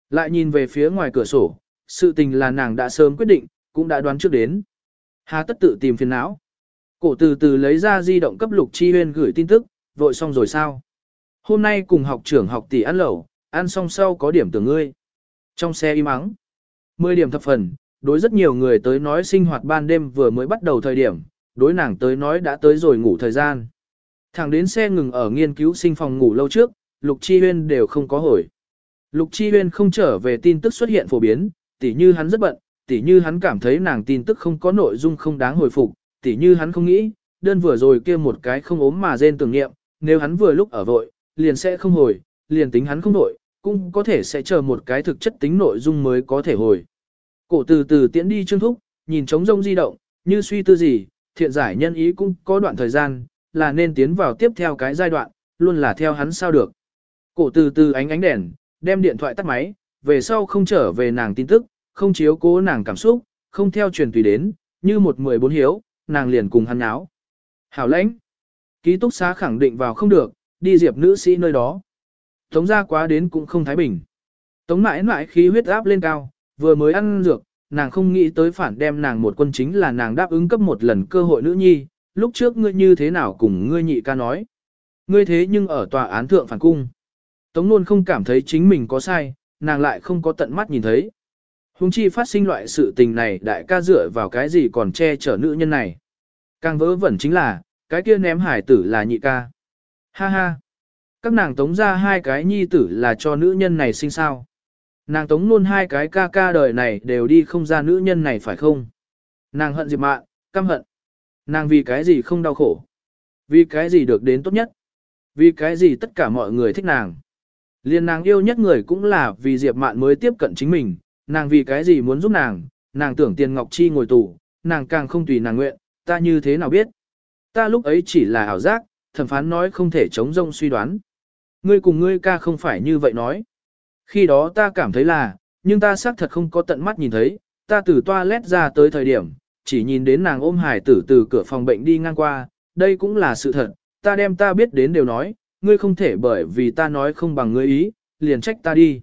Lại nhìn về phía ngoài cửa sổ, sự tình là nàng đã sớm quyết định, cũng đã đoán trước đến. Hà tất tự tìm phiền não. Cổ từ từ lấy ra di động cấp Lục Chi Huyên gửi tin tức, vội xong rồi sao? Hôm nay cùng học trưởng học tỷ ăn lẩu, ăn xong sau có điểm tưởng ngươi. Trong xe im ắng, 10 điểm thập phần, đối rất nhiều người tới nói sinh hoạt ban đêm vừa mới bắt đầu thời điểm, đối nàng tới nói đã tới rồi ngủ thời gian. Thẳng đến xe ngừng ở nghiên cứu sinh phòng ngủ lâu trước, Lục Chi Huyên đều không có hồi. Lục Chi Huyên không trở về tin tức xuất hiện phổ biến, tỉ như hắn rất bận, tỉ như hắn cảm thấy nàng tin tức không có nội dung không đáng hồi phục, tỉ như hắn không nghĩ, đơn vừa rồi kia một cái không ốm mà rên tưởng niệm, nếu hắn vừa lúc ở vội, liền sẽ không hồi, liền tính hắn không vội, cũng có thể sẽ chờ một cái thực chất tính nội dung mới có thể hồi. Cổ từ từ tiễn đi Trương Thúc, nhìn trống rông di động, như suy tư gì, thiện giải nhân ý cũng có đoạn thời gian, là nên tiến vào tiếp theo cái giai đoạn, luôn là theo hắn sao được. Cổ từ từ ánh đèn, đem điện thoại tắt máy, về sau không trở về nàng tin tức, không chiếu cố nàng cảm xúc, không theo truyền tùy đến, như một 14 hiếu, nàng liền cùng hắn áo. Hảo lãnh, ký túc xá khẳng định vào không được, đi Diệp nữ sĩ nơi đó. Tống ra quá đến cũng không thái bình. Tống mãi mãi khí huyết áp lên cao, vừa mới ăn dược, nàng không nghĩ tới phản đem nàng một quân chính là nàng đáp ứng cấp một lần cơ hội nữ nhi, lúc trước ngươi như thế nào cùng ngươi nhị ca nói. Ngươi thế nhưng ở tòa án thượng phản cung. Tống luôn không cảm thấy chính mình có sai, nàng lại không có tận mắt nhìn thấy. Hùng chi phát sinh loại sự tình này đại ca dựa vào cái gì còn che chở nữ nhân này. Càng vớ vẩn chính là, cái kia ném hải tử là nhị ca. Ha ha. Các nàng tống ra hai cái nhi tử là cho nữ nhân này sinh sao. Nàng tống luôn hai cái ca ca đời này đều đi không ra nữ nhân này phải không? Nàng hận Diệp Mạn, căm hận. Nàng vì cái gì không đau khổ? Vì cái gì được đến tốt nhất? Vì cái gì tất cả mọi người thích nàng? Liên nàng yêu nhất người cũng là vì Diệp Mạn mới tiếp cận chính mình, nàng vì cái gì muốn giúp nàng tưởng Tiền Ngọc Chi ngồi tù, nàng càng không tùy nàng nguyện, ta như thế nào biết? Ta lúc ấy chỉ là ảo giác, thẩm phán nói không thể chống rông suy đoán. Ngươi cùng ngươi ca không phải như vậy nói. Khi đó ta cảm thấy là, nhưng ta xác thật không có tận mắt nhìn thấy, ta từ toilet ra tới thời điểm, chỉ nhìn đến nàng ôm hải tử từ cửa phòng bệnh đi ngang qua, đây cũng là sự thật, ta đem ta biết đến đều nói, ngươi không thể bởi vì ta nói không bằng ngươi ý, liền trách ta đi.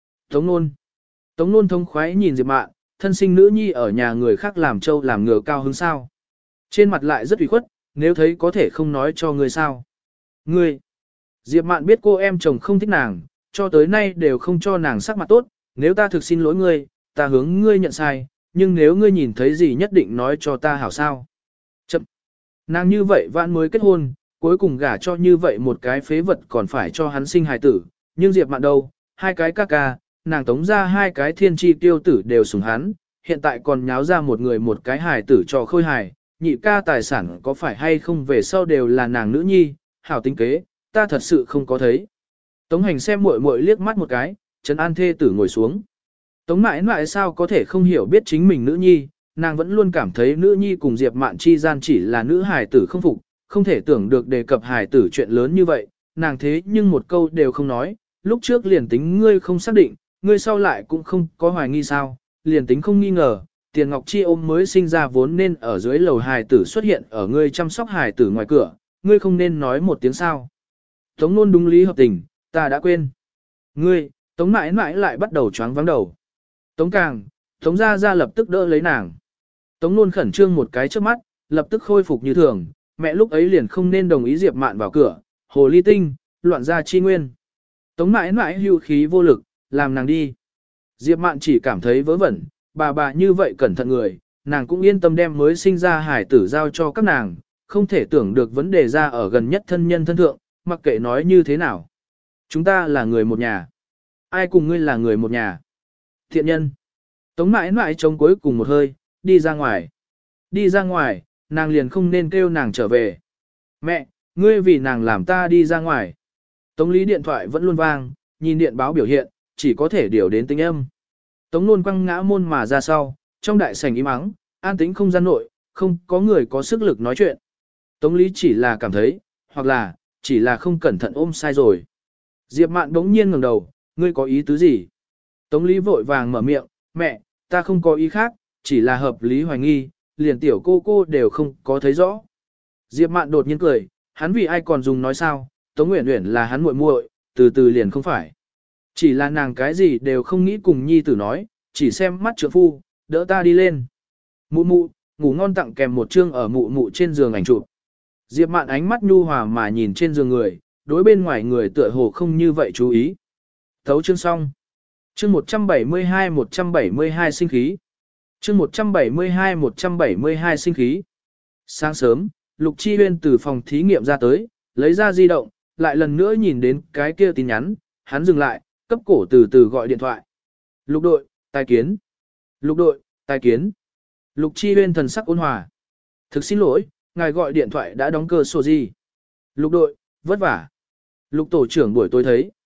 Tống nôn thông khoái nhìn Diệp Mạn, thân sinh nữ nhi ở nhà người khác làm trâu làm ngựa cao hứng sao. Trên mặt lại rất ủy khuất, nếu thấy có thể không nói cho ngươi sao. Ngươi, Diệp Mạn biết cô em chồng không thích nàng, cho tới nay đều không cho nàng sắc mặt tốt, nếu ta thực xin lỗi ngươi, ta hướng ngươi nhận sai, nhưng nếu ngươi nhìn thấy gì nhất định nói cho ta hảo sao. Chậm. Nàng như vậy vãn mới kết hôn, cuối cùng gả cho như vậy một cái phế vật còn phải cho hắn sinh hài tử, nhưng Diệp Mạn đâu, hai cái ca ca, nàng tống ra hai cái thiên tri tiêu tử đều sủng hắn, hiện tại còn nháo ra một người một cái hài tử cho khôi hài, nhị ca tài sản có phải hay không về sau đều là nàng nữ nhi, hảo tính kế, ta thật sự không có thấy. Tống hành xem muội muội liếc mắt một cái, trấn an thê tử ngồi xuống. Tống mãi mãi sao có thể không hiểu biết chính mình nữ nhi, nàng vẫn luôn cảm thấy nữ nhi cùng Diệp Mạn chi gian chỉ là nữ hài tử không phục, không thể tưởng được đề cập hài tử chuyện lớn như vậy, nàng thế nhưng một câu đều không nói, lúc trước liền tính ngươi không xác định, ngươi sau lại cũng không có hoài nghi sao, liền tính không nghi ngờ, Tiền Ngọc Chi ôm mới sinh ra vốn nên ở dưới lầu hài tử xuất hiện ở ngươi chăm sóc hài tử ngoài cửa, ngươi không nên nói một tiếng sao. Tống nôn đúng lý hợp tình, ta đã quên. Ngươi, Tống mãi mãi lại bắt đầu choáng vắng đầu. Tống càng, Tống ra lập tức đỡ lấy nàng. Tống nôn khẩn trương một cái trước mắt, lập tức khôi phục như thường, mẹ lúc ấy liền không nên đồng ý Diệp Mạn vào cửa, hồ ly tinh, loạn ra chi nguyên. Tống mãi mãi hưu khí vô lực, làm nàng đi. Diệp Mạn chỉ cảm thấy vớ vẩn, bà như vậy cẩn thận người, nàng cũng yên tâm đem mới sinh ra hải tử giao cho các nàng, không thể tưởng được vấn đề ra ở gần nhất thân nhân thân thượng, mặc kệ nói như thế nào. Chúng ta là người một nhà. Ai cùng ngươi là người một nhà? Thiện nhân. Tống mãi mãi chống cuối cùng một hơi, đi ra ngoài. Đi ra ngoài, nàng liền không nên kêu nàng trở về. Mẹ, ngươi vì nàng làm ta đi ra ngoài. Tống lý điện thoại vẫn luôn vang, nhìn điện báo biểu hiện, chỉ có thể điều đến tính âm. Tống luôn quăng ngã môn mà ra sau, trong đại sảnh im ắng, an tĩnh không gian nội, không có người có sức lực nói chuyện. Tống lý chỉ là cảm thấy, hoặc là, chỉ là không cẩn thận ôm sai rồi. Diệp Mạn đống nhiên ngẩng đầu, ngươi có ý tứ gì? Tống lý vội vàng mở miệng, mẹ, ta không có ý khác, chỉ là hợp lý hoài nghi, liền tiểu cô đều không có thấy rõ. Diệp Mạn đột nhiên cười, hắn vì ai còn dùng nói sao, Tống Uyển Uyển là hắn muội muội, từ từ liền không phải. Chỉ là nàng cái gì đều không nghĩ cùng nhi tử nói, chỉ xem mắt trượng phu, đỡ ta đi lên. Mụ mụ, ngủ ngon tặng kèm một chương ở mụ mụ trên giường ảnh chụp. Diệp Mạn ánh mắt nhu hòa mà nhìn trên giường người, đối bên ngoài người tựa hồ không như vậy chú ý. Thấu chương xong. Chương 172 sinh khí. Chương 172 sinh khí. Sáng sớm, Lục Chi Huyên từ phòng thí nghiệm ra tới, lấy ra di động, lại lần nữa nhìn đến cái kia tin nhắn, hắn dừng lại, cấp cổ từ từ gọi điện thoại. Lục đội, tài kiến. Lục đội, tài kiến. Lục Chi Huyên thần sắc ôn hòa. Thực xin lỗi, ngài gọi điện thoại đã đóng cơ sổ gì. Lục đội, vất vả. Lục tổ trưởng buổi tối thấy,